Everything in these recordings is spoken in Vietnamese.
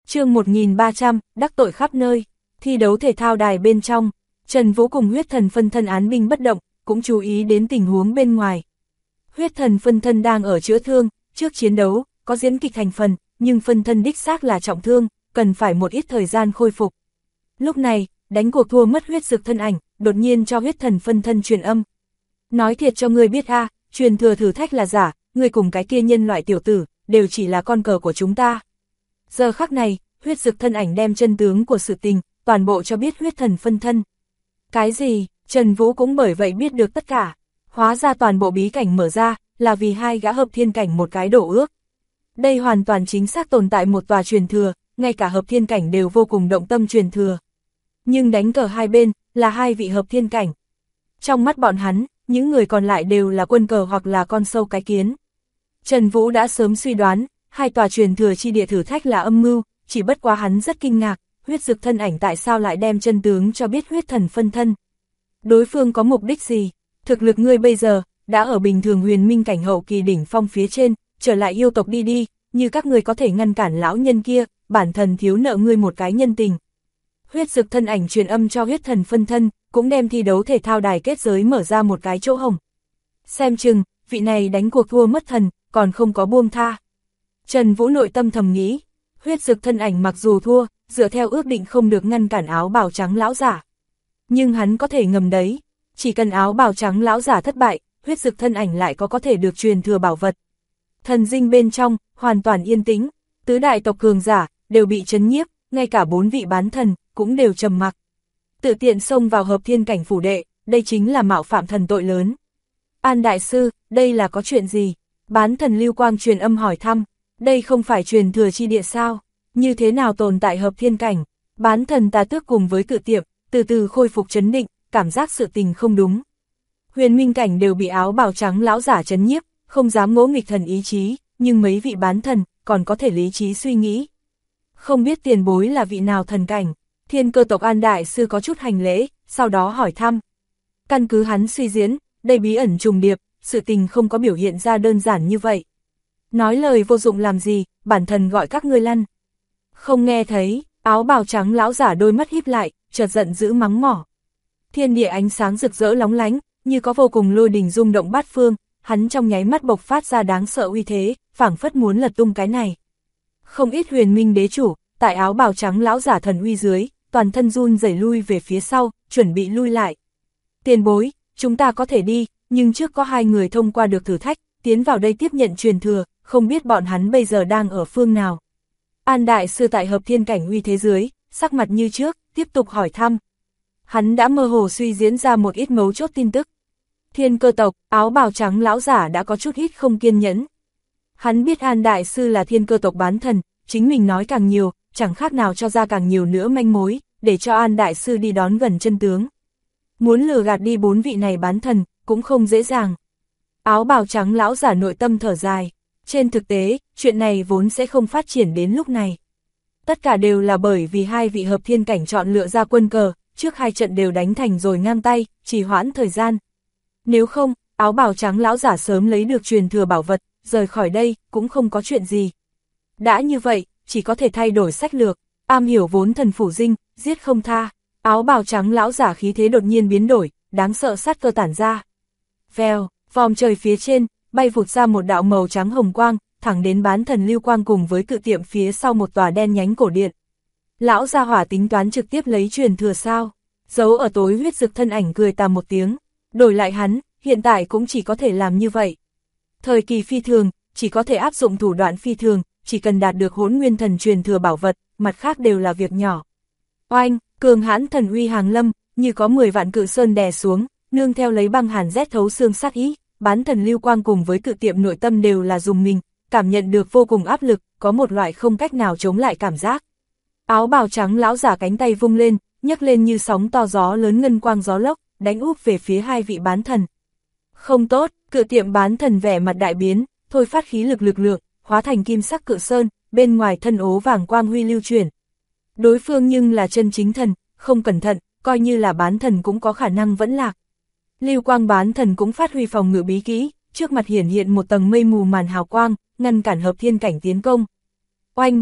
Chương 1300, đắc tội khắp nơi. Thi đấu thể thao đài bên trong, Trần Vũ cùng huyết thần phân thân án binh bất động, cũng chú ý đến tình huống bên ngoài. Huyết thần phân thân đang ở chữa thương, trước chiến đấu, có diễn kịch thành phần, nhưng phân thân đích xác là trọng thương, cần phải một ít thời gian khôi phục. Lúc này, đánh cuộc thua mất huyết dực thân ảnh, đột nhiên cho huyết thần phân thân truyền âm. Nói thiệt cho ngươi biết a, truyền thừa thử thách là giả, ngươi cùng cái kia nhân loại tiểu tử, đều chỉ là con cờ của chúng ta. Giờ khắc này, huyết dực thân ảnh đem chân tướng của sự tình, toàn bộ cho biết huyết thần phân thân. Cái gì? Trần Vũ cũng bởi vậy biết được tất cả. Hóa ra toàn bộ bí cảnh mở ra, là vì hai gã hợp thiên cảnh một cái đổ ước. Đây hoàn toàn chính xác tồn tại một tòa truyền thừa, ngay cả hợp thiên cảnh đều vô cùng động tâm truyền thừa. Nhưng đánh cờ hai bên, là hai vị hợp thiên cảnh. Trong mắt bọn hắn, những người còn lại đều là quân cờ hoặc là con sâu cái kiến. Trần Vũ đã sớm suy đoán, hai tòa truyền thừa chi địa thử thách là âm mưu, chỉ bất quá hắn rất kinh ngạc, huyết dực thân ảnh tại sao lại đem chân tướng cho biết huyết thần phân thân. Đối phương có mục đích gì? Thực lực ngươi bây giờ, đã ở bình thường huyền minh cảnh hậu kỳ đỉnh phong phía trên, trở lại yêu tộc đi, như các ngươi có thể ngăn cản lão nhân kia, bản thân thiếu nợ ngươi một cái nhân tình. Huyết dực thân ảnh truyền âm cho huyết thần phân thân, cũng đem thi đấu thể thao đài kết giới mở ra một cái chỗ hổng. Xem chừng, vị này đánh cuộc thua mất thần, còn không có buông tha. Trần Vũ nội tâm thầm nghĩ, huyết dực thân ảnh mặc dù thua, dựa theo ước định không được ngăn cản áo bào trắng lão giả. Nhưng hắn có thể ngầm đấy, chỉ cần áo bào trắng lão giả thất bại, huyết dực thân ảnh lại có thể được truyền thừa bảo vật. Thần dinh bên trong, hoàn toàn yên tĩnh, tứ đại tộc cường giả, đều bị trấn nhiếp, ngay cả 4 vị bán thần, cũng đều trầm mặc. Tự tiện xông vào hợp thiên cảnh phủ đệ, đây chính là mạo phạm thần tội lớn. An đại sư, đây là có chuyện gì? Bán thần Lưu Quang truyền âm hỏi thăm, đây không phải truyền thừa chi địa sao? Như thế nào tồn tại hợp thiên cảnh? Bán thần Tà Tước cùng với Cự Tiệp, từ từ khôi phục trấn định, cảm giác sự tình không đúng. Huyền minh cảnh đều bị áo bào trắng lão giả trấn nhiếp, không dám ngỗ nghịch thần ý chí, nhưng mấy vị bán thần, còn có thể lý trí suy nghĩ. Không biết tiền bối là vị nào thần cảnh, Thiên Cơ tộc An đại sư có chút hành lễ, sau đó hỏi thăm. Căn cứ hắn suy diễn, đây bí ẩn trùng điệp, sự tình không có biểu hiện ra đơn giản như vậy. Nói lời vô dụng làm gì, bản thân gọi các ngươi lăn. Không nghe thấy, áo bào trắng lão giả đôi mắt híp lại, chợt giận dữ mắng mỏ. Thiên địa ánh sáng rực rỡ lóng lánh, như có vô cùng lôi đình rung động bát phương, hắn trong nháy mắt bộc phát ra đáng sợ uy thế, phảng phất muốn lật tung cái này. Không ít huyền minh đế chủ, tại áo bào trắng lão giả thần uy dưới, toàn thân run rẩy lui về phía sau, chuẩn bị lui lại. Tiền bối, chúng ta có thể đi, nhưng trước có 2 người thông qua được thử thách, tiến vào đây tiếp nhận truyền thừa, không biết bọn hắn bây giờ đang ở phương nào. An đại sư tại hợp thiên cảnh uy thế dưới, sắc mặt như trước, tiếp tục hỏi thăm. Hắn đã mơ hồ suy diễn ra một ít mấu chốt tin tức. Thiên Cơ tộc, áo bào trắng lão giả đã có chút ít không kiên nhẫn. Hắn biết An đại sư là Thiên Cơ tộc bán thần, chính mình nói càng nhiều, chẳng khác nào cho ra càng nhiều nữa manh mối, để cho An đại sư đi đón gần chân tướng. Muốn lừa gạt đi 4 vị này bán thần, cũng không dễ dàng. Áo bào trắng lão giả nội tâm thở dài. Trên thực tế, chuyện này vốn sẽ không phát triển đến lúc này. Tất cả đều là bởi vì 2 vị hợp thiên cảnh chọn lựa ra quân cờ, trước 2 trận đều đánh thành rồi ngang tay, trì hoãn thời gian. Nếu không, áo bào trắng lão giả sớm lấy được truyền thừa bảo vật, rời khỏi đây, cũng không có chuyện gì. Đã như vậy, chỉ có thể thay đổi sách lược, am hiểu vốn thần phủ dinh, giết không tha. Áo bào trắng lão giả khí thế đột nhiên biến đổi, đáng sợ sát cơ tản ra. Vèo, vòm trời phía trên, bay vụt ra một đạo màu trắng hồng quang, thẳng đến bán thần Lưu Quang cùng với Cự Tiệm phía sau một tòa đen nhánh cổ điện. Lão gia hỏa tính toán trực tiếp lấy truyền thừa sao? Giấu ở tối huyết dực thân ảnh cười tà một tiếng, đổi lại hắn, hiện tại cũng chỉ có thể làm như vậy. Thời kỳ phi thường, chỉ có thể áp dụng thủ đoạn phi thường, chỉ cần đạt được Hỗn Nguyên Thần truyền thừa bảo vật, mặt khác đều là việc nhỏ. Oanh, cường hãn thần uy hàng lâm, như có 10 vạn cự sơn đè xuống, nương theo lấy băng hàn rét thấu xương sát ý, bán thần Lưu Quang cùng với Cự Tiệm nội tâm đều là dùng mình, cảm nhận được vô cùng áp lực, có một loại không cách nào chống lại cảm giác. Áo bào trắng lão giả cánh tay vung lên, nhấc lên như sóng to gió lớn ngân quang gió lốc, đánh úp về phía 2 vị bán thần. Không tốt, Cự Tiệm bán thần vẻ mặt đại biến, thôi phát khí lực lượng, hóa thành kim sắc cự sơn, bên ngoài thân ố vàng quang huy lưu chuyển. Đối phương nhưng là chân chính thần, không cẩn thận, coi như là bán thần cũng có khả năng vẫn lạc. Lưu Quang bán thần cũng phát huy phòng ngự bí kỹ, trước mặt hiển hiện một tầng mây mù màn hào quang, ngăn cản hợp thiên cảnh tiến công. Oanh bồng,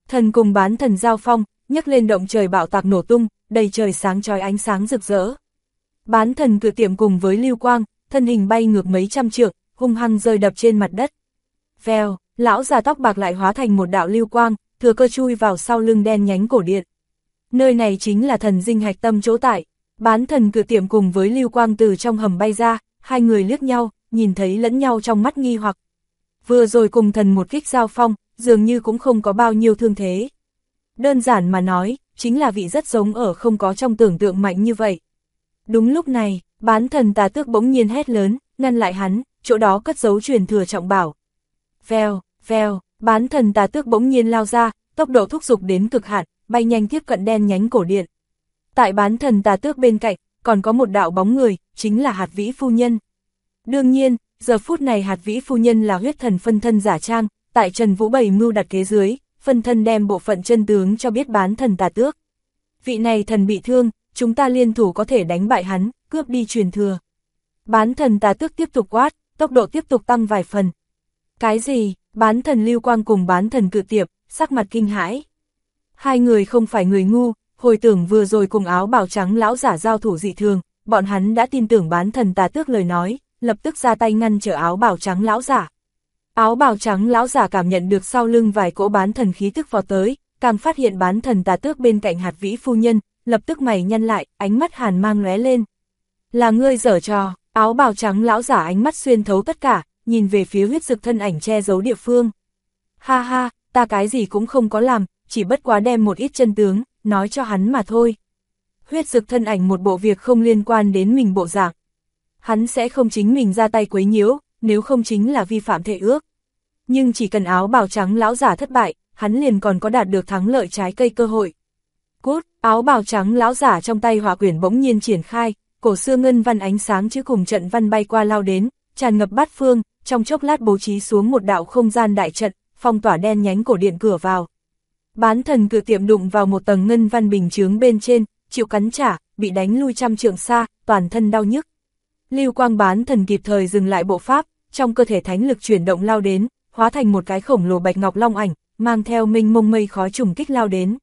Thần cùng bán thần giao phong, nhấc lên động trời bạo tạc nổ tung, đầy trời sáng chói ánh sáng rực rỡ. Bán thần cự tiệm cùng với lưu quang, thân hình bay ngược mấy trăm trượng, hung hăng rơi đập trên mặt đất. Vèo, lão già tóc bạc lại hóa thành một đạo lưu quang, thừa cơ chui vào sau lưng đen nhánh cổ điện. Nơi này chính là thần dinh hạch tâm chỗ tại. Bán thần cự tiệm cùng với lưu quang từ trong hầm bay ra, hai người liếc nhau, nhìn thấy lẫn nhau trong mắt nghi hoặc. Vừa rồi cùng thần một kích giao phong, dường như cũng không có bao nhiêu thương thế. Đơn giản mà nói, chính là vị rất giống ở không có trong tưởng tượng mạnh như vậy. Đúng lúc này, bán thần tà tước bỗng nhiên hét lớn, ngăn lại hắn, chỗ đó cất giấu truyền thừa trọng bảo. Vèo, vèo, bán thần tà tước bỗng nhiên lao ra, tốc độ thúc giục đến cực hạn, bay nhanh tiếp cận đen nhánh cổ điện. Tại bán thần tà tước bên cạnh, còn có một đạo bóng người, chính là Hạt Vĩ phu nhân. Đương nhiên, giờ phút này Hạt Vĩ phu nhân là huyết thần phân thân giả trang, tại Trần Vũ bày mưu đặt kế dưới, phân thân đem bộ phận chân tướng cho biết bán thần tà tước. Vị này thần bị thương, chúng ta liên thủ có thể đánh bại hắn, cướp đi truyền thừa. Bán thần tà tước tiếp tục quát, tốc độ tiếp tục tăng vài phần. Cái gì? Bán thần lưu quang cùng bán thần cự tiệp, sắc mặt kinh hãi. Hai người không phải người ngu, hồi tưởng vừa rồi cùng áo bào trắng lão giả giao thủ dị thường, bọn hắn đã tin tưởng bán thần tà tước lời nói, lập tức ra tay ngăn trở áo bào trắng lão giả. Áo bào trắng lão giả cảm nhận được sau lưng vài cỗ bán thần khí tức vọt tới, càng phát hiện bán thần tà tước bên cạnh Hạt Vĩ phu nhân, lập tức mày nhăn lại, ánh mắt hàn mang lóe lên. Là ngươi giở trò? Áo bào trắng lão giả ánh mắt xuyên thấu tất cả, nhìn về phía huyết dực thân ảnh che giấu địa phương. Ha ha, ta cái gì cũng không có làm, chỉ bất quá đem một ít chân tướng, nói cho hắn mà thôi. Huyết dực thân ảnh một bộ việc không liên quan đến mình bộ dạng. Hắn sẽ không chính mình ra tay quấy nhiễu, nếu không chính là vi phạm thệ ước. Nhưng chỉ cần áo bào trắng lão giả thất bại, hắn liền còn có đạt được thắng lợi trái cây cơ hội. Cút, áo bào trắng lão giả trong tay hỏa quyển bỗng nhiên triển khai, cổ xưa ngân văn ánh sáng chữ cùng trận văn bay qua lao đến, tràn ngập bát phương, trong chốc lát bố trí xuống một đạo không gian đại trận, phong tỏa đen nhánh cổ điện cửa vào. Bán thần cự tiệm đụng vào một tầng ngân văn bình chướng bên trên, chịu cắn trả, bị đánh lui trăm trượng xa, toàn thân đau nhức. Lưu quang bán thần kịp thời dừng lại bộ pháp, trong cơ thể thánh lực chuyển động lao đến, hóa thành một cái khổng lồ bạch ngọc long ảnh, mang theo mênh mông mây khói trùng kích lao đến.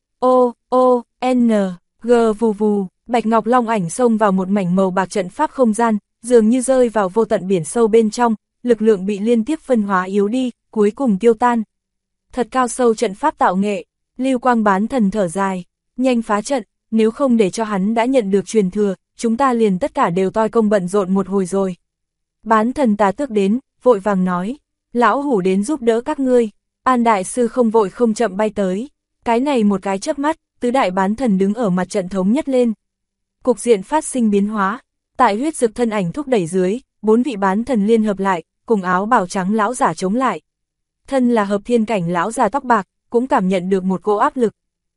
O, O, N, G vù vù, bạch ngọc long ảnh xông vào một mảnh màu bạc trận pháp không gian, dường như rơi vào vô tận biển sâu bên trong, lực lượng bị liên tiếp phân hóa yếu đi, cuối cùng tiêu tan. Thật cao sâu trận pháp tạo nghệ, Lưu quang bán thần thở dài, nhanh phá trận, nếu không để cho hắn đã nhận được truyền thừa, chúng ta liền tất cả đều toi công bận rộn một hồi rồi. Bán thần tà tước đến, vội vàng nói, lão hủ đến giúp đỡ các ngươi. An đại sư không vội không chậm bay tới, cái này một cái chớp mắt, tứ đại bán thần đứng ở mặt trận thống nhất lên. Cục diện phát sinh biến hóa, tại huyết dực thân ảnh thúc đẩy dưới, 4 vị bán thần liên hợp lại, cùng áo bào trắng lão giả chống lại. Thân là hợp thiên cảnh lão già tóc bạc, cũng cảm nhận được một cỗ áp lực.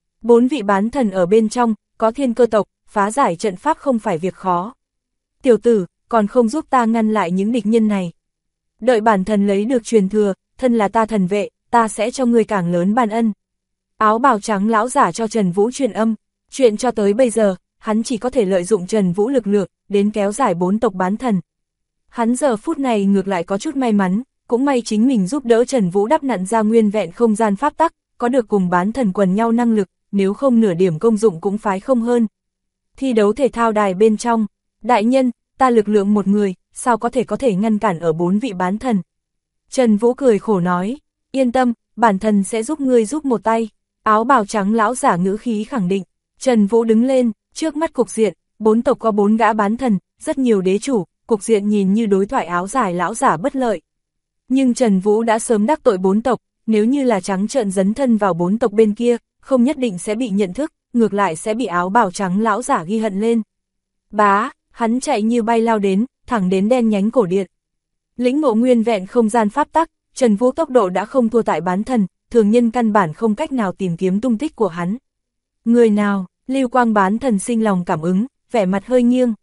4 vị bán thần ở bên trong, có thiên cơ tộc, phá giải trận pháp không phải việc khó. Tiểu tử, còn không giúp ta ngăn lại những địch nhân này. Đợi bản thần lấy được truyền thừa, thân là ta thần vệ, ta sẽ cho ngươi càng lớn ban ân. Áo bào trắng lão giả cho Trần Vũ truyền âm, chuyện cho tới bây giờ, hắn chỉ có thể lợi dụng Trần Vũ lực lượng, đến kéo giải 4 tộc bán thần. Hắn giờ phút này ngược lại có chút may mắn, cũng may chính mình giúp đỡ Trần Vũ đắp nặn ra nguyên vẹn không gian pháp tắc, có được cùng bán thần quần nhau năng lực, nếu không nửa điểm công dụng cũng phái không hơn. Thi đấu thể thao đài bên trong, đại nhân, ta lực lượng một người, sao có thể ngăn cản ở 4 vị bán thần. Trần Vũ cười khổ nói, yên tâm, bản thần sẽ giúp ngươi giúp một tay. Áo bào trắng lão giả ngữ khí khẳng định. Trần Vũ đứng lên, trước mắt cục diện, 4 tộc có 4 gã bán thần, rất nhiều đế chủ, cục diện nhìn như đối thoại áo dài lão giả bất lợi. Nhưng Trần Vũ đã sớm đắc tội 4 tộc, nếu như là trắng trợn dấn thân vào 4 tộc bên kia, không nhất định sẽ bị nhận thức, ngược lại sẽ bị áo bào trắng lão giả ghi hận lên. Bá, hắn chạy như bay lao đến, thẳng đến đen nhánh cổ điện. Lĩnh ngộ nguyên vẹn không gian pháp tắc, Trần Vũ tốc độ đã không thua tại bán thần, thường nhân căn bản không cách nào tìm kiếm tung tích của hắn. Người nào? Lưu quang bán thần sinh lòng cảm ứng, vẻ mặt hơi nghiêng.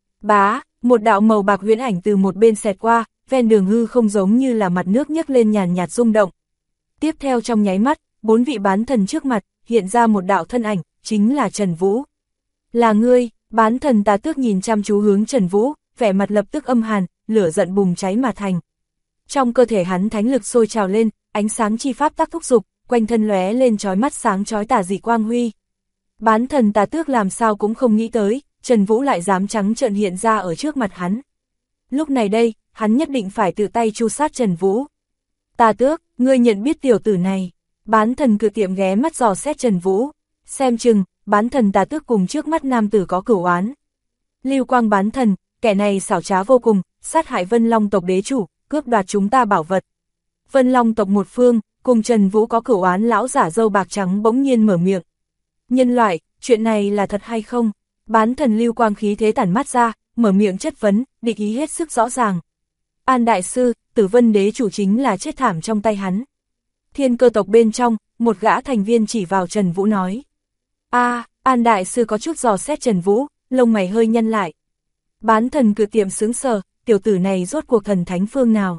Bá, một đạo màu bạc huyễn ảnh từ một bên xẹt qua, ven đường hư không giống như là mặt nước nhấc lên nhàn nhạt rung động. Tiếp theo trong nháy mắt, 4 vị bán thần trước mặt, hiện ra một đạo thân ảnh, chính là Trần Vũ. Là ngươi? Bán thần tà tước nhìn chăm chú hướng Trần Vũ, vẻ mặt lập tức âm hàn, lửa giận bùng cháy mà thành. Trong cơ thể hắn thánh lực sôi trào lên, ánh sáng chi pháp tắc thúc dục, quanh thân lóe lên chói mắt sáng chói tà dị quang huy. Bán thần tà tước làm sao cũng không nghĩ tới, Trần Vũ lại dám trắng trợn hiện ra ở trước mặt hắn. Lúc này đây, hắn nhất định phải tự tay tru sát Trần Vũ. Tà tước, ngươi nhận biết tiểu tử này. Bán thần cự tiệm ghé mắt dò xét Trần Vũ. Xem chừng, bán thần tà tước cùng trước mắt nam tử có cửu oán. Lưu quang bán thần, kẻ này xảo trá vô cùng, sát hại Vân Long tộc đế chủ, cướp đoạt chúng ta bảo vật. Vân Long tộc một phương, cùng Trần Vũ có cửu oán lão giả râu bạc trắng bỗng nhiên mở miệng. Nhân loại, chuyện này là thật hay không? Bán thần lưu quang khí thế tản mắt ra, mở miệng chất vấn, địch ý hết sức rõ ràng. An đại sư, Tử Vân đế chủ chính là chết thảm trong tay hắn. Thiên Cơ tộc bên trong, một gã thành viên chỉ vào Trần Vũ nói. An đại sư có chút dò xét Trần Vũ, lông mày hơi nhăn lại. Bán thần cự tiệm sướng sờ, tiểu tử này rốt cuộc thần thánh phương nào.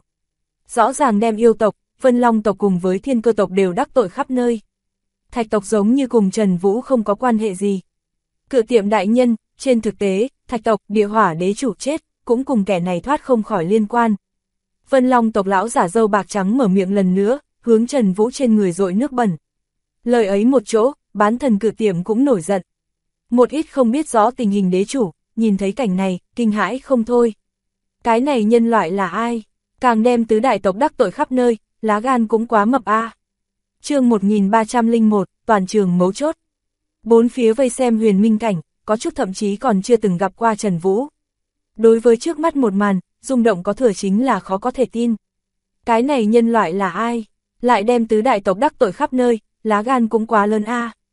Rõ ràng đem yêu tộc, Vân Long tộc cùng với Thiên Cơ tộc đều đắc tội khắp nơi. Thạch tộc giống như cùng Trần Vũ không có quan hệ gì. Cự tiệm đại nhân, trên thực tế, Thạch tộc, Địa Hỏa đế chủ chết, cũng cùng kẻ này thoát không khỏi liên quan. Vân Long tộc lão giả râu bạc trắng mở miệng lần nữa, hướng Trần Vũ trên người dội nước bẩn. Lời ấy một chỗ, bán thần cự tiệm cũng nổi giận. Một ít không biết rõ tình hình đế chủ, nhìn thấy cảnh này, kinh hãi không thôi. Cái này nhân loại là ai? Càng đem tứ đại tộc đắc tội khắp nơi, lá gan cũng quá mập Chương 1301, toàn trường mấu chốt. Bốn phía vây xem huyền minh cảnh, có chút thậm chí còn chưa từng gặp qua Trần Vũ. Đối với trước mắt một màn, rung động có thừa chính là khó có thể tin. Cái này nhân loại là ai? Lại đem tứ đại tộc đắc tội khắp nơi, lá gan cũng quá lớn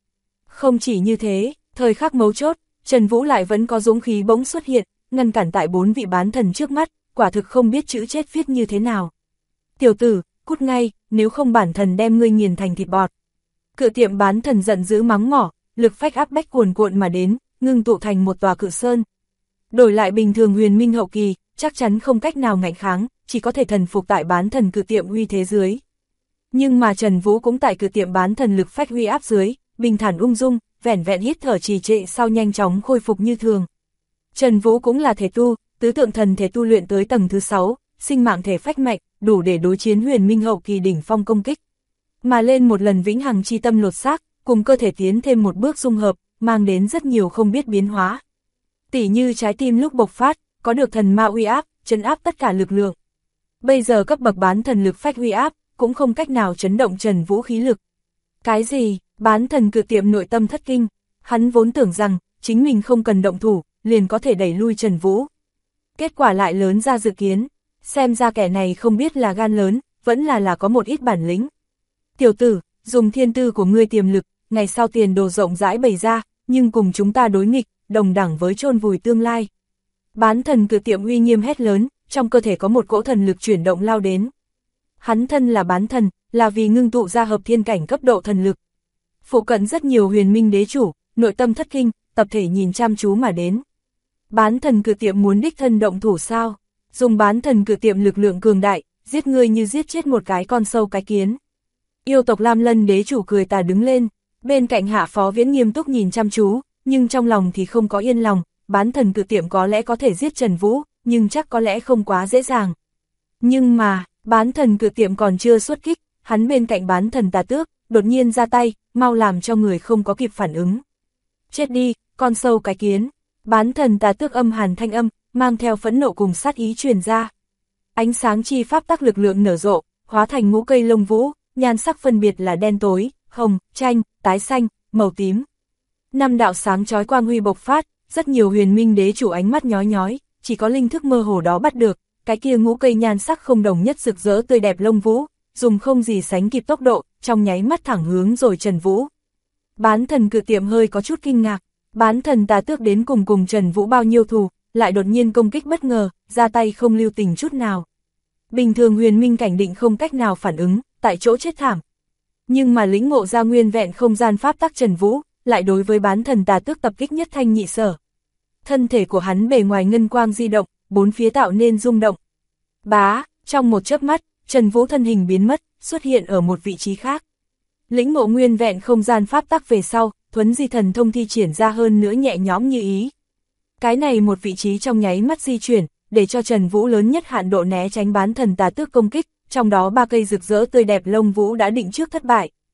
Không chỉ như thế, thời khắc mấu chốt, Trần Vũ lại vẫn có dũng khí bỗng xuất hiện, ngăn cản tại bốn vị bán thần trước mắt, quả thực không biết chữ chết viết như thế nào. Tiểu tử, cút ngay, nếu không bản thần đem ngươi nghiền thành thịt bọt. Cự tiệm bán thần giận dữ mắng mỏ, lực phách áp bách cuồn cuộn mà đến, ngưng tụ thành một tòa cự sơn. Đổi lại bình thường huyền minh hậu kỳ, chắc chắn không cách nào ngạnh kháng, chỉ có thể thần phục tại bán thần cự tiệm uy thế dưới. Nhưng mà Trần Vũ cũng tại cự tiệm bán thần lực phách uy áp dưới, bình thản ung dung, vẻn vẹn hít thở trì trệ sau nhanh chóng khôi phục như thường. Trần Vũ cũng là thể tu, tứ tượng thần thể tu luyện tới tầng thứ 6, sinh mạng thể phách mạnh, đủ để đối chiến huyền minh hậu kỳ đỉnh phong công kích. Mà lên một lần vĩnh hằng chi tâm lột xác, cùng cơ thể tiến thêm một bước dung hợp, mang đến rất nhiều không biết biến hóa. Tỉ như trái tim lúc bộc phát, có được thần ma uy áp, trấn áp tất cả lực lượng. Bây giờ cấp bậc bán thần lực phách uy áp, cũng không cách nào chấn động Trần Vũ khí lực. Cái gì? Bán thần cự tiệm nội tâm thất kinh, hắn vốn tưởng rằng, chính mình không cần động thủ, liền có thể đẩy lui Trần Vũ. Kết quả lại lớn ra dự kiến, xem ra kẻ này không biết là gan lớn, vẫn là có một ít bản lĩnh. Tiểu tử, dùng thiên tư của ngươi tiềm lực, ngày sau tiền đồ rộng rãi bày ra, nhưng cùng chúng ta đối nghịch, đồng đẳng với chôn vùi tương lai. Bán thần cự tiệm uy nghiêm hét lớn, trong cơ thể có một cỗ thần lực chuyển động lao đến. Hắn thân là bán thần, là vì ngưng tụ ra hợp thiên cảnh cấp độ thần lực. Phụ cận rất nhiều huyền minh đế chủ, nội tâm thất kinh, tập thể nhìn chăm chú mà đến. Bán thần cự tiệm muốn đích thân động thủ sao? Dùng bán thần cự tiệm lực lượng cường đại, giết ngươi như giết chết một cái con sâu cái kiến. Yêu tộc Lam Lân đế chủ cười tà đứng lên, bên cạnh Hạ Phó Viễn nghiêm túc nhìn chăm chú, nhưng trong lòng thì không có yên lòng, bán thần cự tiệm có lẽ có thể giết Trần Vũ, nhưng chắc có lẽ không quá dễ dàng. Nhưng mà, bán thần cự tiệm còn chưa xuất kích, hắn bên cạnh bán thần tà tước, đột nhiên ra tay, mau làm cho người không có kịp phản ứng. Chết đi, con sâu cái kiến. Bán thần tà tước âm hàn thanh âm, mang theo phẫn nộ cùng sát ý truyền ra. Ánh sáng chi pháp tắc lực lượng nở rộ, hóa thành ngũ cây lông vũ, nhan sắc phân biệt là đen tối, hồng, chanh, tái xanh, màu tím. Năm đạo sáng chói quang huy bộc phát, rất nhiều huyền minh đế chủ ánh mắt nhói nhói, chỉ có linh thức mơ hồ đó bắt được, cái kia ngũ cây nhan sắc không đồng nhất rực rỡ tươi đẹp lông vũ, dùng không gì sánh kịp tốc độ, trong nháy mắt thẳng hướng rồi Trần Vũ. Bán thần cự tiệm hơi có chút kinh ngạc, bán thần tà tước đến cùng Trần Vũ bao nhiêu thù, lại đột nhiên công kích bất ngờ, ra tay không lưu tình chút nào. Bình thường huyền minh cảnh định không cách nào phản ứng, tại chỗ chết thảm. Nhưng mà lĩnh ngộ ra nguyên vẹn không gian pháp tắc Trần Vũ, lại đối với bán thần tà tước tập kích nhất thanh nhị sở. Thân thể của hắn bề ngoài ngân quang di động, bốn phía tạo nên rung động. Bá, trong một chớp mắt, Trần Vũ thân hình biến mất, xuất hiện ở một vị trí khác. Lĩnh ngộ nguyên vẹn không gian pháp tắc về sau, thuấn di thần thông thi triển ra hơn nữa nhẹ nhõm như ý. Cái này một vị trí trong nháy mắt di chuyển, để cho Trần Vũ lớn nhất hạn độ né tránh bán thần tà tước công kích, trong đó 3 cây rực rỡ tươi đẹp lông vũ đã định trước thất bại.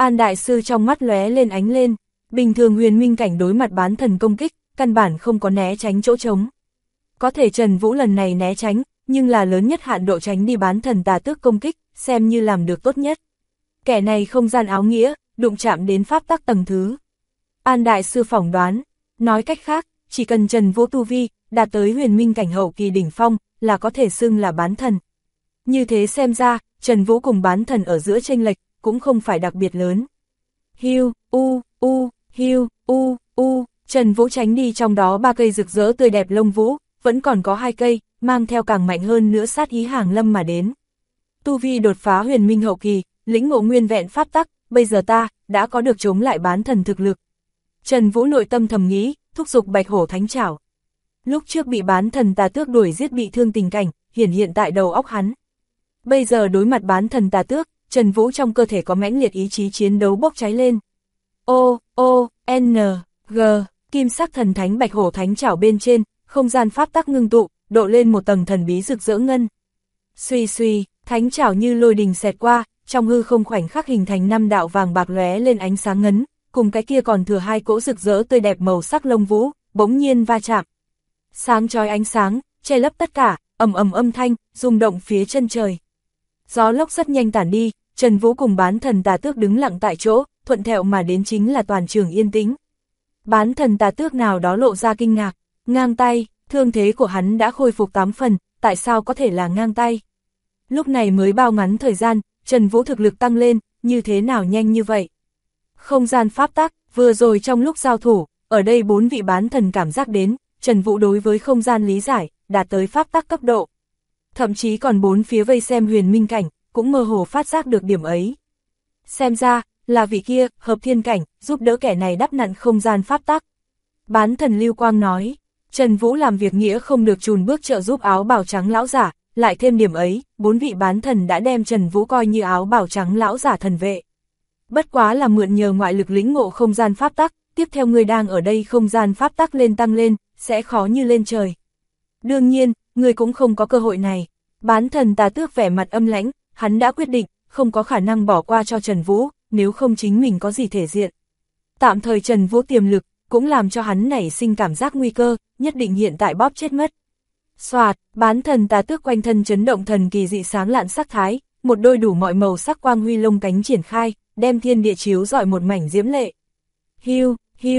An đại sư trong mắt lóe lên ánh lên, bình thường huyền minh cảnh đối mặt bán thần công kích, căn bản không có né tránh chỗ trống. Có thể Trần Vũ lần này né tránh, nhưng là lớn nhất hạn độ tránh đi bán thần tà tước công kích, xem như làm được tốt nhất. Kẻ này không gian áo nghĩa, đụng chạm đến pháp tắc tầng thứ. An đại sư phỏng đoán, nói cách khác, chỉ cần Trần Vũ tu vi, đạt tới huyền minh cảnh hậu kỳ đỉnh phong, là có thể xưng là bán thần. Như thế xem ra, Trần Vũ cùng bán thần ở giữa chênh lệch, cũng không phải đặc biệt lớn. Hiu, hiu, Trần Vũ tránh đi trong đó 3 cây rực rỡ tươi đẹp lông vũ, vẫn còn có 2 cây, mang theo càng mạnh hơn nữa sát ý hàng lâm mà đến. Tu vi đột phá huyền minh hậu kỳ, lĩnh ngộ nguyên vẹn pháp tắc, bây giờ ta, đã có được chống lại bán thần thực lực. Trần Vũ nội tâm thầm nghĩ, thúc giục bạch hổ thánh trảo. Lúc trước bị bán thần tà tước đuổi giết bị thương tình cảnh, hiện tại đầu óc hắn. Bây giờ đối mặt bán thần tà tước, Trần Vũ trong cơ thể có mãnh liệt ý chí chiến đấu bốc cháy lên. N, G, kim sắc thần thánh bạch hổ thánh trảo bên trên, không gian pháp tắc ngưng tụ, độ lên một tầng thần bí rực rỡ ngân. Suy suy, thánh trảo như lôi đình xẹt qua, trong hư không khoảnh khắc hình thành 5 đạo vàng bạc lóe lên ánh sáng ngấn, cùng cái kia còn thừa 2 cỗ rực rỡ tươi đẹp màu sắc lông vũ, bỗng nhiên va chạm. Sáng chói ánh sáng, che lấp tất cả, ầm ầm âm thanh, rung động phía chân trời. Gió lốc rất nhanh tản đi, Trần Vũ cùng bán thần tà tước đứng lặng tại chỗ, thuận theo mà đến chính là toàn trường yên tĩnh. Bán thần tà tước nào đó lộ ra kinh ngạc, ngang tay, thương thế của hắn đã khôi phục 8 phần, tại sao có thể là ngang tay? Lúc này mới bao ngắn thời gian, Trần Vũ thực lực tăng lên, như thế nào nhanh như vậy? Không gian pháp tắc, vừa rồi trong lúc giao thủ, ở đây 4 vị bán thần cảm giác đến, Trần Vũ đối với không gian lý giải, đạt tới pháp tắc cấp độ. Thậm chí còn 4 phía vây xem huyền minh cảnh, cũng mơ hồ phát giác được điểm ấy. Xem ra, là vị kia, hợp thiên cảnh, giúp đỡ kẻ này đắp nặn không gian pháp tắc. Bán thần Lưu Quang nói, Trần Vũ làm việc nghĩa không được chùn bước trợ giúp áo bào trắng lão giả, lại thêm điểm ấy, 4 vị bán thần đã đem Trần Vũ coi như áo bào trắng lão giả thần vệ. Bất quá là mượn nhờ ngoại lực lĩnh ngộ không gian pháp tắc, tiếp theo người đang ở đây không gian pháp tắc lên tăng lên, sẽ khó như lên trời. Đương nhiên, người cũng không có cơ hội này. Bán thần tà tước vẻ mặt âm lãnh, hắn đã quyết định, không có khả năng bỏ qua cho Trần Vũ, nếu không chính mình có gì thể diện. Tạm thời Trần Vũ tiềm lực, cũng làm cho hắn nảy sinh cảm giác nguy cơ, nhất định hiện tại bóp chết mất. Xoạt, bán thần tà tước quanh thân chấn động thần kỳ dị sáng lạn sắc thái, một đôi đủ mọi màu sắc quang huy lông cánh triển khai, đem thiên địa chiếu rọi một mảnh diễm lệ. Hiu,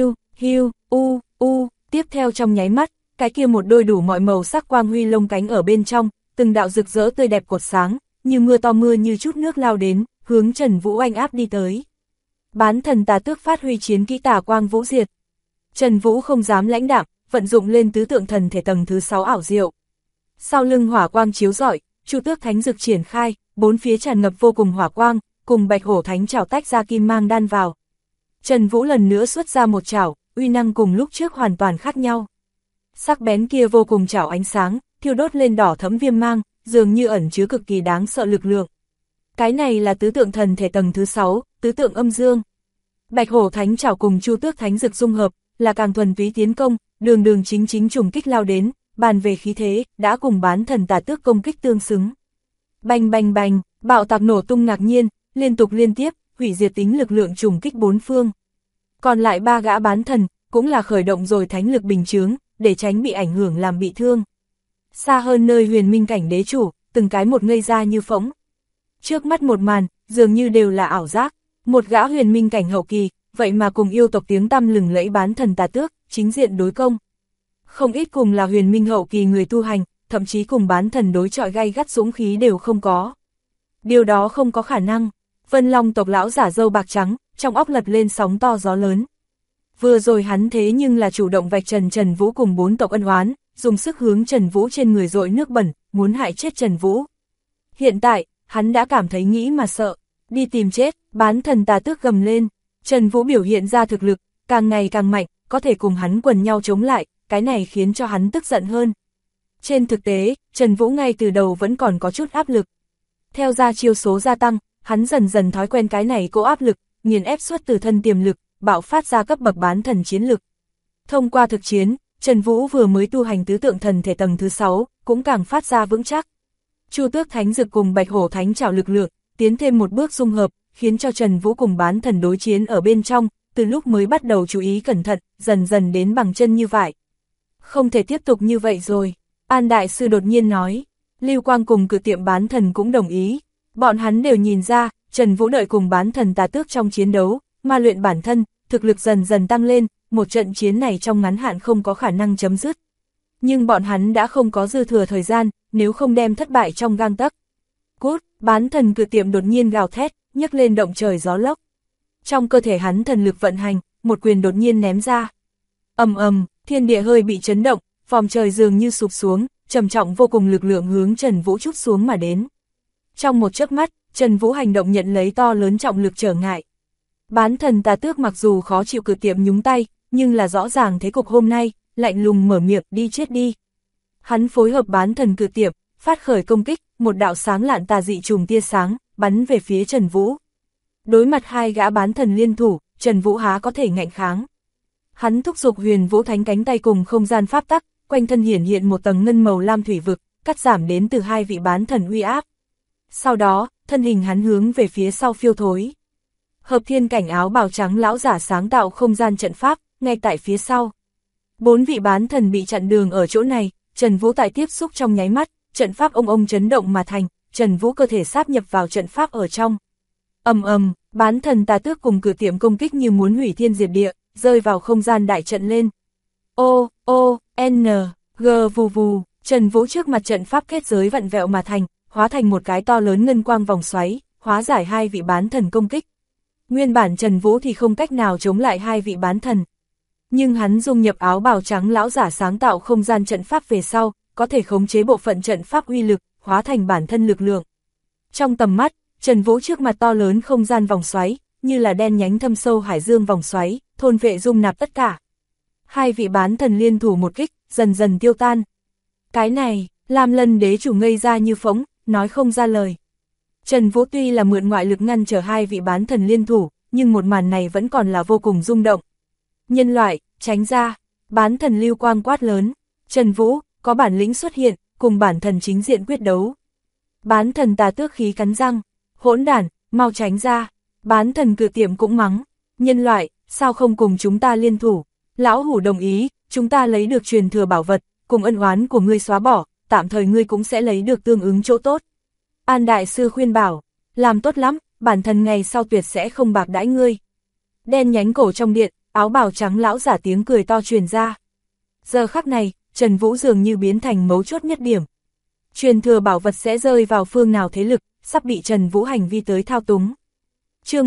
tiếp theo trong nháy mắt, cái kia một đôi đủ mọi màu sắc quang huy lông cánh ở bên trong, từng đạo rực rỡ tươi đẹp cột sáng, như mưa to mưa như chút nước lao đến, hướng Trần Vũ oanh áp đi tới. Bán thần tà tước phát huy chiến kỹ tà quang vũ diệt. Trần Vũ không dám lãnh đạm, vận dụng lên tứ tượng thần thể tầng thứ 6 ảo diệu. Sau lưng hỏa quang chiếu rọi, Chu Tước Thánh Dực triển khai, 4 phía tràn ngập vô cùng hỏa quang, cùng Bạch Hổ Thánh Trảo tách ra kim mang đan vào. Trần Vũ lần nữa xuất ra một trảo, uy năng cùng lúc trước hoàn toàn khác nhau. Sắc bén kia vô cùng trảo ánh sáng, thiêu đốt lên đỏ thẫm viêm mang, dường như ẩn chứa cực kỳ đáng sợ lực lượng. Cái này là tứ tượng thần thể tầng thứ 6, tứ tượng âm dương. Bạch Hổ Thánh Trảo cùng Chu Tước Thánh Dực dung hợp, là càng thuần túy tiến công, đường chính trùng kích lao đến, bàn về khí thế, đã cùng bán thần tà tước công kích tương xứng. Bành bành bành, bạo tạc nổ tung ngạc nhiên, liên tiếp, hủy diệt tính lực lượng trùng kích 4 phương. Còn lại 3 gã bán thần, cũng là khởi động rồi thánh lực bình chướng, để tránh bị ảnh hưởng làm bị thương. Xa hơn nơi huyền minh cảnh đế chủ, từng cái một ngây ra như phỗng. Trước mắt một màn, dường như đều là ảo giác, một gã huyền minh cảnh hậu kỳ, vậy mà cùng yêu tộc tiếng tăm lừng lẫy bán thần tà tước, chính diện đối công. Không ít cùng là huyền minh hậu kỳ người tu hành, thậm chí cùng bán thần đối chọi gay gắt dũng khí đều không có. Điều đó không có khả năng. Vân Long tộc lão giả râu bạc trắng, trong óc lật lên sóng to gió lớn. Vừa rồi hắn thế nhưng là chủ động vạch trần Trần Vũ cùng 4 tộc ân oán, dùng sức hướng Trần Vũ trên người dội nước bẩn, muốn hại chết Trần Vũ. Hiện tại, hắn đã cảm thấy nghĩ mà sợ, đi tìm chết, bán thần tà tước gầm lên. Trần Vũ biểu hiện ra thực lực, càng ngày càng mạnh, có thể cùng hắn quần nhau chống lại, cái này khiến cho hắn tức giận hơn. Trên thực tế, Trần Vũ ngay từ đầu vẫn còn có chút áp lực. Theo ra chiêu số gia tăng, hắn dần dần thói quen cái này cố áp lực, nghiền ép xuất từ thân tiềm lực, bạo phát ra cấp bậc bán thần chiến lực. Thông qua thực chiến, Trần Vũ vừa mới tu hành tứ tượng thần thể tầng thứ 6, cũng càng phát ra vững chắc. Chu Tước Thánh Dực cùng Bạch Hổ Thánh Trảo lực lượng, tiến thêm một bước dung hợp, khiến cho Trần Vũ cùng bán thần đối chiến ở bên trong, từ lúc mới bắt đầu chú ý cẩn thận, dần dần đến bằng chân như vậy. Không thể tiếp tục như vậy rồi, An Đại Sư đột nhiên nói. Lưu Quang cùng Cự Tiệm bán thần cũng đồng ý, bọn hắn đều nhìn ra, Trần Vũ đợi cùng bán thần Tà Tước trong chiến đấu, ma luyện bản thân, thực lực dần dần tăng lên, một trận chiến này trong ngắn hạn không có khả năng chấm dứt. Nhưng bọn hắn đã không có dư thừa thời gian, nếu không đem thất bại trong gang tấc. Cút, bán thần Cự Tiệm đột nhiên gào thét, nhấc lên động trời gió lốc. Trong cơ thể hắn thần lực vận hành, một quyền đột nhiên ném ra. Ầm ầm, thiên địa hơi bị chấn động, vòm trời dường như sụp xuống, trầm trọng vô cùng lực lượng hướng Trần Vũ trút xuống mà đến. Trong một chớp mắt, Trần Vũ hành động nhận lấy to lớn trọng lực trở ngại. Bán thần Tà Tước mặc dù khó chịu Cự Tiệm nhúng tay, nhưng là rõ ràng thế cục hôm nay, lạnh lùng mở miệng, đi chết đi. Hắn phối hợp bán thần Cự Tiệm, phát khởi công kích, một đạo sáng lạn tà dị trùng tia sáng, bắn về phía Trần Vũ. Đối mặt hai gã bán thần liên thủ, Trần Vũ há có thể ngạnh kháng. Hắn thúc giục Huyền Vũ Thánh cánh tay cùng không gian pháp tắc, quanh thân hiển hiện một tầng ngân màu lam thủy vực, cắt giảm đến từ hai vị bán thần uy áp. Sau đó, thân hình hắn hướng về phía sau phiêu thối. Hợp Thiên cảnh áo bào trắng lão giả sáng tạo không gian trận pháp, ngay tại phía sau. 4 vị bán thần bị chặn đường ở chỗ này, Trần Vũ tại tiếp xúc trong nháy mắt, trận pháp ông chấn động mà thành, Trần Vũ cơ thể sáp nhập vào trận pháp ở trong. Ầm ầm, bán thần Tà Tước cùng Cự Tiệm công kích như muốn hủy thiên diệt địa, rơi vào không gian đại trận lên. O, O, N, G vù vù, Trần Vũ trước mặt trận pháp kết giới vặn vẹo mà thành, hóa thành một cái to lớn ngân quang vòng xoáy, hóa giải hai vị bán thần công kích. Nguyên bản Trần Vũ thì không cách nào chống lại hai vị bán thần. Nhưng hắn dung nhập áo bào trắng lão giả sáng tạo không gian trận pháp về sau, có thể khống chế bộ phận trận pháp uy lực, hóa thành bản thân lực lượng. Trong tầm mắt, Trần Vũ trước mặt to lớn không gian vòng xoáy, như là đen nhánh thâm sâu hải dương vòng xoáy, thôn vệ dung nạp tất cả. Hai vị bán thần liên thủ một kích, dần dần tiêu tan. Cái này, Lam Lân đế chủ ngây ra như phỗng, nói không ra lời. Trần Vũ tuy là mượn ngoại lực ngăn trở hai vị bán thần liên thủ, nhưng một màn này vẫn còn là vô cùng rung động. Nhân loại, tránh ra, bán thần Lưu Quang quát lớn. Trần Vũ, có bản lĩnh xuất hiện, cùng bản thần chính diện quyết đấu. Bán thần Tà Tước khí cắn răng, hỗn đản, mau tránh ra. Bán thần Cự Tiệm cũng mắng, nhân loại, sao không cùng chúng ta liên thủ? Lão hủ đồng ý, chúng ta lấy được truyền thừa bảo vật, cùng ân oán của ngươi xóa bỏ, tạm thời ngươi cũng sẽ lấy được tương ứng chỗ tốt. An Đại Sư khuyên bảo, làm tốt lắm, bản thân ngày sau tuyệt sẽ không bạc đãi ngươi. Đen nhánh cổ trong điện, áo bào trắng lão giả tiếng cười to truyền ra. Giờ khắc này, Trần Vũ dường như biến thành mấu chốt nhất điểm. Truyền thừa bảo vật sẽ rơi vào phương nào thế lực, sắp bị Trần Vũ hành vi tới thao túng. Chương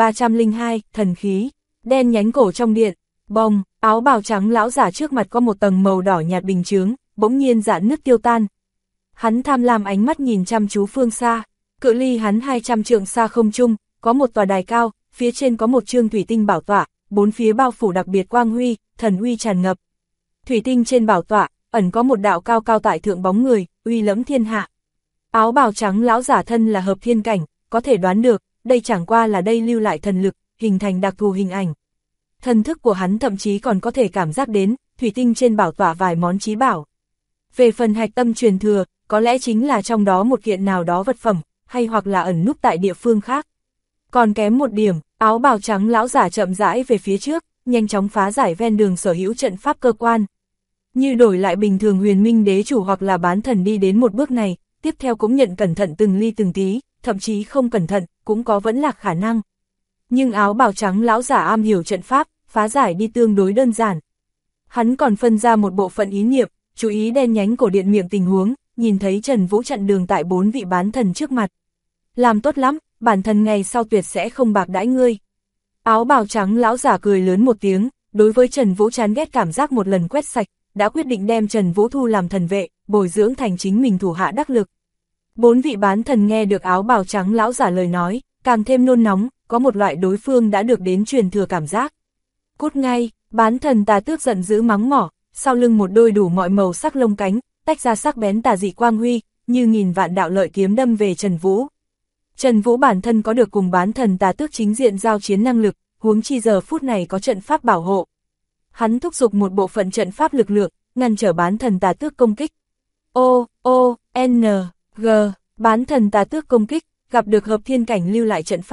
1302, thần khí, đen nhánh cổ trong điện, bông, áo bào trắng lão giả trước mặt có một tầng màu đỏ nhạt bình chướng, bỗng nhiên rạn nứt tiêu tan. Hắn tham lam ánh mắt nhìn chăm chú phương xa, cự ly hắn 200 trượng xa không trung, có một tòa đài cao, phía trên có một chương thủy tinh bảo tọa, bốn phía bao phủ đặc biệt quang huy, thần uy tràn ngập. Thủy tinh trên bảo tọa, ẩn có một đạo cao cao tại thượng bóng người, uy lẫm thiên hạ. Áo bào trắng lão giả thân là hợp thiên cảnh, có thể đoán được, đây chẳng qua là đây lưu lại thần lực, hình thành đặc thù hình ảnh. Thần thức của hắn thậm chí còn có thể cảm giác đến, thủy tinh trên bảo tọa vài món chí bảo. Về phần hạch tâm truyền thừa, có lẽ chính là trong đó một kiện nào đó vật phẩm, hay hoặc là ẩn núp tại địa phương khác. Còn kém một điểm, áo bào trắng lão giả chậm rãi về phía trước, nhanh chóng phá giải ven đường sở hữu trận pháp cơ quan. Như đổi lại bình thường Huyền Minh đế chủ hoặc là bán thần đi đến một bước này, tiếp theo cũng nhận cẩn thận từng ly từng tí, thậm chí không cẩn thận, cũng có vẫn lạc khả năng. Nhưng áo bào trắng lão giả am hiểu trận pháp, phá giải đi tương đối đơn giản. Hắn còn phân ra một bộ phận ý niệm, chú ý đen nhánh cổ điện miệng tình huống, nhìn thấy Trần Vũ chặn đường tại 4 vị bán thần trước mặt. Làm tốt lắm, bản thân ngày sau tuyệt sẽ không bạc đãi ngươi. Áo bào trắng lão giả cười lớn một tiếng, đối với Trần Vũ chán ghét cảm giác một lần quét sạch, đã quyết định đem Trần Vũ thu làm thần vệ, bồi dưỡng thành chính mình thủ hạ đắc lực. 4 vị bán thần nghe được áo bào trắng lão giả lời nói, càng thêm nôn nóng, có một loại đối phương đã được đến truyền thừa cảm giác. Cút ngay, bán thần Tà Tước giận dữ mắng mỏ, sau lưng một đôi đủ mọi màu sắc lông cánh, tách ra sắc bén tà dị quang huy, như nghìn vạn đạo lợi kiếm đâm về Trần Vũ. Trần Vũ bản thân có được cùng bán thần Tà Tước chính diện giao chiến năng lực, huống chi giờ phút này có trận pháp bảo hộ. Hắn thúc giục một bộ phận trận pháp lực lượng, ngăn trở bán thần Tà Tước công kích. O, O, N, G, bán thần Tà Tước công kích, gặp được hợp thiên cảnh lưu lại trận pháp,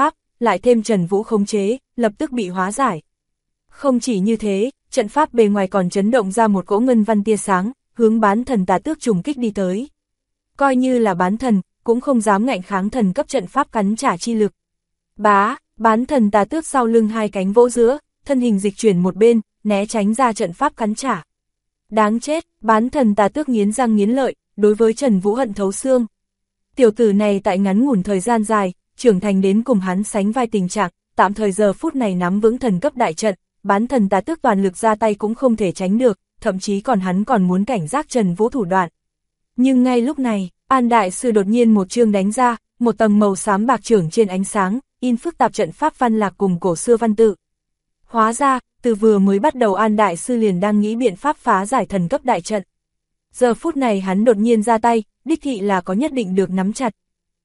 lại thêm Trần Vũ khống chế, lập tức bị hóa giải. Không chỉ như thế, trận pháp bề ngoài còn chấn động ra một cỗ ngân văn tia sáng, hướng bán thần tà tước trùng kích đi tới. Coi như là bán thần, cũng không dám ngạnh kháng thần cấp trận pháp cắn trả chi lực. Bán thần tà tước sau lưng hai cánh vỗ giữa, thân hình dịch chuyển một bên, né tránh ra trận pháp cắn trả. Đáng chết, bán thần tà tước nghiến răng nghiến lợi, đối với Trần Vũ hận thấu xương. Tiểu tử này tại ngắn ngủn thời gian dài, trưởng thành đến cùng hắn sánh vai tình trạng, tạm thời giờ phút này nắm vững thần cấp đại trận, bán thần tà tước toàn lực ra tay cũng không thể tránh được, thậm chí hắn còn muốn cảnh giác Trần Vũ thủ đoạn. Nhưng ngay lúc này, An Đại Sư đột nhiên một chương đánh ra, một tầng màu xám bạc trưởng trên ánh sáng, in phức tạp trận pháp văn lạc cùng cổ xưa văn tự. Hóa ra, từ vừa mới bắt đầu An Đại Sư liền đang nghĩ biện pháp phá giải thần cấp đại trận. Giờ phút này hắn đột nhiên ra tay, đích thị là có nhất định được nắm chặt.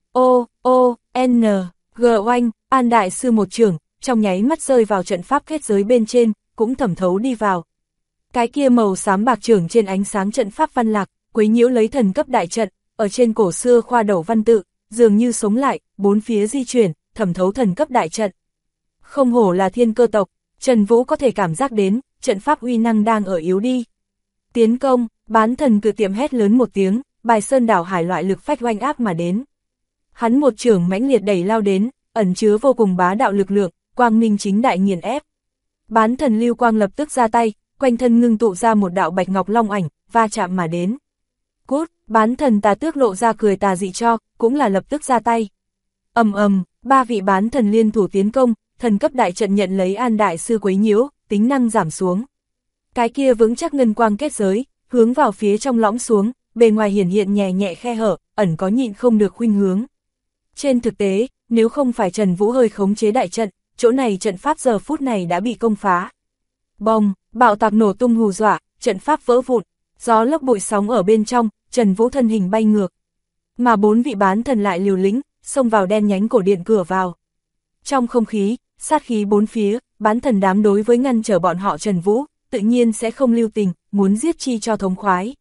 G oanh, An Đại Sư một chưởng, trong nháy mắt rơi vào trận pháp kết giới bên trên, cũng thẩm thấu đi vào. Cái kia màu xám bạc trưởng trên ánh sáng trận pháp văn lạc, quấy nhiễu lấy thần cấp đại trận, ở trên cổ xưa khoa đầu văn tự, dường như sống lại, bốn phía di chuyển, thẩm thấu thần cấp đại trận. Không hổ là thiên cơ tộc, Trần Vũ có thể cảm giác đến, trận pháp uy năng đang ở yếu đi. Tiến công, bán thần cự tiệm hét lớn một tiếng, bài sơn đảo hải loại lực phách oanh áp mà đến. Hắn một chưởng mãnh liệt đẩy lao đến, ẩn chứa vô cùng bá đạo lực lượng, quang minh chính đại nghiền ép. Bán thần lưu quang lập tức ra tay, quanh thân ngưng tụ ra một đạo bạch ngọc long ảnh, va chạm mà đến. Cút, bán thần tà tước lộ ra cười tà dị cho, cũng là lập tức ra tay. Ba vị bán thần liên thủ tiến công, thần cấp đại trận nhận lấy An Đại Sư quấy nhiễu, tính năng giảm xuống. Cái kia vững chắc ngân quang kết giới, hướng vào phía trong lõm xuống, bề ngoài hiển hiện nhẹ nhẹ khe hở, ẩn có nhịn không được khuynh hướng. Trên thực tế, nếu không phải Trần Vũ hơi khống chế đại trận, chỗ này trận pháp giờ phút này đã bị công phá. Bông, bạo tạc nổ tung hù dọa, trận pháp vỡ vụn, gió lốc bụi sóng ở bên trong, Trần Vũ thân hình bay ngược. Mà bốn vị bán thần lại liều lĩnh, xông vào đen nhánh cổ điện cửa vào. Trong không khí, sát khí bốn phía, bán thần đám đối với ngăn trở bọn họ Trần Vũ, tự nhiên sẽ không lưu tình, muốn giết chi cho thống khoái.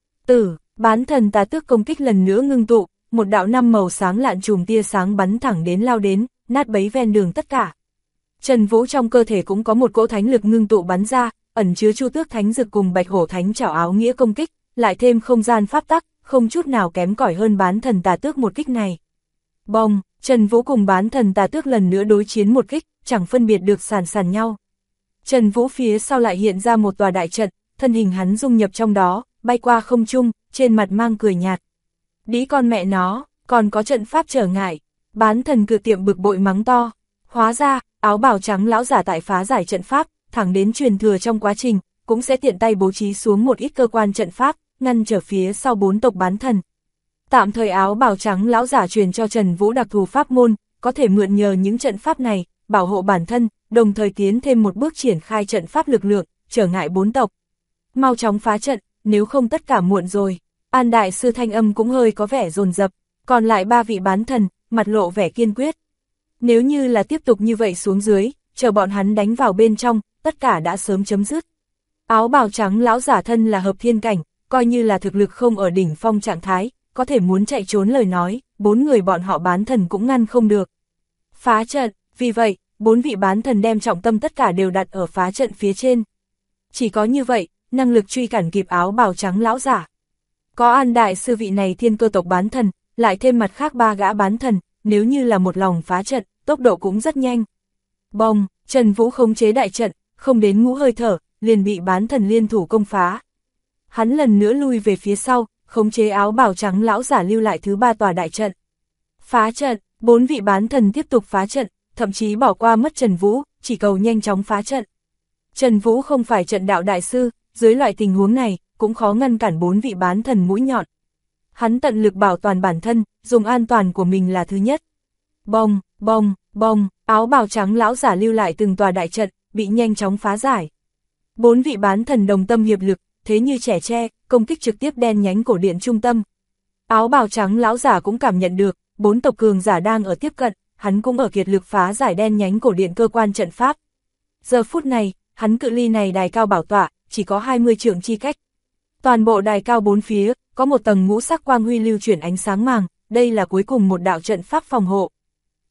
Bán thần tà tước công kích lần nữa ngưng tụ, một đạo năm màu sáng lạn chùm tia sáng bắn thẳng đến lao đến, nát bấy ven đường tất cả. Trần Vũ trong cơ thể cũng có một cỗ thánh lực ngưng tụ bắn ra, ẩn chứa Chu Tước Thánh Dực cùng Bạch Hổ Thánh Trảo áo nghĩa công kích, lại thêm không gian pháp tắc, không chút nào kém cỏi hơn bán thần tà tước một kích này. Bông, Trần Vũ cùng bán thần tà tước lần nữa đối chiến một kích, chẳng phân biệt được sàn nhau. Trần Vũ phía sau lại hiện ra một tòa đại trận, thân hình hắn dung nhập trong đó, bay qua không trung, trên mặt mang cười nhạt. Đĩ con mẹ nó, còn có trận pháp trở ngại, bán thần cự tiệm bực bội mắng to. Hóa ra, áo bào trắng lão giả tại phá giải trận pháp, thẳng đến truyền thừa trong quá trình, cũng sẽ tiện tay bố trí xuống một ít cơ quan trận pháp, ngăn trở phía sau bốn tộc bán thần. Tạm thời áo bào trắng lão giả truyền cho Trần Vũ đặc thù pháp môn, có thể mượn nhờ những trận pháp này, bảo hộ bản thân, đồng thời tiến thêm một bước triển khai trận pháp lực lượng, trở ngại bốn tộc. Mau chóng phá trận, nếu không tất cả muộn rồi. An Đại Sư thanh âm cũng hơi có vẻ dồn dập, còn lại ba vị bán thần, mặt lộ vẻ kiên quyết. Nếu như là tiếp tục như vậy xuống dưới, chờ bọn hắn đánh vào bên trong, tất cả đã sớm chấm dứt. Áo bào trắng lão giả thân là hợp thiên cảnh, coi như là thực lực không ở đỉnh phong trạng thái, có thể muốn chạy trốn lời nói, bốn người bọn họ bán thần cũng ngăn không được. Phá trận, vì vậy, bốn vị bán thần đem trọng tâm tất cả đều đặt ở phá trận phía trên. Chỉ có như vậy, năng lực truy cản kịp áo bào trắng lão giả. Có An Đại Sư vị này thiên cơ tộc bán thần, lại thêm mặt khác ba gã bán thần, nếu như là một lòng phá trận, tốc độ cũng rất nhanh. Bông, Trần Vũ khống chế đại trận, không đến ngũ hơi thở, liền bị bán thần liên thủ công phá. Hắn lần nữa lui về phía sau, khống chế áo bào trắng lão giả lưu lại thứ ba tòa đại trận. Phá trận, bốn vị bán thần tiếp tục phá trận, thậm chí bỏ qua mất Trần Vũ, chỉ cầu nhanh chóng phá trận. Trần Vũ không phải trận đạo đại sư, dưới loại tình huống này, cũng khó ngăn cản bốn vị bán thần mũi nhọn. Hắn tận lực bảo toàn bản thân, dùng an toàn của mình là thứ nhất. Bông, bông, bông, áo bào trắng lão giả lưu lại từng tòa đại trận, bị nhanh chóng phá giải. Bốn vị bán thần đồng tâm hiệp lực, thế như trẻ tre, công kích trực tiếp đen nhánh cổ điện trung tâm. Áo bào trắng lão giả cũng cảm nhận được, bốn tộc cường giả đang ở tiếp cận, hắn cũng ở kiệt lực phá giải đen nhánh cổ điện cơ quan trận pháp. Giờ phút này, hắn cự ly này đài cao bảo tọa, chỉ có 20 trượng chi cách. Toàn bộ đài cao bốn phía, có một tầng ngũ sắc quang huy lưu chuyển ánh sáng màng, đây là cuối cùng một đạo trận pháp phòng hộ.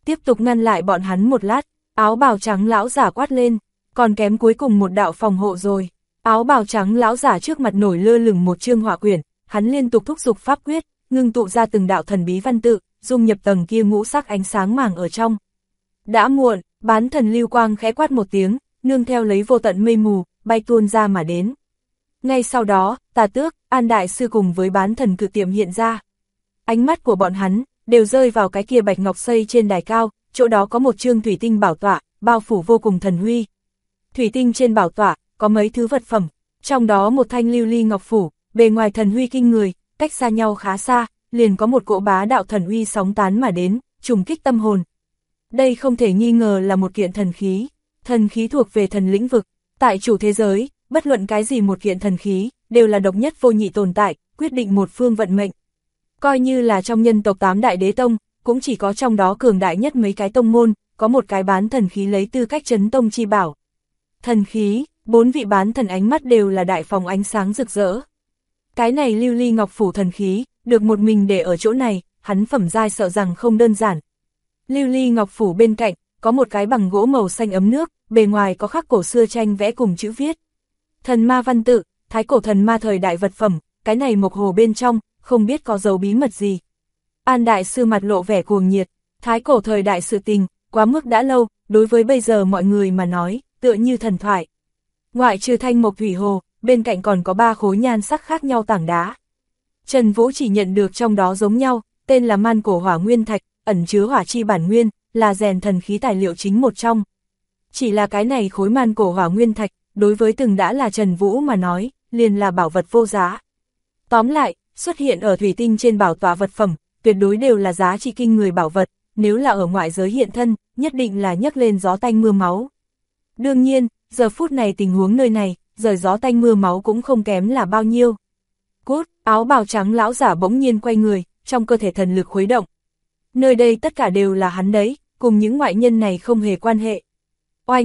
Tiếp tục ngăn lại bọn hắn một lát, áo bào trắng lão giả quát lên, còn kém cuối cùng một đạo phòng hộ rồi. Áo bào trắng lão giả trước mặt nổi lơ lửng một chương họa quyển, hắn liên tục thúc giục pháp quyết, ngưng tụ ra từng đạo thần bí văn tự, dung nhập tầng kia ngũ sắc ánh sáng màng ở trong. Đã muộn, bán thần lưu quang khẽ quát một tiếng, nương theo lấy vô tận mây mù, bay tuôn ra mà đến. Ngay sau đó, Tà Tước, An Đại Sư cùng với bán thần cự tiệm hiện ra. Ánh mắt của bọn hắn đều rơi vào cái kia bạch ngọc xây trên đài cao, chỗ đó có một chương thủy tinh bảo tọa, bao phủ vô cùng thần huy. Thủy tinh trên bảo tọa có mấy thứ vật phẩm, trong đó một thanh lưu ly ngọc phủ, bề ngoài thần huy kinh người, cách xa nhau khá xa, liền có một cỗ bá đạo thần huy sóng tán mà đến, trùng kích tâm hồn. Đây không thể nghi ngờ là một kiện thần khí thuộc về thần lĩnh vực, tại chủ thế giới, bất luận cái gì một kiện thần khí, đều là độc nhất vô nhị tồn tại, quyết định một phương vận mệnh. Coi như là trong nhân tộc 8 đại đế tông, cũng chỉ có trong đó cường đại nhất mấy cái tông môn, có một cái bán thần khí lấy tư cách chấn tông chi bảo. Thần khí, 4 vị bán thần ánh mắt đều là đại phóng ánh sáng rực rỡ. Cái này lưu ly ngọc phủ thần khí, được một mình để ở chỗ này, hắn phẩm giai sợ rằng không đơn giản. Lưu ly ngọc phủ bên cạnh, có một cái bằng gỗ màu xanh ấm nước, bề ngoài có khắc cổ xưa tranh vẽ cùng chữ viết. Thần ma văn tự, thái cổ thần ma thời đại vật phẩm, cái này mộc hồ bên trong, không biết có dấu bí mật gì. An Đại Sư mặt lộ vẻ cuồng nhiệt, thái cổ thời đại sự tình, quá mức đã lâu, đối với bây giờ mọi người mà nói, tựa như thần thoại. Ngoại trừ thanh mộc thủy hồ, bên cạnh còn có 3 khối nhan sắc khác nhau tảng đá. Trần Vũ chỉ nhận được trong đó giống nhau, tên là man cổ hỏa nguyên thạch, ẩn chứa hỏa chi bản nguyên, là rèn thần khí tài liệu chính một trong. Chỉ là cái này khối man cổ hỏa nguyên thạch, đối với từng đã là Trần Vũ mà nói, liền là bảo vật vô giá. Tóm lại, xuất hiện ở thủy tinh trên bảo tọa vật phẩm, tuyệt đối đều là giá trị kinh người bảo vật, nếu là ở ngoại giới hiện thân, nhất định là nhấc lên gió tanh mưa máu. Đương nhiên, giờ phút này tình huống nơi này, rời gió tanh mưa máu cũng không kém là bao nhiêu. Cút, áo bào trắng lão giả bỗng nhiên quay người, trong cơ thể thần lực khuấy động. Nơi đây tất cả đều là hắn đấy, cùng những ngoại nhân này không hề quan hệ. Oanh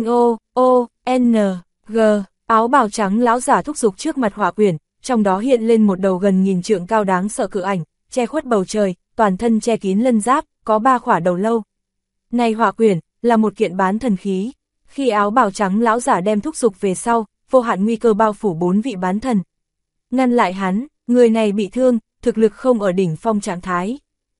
G, áo bào trắng lão giả thúc giục trước mặt hỏa quyển, trong đó hiện lên một đầu gần nghìn trượng cao đáng sợ cự ảnh, che khuất bầu trời, toàn thân che kín lân giáp, có 3 khỏa đầu lâu. Này hỏa quyển, là một kiện bán thần khí. Khi áo bào trắng lão giả đem thúc giục về sau, vô hạn nguy cơ bao phủ 4 vị bán thần. Ngăn lại hắn, người này bị thương, thực lực không ở đỉnh phong trạng thái.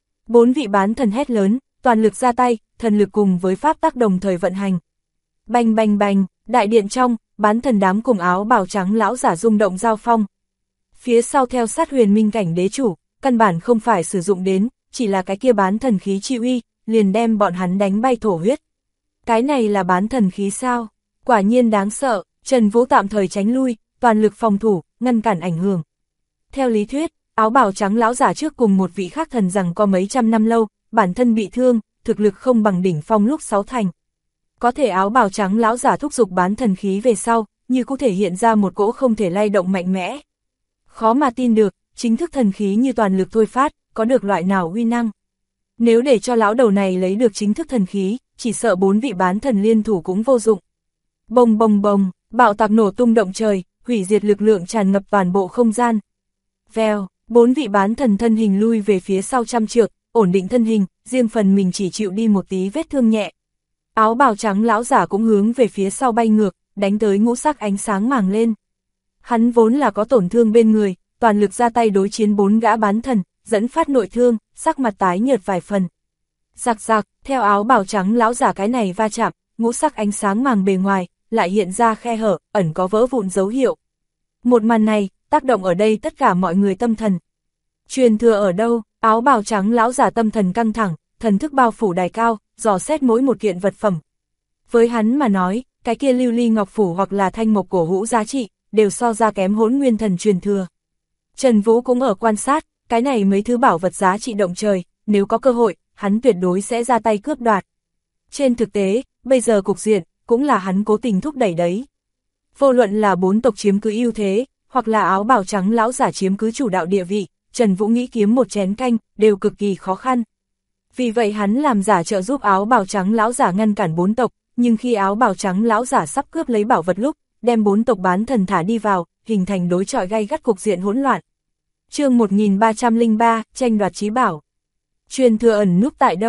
4 vị bán thần hét lớn, toàn lực ra tay, thần lực cùng với pháp tắc đồng thời vận hành. Bành bành bành, đại điện trong, bán thần đám cùng áo bào trắng lão giả rung động giao phong. Phía sau theo sát huyền minh cảnh đế chủ, căn bản không phải sử dụng đến, chỉ là cái kia bán thần khí chi uy, liền đem bọn hắn đánh bay thổ huyết. Cái này là bán thần khí sao? Quả nhiên đáng sợ, Trần Vũ tạm thời tránh lui, toàn lực phòng thủ, ngăn cản ảnh hưởng. Theo lý thuyết, áo bào trắng lão giả trước cùng một vị khác thần rằng có mấy trăm năm lâu, bản thân bị thương, thực lực không bằng đỉnh phong lúc 6 thành. Có thể áo bào trắng lão giả thúc giục bán thần khí về sau, như có thể hiện ra một cỗ không thể lay động mạnh mẽ. Khó mà tin được, chính thức thần khí như toàn lực thôi phát, có được loại nào uy năng. Nếu để cho lão đầu này lấy được chính thức thần khí, chỉ sợ 4 vị bán thần liên thủ cũng vô dụng. Bồng bồng bồng, bạo tạc nổ tung động trời, hủy diệt lực lượng tràn ngập toàn bộ không gian. Vèo, 4 vị bán thần thân hình lui về phía sau trăm trượng, ổn định thân hình, riêng phần mình chỉ chịu đi một tí vết thương nhẹ. Áo bào trắng lão giả cũng hướng về phía sau bay ngược, đánh tới ngũ sắc ánh sáng màng lên. Hắn vốn là có tổn thương bên người, toàn lực ra tay đối chiến 4 gã bán thần, dẫn phát nội thương, sắc mặt tái nhợt vài phần. Rạc rạc, theo áo bào trắng lão giả cái này va chạm, ngũ sắc ánh sáng màng bề ngoài, lại hiện ra khe hở, ẩn có vỡ vụn dấu hiệu. Một màn này, tác động ở đây tất cả mọi người tâm thần. Truyền thừa ở đâu? Áo bào trắng lão giả tâm thần căng thẳng, thần thức bao phủ đài cao, dò xét mỗi một kiện vật phẩm. Với hắn mà nói, cái kia lưu ly ngọc phủ hoặc là thanh mộc cổ hũ giá trị, đều so ra kém Hỗn Nguyên Thần truyền thừa. Trần Vũ cũng ở quan sát, cái này mấy thứ bảo vật giá trị động trời, nếu có cơ hội, hắn tuyệt đối sẽ ra tay cướp đoạt. Trên thực tế, bây giờ cục diện, cũng là hắn cố tình thúc đẩy đấy. Vô luận là 4 tộc chiếm cứ ưu thế, hoặc là áo bào trắng lão giả chiếm cứ chủ đạo địa vị, Trần Vũ nghĩ kiếm một chén canh, đều cực kỳ khó khăn. Vì vậy hắn làm giả trợ giúp áo bào trắng lão giả ngăn cản 4 tộc, nhưng khi áo bào trắng lão giả sắp cướp lấy bảo vật lúc, đem 4 tộc bán thần thả đi vào, hình thành đối chọi gay gắt cục diện hỗn loạn. Chương 1303, tranh đoạt chí bảo. Truyền thừa ẩn núp tại đâu?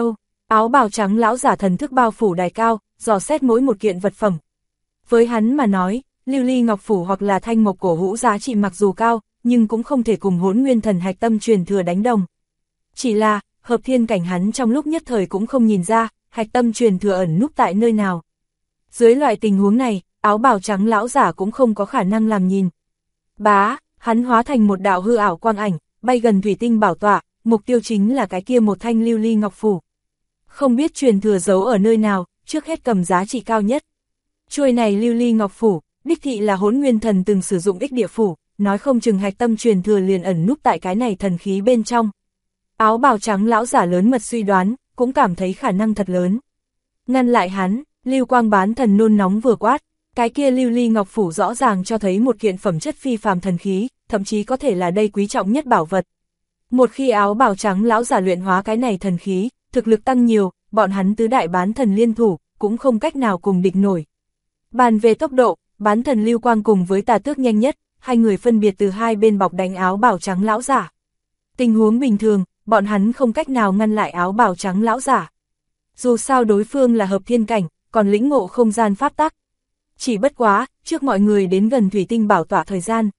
Áo bào trắng lão giả thần thức bao phủ đài cao, dò xét mỗi một kiện vật phẩm. Với hắn mà nói, lưu ly ngọc phủ hoặc là thanh mộc cổ hũ giá trị mặc dù cao, nhưng cũng không thể cùng Hỗn Nguyên Thần hạch tâm truyền thừa đánh đồng. Chỉ là, hợp thiên cảnh hắn trong lúc nhất thời cũng không nhìn ra, hạch tâm truyền thừa ẩn núp tại nơi nào. Dưới loại tình huống này, áo bào trắng lão giả cũng không có khả năng làm nhìn. Bá, hắn hóa thành một đạo hư ảo quang ảnh, bay gần thủy tinh bảo tọa, mục tiêu chính là cái kia một thanh lưu ly ngọc phủ. Không biết truyền thừa giấu ở nơi nào, trước hết cầm giá trị cao nhất. Chuôi này lưu ly ngọc phủ, đích thị là Hỗn Nguyên Thần từng sử dụng ích địa phủ, nói không chừng hạch tâm truyền thừa liền ẩn núp tại cái này thần khí bên trong. Áo bào trắng lão giả lớn mật suy đoán, cũng cảm thấy khả năng thật lớn. Ngăn lại hắn, Lưu Quang Bán Thần nôn nóng vừa quát, cái kia lưu ly ngọc phủ rõ ràng cho thấy một kiện phẩm chất phi phàm thần khí, thậm chí có thể là đây quý trọng nhất bảo vật. Một khi áo bào trắng lão giả luyện hóa cái này thần khí, thực lực tăng nhiều, bọn hắn tứ đại bán thần liên thủ, cũng không cách nào cùng địch nổi. Bàn về tốc độ, bán thần Lưu Quang cùng với Tà Tước nhanh nhất, hai người phân biệt từ hai bên bọc đánh áo bào trắng lão giả. Tình huống bình thường, bọn hắn không cách nào ngăn lại áo bào trắng lão giả. Dù sao đối phương là hợp thiên cảnh, còn lĩnh ngộ không gian pháp tắc. Chỉ bất quá, trước mọi người đến gần thủy tinh bảo tọa thời gian.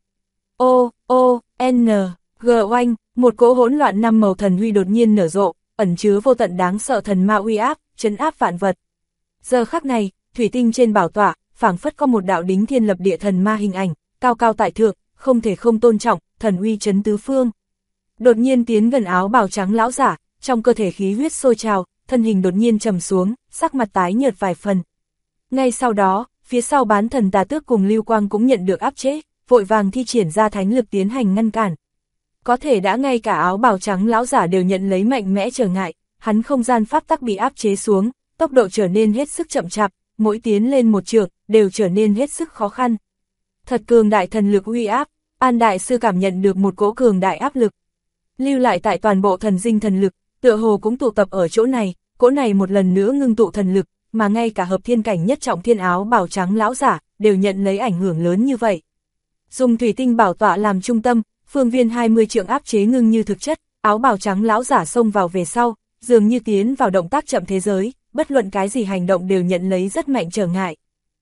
G oanh, một cỗ hỗn loạn năm màu thần huy đột nhiên nở rộ, ẩn chứa vô tận đáng sợ thần ma uy áp, trấn áp vạn vật. Giờ khắc này, thủy tinh trên bảo tọa, phảng phất có một đạo đính thiên lập địa thần ma hình ảnh, cao cao tại thượng, không thể không tôn trọng, thần uy trấn tứ phương. Đột nhiên tiến gần áo bào trắng lão giả, trong cơ thể khí huyết sôi trào, thân hình đột nhiên trầm xuống, sắc mặt tái nhợt vài phần. Ngay sau đó, phía sau bán thần Tà Tước cùng Lưu Quang cũng nhận được áp chế, vội vàng thi triển ra thánh lực tiến hành ngăn cản. Có thể đã ngay cả áo bào trắng lão giả đều nhận lấy mạnh mẽ trở ngại, hắn không gian pháp tắc bị áp chế xuống, tốc độ trở nên hết sức chậm chạp, mỗi tiến lên một trượng, đều trở nên hết sức khó khăn. Thật cường đại thần lực uy áp, An Đại Sư cảm nhận được một cỗ cường đại áp lực. Lưu lại tại toàn bộ thần dinh thần lực, tựa hồ cũng tụ tập ở chỗ này, cỗ này một lần nữa ngưng tụ thần lực, mà ngay cả hợp thiên cảnh nhất trọng thiên áo bào trắng lão giả, đều nhận lấy ảnh hưởng lớn như vậy. Dùng thủy tinh bảo tọa làm trung tâm, phương viên 20 trượng áp chế ngưng như thực chất, áo bào trắng lão giả xông vào về sau, dường như tiến vào động tác chậm thế giới, bất luận cái gì hành động đều nhận lấy rất mạnh trở ngại.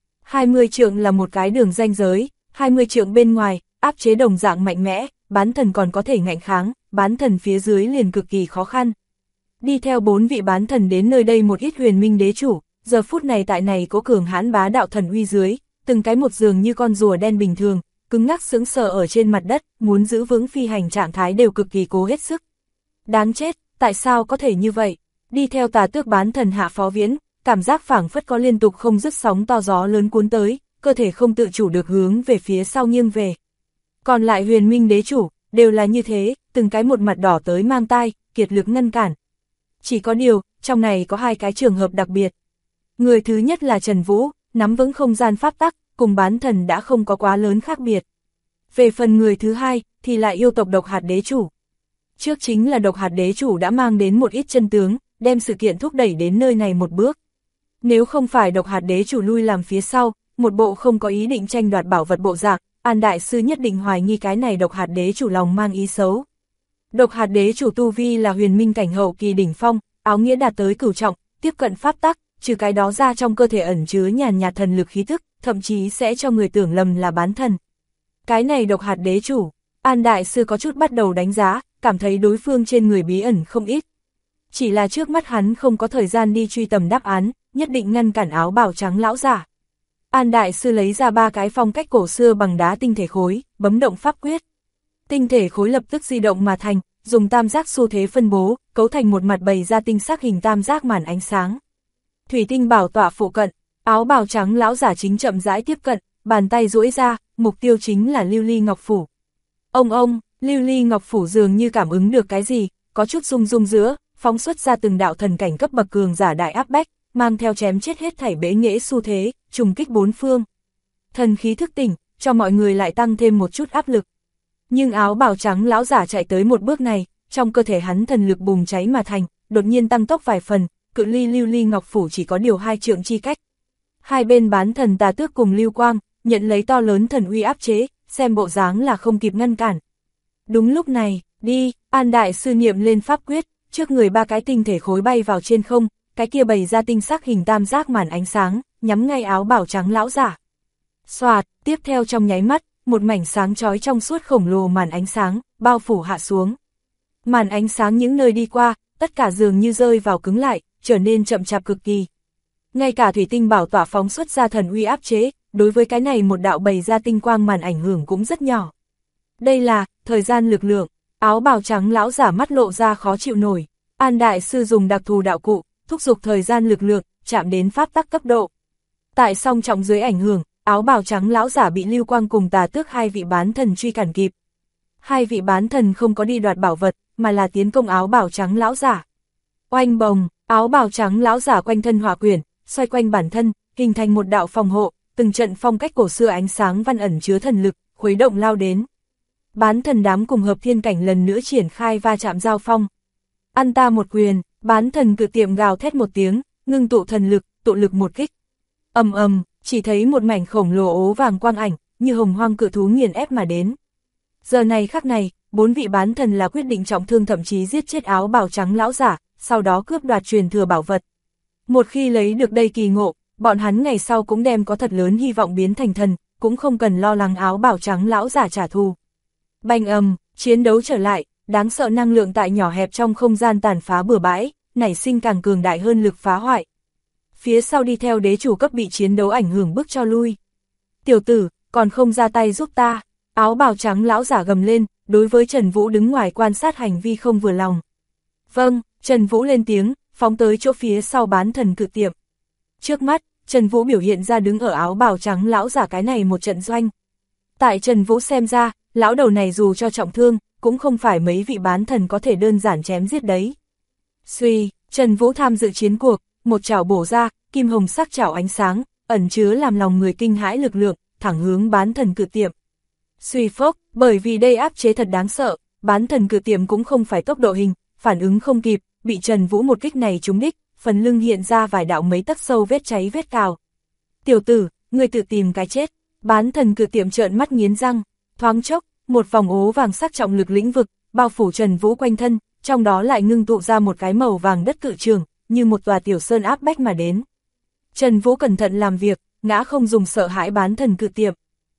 20 trượng là một cái đường ranh giới, 20 trượng bên ngoài, áp chế đồng dạng mạnh mẽ, bán thần còn có thể ngạnh kháng, bán thần phía dưới liền cực kỳ khó khăn. Đi theo 4 vị bán thần đến nơi đây một ít huyền minh đế chủ, giờ phút này tại này có cường hãn bá đạo thần uy dưới, từng cái một dường như con rùa đen bình thường, cứng ngắc sững sờ ở trên mặt đất, muốn giữ vững phi hành trạng thái đều cực kỳ cố hết sức. Đáng chết, tại sao có thể như vậy? Đi theo Tà Tước bán thần Hạ Phó Viễn, cảm giác phảng phất có liên tục không dứt sóng to gió lớn cuốn tới, cơ thể không tự chủ được hướng về phía sau nghiêng về. Còn lại huyền minh đế chủ, đều là như thế, từng cái một mặt đỏ tới mang tai, kiệt lực ngăn cản. Chỉ có điều, trong này có hai cái trường hợp đặc biệt. Người thứ nhất là Trần Vũ, nắm vững không gian pháp tắc, cùng bán thần đã không có quá lớn khác biệt. Về phần người thứ hai, thì lại yêu tộc Độc Hạt Đế Chủ. Trước chính là Độc Hạt Đế Chủ đã mang đến một ít chân tướng, đem sự kiện thúc đẩy đến nơi này một bước. Nếu không phải Độc Hạt Đế Chủ lui làm phía sau, một bộ không có ý định tranh đoạt bảo vật bộ dạng, An Đại Sư nhất định hoài nghi cái này Độc Hạt Đế Chủ lòng mang ý xấu. Độc Hạt Đế Chủ tu vi là huyền minh cảnh hậu kỳ đỉnh phong, áo nghĩa đạt tới cửu trọng, tiếp cận pháp tắc, trừ cái đó ra trong cơ thể ẩn chứa nhàn nhạt thần lực khí thức, thậm chí sẽ cho người tưởng lầm là bán thần. Cái này Độc Hạt Đế Chủ, An Đại Sư có chút bắt đầu đánh giá, cảm thấy đối phương trên người bí ẩn không ít. Chỉ là trước mắt hắn không có thời gian đi truy tầm đáp án, nhất định ngăn cản áo bào trắng lão giả. An Đại Sư lấy ra 3 cái phong cách cổ xưa bằng đá tinh thể khối, bấm động pháp quyết. Tinh thể khối lập tức di động mà thành, dùng tam giác xu thế phân bố, cấu thành một mặt bày ra tinh sắc hình tam giác màn ánh sáng. Thủy tinh bảo tọa phụ cận, áo bào trắng lão giả chính chậm rãi tiếp cận, bàn tay duỗi ra, mục tiêu chính là lưu ly ngọc phủ. Ông, lưu ly ngọc phủ dường như cảm ứng được cái gì, có chút rung rung giữa, phóng xuất ra từng đạo thần cảnh cấp bậc cường giả đại áp bách, mang theo chém chết hết thảy bế nghệ xu thế, trùng kích bốn phương. Thần khí thức tỉnh, cho mọi người lại tăng thêm một chút áp lực. Nhưng áo bào trắng lão giả chạy tới một bước này, trong cơ thể hắn thần lực bùng cháy mà thành, đột nhiên tăng tốc vài phần, cự ly lưu ly ngọc phủ chỉ có điều 2 trượng chi cách. Hai bên bán thần Tà Tước cùng Lưu Quang, nhận lấy to lớn thần uy áp chế, xem bộ dáng là không kịp ngăn cản. Đúng lúc này, đi, An Đại Sư niệm lên pháp quyết, trước người 3 cái tinh thể khối bay vào trên không, cái kia bày ra tinh sắc hình tam giác màn ánh sáng, nhắm ngay áo bào trắng lão giả. Xoạt, tiếp theo trong nháy mắt, một mảnh sáng chói trong suốt khổng lồ màn ánh sáng, bao phủ hạ xuống. Màn ánh sáng những nơi đi qua, tất cả dường như rơi vào cứng lại, trở nên chậm chạp cực kỳ. Ngay cả thủy tinh bảo tỏa phóng xuất ra thần uy áp chế, đối với cái này một đạo bày ra tinh quang màn ảnh hưởng cũng rất nhỏ. Đây là, thời gian lực lượng, áo bào trắng lão giả mắt lộ ra khó chịu nổi. An đại sư dùng đặc thù đạo cụ, thúc giục thời gian lực lượng, chạm đến pháp tắc cấp độ. Tại song trọng dưới ảnh hưởng, áo bào trắng lão giả bị Lưu Quang cùng Tà Tước hai vị bán thần truy cản kịp. Hai vị bán thần không có đi đoạt bảo vật, mà là tiến công áo bào trắng lão giả. Oanh bồng, áo bào trắng lão giả quanh thân hỏa quyển, xoay quanh bản thân, hình thành một đạo phòng hộ, từng trận phong cách cổ xưa ánh sáng văn ẩn chứa thần lực, khuấy động lao đến. Bán thần đám cùng hợp thiên cảnh lần nữa triển khai va chạm giao phong. Ăn ta một quyền, bán thần cự tiệm gào thét một tiếng, ngưng tụ thần lực, tụ lực một kích. Ầm ầm, chỉ thấy một mảnh khổng lồ ố vàng quang ảnh, như hồng hoang cự thú nghiền ép mà đến. Giờ này khắc này, bốn vị bán thần là quyết định trọng thương thậm chí giết chết áo bào trắng lão giả, sau đó cướp đoạt truyền thừa bảo vật. Một khi lấy được đây kỳ ngộ, bọn hắn ngày sau cũng đem có thật lớn hy vọng biến thành thần, cũng không cần lo lắng áo bào trắng lão giả trả thù. Bành ầm, chiến đấu trở lại, đáng sợ năng lượng tại nhỏ hẹp trong không gian tàn phá bừa bãi, nảy sinh càng cường đại hơn lực phá hoại. Phía sau đi theo đế chủ cấp bị chiến đấu ảnh hưởng bức cho lui. Tiểu tử, còn không ra tay giúp ta, áo bào trắng lão giả gầm lên, đối với Trần Vũ đứng ngoài quan sát hành vi không vừa lòng. Vâng, Trần Vũ lên tiếng, phóng tới chỗ phía sau bán thần cự tiệm. Trước mắt, Trần Vũ biểu hiện ra đứng ở áo bào trắng lão giả cái này một trận doanh. Tại Trần Vũ xem ra, lão đầu này dù cho trọng thương, cũng không phải mấy vị bán thần có thể đơn giản chém giết đấy. Suy, Trần Vũ tham dự chiến cuộc, một chảo bổ ra, kim hồng sắc chảo ánh sáng, ẩn chứa làm lòng người kinh hãi lực lượng, thẳng hướng bán thần cự tiệm. Suy phốc, bởi vì đây áp chế thật đáng sợ, bán thần cự tiệm cũng không phải tốc độ hình, phản ứng không kịp, bị Trần Vũ một kích này trúng đích, phần lưng hiện ra vài đạo mấy tấc sâu vết cháy vết cào. Tiểu tử, ngươi tự tìm cái chết, bán thần cự tiệm trợn mắt nghiến răng, thoáng chốc, một vòng ố vàng sắc trọng lực lĩnh vực, bao phủ Trần Vũ quanh thân, trong đó lại ngưng tụ ra một cái màu vàng đất cự trường, như một tòa tiểu sơn áp bách mà đến. Trần Vũ cẩn thận làm việc, ngã không dùng sợ hãi bán thần cự tiệm.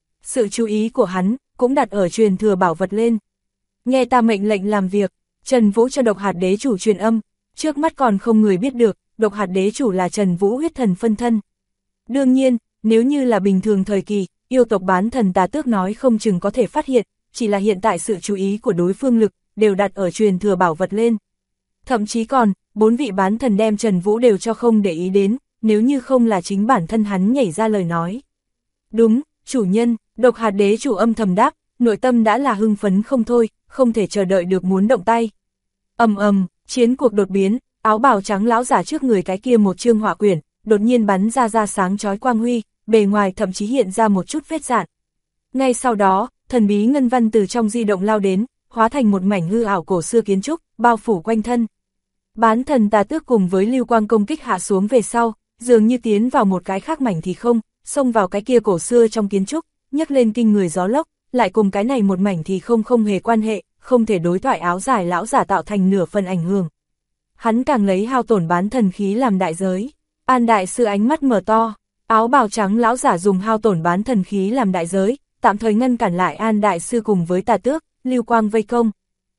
Sự chú ý của hắn, cũng đặt ở truyền thừa bảo vật lên. Nghe ta mệnh lệnh làm việc, Trần Vũ cho độc hạt đế chủ truyền âm, trước mắt còn không người biết được, độc hạt đế chủ là Trần Vũ huyết thần phân thân. Đương nhiên, nếu như là bình thường thời kỳ, yêu tộc bán thần Tà Tước nói không chừng có thể phát hiện, chỉ là hiện tại sự chú ý của đối phương lực, đều đặt ở truyền thừa bảo vật lên. Thậm chí còn, bốn vị bán thần đem Trần Vũ đều cho không để ý đến, nếu như không là chính bản thân hắn nhảy ra lời nói. Đúng, chủ nhân, độc hạt đế chủ âm thầm đáp, nội tâm đã là hưng phấn không thôi, không thể chờ đợi được muốn động tay. Ầm ầm, chiến cuộc đột biến, áo bào trắng lão giả trước người cái kia một chương hỏa quyển, đột nhiên bắn ra sáng chói quang huy, bề ngoài thậm chí hiện ra một chút vết rạn. Ngay sau đó, thần bí ngân văn từ trong di động lao đến, hóa thành một mảnh hư ảo cổ xưa kiến trúc, bao phủ quanh thân. Bán thần Tà Tước cùng với lưu quang công kích hạ xuống về sau, dường như tiến vào một cái khác mảnh thì không, xông vào cái kia cổ xưa trong kiến trúc, nhấc lên kinh người gió lốc, lại cùng cái này một mảnh thì không hề quan hệ, không thể đối thoại áo dài lão giả tạo thành nửa phần ảnh hưởng. Hắn càng lấy hao tổn bán thần khí làm đại giới. An đại sư ánh mắt mở to, áo bào trắng lão giả dùng hao tổn bán thần khí làm đại giới, tạm thời ngăn cản lại An đại sư cùng với Tà Tước, lưu quang vây công.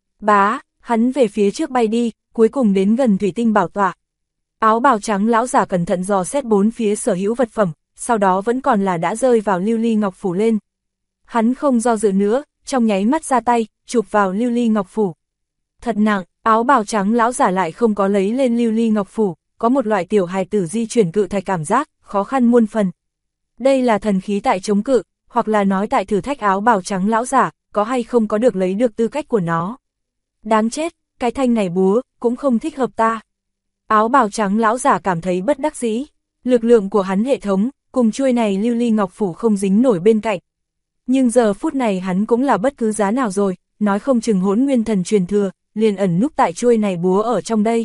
Bá, hắn về phía trước bay đi, cuối cùng đến gần thủy tinh bảo tọa. Áo bào trắng lão giả cẩn thận dò xét bốn phía sở hữu vật phẩm, sau đó vẫn còn là đã rơi vào lưu ly ngọc phủ lên. Hắn không do dự nữa, trong nháy mắt ra tay, chụp vào lưu ly ngọc phủ. Thật nặng, áo bào trắng lão giả lại không có lấy lên lưu ly ngọc phủ, có một loại tiểu hài tử di chuyển cự thạch cảm giác, khó khăn muôn phần. Đây là thần khí tại chống cự, hoặc là nói tại thử thách áo bào trắng lão giả, có hay không có được lấy được tư cách của nó. Đáng chết, cái thanh này búa, cũng không thích hợp ta. Áo bào trắng lão giả cảm thấy bất đắc dĩ, lực lượng của hắn hệ thống, cùng chuôi này lưu ly ngọc phủ không dính nổi bên cạnh. Nhưng giờ phút này hắn cũng là bất cứ giá nào rồi, nói không chừng Hỗn Nguyên Thần truyền thừa, liền ẩn núp tại chuôi này búa ở trong đây.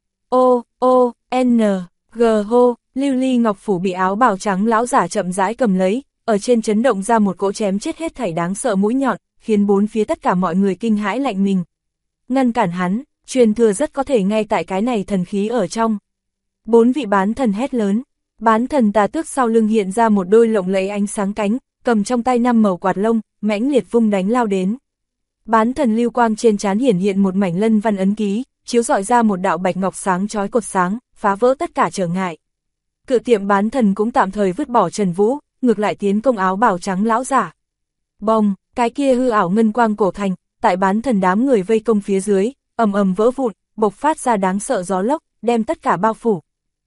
G hô, lưu ly ngọc phủ bị áo bào trắng lão giả chậm rãi cầm lấy, ở trên chấn động ra một cỗ chém chết hết thảy đáng sợ mũi nhọn, khiến bốn phía tất cả mọi người kinh hãi lạnh mình. Ngăn cản hắn, truyền thừa rất có thể ngay tại cái này thần khí ở trong. 4 vị bán thần hét lớn. Bán thần tà tước sau lưng hiện ra một đôi lộng lẫy ánh sáng cánh, cầm trong tay 5 màu quạt lông, mãnh liệt vung đánh lao đến. Bán thần lưu quang trên trán hiển hiện một mảnh lân văn ấn ký, chiếu rọi ra một đạo bạch ngọc sáng chói cột sáng, phá vỡ tất cả trở ngại. Cự tiệm bán thần cũng tạm thời vứt bỏ Trần Vũ, ngược lại tiến công áo bào trắng lão giả. Bông, cái kia hư ảo ngân quang cổ thành, tại bán thần đám người vây công phía dưới, ầm ầm vỡ vụn, bộc phát ra đáng sợ gió lốc, đem tất cả bao phủ.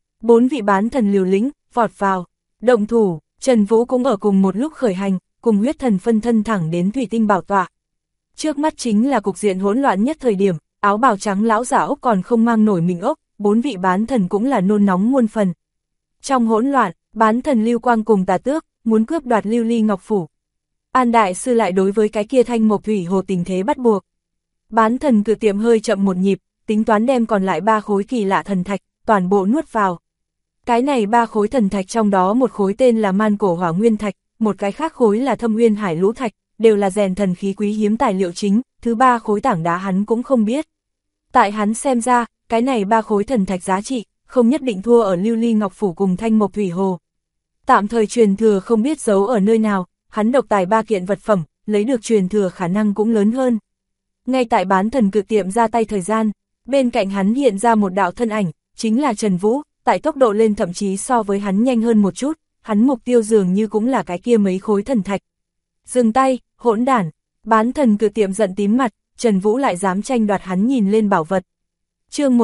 4 vị bán thần liều lĩnh, vọt vào, động thủ, Trần Vũ cũng ở cùng một lúc khởi hành, cùng huyết thần phân thân thẳng đến thủy tinh bảo tọa. Trước mắt chính là cục diện hỗn loạn nhất thời điểm, áo bào trắng lão giả ốc còn không mang nổi mình ốc, 4 vị bán thần cũng là nôn nóng muôn phần. Trong hỗn loạn, bán thần Lưu Quang cùng Tà Tước, muốn cướp đoạt Lưu Ly Ngọc Phủ. An Đại Sư lại đối với cái kia Thanh Mộc Thủy Hồ tình thế bắt buộc. Bán thần Cự Tiệm hơi chậm một nhịp, tính toán đem còn lại 3 khối kỳ lạ thần thạch, toàn bộ nuốt vào. Cái này 3 khối thần thạch trong đó một khối tên là Man Cổ Hỏa Nguyên Thạch, một cái khác khối là Thâm Nguyên Hải Lũ Thạch, đều là rèn thần khí quý hiếm tài liệu chính, thứ 3 khối tảng đá hắn cũng không biết. Tại hắn xem ra, cái này 3 khối thần thạch giá trị, không nhất định thua ở Lưu Ly Ngọc Phủ cùng Thanh Mộc Thủy Hồ. Tạm thời truyền thừa không biết giấu ở nơi nào, hắn độc tài 3 kiện vật phẩm, lấy được truyền thừa khả năng cũng lớn hơn. Ngay tại bán thần Cự Tiệm ra tay thời gian, bên cạnh hắn hiện ra một đạo thân ảnh, chính là Trần Vũ, tại tốc độ lên thậm chí so với hắn nhanh hơn một chút, hắn mục tiêu dường như cũng là cái kia mấy khối thần thạch. Dừng tay, hỗn đản, bán thần Cự Tiệm giận tím mặt, Trần Vũ lại dám tranh đoạt hắn nhìn lên bảo vật. Chương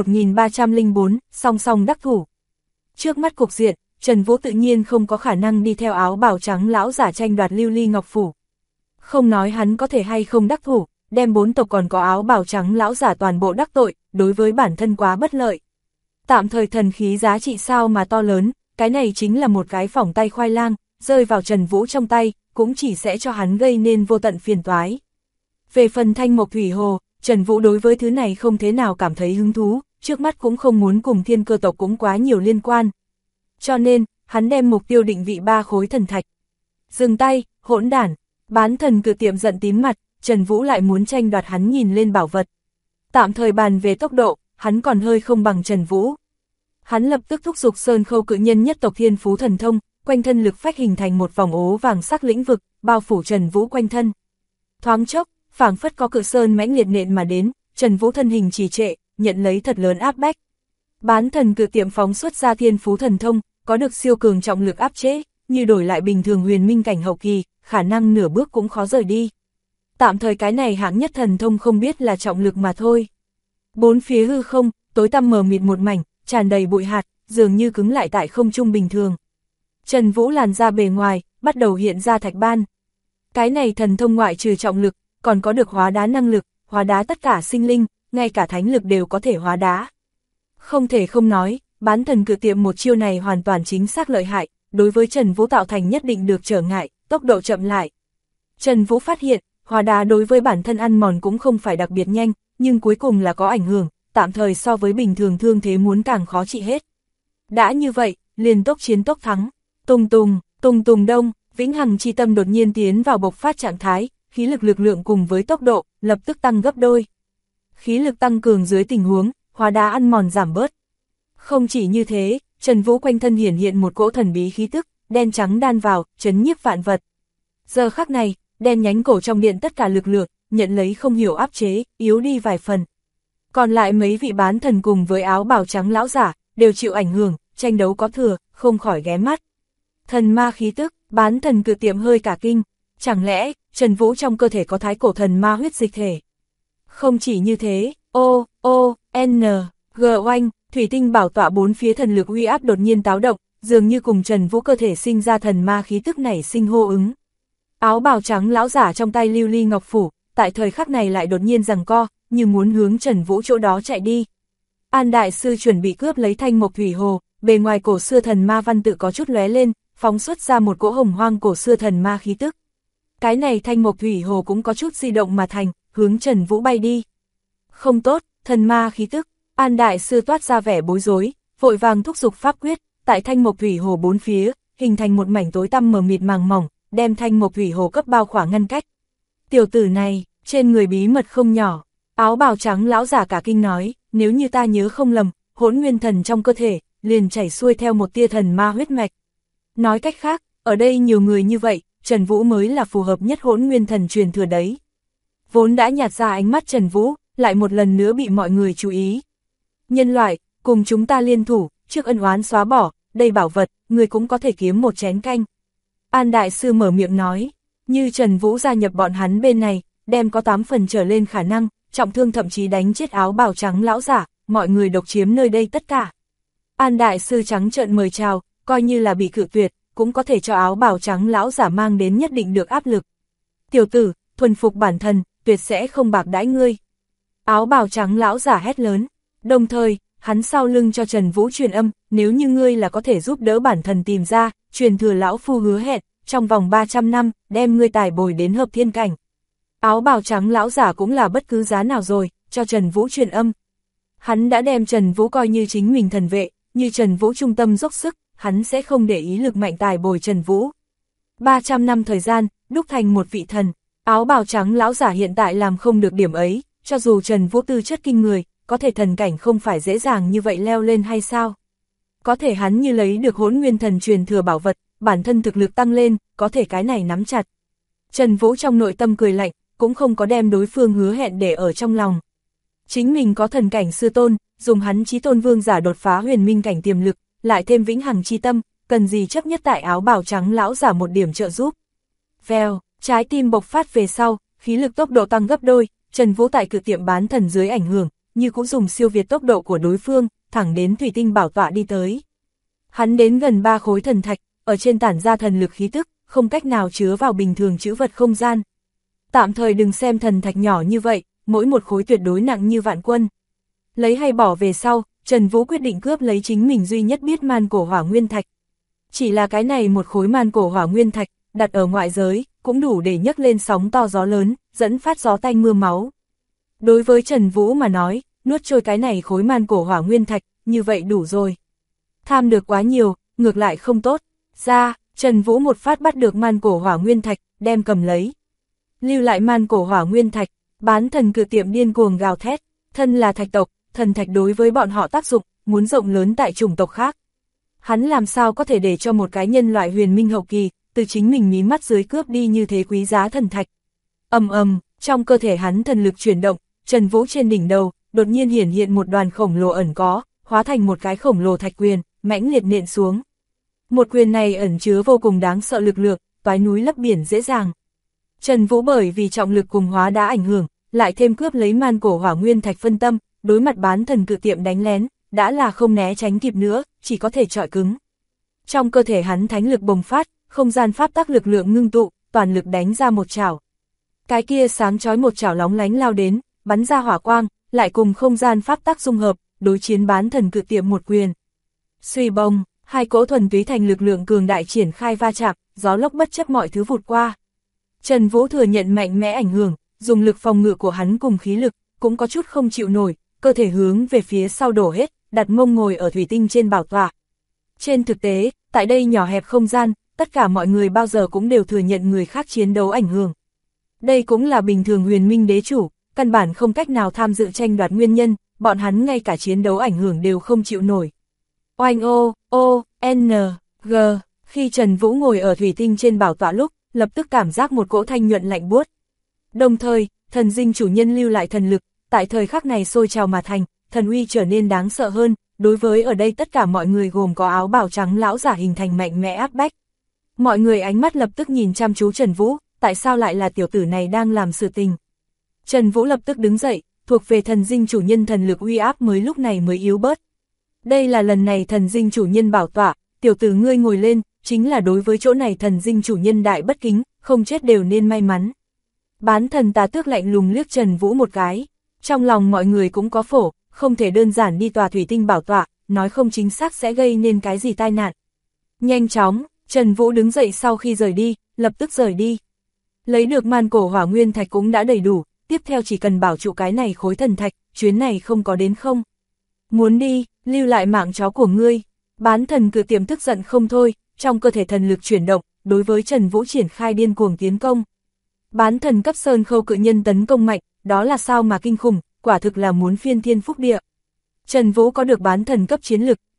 1304, song song đắc thủ. Trước mắt cục diện, Trần Vũ tự nhiên không có khả năng đi theo áo bào trắng lão giả tranh đoạt Lưu Ly Ngọc Phủ. Không nói hắn có thể hay không đắc thủ, đem 4 tộc còn có áo bào trắng lão giả toàn bộ đắc tội, đối với bản thân quá bất lợi. Tạm thời thần khí giá trị sao mà to lớn, cái này chính là một cái phỏng tay khoai lang, rơi vào Trần Vũ trong tay, cũng chỉ sẽ cho hắn gây nên vô tận phiền toái. Về phần Thanh Mộc Thủy Hồ, Trần Vũ đối với thứ này không thế nào cảm thấy hứng thú, trước mắt cũng không muốn cùng Thiên Cơ tộc cũng quá nhiều liên quan. Cho nên, hắn đem mục tiêu định vị 3 khối thần thạch. Dừng tay, hỗn đản, bán thần Cự Tiệm giận tím mặt, Trần Vũ lại muốn tranh đoạt hắn nhìn lên bảo vật. Tạm thời bàn về tốc độ, hắn còn hơi không bằng Trần Vũ. Hắn lập tức thúc giục Sơn Khâu cự nhân nhất tộc Thiên Phú Thần Thông, quanh thân lực phách hình thành một vòng ố vàng sắc lĩnh vực, bao phủ Trần Vũ quanh thân. Thoáng chốc, phảng phất có cự sơn mãnh liệt nện mà đến, Trần Vũ thân hình trì trệ, nhận lấy thật lớn áp bách. Bán thần Cự Tiệm phóng xuất ra Thiên Phú Thần Thông, có được siêu cường trọng lực áp chế, như đổi lại bình thường huyền minh cảnh hậu kỳ, khả năng nửa bước cũng khó rời đi. Tạm thời cái này hạng nhất thần thông không biết là trọng lực mà thôi. Bốn phía hư không, tối tăm mờ mịt một mảnh, tràn đầy bụi hạt, dường như cứng lại tại không trung bình thường. Trần Vũ làn ra bề ngoài, bắt đầu hiện ra thạch ban. Cái này thần thông ngoại trừ trọng lực, còn có được hóa đá năng lực, hóa đá tất cả sinh linh, ngay cả thánh lực đều có thể hóa đá. Không thể không nói, bán thần Cự Tiệm một chiêu này hoàn toàn chính xác lợi hại, đối với Trần Vũ tạo thành nhất định được trở ngại, tốc độ chậm lại. Trần Vũ phát hiện, hóa đá đối với bản thân ăn mòn cũng không phải đặc biệt nhanh, nhưng cuối cùng là có ảnh hưởng, tạm thời so với bình thường thương thế muốn càng khó trị hết. Đã như vậy, liền tốc chiến tốc thắng, tùng tùng đông, Vĩnh Hằng chi tâm đột nhiên tiến vào bộc phát trạng thái, khí lực lượng cùng với tốc độ, lập tức tăng gấp đôi. Khí lực tăng cường dưới tình huống, hóa đá ăn mòn giảm bớt. Không chỉ như thế, Trần Vũ quanh thân hiển hiện một cỗ thần bí khí tức, đen trắng đan vào, trấn nhiếp vạn vật. Giờ khắc này, đen nhánh cổ trong điện tất cả lực lượng, nhận lấy không hiểu áp chế, yếu đi vài phần. Còn lại mấy vị bán thần cùng với áo bào trắng lão giả, đều chịu ảnh hưởng, tranh đấu có thừa, không khỏi ghé mắt. Thần ma khí tức, bán thần Cự Tiệm hơi cả kinh, chẳng lẽ, Trần Vũ trong cơ thể có thái cổ thần ma huyết dịch thể? Không chỉ như thế, G oanh, thủy tinh bảo tọa bốn phía thần lực uy áp đột nhiên táo động, dường như cùng Trần Vũ cơ thể sinh ra thần ma khí tức này sinh hô ứng. Áo bào trắng lão giả trong tay Lưu Ly Ngọc Phủ, tại thời khắc này lại đột nhiên giằng co, như muốn hướng Trần Vũ chỗ đó chạy đi. An Đại Sư chuẩn bị cướp lấy Thanh Mộc Thủy Hồ, bề ngoài cổ xưa thần ma văn tự có chút lóe lên, phóng xuất ra một cỗ hồng hoang cổ xưa thần ma khí tức. Cái này Thanh Mộc Thủy Hồ cũng có chút di động mà thành, hướng Trần Vũ bay đi. Không tốt, thần ma khí tức, An Đại Sư toát ra vẻ bối rối, vội vàng thúc giục pháp quyết, tại Thanh Mộc Thủy Hồ bốn phía, hình thành một mảnh tối tăm mờ mịt màng mỏng, đem Thanh Mộc Thủy Hồ cấp bao khỏa ngăn cách. Tiểu tử này, trên người bí mật không nhỏ, áo bào trắng lão giả cả kinh nói, nếu như ta nhớ không lầm, Hỗn Nguyên Thần trong cơ thể, liền chảy xuôi theo một tia thần ma huyết mạch. Nói cách khác, ở đây nhiều người như vậy, Trần Vũ mới là phù hợp nhất Hỗn Nguyên Thần truyền thừa đấy. Vốn đã nhạt ra ánh mắt Trần Vũ, lại một lần nữa bị mọi người chú ý. Nhân loại, cùng chúng ta liên thủ, trước ân oán xóa bỏ, đây bảo vật, người cũng có thể kiếm một chén canh. An Đại Sư mở miệng nói, như Trần Vũ gia nhập bọn hắn bên này, đem có 8 phần trở lên khả năng, trọng thương thậm chí đánh chết áo bào trắng lão giả, mọi người độc chiếm nơi đây tất cả. An Đại Sư trắng trợn mời chào, coi như là bị cự tuyệt, cũng có thể cho áo bào trắng lão giả mang đến nhất định được áp lực. Tiểu tử, thuần phục bản thân, tuyệt sẽ không bạc đãi ngươi. Áo bào trắng lão giả hét lớn, đồng thời, hắn sau lưng cho Trần Vũ truyền âm, nếu như ngươi là có thể giúp đỡ bản thân tìm ra, truyền thừa lão phu hứa hẹn, trong vòng 300 năm, đem ngươi tài bồi đến hợp thiên cảnh. Áo bào trắng lão giả cũng là bất cứ giá nào rồi, cho Trần Vũ truyền âm. Hắn đã đem Trần Vũ coi như chính mình thần vệ, như Trần Vũ trung tâm dốc sức, hắn sẽ không để ý lực mạnh tài bồi Trần Vũ. 300 năm thời gian, đúc thành một vị thần, áo bào trắng lão giả hiện tại làm không được điểm ấy, cho dù Trần Vũ tư chất kinh người, có thể thần cảnh không phải dễ dàng như vậy leo lên hay sao? Có thể hắn như lấy được Hỗn Nguyên Thần truyền thừa bảo vật, bản thân thực lực tăng lên, có thể cái này nắm chặt. Trần Vũ trong nội tâm cười lạnh, cũng không có đem đối phương hứa hẹn để ở trong lòng. Chính mình có thần cảnh sư tôn, dùng hắn chí tôn vương giả đột phá huyền minh cảnh tiềm lực, lại thêm vĩnh hằng chi tâm, cần gì chấp nhất tại áo bào trắng lão giả một điểm trợ giúp. Vèo, trái tim bộc phát về sau, khí lực tốc độ tăng gấp đôi, Trần Vũ tại cự tiệm bán thần dưới ảnh hưởng, như cũng dùng siêu việt tốc độ của đối phương, thẳng đến thủy tinh bảo tọa đi tới. Hắn đến gần 3 khối thần thạch, ở trên tản ra thần lực khí tức, không cách nào chứa vào bình thường trữ vật không gian. Tạm thời đừng xem thần thạch nhỏ như vậy, mỗi một khối tuyệt đối nặng như vạn quân. Lấy hay bỏ về sau, Trần Vũ quyết định cướp lấy chính mình duy nhất biết man cổ hỏa nguyên thạch. Chỉ là cái này một khối man cổ hỏa nguyên thạch, đặt ở ngoại giới, cũng đủ để nhấc lên sóng to gió lớn, dẫn phát gió tanh mưa máu. Đối với Trần Vũ mà nói, nuốt trôi cái này khối man cổ hỏa nguyên thạch, như vậy đủ rồi. Tham được quá nhiều, ngược lại không tốt. Ra, Trần Vũ một phát bắt được man cổ hỏa nguyên thạch, đem cầm lấy. Lưu lại man cổ hỏa nguyên thạch, bán thần cự tiệm điên cuồng gào thét, thân là thạch tộc, thần thạch đối với bọn họ tác dụng, muốn rộng lớn tại chủng tộc khác. Hắn làm sao có thể để cho một cái nhân loại huyền minh hậu kỳ, từ chính mình mí mắt dưới cướp đi như thế quý giá thần thạch. Trong cơ thể hắn thần lực chuyển động, Trần Vũ trên đỉnh đầu, đột nhiên hiển hiện một đoàn khổng lồ ẩn có, hóa thành một cái khổng lồ thạch quyền, mãnh liệt nện xuống. Một quyền này ẩn chứa vô cùng đáng sợ lực lượng, toái núi lấp biển dễ dàng. Trần Vũ bởi vì trọng lực cùng hóa đã ảnh hưởng, lại thêm cướp lấy man cổ hỏa nguyên thạch phân tâm, đối mặt bán thần cự tiệm đánh lén, đã là không né tránh kịp nữa, chỉ có thể chọi cứng. Trong cơ thể hắn thánh lực bùng phát, không gian pháp tắc lực lượng ngưng tụ, toàn lực đánh ra một chảo. Cái kia sáng chói một chảo lóng lánh lao đến, bắn ra hỏa quang, lại cùng không gian pháp tắc dung hợp, đối chiến bán thần cự tiệm một quyền. Suy bông, hai cỗ thuần túy thành lực lượng cường đại triển khai va chạm, gió lốc bất chấp mọi thứ vụt qua. Trần Vũ thừa nhận mạnh mẽ ảnh hưởng, dùng lực phòng ngự của hắn cùng khí lực, cũng có chút không chịu nổi, cơ thể hướng về phía sau đổ hết, đặt mông ngồi ở thủy tinh trên bảo tọa. Trên thực tế, tại đây nhỏ hẹp không gian, tất cả mọi người bao giờ cũng đều thừa nhận người khác chiến đấu ảnh hưởng. Đây cũng là bình thường huyền minh đế chủ, căn bản không cách nào tham dự tranh đoạt nguyên nhân, bọn hắn ngay cả chiến đấu ảnh hưởng đều không chịu nổi. Oanh G, khi Trần Vũ ngồi ở thủy tinh trên bảo tọa lúc, lập tức cảm giác một cỗ thanh nhuận lạnh buốt. Đồng thời, thần dinh chủ nhân lưu lại thần lực, tại thời khắc này sôi trào mà thành, thần uy trở nên đáng sợ hơn, đối với ở đây tất cả mọi người gồm có áo bào trắng lão giả hình thành mạnh mẽ áp bách. Mọi người ánh mắt lập tức nhìn chăm chú Trần Vũ, tại sao lại là tiểu tử này đang làm sự tình. Trần Vũ lập tức đứng dậy, thuộc về thần dinh chủ nhân thần lực uy áp mới lúc này mới yếu bớt. Đây là lần này thần dinh chủ nhân bảo tọa, tiểu tử ngươi ngồi lên, chính là đối với chỗ này thần dinh chủ nhân đại bất kính, không chết đều nên may mắn. Bán thần Tà Tước lạnh lùng liếc Trần Vũ một cái, trong lòng mọi người cũng có phổ, không thể đơn giản đi tòa thủy tinh bảo tọa, nói không chính xác sẽ gây nên cái gì tai nạn. Nhanh chóng, Trần Vũ đứng dậy sau khi rời đi, lập tức rời đi. Lấy được man cổ hỏa nguyên thạch cũng đã đầy đủ, tiếp theo chỉ cần bảo trụ cái này khối thần thạch, chuyến này không có đến không. Muốn đi, lưu lại mạng chó của ngươi. Bán thần cự tiệm tức giận không thôi, trong cơ thể thần lực chuyển động, đối với Trần Vũ triển khai điên cuồng tiến công. Bán thần cấp sơn khâu cự nhân tấn công mạnh, đó là sao mà kinh khủng, quả thực là muốn phiên thiên phúc địa. Trần Vũ có được bán thần cấp chiến lực,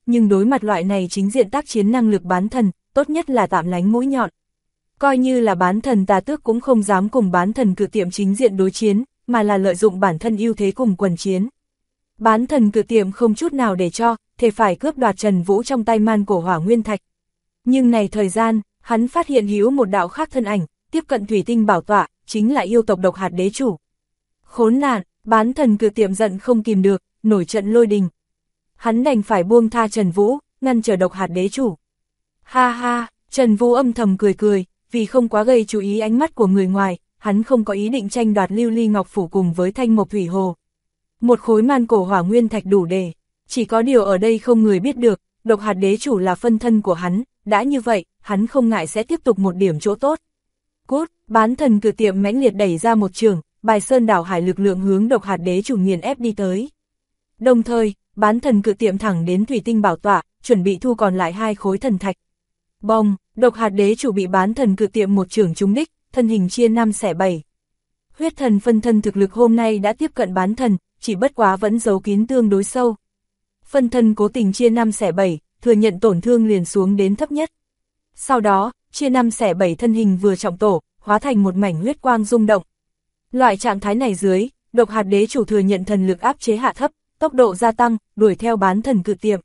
nhưng đối mặt loại này chính diện tác chiến năng lực bán thần, tốt nhất là tạm lánh mũi nhọn. Coi như là bán thần Tà Tước cũng không dám cùng bán thần Cự Tiệm chính diện đối chiến, mà là lợi dụng bản thân ưu thế cùng quần chiến. Bán thần Cự Tiệm không chút nào để cho, thề phải cướp đoạt Trần Vũ trong tay man cổ hỏa nguyên thạch. Nhưng này thời gian, hắn phát hiện hữu một đạo khác thân ảnh, tiếp cận thủy tinh bảo tọa, chính là yêu tộc Độc Hạt Đế Chủ. Khốn nạn, bán thần Cự Tiệm giận không kìm được, nổi trận lôi đình. Hắn đành phải buông tha Trần Vũ, ngăn trở Độc Hạt Đế Chủ. Ha ha, Trần Vũ âm thầm cười cười, vì không quá gây chú ý ánh mắt của người ngoài, hắn không có ý định tranh đoạt Lưu Ly Ngọc Phủ cùng với Thanh Mộc Thủy Hồ. Một khối man cổ hỏa nguyên thạch đủ để, chỉ có điều ở đây không người biết được, Độc Hạt Đế Chủ là phân thân của hắn, đã như vậy, hắn không ngại sẽ tiếp tục một điểm chỗ tốt. Cút, bán thần Cự Tiệm mãnh liệt đẩy ra một trường, bài sơn đảo hải lực lượng hướng Độc Hạt Đế Chủ nghiền ép đi tới. Đồng thời, bán thần Cự Tiệm thẳng đến thủy tinh bảo tọa, chuẩn bị thu còn lại 2 khối thần thạch. Bông, Độc Hạt Đế Chủ bị bán thần Cự Tiệm một trường trúng đích, thân hình chia 5 xẻ 7. Huyết thần phân thân thực lực hôm nay đã tiếp cận bán thần, chỉ bất quá vẫn giấu kín tương đối sâu. Phân thân cố tình chia 5 xẻ 7, thừa nhận tổn thương liền xuống đến thấp nhất. Sau đó, chia 5 xẻ 7 thân hình vừa trọng tổ, hóa thành một mảnh huyết quang rung động. Loại trạng thái này dưới, Độc Hạt Đế Chủ thừa nhận thần lực áp chế hạ thấp, tốc độ gia tăng, đuổi theo bán thần Cự Tiệm.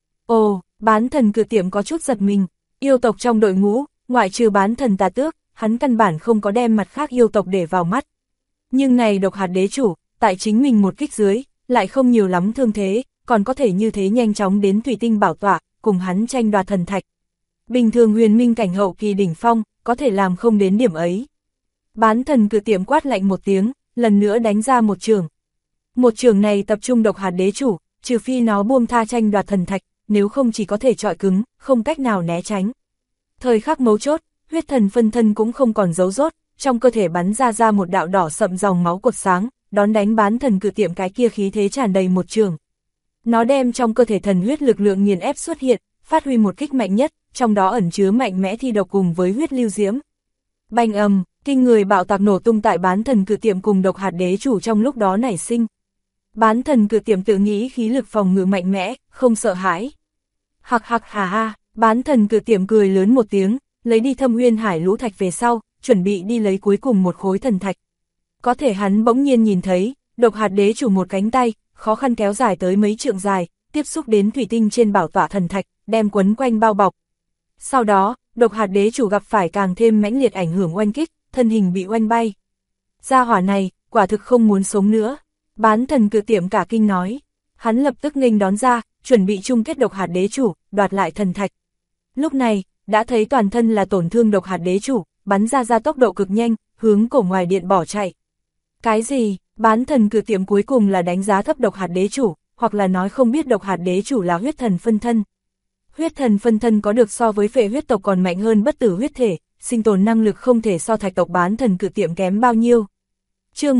Ồ, bán thần Cự Tiệm có chút giật mình, yêu tộc trong đội ngũ, ngoại trừ bán thần Tà Tước, hắn căn bản không có đem mặt khác yêu tộc để vào mắt. Nhưng này Độc Hạt Đế Chủ, tại chính mình một kích dưới, lại không nhiều lắm thương thế, còn có thể như thế nhanh chóng đến thủy tinh bảo tọa, cùng hắn tranh đoạt thần thạch. Bình thường huyền minh cảnh hậu kỳ đỉnh phong, có thể làm không đến điểm ấy. Bán thần Cự Tiệm quát lạnh một tiếng, lần nữa đánh ra một trường. Một trường này tập trung Độc Hạt Đế Chủ, trừ phi nó buông tha tranh đoạt thần thạch, nếu không chỉ có thể chọi cứng, không cách nào né tránh. Thời khắc mấu chốt, huyết thần phân thân cũng không còn giấu rốt, trong cơ thể bắn ra một đạo đỏ sậm dòng máu cột sáng, đón đánh bán thần Cự Tiệm cái kia khí thế tràn đầy một trường. Nó đem trong cơ thể thần huyết lực lượng nghiền ép xuất hiện, phát huy một kích mạnh nhất, trong đó ẩn chứa mạnh mẽ thi độc cùng với huyết lưu diễm. Bành ầm, kinh người bạo tạc nổ tung tại bán thần Cự Tiệm cùng Độc Hạt Đế Chủ trong lúc đó nảy sinh. Bán thần Cự Tiệm tự nghĩ khí lực phòng ngự mạnh mẽ, không sợ hãi. Hạc hạc hà ha, bán thần Cự Tiệm cười lớn một tiếng, lấy đi Thâm Uyên Hải lũ thạch về sau, chuẩn bị đi lấy cuối cùng một khối thần thạch. Có thể hắn bỗng nhiên nhìn thấy, Độc Hạt Đế Chủ một cánh tay, khó khăn kéo dài tới mấy trượng dài, tiếp xúc đến thủy tinh trên bảo tọa thần thạch, đem quấn quanh bao bọc. Sau đó, Độc Hạt Đế Chủ gặp phải càng thêm mãnh liệt ảnh hưởng oanh kích, thân hình bị oanh bay. Gia hỏa này, quả thực không muốn sống nữa. Bán thần Cự Tiệm cả kinh nói. Hắn lập tức nghênh đón ra, chuẩn bị chung kết Độc Hạt Đế Chủ, đoạt lại thần thạch. Lúc này, đã thấy toàn thân là tổn thương Độc Hạt Đế Chủ, bắn ra tốc độ cực nhanh, hướng cổ ngoài điện bỏ chạy. Cái gì? Bán thần Cự Tiệm cuối cùng là đánh giá thấp Độc Hạt Đế Chủ, hoặc là nói không biết Độc Hạt Đế Chủ là huyết thần phân thân. Huyết thần phân thân có được so với phệ huyết tộc còn mạnh hơn bất tử huyết thể, sinh tồn năng lực không thể so thạch tộc bán thần Cự Tiệm kém bao nhiêu. Chương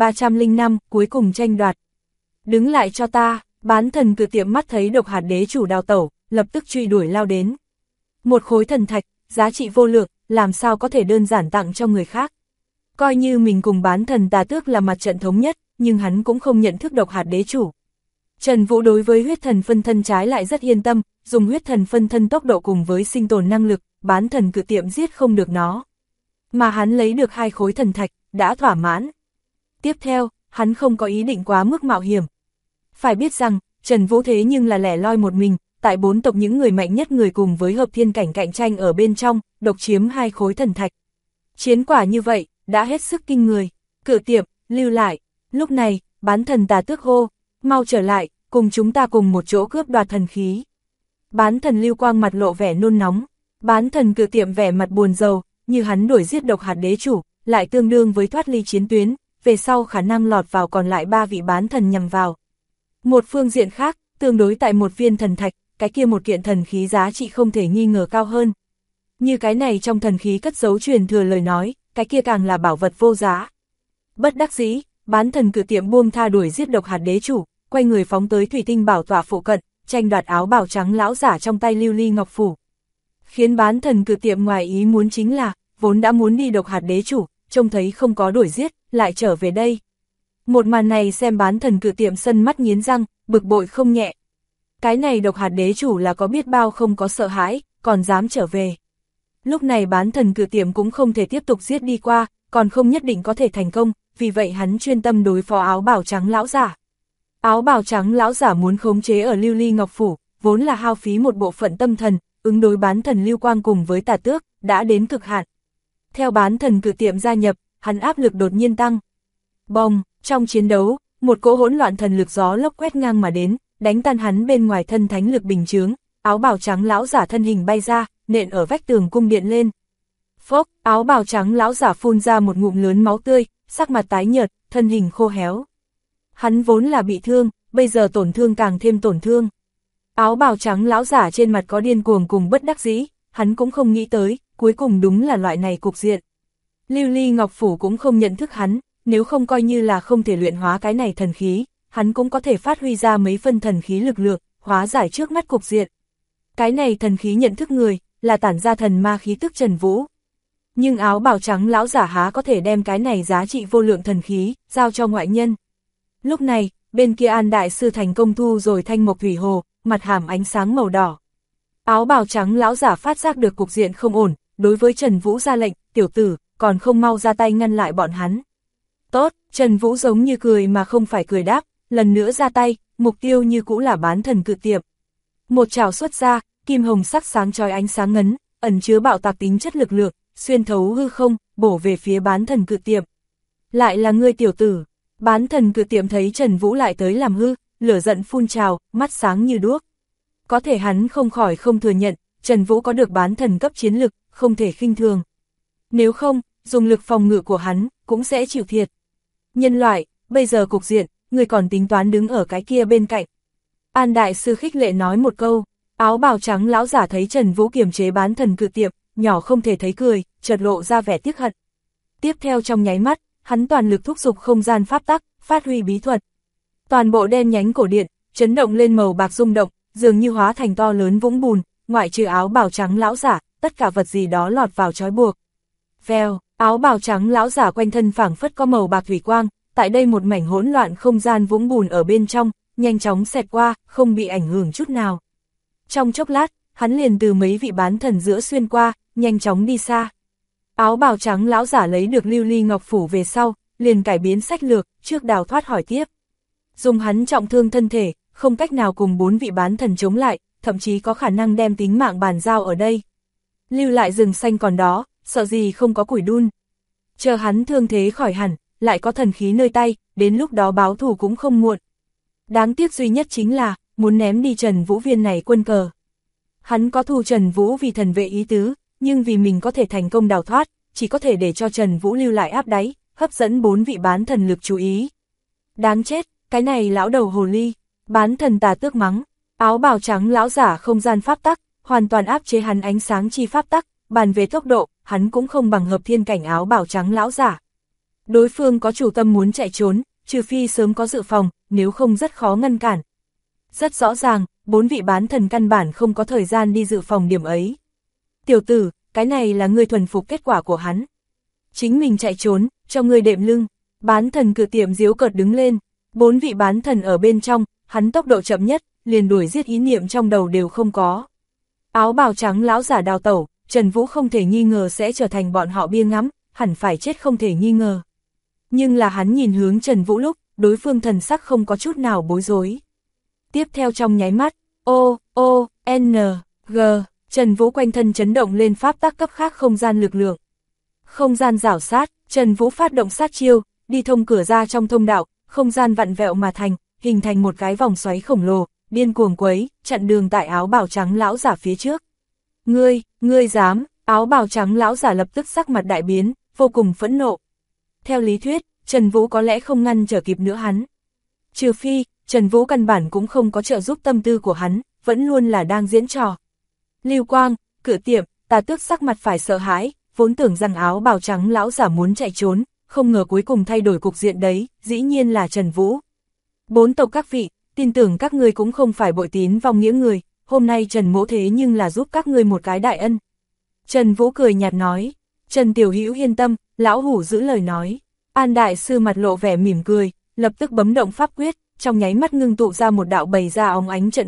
1305, cuối cùng tranh đoạt. Đứng lại cho ta, bán thần Cự Tiệm mắt thấy Độc Hạt Đế Chủ đào tẩu, lập tức truy đuổi lao đến. Một khối thần thạch, giá trị vô lượng, làm sao có thể đơn giản tặng cho người khác. Coi như mình cùng bán thần Tà Tước là mặt trận thống nhất, nhưng hắn cũng không nhận thức Độc Hạt Đế Chủ. Trần Vũ đối với huyết thần phân thân trái lại rất yên tâm, dùng huyết thần phân thân tốc độ cùng với sinh tồn năng lực, bán thần Cự Tiệm giết không được nó. Mà hắn lấy được 2 khối thần thạch, đã thỏa mãn. Tiếp theo, hắn không có ý định quá mức mạo hiểm. Phải biết rằng, Trần Vũ thế nhưng là lẻ loi một mình, tại 4 tộc những người mạnh nhất người cùng với hợp thiên cảnh cạnh tranh ở bên trong, độc chiếm 2 khối thần thạch. Chiến quả như vậy, đã hết sức kinh người. Cự Tiệm, lưu lại. Lúc này, bán thần Tà Tước hô, mau trở lại, cùng chúng ta cùng một chỗ cướp đoạt thần khí. Bán thần Lưu Quang mặt lộ vẻ nôn nóng, bán thần Cự Tiệm vẻ mặt buồn rầu, như hắn đuổi giết Độc Hạt Đế Chủ, lại tương đương với thoát ly chiến tuyến, về sau khả năng lọt vào còn lại 3 vị bán thần nhằm vào. Một phương diện khác, tương đối tại một viên thần thạch, cái kia một kiện thần khí giá trị không thể nghi ngờ cao hơn. Như cái này trong thần khí cất giấu truyền thừa lời nói, cái kia càng là bảo vật vô giá. Bất đắc dĩ, bán thần Cự Tiệm buông tha đuổi giết Độc Hạt Đế Chủ, quay người phóng tới thủy tinh bảo tọa phụ cận, tranh đoạt áo bào trắng lão giả trong tay Lưu Ly Ngọc Phủ. Khiến bán thần Cự Tiệm ngoài ý muốn chính là, vốn đã muốn đi Độc Hạt Đế Chủ, trông thấy không có đuổi giết, lại trở về đây. Một màn này xem bán thần Cự Tiệm sân mắt nghiến răng, bực bội không nhẹ. Cái này độc hạt đế chủ là có biết bao không có sợ hãi, còn dám trở về. Lúc này bán thần cự tiệm cũng không thể tiếp tục giết đi qua, còn không nhất định có thể thành công, vì vậy hắn chuyên tâm đối phó áo bào trắng lão giả. Áo bào trắng lão giả muốn khống chế ở Lưu Ly Ngọc Phủ, vốn là hao phí một bộ phận tâm thần, ứng đối bán thần Lưu Quang cùng với Tà Tước, đã đến cực hạn. Theo bán thần cự tiệm gia nhập, hắn áp lực đột nhiên tăng. Bông, trong chiến đấu, một cỗ hỗn loạn thần lực gió lốc quét ngang mà đến, đánh tan hắn bên ngoài thân thánh lực bình chướng, áo bào trắng lão giả thân hình bay ra, nện ở vách tường cung điện lên. Phốc, áo bào trắng lão giả phun ra một ngụm lớn máu tươi, sắc mặt tái nhợt, thân hình khô héo. Hắn vốn là bị thương, bây giờ tổn thương càng thêm tổn thương. Áo bào trắng lão giả trên mặt có điên cuồng cùng bất đắc dĩ, hắn cũng không nghĩ tới, cuối cùng đúng là loại này cục diện. Lưu Ly Ngọc Phủ cũng không nhận thức hắn, nếu không coi như là không thể luyện hóa cái này thần khí, hắn cũng có thể phát huy ra mấy phân thần khí lực lượng, hóa giải trước mắt cục diện. Cái này thần khí nhận thức người, là tản ra thần ma khí tức Trần Vũ. Nhưng áo bào trắng lão giả há có thể đem cái này giá trị vô lượng thần khí, giao cho ngoại nhân. Lúc này, bên kia An Đại Sư thành công thu rồi thanh mộc thủy hồ, mặt hàm ánh sáng màu đỏ. Áo bào trắng lão giả phát giác được cục diện không ổn, đối với Trần Vũ ra lệnh, tiểu tử, còn không mau ra tay ngăn lại bọn hắn. Tốt, Trần Vũ giống như cười mà không phải cười đáp, lần nữa ra tay, mục tiêu như cũ là bán thần cự tiệm. Một chảo xuất ra, kim hồng sắc sáng chói ánh sáng ngấn, ẩn chứa bạo tạc tính chất lực lượng, xuyên thấu hư không, bổ về phía bán thần cự tiệm. Lại là ngươi tiểu tử, bán thần cự tiệm thấy Trần Vũ lại tới làm hư, lửa giận phun trào, mắt sáng như đuốc. Có thể hắn không khỏi không thừa nhận, Trần Vũ có được bán thần cấp chiến lực, không thể khinh thường. Nếu không, dùng lực phòng ngự của hắn, cũng sẽ chịu thiệt. Nhân loại, bây giờ cục diện, người còn tính toán đứng ở cái kia bên cạnh. An Đại Sư khích lệ nói một câu, áo bào trắng lão giả thấy Trần Vũ kiềm chế bán thần cự tiệm, nhỏ không thể thấy cười, chợt lộ ra vẻ tiếc hận. Tiếp theo trong nháy mắt, hắn toàn lực thúc giục không gian pháp tắc, phát huy bí thuật. Toàn bộ đen nhánh cổ điện, chấn động lên màu bạc rung động, dường như hóa thành to lớn vũng bùn, ngoại trừ áo bào trắng lão giả, tất cả vật gì đó lọt vào trói buộc. Vèo, áo bào trắng lão giả quanh thân phảng phất có màu bạc thủy quang, tại đây một mảnh hỗn loạn không gian vũng bùn ở bên trong, nhanh chóng xẹt qua, không bị ảnh hưởng chút nào. Trong chốc lát, hắn liền từ mấy vị bán thần giữa xuyên qua, nhanh chóng đi xa. Áo bào trắng lão giả lấy được Lưu Ly Ngọc Phủ về sau, liền cải biến sách lược, trước đào thoát hỏi tiếp. Dùng hắn trọng thương thân thể, không cách nào cùng 4 vị bán thần chống lại, thậm chí có khả năng đem tính mạng bàn giao ở đây. Lưu lại rừng xanh còn đó, sợ gì không có củi đun. Chờ hắn thương thế khỏi hẳn, lại có thần khí nơi tay, đến lúc đó báo thù cũng không muộn. Đáng tiếc duy nhất chính là, muốn ném đi Trần Vũ viên này quân cờ. Hắn có thù Trần Vũ vì thần vệ ý tứ, nhưng vì mình có thể thành công đào thoát, chỉ có thể để cho Trần Vũ lưu lại áp đáy, hấp dẫn 4 vị bán thần lực chú ý. Đáng chết, cái này lão đầu hồ ly, bán thần Tà Tước mắng, áo bào trắng lão giả không gian pháp tắc, hoàn toàn áp chế hắn ánh sáng chi pháp tắc, bàn về tốc độ, hắn cũng không bằng hợp thiên cảnh áo bào trắng lão giả. Đối phương có chủ tâm muốn chạy trốn, trừ phi sớm có dự phòng, nếu không rất khó ngăn cản. Rất rõ ràng, 4 vị bán thần căn bản không có thời gian đi dự phòng điểm ấy. Tiểu tử, cái này là ngươi thuần phục kết quả của hắn. Chính mình chạy trốn, cho ngươi đệm lưng. Bán thần cự tiệm giễu cợt đứng lên, 4 vị bán thần ở bên trong, hắn tốc độ chậm nhất, liền đuổi giết ý niệm trong đầu đều không có. Áo bào trắng lão giả đào tẩu, Trần Vũ không thể nghi ngờ sẽ trở thành bọn họ bia ngắm, hẳn phải chết không thể nghi ngờ. Nhưng là hắn nhìn hướng Trần Vũ lúc, đối phương thần sắc không có chút nào bối rối. Tiếp theo trong nháy mắt, N, G, Trần Vũ quanh thân chấn động lên pháp tắc cấp khác không gian lực lượng. Không gian rảo sát, Trần Vũ phát động sát chiêu, đi thông cửa ra trong thông đạo, không gian vặn vẹo mà thành, hình thành một cái vòng xoáy khổng lồ, điên cuồng quấy, chặn đường tại áo bào trắng lão giả phía trước. Ngươi dám, áo bào trắng lão giả lập tức sắc mặt đại biến, vô cùng phẫn nộ. Theo lý thuyết, Trần Vũ có lẽ không ngăn trở kịp nữa hắn. Trừ phi, Trần Vũ căn bản cũng không có trợ giúp tâm tư của hắn, vẫn luôn là đang diễn trò. Lưu Quang, Cự Tiệm, Tà Tước sắc mặt phải sợ hãi, vốn tưởng rằng áo bào trắng lão giả muốn chạy trốn, không ngờ cuối cùng thay đổi cục diện đấy, dĩ nhiên là Trần Vũ. 4 tộc các vị, tin tưởng các ngươi cũng không phải bội tín vong nghĩa người, hôm nay Trần Mỗ thế nhưng là giúp các ngươi một cái đại ân. Trần Vũ cười nhạt nói, Trần Tiểu Hữu yên tâm, lão hủ giữ lời nói. An Đại Sư mặt lộ vẻ mỉm cười, lập tức bấm động pháp quyết, trong nháy mắt ngưng tụ ra một đạo bày ra óng ánh trận pháp,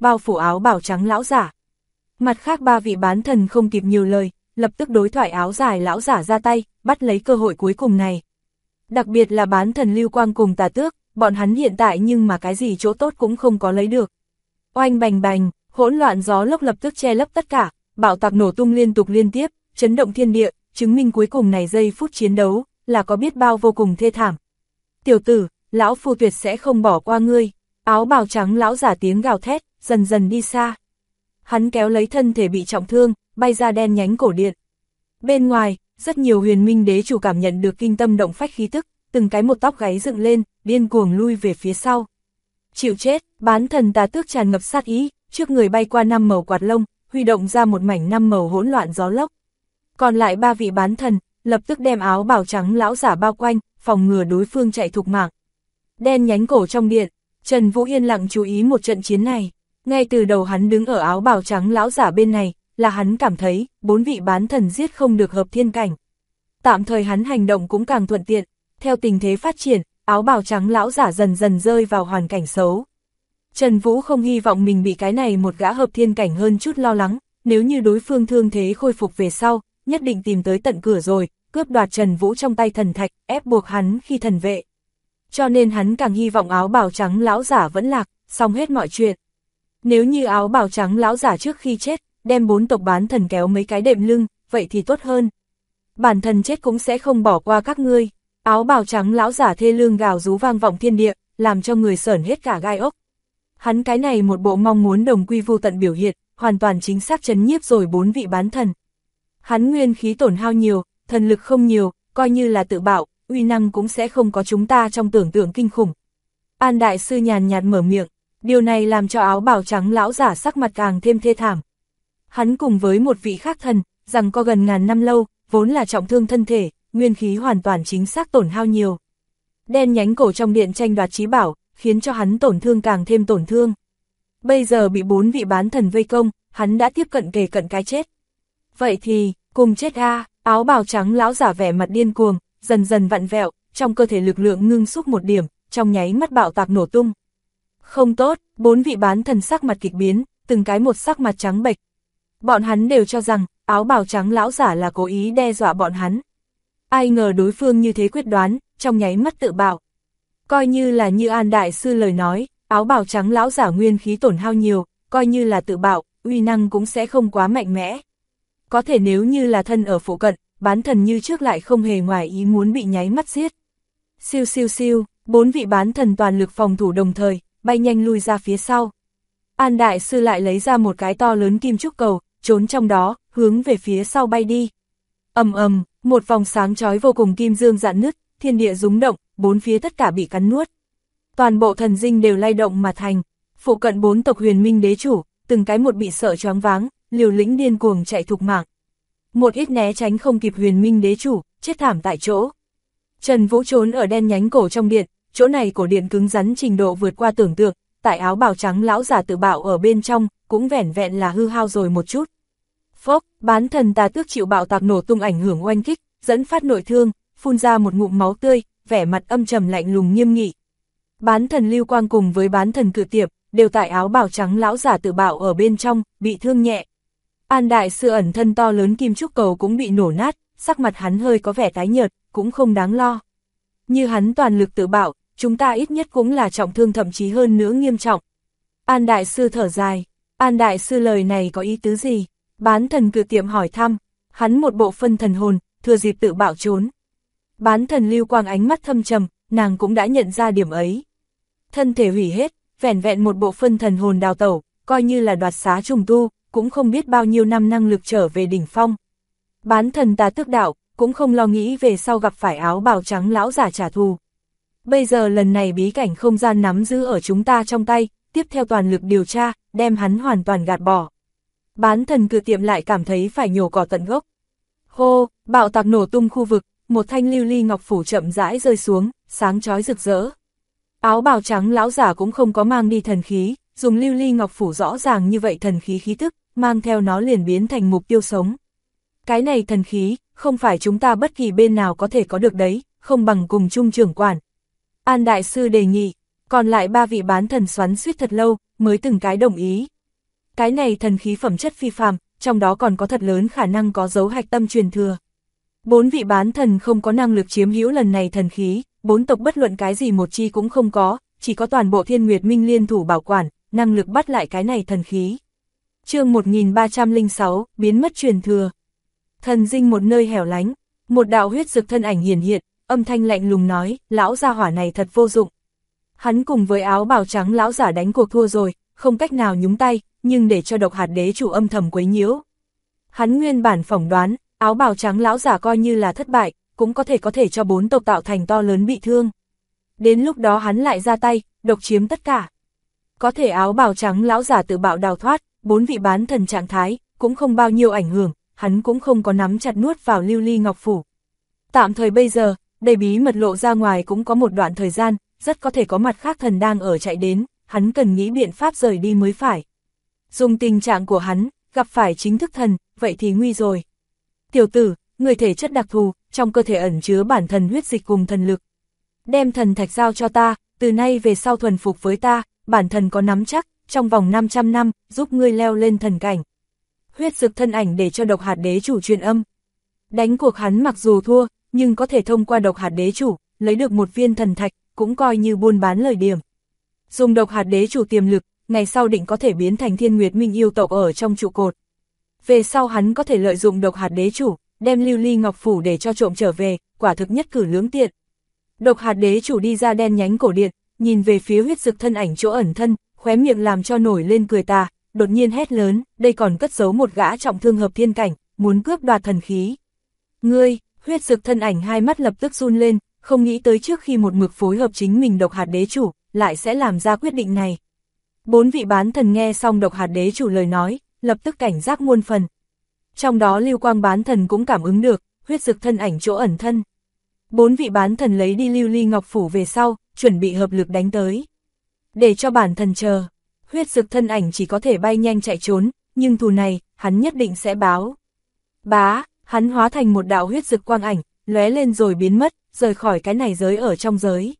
bao phủ áo bào trắng lão giả. Mặt khác ba vị bán thần không kịp nhiều lời, lập tức đối thoại áo dài lão giả ra tay, bắt lấy cơ hội cuối cùng này. Đặc biệt là bán thần Lưu Quang cùng Tà Tước, bọn hắn hiện tại nhưng mà cái gì chỗ tốt cũng không có lấy được. Oanh bành bành, hỗn loạn gió lốc lập tức che lấp tất cả, bạo tạc nổ tung liên tục liên tiếp, chấn động thiên địa, chứng minh cuối cùng này giây phút chiến đấu, là có biết bao vô cùng thê thảm. Tiểu tử, lão phu tuyệt sẽ không bỏ qua ngươi, áo bào trắng lão giả tiếng gào thét, dần dần đi xa. Hắn kéo lấy thân thể bị trọng thương, bay ra đen nhánh cổ điện. Bên ngoài, rất nhiều huyền minh đế chủ cảm nhận được kinh tâm động phách khí tức, từng cái một tóc gáy dựng lên, điên cuồng lui về phía sau. Chịu chết, bán thần Tà Tước tràn ngập sát ý, trước người bay qua 5 màu quạt lông, huy động ra một mảnh 5 màu hỗn loạn gió lốc. Còn lại 3 vị bán thần, lập tức đem áo bào trắng lão giả bao quanh, phòng ngừa đối phương chạy thục mạng. Đen nhánh cổ trong điện, Trần Vũ yên lặng chú ý một trận chiến này. Ngay từ đầu hắn đứng ở áo bào trắng lão giả bên này, là hắn cảm thấy, 4 vị bán thần giết không được hợp thiên cảnh. Tạm thời hắn hành động cũng càng thuận tiện, theo tình thế phát triển, áo bào trắng lão giả dần dần rơi vào hoàn cảnh xấu. Trần Vũ không hy vọng mình bị cái này một gã hợp thiên cảnh hơn chút lo lắng, nếu như đối phương thương thế khôi phục về sau, nhất định tìm tới tận cửa rồi, cướp đoạt Trần Vũ trong tay thần thạch, ép buộc hắn khi thần vệ. Cho nên hắn càng hy vọng áo bào trắng lão giả vẫn lạc, xong hết mọi chuyện. Nếu như áo bào trắng lão giả trước khi chết, đem 4 tộc bán thần kéo mấy cái đệm lưng, vậy thì tốt hơn. Bản thân chết cũng sẽ không bỏ qua các ngươi. Áo bào trắng lão giả thê lương gào rú vang vọng thiên địa, làm cho người sởn hết cả gai ốc. Hắn cái này một bộ mong muốn đồng quy vu tận biểu hiện, hoàn toàn chính xác chấn nhiếp rồi 4 vị bán thần. Hắn nguyên khí tổn hao nhiều, thần lực không nhiều, coi như là tự bạo, uy năng cũng sẽ không có chúng ta trong tưởng tượng kinh khủng. An đại sư nhàn nhạt mở miệng, điều này làm cho áo bào trắng lão giả sắc mặt càng thêm thê thảm. Hắn cùng với một vị khác thần, rằng có gần ngàn năm lâu, vốn là trọng thương thân thể, nguyên khí hoàn toàn chính xác tổn hao nhiều. Đen nhánh cổ trong điện tranh đoạt chí bảo, khiến cho hắn tổn thương càng thêm tổn thương. Bây giờ bị 4 vị bán thần vây công, hắn đã tiếp cận kề cận cái chết. Vậy thì, cùng chết a! Áo bào trắng lão giả vẻ mặt điên cuồng, dần dần vặn vẹo, trong cơ thể lực lượng ngưng xúc một điểm, trong nháy mắt bạo tạc nổ tung. Không tốt, 4 vị bán thần sắc mặt kịch biến, từng cái một sắc mặt trắng bệch. Bọn hắn đều cho rằng, áo bào trắng lão giả là cố ý đe dọa bọn hắn. Ai ngờ đối phương như thế quyết đoán, trong nháy mắt tự bạo. Coi như là như An đại sư lời nói, áo bào trắng lão giả nguyên khí tổn hao nhiều, coi như là tự bạo, uy năng cũng sẽ không quá mạnh mẽ. Có thể nếu như là thân ở phụ cận, bán thần như trước lại không hề ngoài ý muốn bị nháy mắt giết. Siêu siêu siêu, 4 vị bán thần toàn lực phòng thủ đồng thời, bay nhanh lui ra phía sau. An đại sư lại lấy ra một cái to lớn kim trúc cầu, trốn trong đó, hướng về phía sau bay đi. Ầm ầm, một vòng sáng chói vô cùng kim dương rạn nứt, thiên địa rúng động, 4 phía tất cả bị cắn nuốt. Toàn bộ thần dinh đều lay động mà thành, phụ cận 4 tộc huyền minh đế chủ, từng cái một bị sợ choáng váng, liều lĩnh điên cuồng chạy thục mạng. Một ít né tránh không kịp huyền minh đế chủ, chết thảm tại chỗ. Trần Vũ trốn ở đen nhánh cổ trong điện, chỗ này cổ điện cứng rắn trình độ vượt qua tưởng tượng, tại áo bào trắng lão giả tự bạo ở bên trong, cũng vẻn vẹn là hư hao rồi một chút. Phốc, bán thần Tà Tước chịu bạo tạc nổ tung ảnh hưởng oanh kích, dẫn phát nội thương, phun ra một ngụm máu tươi, vẻ mặt âm trầm lạnh lùng nghiêm nghị. Bán thần Lưu Quang cùng với bán thần Cự Tiệp, đều tại áo bào trắng lão giả tự bạo ở bên trong, bị thương nhẹ. An đại sư ẩn thân to lớn kim trúc cầu cũng bị nổ nát, sắc mặt hắn hơi có vẻ tái nhợt, cũng không đáng lo. Như hắn toàn lực tự bạo, chúng ta ít nhất cũng là trọng thương thậm chí hơn nữa nghiêm trọng. An đại sư thở dài, An đại sư lời này có ý tứ gì? Bán thần Cự Tiệp hỏi thăm, hắn một bộ phân thần hồn, thừa dịp tự bạo trốn. Bán thần Lưu Quang ánh mắt thâm trầm, nàng cũng đã nhận ra điểm ấy. Thân thể hủy hết, vẻn vẹn một bộ phân thần hồn đào tẩu, coi như là đoạt xá trùng tu, cũng không biết bao nhiêu năm năng lực trở về đỉnh phong. Bán thần Tà Tước đạo, cũng không lo nghĩ về sau gặp phải áo bào trắng lão giả trả thù. Bây giờ lần này bí cảnh không gian nắm giữ ở chúng ta trong tay, tiếp theo toàn lực điều tra, đem hắn hoàn toàn gạt bỏ. Bán thần Cự Tiệm lại cảm thấy phải nhổ cỏ tận gốc. Hô, bạo tạc nổ tung khu vực, một thanh lưu ly ngọc phủ chậm rãi rơi xuống, sáng chói rực rỡ. Áo bào trắng lão giả cũng không có mang đi thần khí, dùng lưu ly ngọc phủ rõ ràng như vậy thần khí khí tức, mang theo nó liền biến thành mục tiêu sống. Cái này thần khí, không phải chúng ta bất kỳ bên nào có thể có được đấy, không bằng cùng chung trưởng quản. An đại sư đề nghị, còn lại 3 vị bán thần xoắn suýt thật lâu, mới từng cái đồng ý. Cái này thần khí phẩm chất phi phàm, trong đó còn có thật lớn khả năng có dấu hạch tâm truyền thừa. 4 vị bán thần không có năng lực chiếm hữu lần này thần khí, 4 tộc bất luận cái gì một chi cũng không có, chỉ có toàn bộ Thiên Nguyệt Minh liên thủ bảo quản, năng lực bắt lại cái này thần khí. Chương 1306, biến mất truyền thừa. Thần dinh một nơi hẻo lánh, một đạo huyết dực thân ảnh hiển hiện, âm thanh lạnh lùng nói, lão gia hỏa này thật vô dụng. Hắn cùng với áo bào trắng lão giả đánh cuộc thua rồi, không cách nào nhúng tay, nhưng để cho độc hạt đế chủ âm thầm quấy nhiễu. Hắn nguyên bản phỏng đoán, áo bào trắng lão giả coi như là thất bại, cũng có thể cho 4 tộc tạo thành to lớn bị thương. Đến lúc đó hắn lại ra tay, độc chiếm tất cả. Có thể áo bào trắng lão giả tự bạo đào thoát, 4 vị bán thần trạng thái, cũng không bao nhiêu ảnh hưởng, hắn cũng không có nắm chặt nuốt vào Lưu Ly Ngọc Phủ. Tạm thời bây giờ, đầy bí mật lộ ra ngoài cũng có một đoạn thời gian, rất có thể có mặt khác thần đang ở chạy đến, hắn cần nghĩ biện pháp rời đi mới phải. Dùng tình trạng của hắn, gặp phải chính thức thần, vậy thì nguy rồi. Tiểu tử, người thể chất đặc thù, trong cơ thể ẩn chứa bản thần huyết dịch cùng thần lực. Đem thần thạch giao cho ta, từ nay về sau thuần phục với ta, bản thần có nắm chắc, trong vòng 500 năm, giúp ngươi leo lên thần cảnh. Huyết dực thân ảnh để cho độc hạt đế chủ truyền âm. Đánh cuộc hắn mặc dù thua, nhưng có thể thông qua độc hạt đế chủ, lấy được một viên thần thạch, cũng coi như buôn bán lời điểm. Dùng độc hạt đế chủ tiềm lực, ngày sau định có thể biến thành Thiên Nguyệt Minh yêu tộc ở trong trụ cột. Về sau hắn có thể lợi dụng độc hạt đế chủ, đem Lưu Ly Ngọc Phủ để cho trộm trở về, quả thực nhất cử lưỡng tiện. Độc hạt đế chủ đi ra đen nhánh cổ điện, nhìn về phía huyết dực thân ảnh chỗ ẩn thân, khóe miệng làm cho nổi lên cười tà, đột nhiên hét lớn, đây còn cất giấu một gã trọng thương hợp thiên cảnh, muốn cướp đoạt thần khí. Ngươi, huyết dực thân ảnh hai mắt lập tức run lên, không nghĩ tới trước khi một mực phối hợp chính mình độc hạt đế chủ, lại sẽ làm ra quyết định này. 4 vị bán thần nghe xong độc hạt đế chủ lời nói, lập tức cảnh giác muôn phần. Trong đó Lưu Quang bán thần cũng cảm ứng được, huyết dực thân ảnh chỗ ẩn thân. 4 vị bán thần lấy đi Lưu Ly Ngọc Phủ về sau, chuẩn bị hợp lực đánh tới. Để cho bản thần chờ, huyết dực thân ảnh chỉ có thể bay nhanh chạy trốn, nhưng thù này, hắn nhất định sẽ báo. Bá, hắn hóa thành một đạo huyết dực quang ảnh, lóe lên rồi biến mất, rời khỏi cái này giới ở trong giới.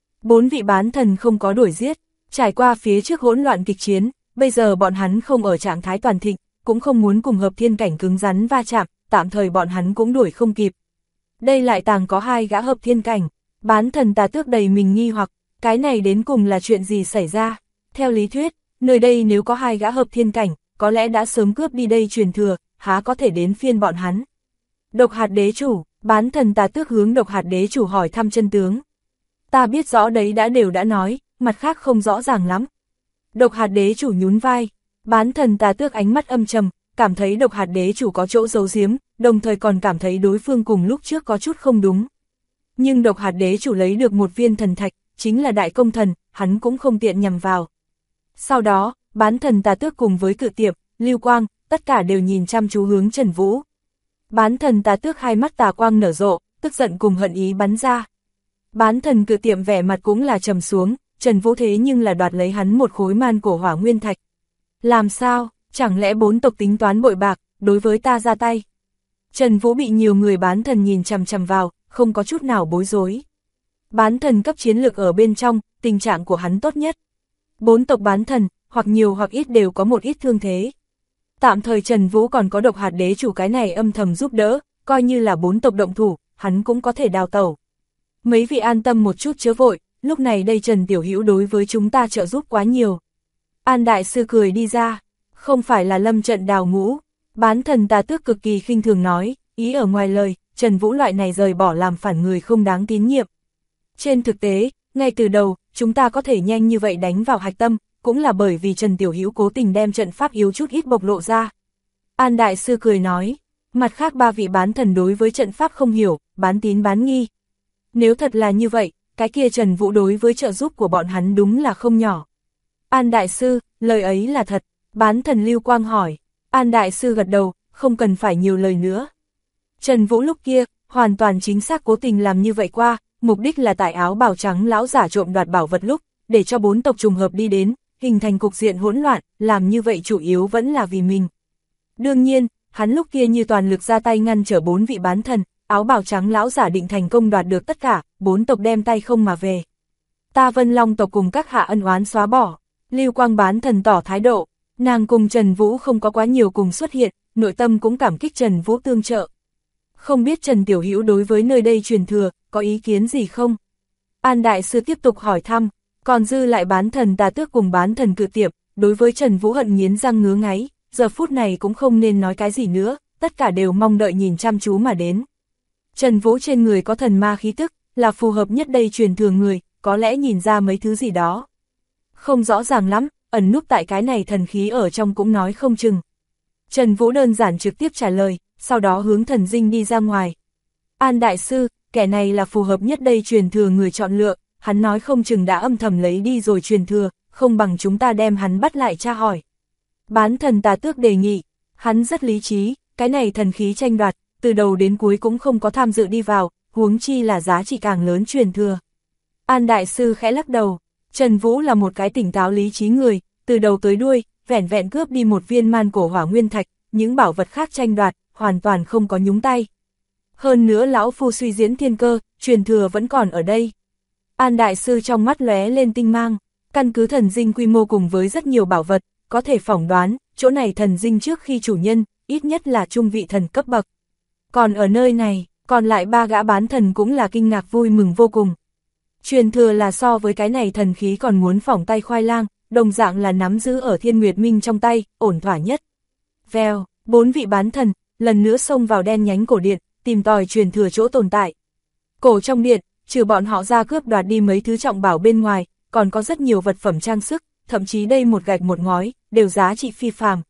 4 vị bán thần không có đuổi giết, trải qua phía trước hỗn loạn kịch chiến, bây giờ bọn hắn không ở trạng thái toàn thịnh, cũng không muốn cùng hợp thiên cảnh cứng rắn va chạm, tạm thời bọn hắn cũng đuổi không kịp. Đây lại tàng có 2 gã hợp thiên cảnh, bán thần Tà Tước đầy mình nghi hoặc, cái này đến cùng là chuyện gì xảy ra? Theo lý thuyết, nơi đây nếu có 2 gã hợp thiên cảnh, có lẽ đã sớm cướp đi đây truyền thừa, há có thể đến phiên bọn hắn. Độc hạt đế chủ, bán thần Tà Tước hướng độc hạt đế chủ hỏi thăm chân tướng. Ta biết rõ đấy đã nói, mặt khác không rõ ràng lắm. Độc hạt đế chủ nhún vai, bán thần Tà Tước ánh mắt âm trầm, cảm thấy độc hạt đế chủ có chỗ giấu giếm, đồng thời còn cảm thấy đối phương cùng lúc trước có chút không đúng. Nhưng độc hạt đế chủ lấy được một viên thần thạch, chính là đại công thần, hắn cũng không tiện nhằm vào. Sau đó, bán thần Tà Tước cùng với Cự Tiệp, Lưu Quang, tất cả đều nhìn chăm chú hướng Trần Vũ. Bán thần Tà Tước hai mắt tà quang nở rộ, tức giận cùng hận ý bắn ra. Bán thần Cự Tiệp vẻ mặt cũng là trầm xuống, Trần Vũ thế nhưng là đoạt lấy hắn một khối man cổ hỏa nguyên thạch. Làm sao, chẳng lẽ 4 tộc tính toán bội bạc, đối với ta ra tay? Trần Vũ bị nhiều người bán thần nhìn chằm chằm vào, không có chút nào bối rối. Bán thần cấp chiến lược ở bên trong, tình trạng của hắn tốt nhất. 4 tộc bán thần, hoặc nhiều hoặc ít đều có một ít thương thế. Tạm thời Trần Vũ còn có độc hạt đế chủ cái này âm thầm giúp đỡ, coi như là 4 tộc động thủ, hắn cũng có thể đào tẩu. Mấy vị an tâm một chút chớ vội, lúc này đây Trần Tiểu Hữu đối với chúng ta trợ giúp quá nhiều. An Đại Sư cười đi ra, không phải là lâm trận đào ngũ. Bán thần Tà Tước cực kỳ khinh thường nói, ý ở ngoài lời, Trần Vũ loại này rời bỏ làm phản người không đáng tín nhiệm. Trên thực tế, ngay từ đầu, chúng ta có thể nhanh như vậy đánh vào hạch tâm, cũng là bởi vì Trần Tiểu Hữu cố tình đem trận pháp yếu chút ít bộc lộ ra. An Đại Sư cười nói, mặt khác 3 vị bán thần đối với trận pháp không hiểu, bán tín bán nghi. Nếu thật là như vậy, cái kia Trần Vũ đối với trợ giúp của bọn hắn đúng là không nhỏ. An Đại Sư, lời ấy là thật, bán thần Lưu Quang hỏi. An Đại Sư gật đầu, không cần phải nhiều lời nữa. Trần Vũ lúc kia, hoàn toàn chính xác cố tình làm như vậy qua, mục đích là tại áo bào trắng lão giả trộm đoạt bảo vật lúc, để cho 4 tộc trùng hợp đi đến, hình thành cục diện hỗn loạn, làm như vậy chủ yếu vẫn là vì mình. Đương nhiên, hắn lúc kia như toàn lực ra tay ngăn trở 4 vị bán thần, áo bào trắng lão giả định thành công đoạt được tất cả, 4 tộc đem tay không mà về. Ta Vân Long tộc cùng các hạ ân oán xóa bỏ. Lưu Quang bán thần tỏ thái độ, nàng cùng Trần Vũ không có quá nhiều cùng xuất hiện, nội tâm cũng cảm kích Trần Vũ tương trợ. Không biết Trần Tiểu Hữu đối với nơi đây truyền thừa, có ý kiến gì không? An Đại Sư tiếp tục hỏi thăm, còn dư lại bán thần Tà Tước cùng bán thần Cự Tiệp, đối với Trần Vũ hận nghiến răng ngứa ngáy, giờ phút này cũng không nên nói cái gì nữa, tất cả đều mong đợi nhìn chăm chú mà đến. Trần Vũ trên người có thần ma khí tức, là phù hợp nhất đây truyền thừa người, có lẽ nhìn ra mấy thứ gì đó. Không rõ ràng lắm, ẩn núp tại cái này thần khí ở trong cũng nói không chừng. Trần Vũ đơn giản trực tiếp trả lời, sau đó hướng thần dinh đi ra ngoài. An Đại Sư, kẻ này là phù hợp nhất đây truyền thừa người chọn lựa, hắn nói không chừng đã âm thầm lấy đi rồi truyền thừa, không bằng chúng ta đem hắn bắt lại tra hỏi. Bán thần Tà Tước đề nghị, hắn rất lý trí, cái này thần khí tranh đoạt, từ đầu đến cuối cũng không có tham dự đi vào, huống chi là giá trị càng lớn truyền thừa. An Đại Sư khẽ lắc đầu, Trần Vũ là một cái tỉnh táo lý trí người, từ đầu tới đuôi, vẻn vẹn cướp đi một viên man cổ hỏa nguyên thạch, những bảo vật khác tranh đoạt, hoàn toàn không có nhúng tay. Hơn nữa lão phu suy diễn thiên cơ, truyền thừa vẫn còn ở đây. An Đại Sư trong mắt lóe lên tinh mang, căn cứ thần dinh quy mô cùng với rất nhiều bảo vật, có thể phỏng đoán, chỗ này thần dinh trước khi chủ nhân, ít nhất là trung vị thần cấp bậc. Còn ở nơi này, còn lại 3 gã bán thần cũng là kinh ngạc vui mừng vô cùng. Truyền thừa là so với cái này thần khí còn muốn phỏng tay khoai lang, đồng dạng là nắm giữ ở Thiên Nguyệt Minh trong tay, ổn thỏa nhất. Vèo, 4 vị bán thần, lần nữa xông vào đen nhánh cổ điện, tìm tòi truyền thừa chỗ tồn tại. Cổ trong điện, trừ bọn họ ra cướp đoạt đi mấy thứ trọng bảo bên ngoài, còn có rất nhiều vật phẩm trang sức, thậm chí đây một gạch một ngói, đều giá trị phi phàm.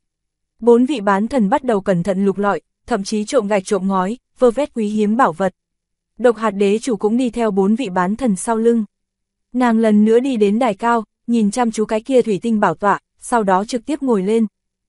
4 vị bán thần bắt đầu cẩn thận lục lọi, thậm chí trộm gạch trộm ngói, vơ vét quý hiếm bảo vật. Độc Hạt Đế Chủ cũng đi theo 4 vị bán thần sau lưng. Nàng lần nữa đi đến đài cao, nhìn chăm chú cái kia thủy tinh bảo tọa, sau đó trực tiếp ngồi lên.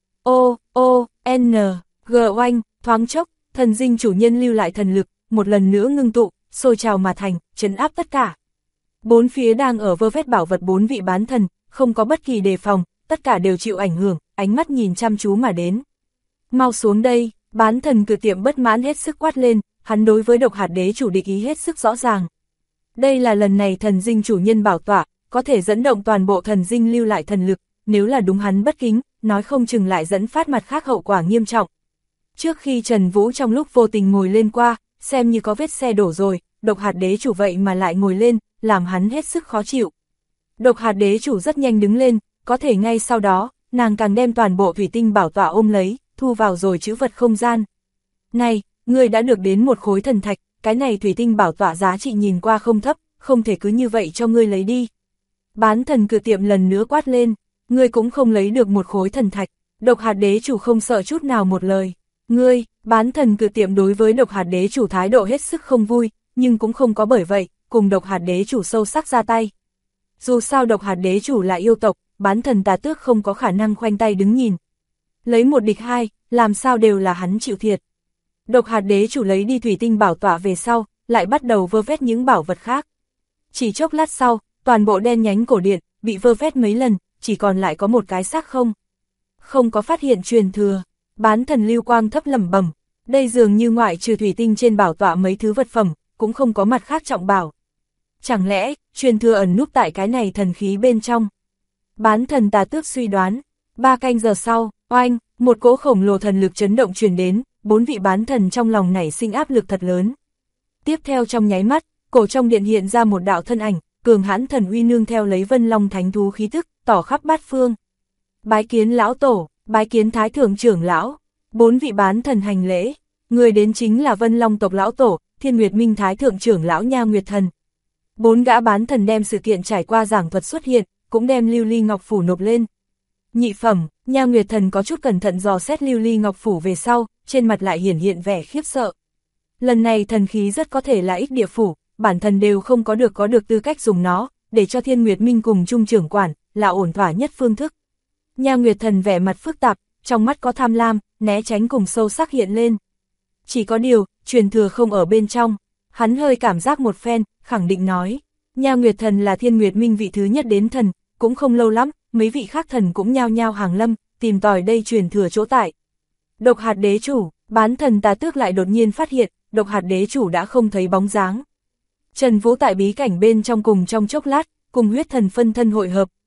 G oanh, thoáng chốc, thần dinh chủ nhân lưu lại thần lực, một lần nữa ngưng tụ, sôi trào mà thành, trấn áp tất cả. Bốn phía đang ở vơ vét bảo vật 4 vị bán thần, không có bất kỳ đề phòng, tất cả đều chịu ảnh hưởng, ánh mắt nhìn chăm chú mà đến. Mau xuống đây, bán thần Cự Tiệm bất mãn hết sức quát lên, hắn đối với Độc Hạt Đế Chủ địch ý hết sức rõ ràng. Đây là lần này thần dinh chủ nhân bảo tọa, có thể dẫn động toàn bộ thần dinh lưu lại thần lực, nếu là đúng hắn bất kính, nói không chừng lại dẫn phát mặt khác hậu quả nghiêm trọng. Trước khi Trần Vũ trong lúc vô tình ngồi lên qua, xem như có vết xe đổ rồi, Độc Hạt Đế Chủ vậy mà lại ngồi lên, làm hắn hết sức khó chịu. Độc Hạt Đế Chủ rất nhanh đứng lên, có thể ngay sau đó, nàng càng đem toàn bộ thủy tinh bảo tọa ôm lấy, thu vào rồi trữ vật không gian. Này, ngươi đã được đến một khối thần thạch, cái này thủy tinh bảo tọa giá trị nhìn qua không thấp, không thể cứ như vậy cho ngươi lấy đi. Bán thần Cự Tiệm lần nữa quát lên, ngươi cũng không lấy được một khối thần thạch. Độc Hạt Đế Chủ không sợ chút nào một lời. Ngươi, bán thần Cự Tiệm đối với Độc Hạt Đế Chủ thái độ hết sức không vui, nhưng cũng không có bởi vậy, cùng Độc Hạt Đế Chủ sâu sắc ra tay. Dù sao Độc Hạt Đế Chủ là yêu tộc, bán thần Tà Tước không có khả năng khoanh tay đứng nhìn. Lấy một địch hai, làm sao đều là hắn chịu thiệt. Độc Hạt Đế Chủ lấy đi thủy tinh bảo tọa về sau, lại bắt đầu vơ vét những bảo vật khác. Chỉ chốc lát sau, toàn bộ đen nhánh cổ điện, bị vơ vét mấy lần, chỉ còn lại có một cái xác không. Không có phát hiện truyền thừa, bán thần Lưu Quang thấp lẩm bẩm, đây dường như ngoại trừ thủy tinh trên bảo tọa mấy thứ vật phẩm, cũng không có mặt khác trọng bảo. Chẳng lẽ, truyền thừa ẩn núp tại cái này thần khí bên trong? Bán thần Tà Tước suy đoán, 3 canh giờ sau, oanh, một cỗ khổng lồ thần lực chấn động truyền đến, 4 vị bán thần trong lòng nảy sinh áp lực thật lớn. Tiếp theo trong nháy mắt, cổ trong điện hiện ra một đạo thân ảnh, cường hãn thần uy nương theo lấy Vân Long thánh thú khí tức, tỏ khắp bát phương. Bái kiến lão tổ, bái kiến thái thượng trưởng lão, 4 vị bán thần hành lễ, người đến chính là Vân Long tộc lão tổ, Thiên Nguyệt Minh thái thượng trưởng lão Nha Nguyệt Thần. 4 gã bán thần đem sự kiện trải qua giảng thuật xuất hiện, cũng đem lưu ly ngọc phủ nộp lên. Nhị phẩm, Nha Nguyệt Thần có chút cẩn thận dò xét lưu ly ngọc phủ về sau, trên mặt lại hiển hiện vẻ khiếp sợ. Lần này thần khí rất có thể là ích địa phủ, bản thân đều không có được tư cách dùng nó, để cho Thiên Nguyệt Minh cùng Trung trưởng quản, là ổn thỏa nhất phương thức. Nha Nguyệt Thần vẻ mặt phức tạp, trong mắt có tham lam, né tránh cùng sâu sắc hiện lên. Chỉ có điều, truyền thừa không ở bên trong, hắn hơi cảm giác một phen, khẳng định nói, Nha Nguyệt Thần là Thiên Nguyệt Minh vị thứ nhất đến thần, cũng không lâu lắm, mấy vị khác thần cũng nhao nhao hàng lâm, tìm tòi đây truyền thừa chỗ tại. Độc Hạt Đế Chủ, bán thần Tà Tước lại đột nhiên phát hiện, Độc Hạt Đế Chủ đã không thấy bóng dáng. Trần Vũ tại bí cảnh bên trong cùng trong chốc lát, cùng huyết thần phân thân hội hợp,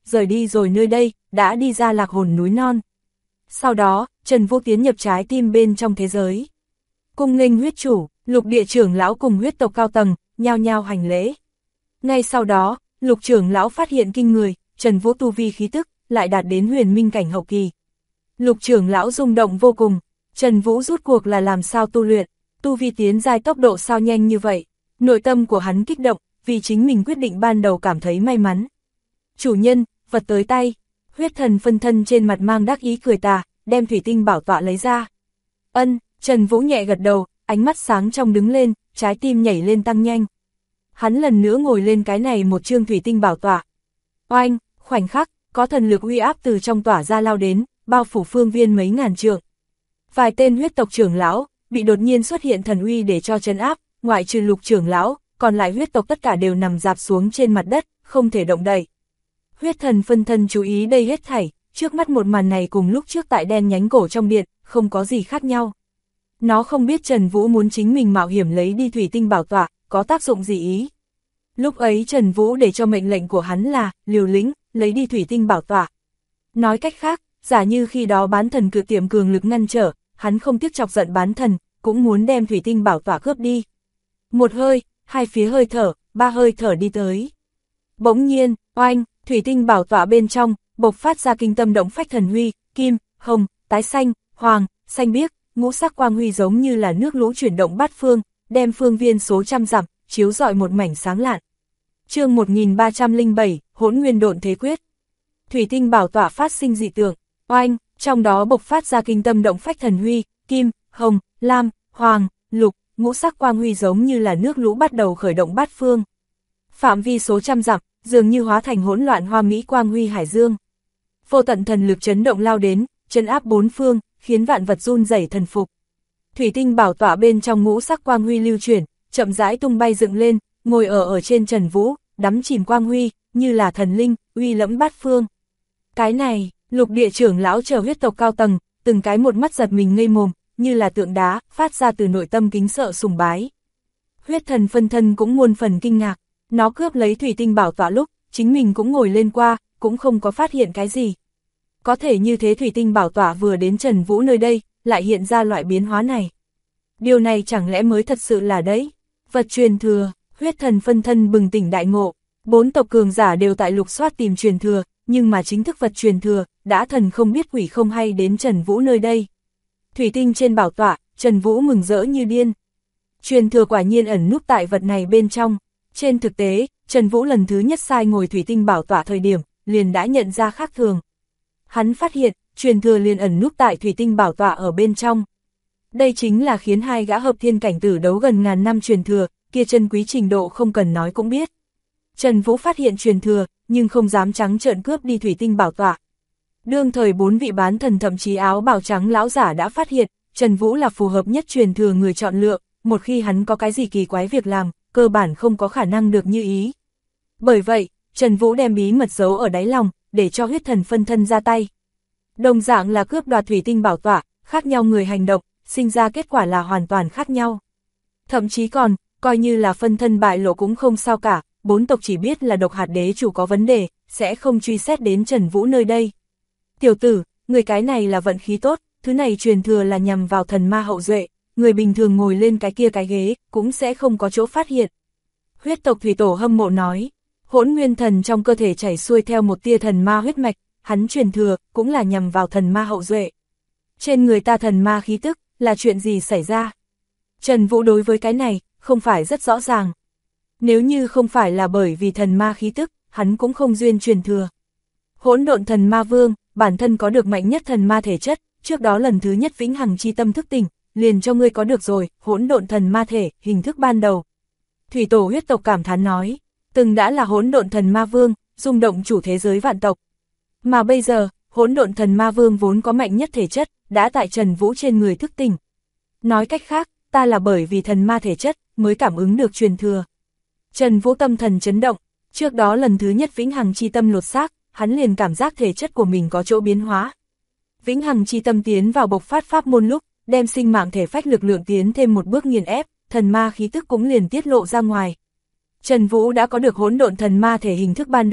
rời đi rồi nơi đây, đã đi ra lạc hồn núi non. Sau đó, Trần Vũ tiến nhập trái tim bên trong thế giới. Cung nghênh huyết chủ, Lục địa trưởng lão cùng huyết tộc cao tầng, nhao nhao hành lễ. Ngay sau đó, Lục trưởng lão phát hiện kinh người, Trần Vũ tu vi khí tức, lại đạt đến huyền minh cảnh hậu kỳ. Lục trưởng lão rung động vô cùng, Trần Vũ rút cuộc là làm sao tu luyện, tu vi tiến giai tốc độ sao nhanh như vậy. Nội tâm của hắn kích động, vì chính mình quyết định ban đầu cảm thấy may mắn. Chủ nhân, vật tới tay, huyết thần phân thân trên mặt mang đắc ý cười tà, đem thủy tinh bảo tọa lấy ra. Ân, Trần Vũ nhẹ gật đầu, ánh mắt sáng trong đứng lên, trái tim nhảy lên tăng nhanh. Hắn lần nữa ngồi lên cái này một chương thủy tinh bảo tọa. Oanh, khoảnh khắc, có thần lực uy áp từ trong tỏa ra lao đến, bao phủ phương viên mấy ngàn trượng. Vài tên huyết tộc trưởng lão, bị đột nhiên xuất hiện thần uy để cho trấn áp, ngoại trừ Lục trưởng lão, còn lại huyết tộc tất cả đều nằm rạp xuống trên mặt đất, không thể động đậy. Huyết thần phân thân chú ý đây hết thảy, trước mắt một màn này cùng lúc trước tại đen nhánh cổ trong điện, không có gì khác nhau. Nó không biết Trần Vũ muốn chính mình mạo hiểm lấy đi thủy tinh bảo tọa, có tác dụng gì ý. Lúc ấy Trần Vũ để cho mệnh lệnh của hắn là, liều lĩnh, lấy đi thủy tinh bảo tọa. Nói cách khác, giả như khi đó bán thần cự tiệm cường lực ngăn trở, hắn không tiếc chọc giận bán thần, cũng muốn đem thủy tinh bảo tọa cướp đi. Một hơi, hai phía hơi thở, ba hơi thở đi tới. Bỗng nhiên, oanh, thủy tinh bảo tọa bên trong, bộc phát ra kinh tâm động phách thần huy, kim, hồng, tái xanh, hoàng, xanh biếc, ngũ sắc quang huy giống như là nước lũ chuyển động bát phương, đem phương viên số trăm dặm, chiếu rọi một mảnh sáng lạn. Chương 1307, Hỗn Nguyên Độn Thế Quyết. Thủy tinh bảo tọa phát sinh dị tượng, oanh, trong đó bộc phát ra kinh tâm động phách thần huy, kim, hồng, lam, hoàng, lục, ngũ sắc quang huy giống như là nước lũ bắt đầu khởi động bát phương. Phạm vi số trăm dặm, dường như hóa thành hỗn loạn hoa mỹ quang huy hải dương. Vô tận thần lực chấn động lao đến, chấn áp bốn phương, khiến vạn vật run rẩy thần phục. Thủy tinh bảo tọa bên trong ngũ sắc quang huy lưu chuyển, chậm rãi tung bay dựng lên, ngồi ở trên Trần Vũ, đắm chìm quang huy, như là thần linh, uy lẫm bát phương. Cái này, Lục địa trưởng lão chờ huyết tộc cao tầng, từng cái một mắt giật mình ngây mồm, như là tượng đá, phát ra từ nội tâm kính sợ sùng bái. Huyết thần phân thân cũng muôn phần kinh ngạc, nó cướp lấy thủy tinh bảo tọa lúc, chính mình cũng ngồi lên qua, cũng không có phát hiện cái gì. Có thể như thế thủy tinh bảo tọa vừa đến Trần Vũ nơi đây, lại hiện ra loại biến hóa này. Điều này chẳng lẽ mới thật sự là đấy? Vật truyền thừa, huyết thần phân thân bừng tỉnh đại ngộ, 4 tộc cường giả đều tại lục soát tìm truyền thừa, nhưng mà chính thức vật truyền thừa, đã thần không biết quỷ không hay đến Trần Vũ nơi đây. Thủy tinh trên bảo tọa, Trần Vũ mừng rỡ như điên. Truyền thừa quả nhiên ẩn núp tại vật này bên trong. Trên thực tế, Trần Vũ lần thứ nhất sai ngồi thủy tinh bảo tọa thời điểm, liền đã nhận ra khác thường. Hắn phát hiện, truyền thừa liền ẩn núp tại thủy tinh bảo tọa ở bên trong. Đây chính là khiến hai gã hợp thiên cảnh tử đấu gần ngàn năm truyền thừa, kia chân quý trình độ không cần nói cũng biết. Trần Vũ phát hiện truyền thừa, nhưng không dám trắng trợn cướp đi thủy tinh bảo tọa. Đương thời 4 vị bán thần thậm chí áo bào trắng lão giả đã phát hiện, Trần Vũ là phù hợp nhất truyền thừa người chọn lựa, một khi hắn có cái gì kỳ quái việc làm, cơ bản không có khả năng được như ý. Bởi vậy, Trần Vũ đem bí mật giấu ở đáy lòng, để cho huyết thần phân thân ra tay. Đồng dạng là cướp đoạt thủy tinh bảo tọa, khác nhau người hành động, sinh ra kết quả là hoàn toàn khác nhau. Thậm chí còn, coi như là phân thân bại lộ cũng không sao cả, 4 tộc chỉ biết là độc hạt đế chủ có vấn đề, sẽ không truy xét đến Trần Vũ nơi đây. Tiểu tử, người cái này là vận khí tốt, thứ này truyền thừa là nhằm vào thần ma hậu duệ, người bình thường ngồi lên cái kia cái ghế, cũng sẽ không có chỗ phát hiện. Huyết tộc thủy tổ hâm mộ nói, hỗn nguyên thần trong cơ thể chảy xuôi theo một tia thần ma huyết mạch, hắn truyền thừa, cũng là nhằm vào thần ma hậu duệ. Trên người ta thần ma khí tức, là chuyện gì xảy ra? Trần Vũ đối với cái này, không phải rất rõ ràng. Nếu như không phải là bởi vì thần ma khí tức, hắn cũng không duyên truyền thừa. Hỗn độn thần ma vương, bản thân có được mạnh nhất thần ma thể chất, trước đó lần thứ nhất vĩnh hằng chi tâm thức tỉnh, liền cho ngươi có được rồi, hỗn độn thần ma thể, hình thức ban đầu. Thủy tổ huyết tộc cảm thán nói, từng đã là hỗn độn thần ma vương, rung động chủ thế giới vạn tộc. Mà bây giờ, hỗn độn thần ma vương vốn có mạnh nhất thể chất, đã tại Trần Vũ trên người thức tỉnh. Nói cách khác, ta là bởi vì thần ma thể chất, mới cảm ứng được truyền thừa. Trần Vũ tâm thần chấn động, trước đó lần thứ nhất vĩnh hằng chi tâm lột xác, hắn liền cảm giác thể chất của mình có chỗ biến hóa. Vĩnh hằng chi tâm tiến vào bộc phát pháp môn lúc, đem sinh mạng thể phách lực lượng tiến thêm một bước nghiền ép, thần ma khí tức cũng liền tiết lộ ra ngoài. Trần Vũ đã có được hỗn độn thần ma thể hình thức ban đầu,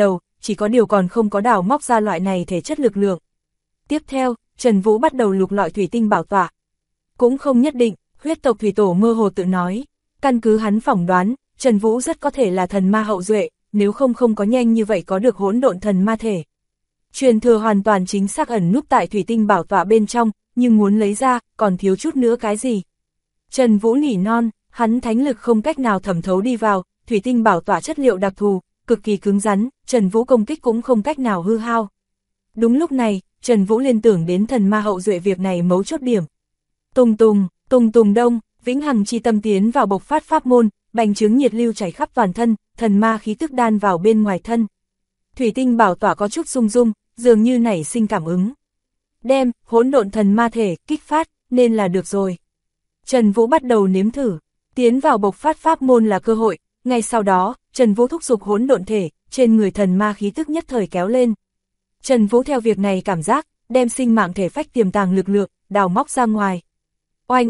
chỉ có điều còn không có đào móc ra loại này thể chất lực lượng. Tiếp theo, Trần Vũ bắt đầu lục lọi thủy tinh bảo tọa. Cũng không nhất định, huyết tộc thủy tổ mơ hồ tự nói. Căn cứ hắn phỏng đoán, Trần Vũ rất có thể là thần ma hậu duệ, nếu không có nhanh như vậy có được hỗn độn thần ma thể. Truyền thừa hoàn toàn chính xác ẩn núp tại thủy tinh bảo tọa bên trong, nhưng muốn lấy ra, còn thiếu chút nữa cái gì. Trần Vũ nỉ non, hắn thánh lực không cách nào thẩm thấu đi vào, thủy tinh bảo tọa chất liệu đặc thù, cực kỳ cứng rắn, Trần Vũ công kích cũng không cách nào hư hao. Đúng lúc này, Trần Vũ liên tưởng đến thần ma hậu duệ việc này mấu chốt điểm. Tùng tùng đông, vĩnh hằng chi tâm tiến vào bộc phát pháp môn, bành trướng nhiệt lưu chảy khắp toàn thân, thần ma khí tức đan vào bên ngoài thân. Thủy tinh bảo tỏa có chút rung rung, dường như nảy sinh cảm ứng. Đem hỗn độn thần ma thể kích phát, nên là được rồi. Trần Vũ bắt đầu nếm thử, tiến vào bộc phát pháp môn là cơ hội, ngay sau đó, Trần Vũ thúc giục hỗn độn thể, trên người thần ma khí tức nhất thời kéo lên. Trần Vũ theo việc này cảm giác, đem sinh mạng thể phách tiềm tàng lực lượng, đào móc ra ngoài. Oanh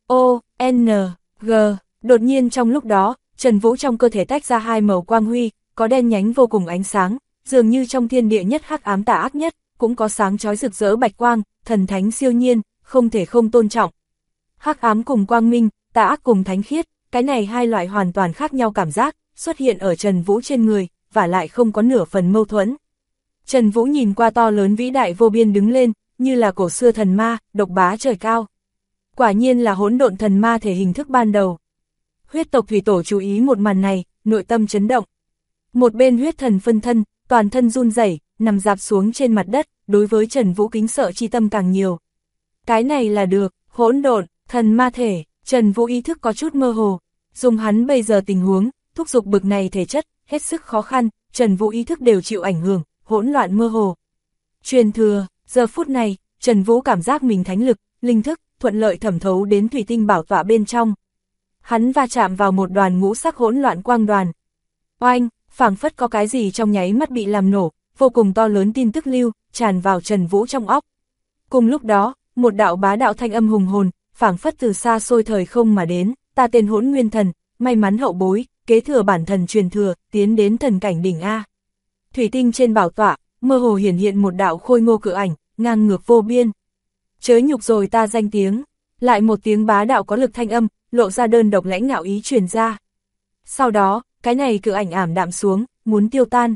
g, đột nhiên trong lúc đó, Trần Vũ trong cơ thể tách ra hai màu quang huy, có đen nhánh vô cùng ánh sáng, dường như trong thiên địa nhất hắc ám tà ác nhất, cũng có sáng chói rực rỡ bạch quang, thần thánh siêu nhiên, không thể không tôn trọng. Hắc ám cùng quang minh, tà ác cùng thánh khiết, cái này hai loại hoàn toàn khác nhau cảm giác, xuất hiện ở Trần Vũ trên người, và lại không có nửa phần mâu thuẫn. Trần Vũ nhìn qua to lớn vĩ đại vô biên đứng lên, như là cổ xưa thần ma, độc bá trời cao. Quả nhiên là hỗn độn thần ma thể hình thức ban đầu. Huyết tộc thủy tổ chú ý một màn này, nội tâm chấn động. Một bên huyết thần phân thân, toàn thân run rẩy, nằm dạp xuống trên mặt đất, đối với Trần Vũ kính sợ chi tâm càng nhiều. Cái này là được, hỗn độn thần ma thể, Trần Vũ ý thức có chút mơ hồ. Dùng hắn bây giờ tình huống, thúc giục bực này thể chất, hết sức khó khăn, Trần Vũ ý thức đều chịu ảnh hưởng, hỗn loạn mơ hồ. Truyền thừa, giờ phút này, Trần Vũ cảm giác mình thánh lực, linh thức, thuận lợi thẩm thấu đến thủy tinh bảo tọa bên trong. Hắn va chạm vào một đoàn ngũ sắc hỗn loạn quang đoàn. Oanh, phảng phất có cái gì trong nháy mắt bị làm nổ, vô cùng to lớn tin tức lưu, tràn vào Trần Vũ trong óc. Cùng lúc đó, một đạo bá đạo thanh âm hùng hồn, phảng phất từ xa xôi thời không mà đến, ta tên Hỗn Nguyên Thần, may mắn hậu bối, kế thừa bản thần truyền thừa, tiến đến thần cảnh đỉnh A. Thủy tinh trên bảo tọa, mơ hồ hiển hiện một đạo khôi ngô cự ảnh, ngang ngược vô biên. Chớ nhục rồi ta danh tiếng, lại một tiếng bá đạo có lực thanh âm, lộ ra đơn độc lãnh ngạo ý truyền ra. Sau đó, cái này cự ảnh ảm đạm xuống, muốn tiêu tan.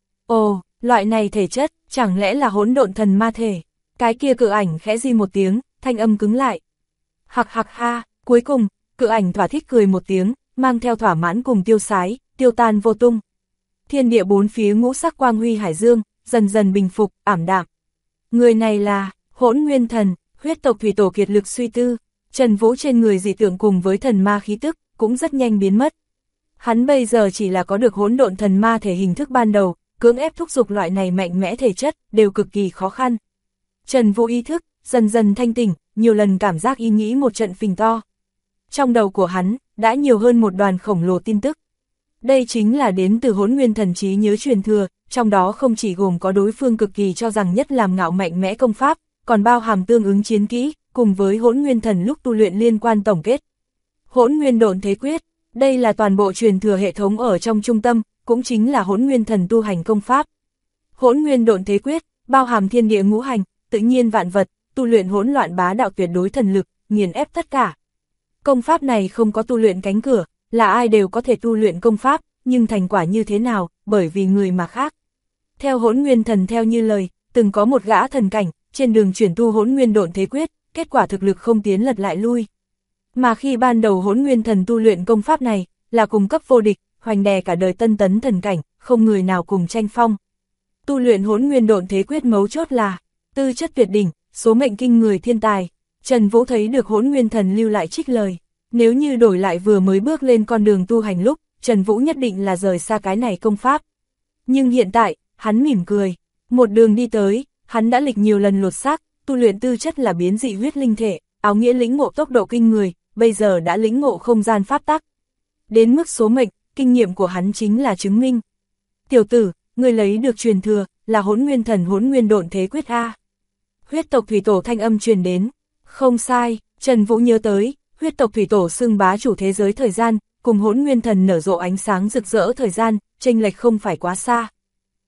Ồ, loại này thể chất, chẳng lẽ là hỗn độn thần ma thể? Cái kia cự ảnh khẽ di một tiếng, thanh âm cứng lại. Hặc hặc ha, cuối cùng, cự ảnh thỏa thích cười một tiếng, mang theo thỏa mãn cùng tiêu sái, tiêu tan vô tung. Thiên địa bốn phía ngũ sắc quang huy hải dương, dần dần bình phục, ảm đạm. Người này là Hỗn Nguyên Thần, huyết tộc thủy tổ kiệt lực suy tư, Trần Vũ trên người dị tượng cùng với thần ma khí tức, cũng rất nhanh biến mất. Hắn bây giờ chỉ là có được hỗn độn thần ma thể hình thức ban đầu, cưỡng ép thúc giục loại này mạnh mẽ thể chất, đều cực kỳ khó khăn. Trần Vũ ý thức, dần dần thanh tỉnh, nhiều lần cảm giác ý nghĩ một trận phình to. Trong đầu của hắn, đã nhiều hơn một đoàn khổng lồ tin tức. Đây chính là đến từ Hỗn Nguyên Thần trí nhớ truyền thừa, trong đó không chỉ gồm có đối phương cực kỳ cho rằng nhất làm ngạo mạnh mẽ công pháp, còn bao hàm tương ứng chiến kỹ, cùng với Hỗn Nguyên Thần lúc tu luyện liên quan tổng kết. Hỗn Nguyên Độn Thế Quyết, đây là toàn bộ truyền thừa hệ thống ở trong trung tâm, cũng chính là Hỗn Nguyên Thần tu hành công pháp. Hỗn Nguyên Độn Thế Quyết, bao hàm thiên địa ngũ hành, tự nhiên vạn vật, tu luyện hỗn loạn bá đạo tuyệt đối thần lực, nghiền ép tất cả. Công pháp này không có tu luyện cánh cửa, là ai đều có thể tu luyện công pháp, nhưng thành quả như thế nào, bởi vì người mà khác. Theo Hỗn Nguyên Thần theo như lời, từng có một gã thần cảnh, trên đường chuyển tu Hỗn Nguyên Độn Thế Quyết, kết quả thực lực không tiến lật lại lui. Mà khi ban đầu Hỗn Nguyên Thần tu luyện công pháp này, là cùng cấp vô địch, hoành đè cả đời tân tấn thần cảnh, không người nào cùng tranh phong. Tu luyện Hỗn Nguyên Độn Thế Quyết mấu chốt là tư chất tuyệt đỉnh, số mệnh kinh người thiên tài. Trần Vũ thấy được Hỗn Nguyên Thần lưu lại trích lời, nếu như đổi lại vừa mới bước lên con đường tu hành lúc, Trần Vũ nhất định là rời xa cái này công pháp. Nhưng hiện tại, hắn mỉm cười, một đường đi tới, hắn đã lịch nhiều lần lột xác, tu luyện tư chất là biến dị huyết linh thể, áo nghĩa lĩnh ngộ tốc độ kinh người, bây giờ đã lĩnh ngộ không gian pháp tắc. Đến mức số mệnh, kinh nghiệm của hắn chính là chứng minh. Tiểu tử, người lấy được truyền thừa, là Hỗn Nguyên Thần Hỗn Nguyên Độn Thế Quyết A. Huyết tộc thủy tổ thanh âm truyền đến. Không sai, Trần Vũ nhớ tới, huyết tộc thủy tổ xưng bá chủ thế giới thời gian, cùng Hỗn Nguyên Thần nở rộ ánh sáng rực rỡ thời gian, chênh lệch không phải quá xa.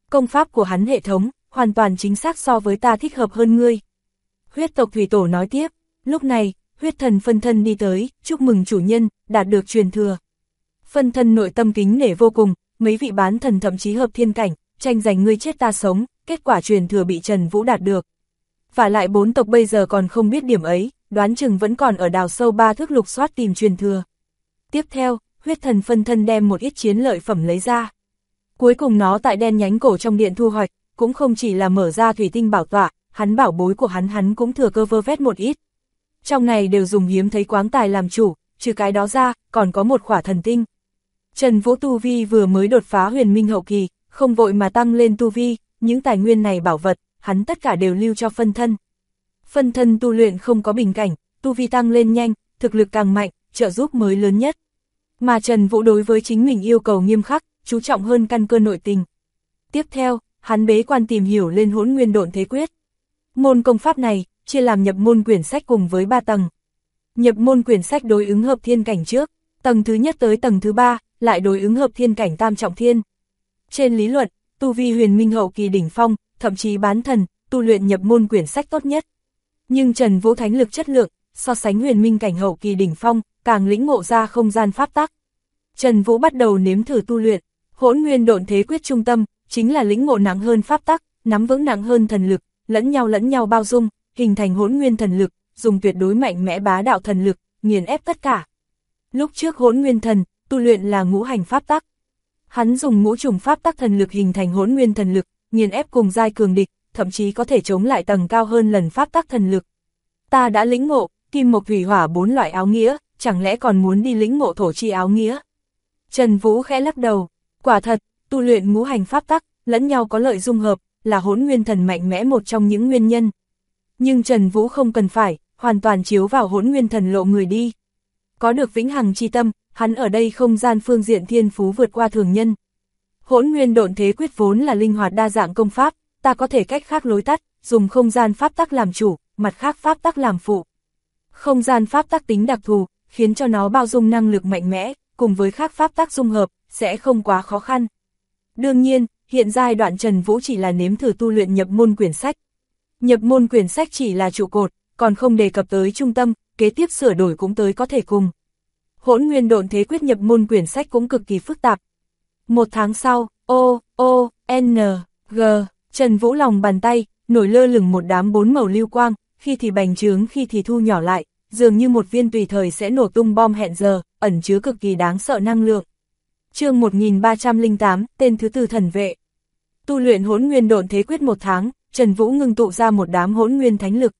Công pháp của hắn hệ thống, hoàn toàn chính xác so với ta thích hợp hơn ngươi. Huyết tộc thủy tổ nói tiếp, lúc này, huyết thần phân thân đi tới, chúc mừng chủ nhân, đạt được truyền thừa. Phân thân nội tâm kính nể vô cùng, mấy vị bán thần thậm chí hợp thiên cảnh, tranh giành ngươi chết ta sống, kết quả truyền thừa bị Trần Vũ đạt được. Và lại 4 tộc bây giờ còn không biết điểm ấy, đoán chừng vẫn còn ở đào sâu 3 thước lục soát tìm truyền thừa. Tiếp theo, huyết thần phân thân đem một ít chiến lợi phẩm lấy ra. Cuối cùng nó tại đen nhánh cổ trong điện thu hoạch, cũng không chỉ là mở ra thủy tinh bảo tọa, hắn bảo bối của hắn cũng thừa cơ vơ vét một ít. Trong này đều dùng hiếm thấy quáng tài làm chủ, trừ cái đó ra, còn có một khỏa thần tinh. Trần Vũ tu vi vừa mới đột phá huyền minh hậu kỳ, không vội mà tăng lên tu vi, những tài nguyên này bảo vật, hắn tất cả đều lưu cho phân thân. Phân thân tu luyện không có bình cảnh, tu vi tăng lên nhanh, thực lực càng mạnh, trợ giúp mới lớn nhất. Mà Trần Vũ đối với chính mình yêu cầu nghiêm khắc, chú trọng hơn căn cơ nội tình. Tiếp theo, hắn bế quan tìm hiểu lên Hỗn Nguyên Độn Thế Quyết. Môn công pháp này, chia làm nhập môn quyển sách cùng với 3 tầng. Nhập môn quyển sách đối ứng hợp thiên cảnh trước, tầng thứ nhất tới tầng thứ 3, lại đối ứng hợp thiên cảnh tam trọng thiên. Trên lý luận, tu vi huyền minh hậu kỳ đỉnh phong, thậm chí bán thần, tu luyện nhập môn quyển sách tốt nhất. Nhưng Trần Vũ thánh lực chất lượng, so sánh huyền minh cảnh hậu kỳ đỉnh phong, càng lĩnh ngộ ra không gian pháp tắc. Trần Vũ bắt đầu nếm thử tu luyện, Hỗn Nguyên Độn Thế Quyết trung tâm, chính là lĩnh ngộ nặng hơn pháp tắc, nắm vững nặng hơn thần lực, lẫn nhau bao dung, hình thành hỗn nguyên thần lực, dùng tuyệt đối mạnh mẽ bá đạo thần lực, nghiền ép tất cả. Lúc trước Hỗn Nguyên Thần, tu luyện là ngũ hành pháp tắc. Hắn dùng ngũ trùng pháp tắc thần lực hình thành hỗn nguyên thần lực, nghiền ép cùng giai cường địch, thậm chí có thể chống lại tầng cao hơn lần pháp tắc thần lực. Ta đã lĩnh ngộ kim mộc thủy hỏa 4 loại áo nghĩa, chẳng lẽ còn muốn đi lĩnh ngộ thổ chi áo nghĩa? Trần Vũ khẽ lắc đầu, quả thật, tu luyện ngũ hành pháp tắc, lẫn nhau có lợi dung hợp, là Hỗn Nguyên Thần mạnh mẽ một trong những nguyên nhân. Nhưng Trần Vũ không cần phải hoàn toàn chiếu vào Hỗn Nguyên Thần lộ người đi. Có được vĩnh hằng chi tâm, hắn ở đây không gian phương diện thiên phú vượt qua thường nhân. Hỗn Nguyên Độn Thế Quyết vốn là linh hoạt đa dạng công pháp, ta có thể cách khác lối tắt, dùng không gian pháp tắc làm chủ, mặt khác pháp tắc làm phụ. Không gian pháp tắc tính đặc thù, khiến cho nó bao dung năng lực mạnh mẽ, cùng với khác pháp tắc dung hợp, sẽ không quá khó khăn. Đương nhiên, hiện giai đoạn Trần Vũ chỉ là nếm thử tu luyện nhập môn quyển sách. Nhập môn quyển sách chỉ là trụ cột, còn không đề cập tới trung tâm, kế tiếp sửa đổi cũng tới có thể cùng. Hỗn Nguyên Độn Thế Quyết nhập môn quyển sách cũng cực kỳ phức tạp. 1 tháng sau, G, Trần Vũ lòng bàn tay, nổi lơ lửng một đám 4 màu lưu quang, khi thì bành trướng khi thì thu nhỏ lại, dường như một viên tùy thời sẽ nổ tung bom hẹn giờ, ẩn chứa cực kỳ đáng sợ năng lượng. Chương 1308, tên thứ tư thần vệ. Tu luyện Hỗn Nguyên Độn Thế Quyết 1 tháng, Trần Vũ ngưng tụ ra một đám hỗn nguyên thánh lực.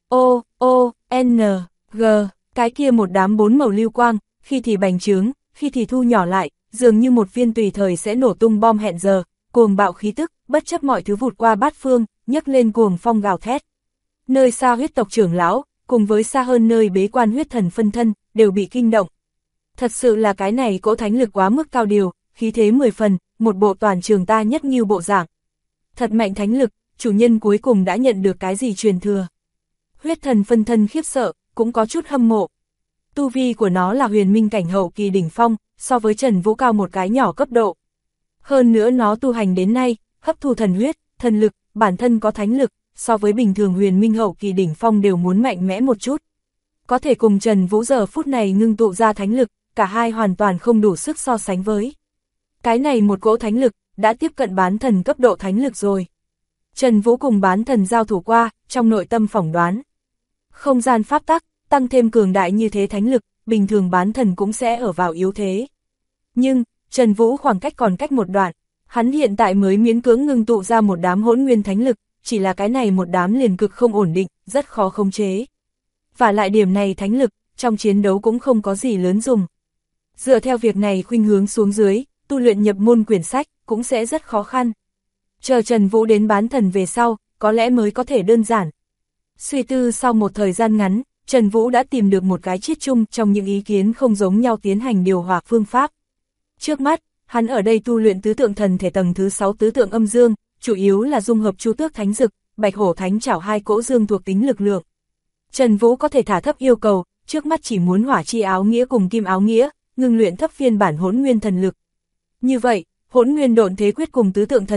G, cái kia một đám 4 màu lưu quang, khi thì bành trướng, khi thì thu nhỏ lại, dường như một viên tùy thời sẽ nổ tung bom hẹn giờ, cuồng bạo khí tức, bất chấp mọi thứ vụt qua bát phương, nhấc lên cuồng phong gào thét. Nơi xa huyết tộc trưởng lão, cùng với xa hơn nơi bế quan huyết thần phân thân, đều bị kinh động. Thật sự là cái này cỗ thánh lực quá mức cao điều, khí thế 10 phần, một bộ toàn trường ta nhất nghiêu bộ dạng. Thật mạnh thánh lực, chủ nhân cuối cùng đã nhận được cái gì truyền thừa. Huyết thần phân thân khiếp sợ, cũng có chút hâm mộ. Tu vi của nó là huyền minh cảnh hậu kỳ đỉnh phong, so với Trần Vũ cao một cái nhỏ cấp độ. Hơn nữa nó tu hành đến nay, hấp thu thần huyết, thần lực, bản thân có thánh lực, so với bình thường huyền minh hậu kỳ đỉnh phong đều muốn mạnh mẽ một chút. Có thể cùng Trần Vũ giờ phút này ngưng tụ ra thánh lực, cả hai hoàn toàn không đủ sức so sánh với. Cái này một cỗ thánh lực, đã tiếp cận bán thần cấp độ thánh lực rồi. Trần Vũ cùng bán thần giao thủ qua, trong nội tâm phỏng đoán. Không gian pháp tắc, tăng thêm cường đại như thế thánh lực, bình thường bán thần cũng sẽ ở vào yếu thế. Nhưng, Trần Vũ khoảng cách còn cách một đoạn, hắn hiện tại mới miễn cưỡng ngưng tụ ra một đám hỗn nguyên thánh lực, chỉ là cái này một đám liền cực không ổn định, rất khó khống chế. Và lại điểm này thánh lực, trong chiến đấu cũng không có gì lớn dùng. Dựa theo việc này khuynh hướng xuống dưới, tu luyện nhập môn quyển sách, cũng sẽ rất khó khăn. Chờ Trần Vũ đến bán thần về sau, có lẽ mới có thể đơn giản. Suy tư sau một thời gian ngắn, Trần Vũ đã tìm được một cái chiết chung trong những ý kiến không giống nhau tiến hành điều hòa phương pháp. Trước mắt, hắn ở đây tu luyện tứ tượng thần thể tầng thứ 6 tứ tượng âm dương, chủ yếu là dung hợp Chu Tước Thánh Dực, Bạch Hổ Thánh Chảo hai cỗ dương thuộc tính lực lượng. Trần Vũ có thể thả thấp yêu cầu, trước mắt chỉ muốn hỏa chi áo nghĩa cùng kim áo nghĩa, ngưng luyện thấp phiên bản hỗn nguyên thần lực. Như vậy, Hỗn Nguyên Độn Thế Quyết cùng tứ tượng thần thể,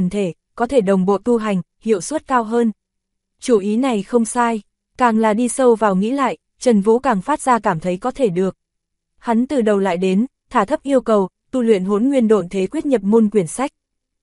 có thể đồng bộ tu hành, hiệu suất cao hơn. Chủ ý này không sai, càng là đi sâu vào nghĩ lại, Trần Vũ càng phát ra cảm thấy có thể được. Hắn từ đầu lại đến, thả thấp yêu cầu, tu luyện Hỗn Nguyên Độn Thế Quyết nhập môn quyển sách.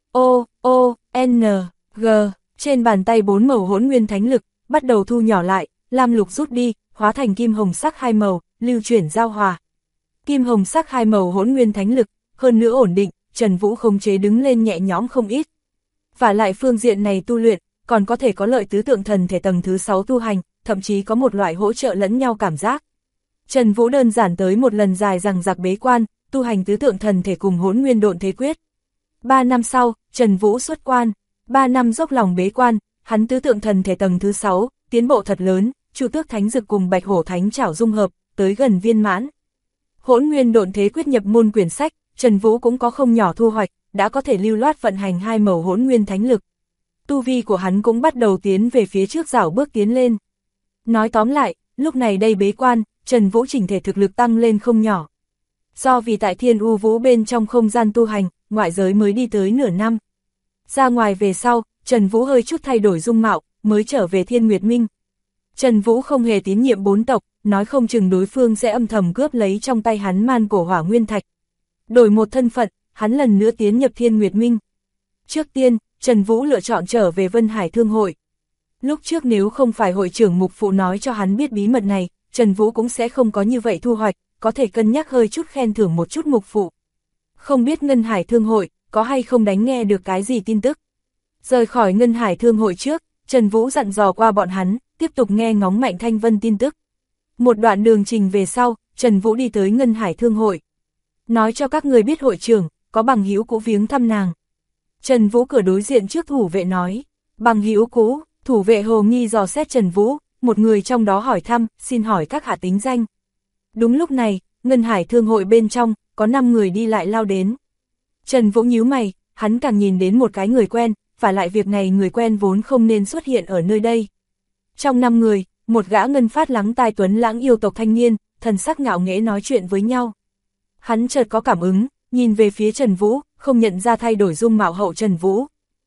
O, N, G, trên bàn tay 4 màu hỗn nguyên thánh lực, bắt đầu thu nhỏ lại, lam lục rút đi, hóa thành kim hồng sắc 2 màu, lưu chuyển giao hòa. Kim hồng sắc 2 màu hỗn nguyên thánh lực, hơn nữa ổn định, Trần Vũ khống chế đứng lên nhẹ nhõm không ít. Và lại phương diện này tu luyện, còn có thể có lợi tứ tượng thần thể tầng thứ 6 tu hành, thậm chí có một loại hỗ trợ lẫn nhau cảm giác. Trần Vũ đơn giản tới một lần dài dằng dặc bế quan, tu hành tứ tượng thần thể cùng Hỗn Nguyên Độn Thế Quyết. 3 năm sau, Trần Vũ xuất quan, 3 năm dốc lòng bế quan, hắn tứ tượng thần thể tầng thứ 6, tiến bộ thật lớn, Chu Tước Thánh Dực cùng Bạch Hổ Thánh Trảo dung hợp, tới gần viên mãn. Hỗn Nguyên Độn Thế Quyết nhập môn quyển sách, Trần Vũ cũng có không nhỏ thu hoạch, đã có thể lưu loát vận hành 2 màu hỗn nguyên thánh lực. Tu vi của hắn cũng bắt đầu tiến về phía trước rảo bước tiến lên. Nói tóm lại, lúc này đây bế quan, Trần Vũ chỉnh thể thực lực tăng lên không nhỏ. Do vì tại Thiên U Vũ bên trong không gian tu hành, ngoại giới mới đi tới nửa năm. Ra ngoài về sau, Trần Vũ hơi chút thay đổi dung mạo, mới trở về Thiên Nguyệt Minh. Trần Vũ không hề tín nhiệm 4 tộc, nói không chừng đối phương sẽ âm thầm cướp lấy trong tay hắn man cổ hỏa nguyên thạch. Đổi một thân phận, hắn lần nữa tiến nhập Thiên Nguyệt Minh. Trước tiên, Trần Vũ lựa chọn trở về Vân Hải Thương hội. Lúc trước nếu không phải hội trưởng Mục Phụ nói cho hắn biết bí mật này, Trần Vũ cũng sẽ không có như vậy thu hoạch, có thể cân nhắc hơi chút khen thưởng một chút Mục Phụ. Không biết Ngân Hải Thương hội, có hay không đánh nghe được cái gì tin tức. Rời khỏi Ngân Hải Thương hội trước, Trần Vũ dặn dò qua bọn hắn, tiếp tục nghe ngóng Mạnh Thanh Vân tin tức. Một đoạn đường trình về sau, Trần Vũ đi tới Ngân Hải Thương hội. Nói cho các người biết hội trưởng, có bằng hữu cũ viếng thăm nàng. Trần Vũ cửa đối diện trước thủ vệ nói, bằng hữu cũ, thủ vệ hồ nghi dò xét Trần Vũ, một người trong đó hỏi thăm, xin hỏi các hạ tính danh. Đúng lúc này, Ngân Hải Thương hội bên trong, có 5 người đi lại lao đến. Trần Vũ nhíu mày, hắn càng nhìn đến một cái người quen, và lại việc này người quen vốn không nên xuất hiện ở nơi đây. Trong 5 người, một gã ngân phát lắng tai tuấn lãng yêu tộc thanh niên, thần sắc ngạo nghễ nói chuyện với nhau. Hắn chợt có cảm ứng, nhìn về phía Trần Vũ, không nhận ra thay đổi dung mạo hậu Trần Vũ.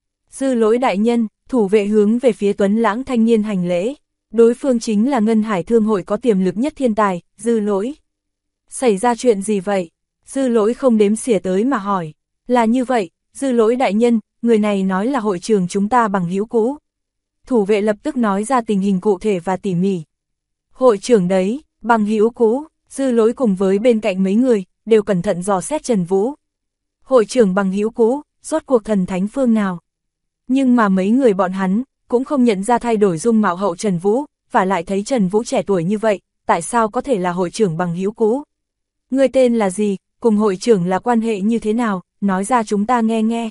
Dư Lỗi đại nhân, thủ vệ hướng về phía tuấn lãng thanh niên hành lễ. Đối phương chính là Ngân Hải Thương hội có tiềm lực nhất thiên tài, Dư Lỗi. Xảy ra chuyện gì vậy? Dư Lỗi không đếm xỉa tới mà hỏi. Là như vậy, Dư Lỗi đại nhân, người này nói là hội trường chúng ta bằng hữu cũ. Thủ vệ lập tức nói ra tình hình cụ thể và tỉ mỉ. Hội trưởng đấy, bằng hữu cũ, Dư Lỗi cùng với bên cạnh mấy người, đều cẩn thận dò xét Trần Vũ. Hội trưởng bằng hữu cũ, rốt cuộc thần thánh phương nào? Nhưng mà mấy người bọn hắn, cũng không nhận ra thay đổi dung mạo hậu Trần Vũ, và lại thấy Trần Vũ trẻ tuổi như vậy, tại sao có thể là hội trưởng bằng hữu cũ? Người tên là gì, cùng hội trưởng là quan hệ như thế nào, nói ra chúng ta nghe nghe.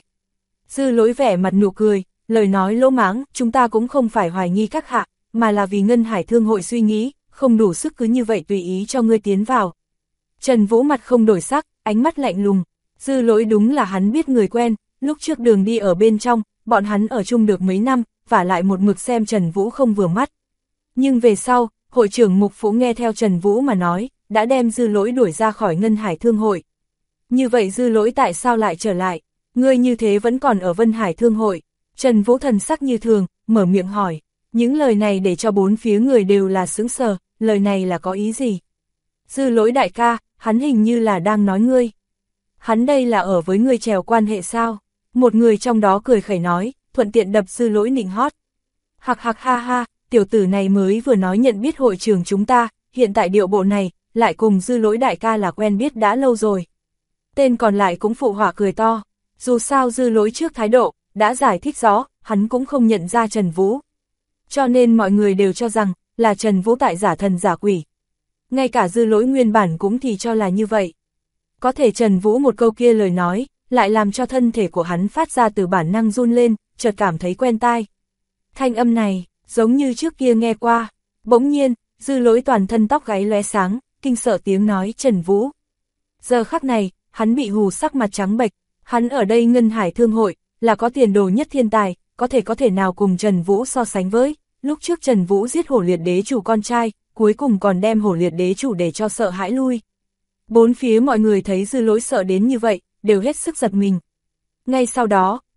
Dư Lỗi vẻ mặt nụ cười, lời nói lỗ mãng, chúng ta cũng không phải hoài nghi các hạ, mà là vì Ngân Hải Thương hội suy nghĩ, không đủ sức cứ như vậy tùy ý cho ngươi tiến vào. Trần Vũ mặt không đổi sắc, ánh mắt lạnh lùng. Dư Lỗi đúng là hắn biết người quen, lúc trước đường đi ở bên trong, bọn hắn ở chung được mấy năm, và lại một mực xem Trần Vũ không vừa mắt. Nhưng về sau, hội trưởng Mục Phụ nghe theo Trần Vũ mà nói, đã đem Dư Lỗi đuổi ra khỏi Ngân Hải Thương hội. Như vậy Dư Lỗi tại sao lại trở lại? Ngươi như thế vẫn còn ở Vân Hải Thương hội. Trần Vũ thần sắc như thường, mở miệng hỏi. Những lời này để cho bốn phía người đều là sững sờ, lời này là có ý gì? Dư Lỗi đại ca, hắn hình như là đang nói ngươi. Hắn đây là ở với ngươi trèo quan hệ sao? Một người trong đó cười khẩy nói, thuận tiện đập Dư Lỗi nịnh hót. Hạc hạc ha ha, tiểu tử này mới vừa nói nhận biết hội trường chúng ta, hiện tại điệu bộ này, lại cùng Dư Lỗi đại ca là quen biết đã lâu rồi. Tên còn lại cũng phụ họa cười to, dù sao Dư Lỗi trước thái độ, đã giải thích rõ, hắn cũng không nhận ra Trần Vũ. Cho nên mọi người đều cho rằng, là Trần Vũ tại giả thần giả quỷ. Ngay cả Dư Lỗi nguyên bản cũng thì cho là như vậy. Có thể Trần Vũ một câu kia lời nói, lại làm cho thân thể của hắn phát ra từ bản năng run lên, chợt cảm thấy quen tai. Thanh âm này, giống như trước kia nghe qua. Bỗng nhiên, Dư Lỗi toàn thân tóc gáy lóe sáng, kinh sợ tiếng nói Trần Vũ. Giờ khắc này, hắn bị hù sắc mặt trắng bệch, hắn ở đây Ngân Hải Thương hội, là có tiền đồ nhất thiên tài, có thể nào cùng Trần Vũ so sánh với. Lúc trước Trần Vũ giết Hổ Liệt Đế chủ con trai, cuối cùng còn đem Hổ Liệt Đế chủ để cho sợ hãi lui. Bốn phía mọi người thấy Dư Lỗi sợ đến như vậy, đều hết sức giật mình. Ngay sau đó,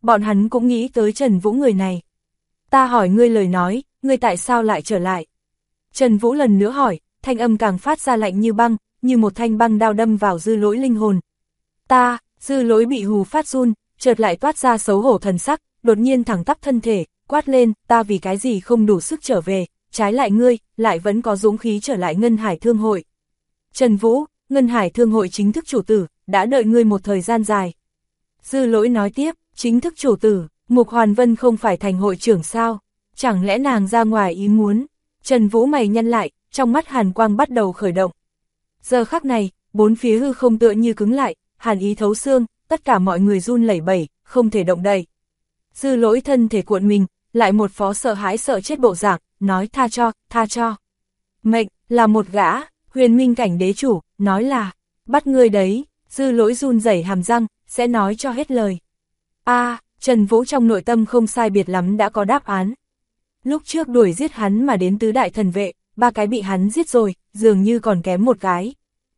bọn hắn cũng nghĩ tới Trần Vũ người này. Ta hỏi ngươi lời nói, ngươi tại sao lại trở lại? Trần Vũ lần nữa hỏi, thanh âm càng phát ra lạnh như băng, như một thanh băng đao đâm vào Dư Lỗi linh hồn. Dư Lỗi bị hù phát run, chợt lại toát ra xấu hổ thần sắc, đột nhiên thẳng tắp thân thể, quát lên, ta vì cái gì không đủ sức trở về, trái lại ngươi, lại vẫn có dũng khí trở lại Ngân Hải Thương hội. Trần Vũ, Ngân Hải Thương hội chính thức chủ tử, đã đợi ngươi một thời gian dài. Dư Lỗi nói tiếp, chính thức chủ tử, Mục Hoàn Vân không phải thành hội trưởng sao? Chẳng lẽ nàng ra ngoài ý muốn? Trần Vũ mày nhăn lại, trong mắt hàn quang bắt đầu khởi động. Giờ khắc này, bốn phía hư không tựa như cứng lại, hàn ý thấu xương, tất cả mọi người run lẩy bẩy, không thể động đậy. Dư Lỗi thân thể cuộn mình, lại một phó sợ hãi sợ chết bộ dạng, nói tha cho. Mệnh, là một gã, huyền minh cảnh đế chủ, nói là, bắt ngươi đấy. Dư Lỗi run rẩy hàm răng, sẽ nói cho hết lời. Trần Vũ trong nội tâm không sai biệt lắm đã có đáp án. Lúc trước đuổi giết hắn mà đến tứ đại thần vệ, 3 cái bị hắn giết rồi, dường như còn kém một cái.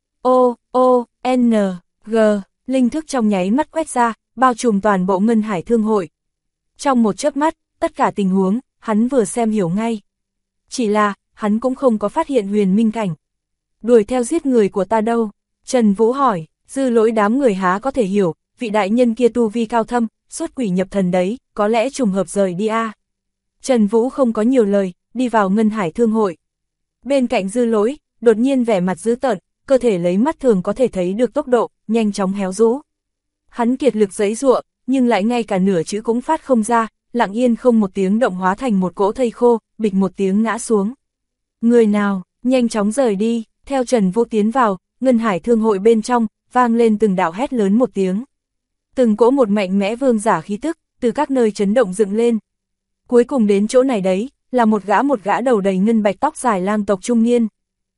N.G. Linh thức trong nháy mắt quét ra, bao trùm toàn bộ Ngân Hải Thương hội. Trong một chớp mắt, tất cả tình huống, hắn vừa xem hiểu ngay. Chỉ là, hắn cũng không có phát hiện huyền minh cảnh. Đuổi theo giết người của ta đâu? Trần Vũ hỏi. Dư Lỗi đám người há có thể hiểu, vị đại nhân kia tu vi cao thâm, xuất quỷ nhập thần đấy, có lẽ trùng hợp rời đi a. Trần Vũ không có nhiều lời, đi vào Ngân Hải Thương hội. Bên cạnh Dư Lỗi, đột nhiên vẻ mặt dữ tợn, cơ thể lấy mắt thường có thể thấy được tốc độ, nhanh chóng héo rũ. Hắn kiệt lực giãy giụa, nhưng lại ngay cả nửa chữ cũng phát không ra, lặng yên không một tiếng động hóa thành một cỗ thây khô, bịch một tiếng ngã xuống. Người nào, nhanh chóng rời đi, theo Trần Vũ tiến vào, Ngân Hải Thương hội bên trong, vang lên từng đạo hét lớn một tiếng. Từng cỗ một mạnh mẽ vương giả khí tức, từ các nơi chấn động dựng lên. Cuối cùng đến chỗ này đấy, là một gã đầu đầy ngân bạch tóc dài lang tộc trung niên.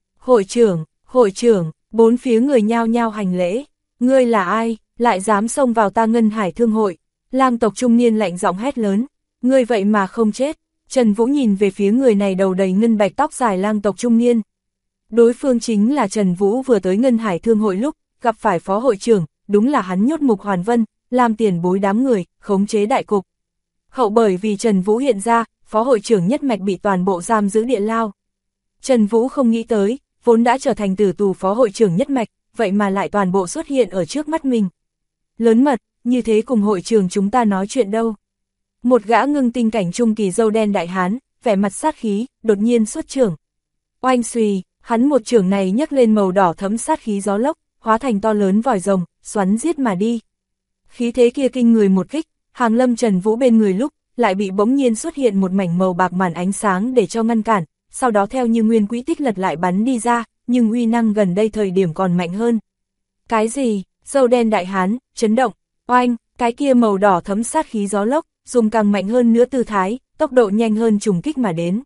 Hội trưởng, bốn phía người nhao nhao hành lễ. Ngươi là ai, lại dám xông vào ta Ngân Hải Thương hội? Lang tộc trung niên lạnh giọng hét lớn. Ngươi vậy mà không chết. Trần Vũ nhìn về phía người này đầu đầy ngân bạch tóc dài lang tộc trung niên. Đối phương chính là Trần Vũ vừa tới Ngân Hải Thương hội lúc, gặp phải phó hội trưởng, đúng là hắn nhốt Mục Hoàn Vân, làm tiền bối đám người, khống chế đại cục. Hậu bởi vì Trần Vũ hiện ra, phó hội trưởng nhất mạch bị toàn bộ giam giữ địa lao. Trần Vũ không nghĩ tới, vốn đã trở thành tử tù phó hội trưởng nhất mạch, vậy mà lại toàn bộ xuất hiện ở trước mắt mình. Lớn mật, như thế cùng hội trưởng chúng ta nói chuyện đâu. Một gã ngưng tinh cảnh trung kỳ râu đen đại hán, vẻ mặt sát khí, đột nhiên xuất trưởng. Oanh xùy, hắn một trưởng này nhấc lên màu đỏ thẫm sát khí gió lốc, hóa thành to lớn vòi rồng, xoắn giết mà đi. Khí thế kia kinh người một kích, hàng lâm Trần Vũ bên người lúc, lại bị bỗng nhiên xuất hiện một mảnh màu bạc màn ánh sáng để cho ngăn cản, sau đó theo như nguyên quỹ tích lật lại bắn đi ra, nhưng uy năng gần đây thời điểm còn mạnh hơn. Cái gì? Râu đen đại hán, chấn động, oanh, cái kia màu đỏ thấm sát khí gió lốc, dùng càng mạnh hơn nữa tư thái, tốc độ nhanh hơn trùng kích mà đến.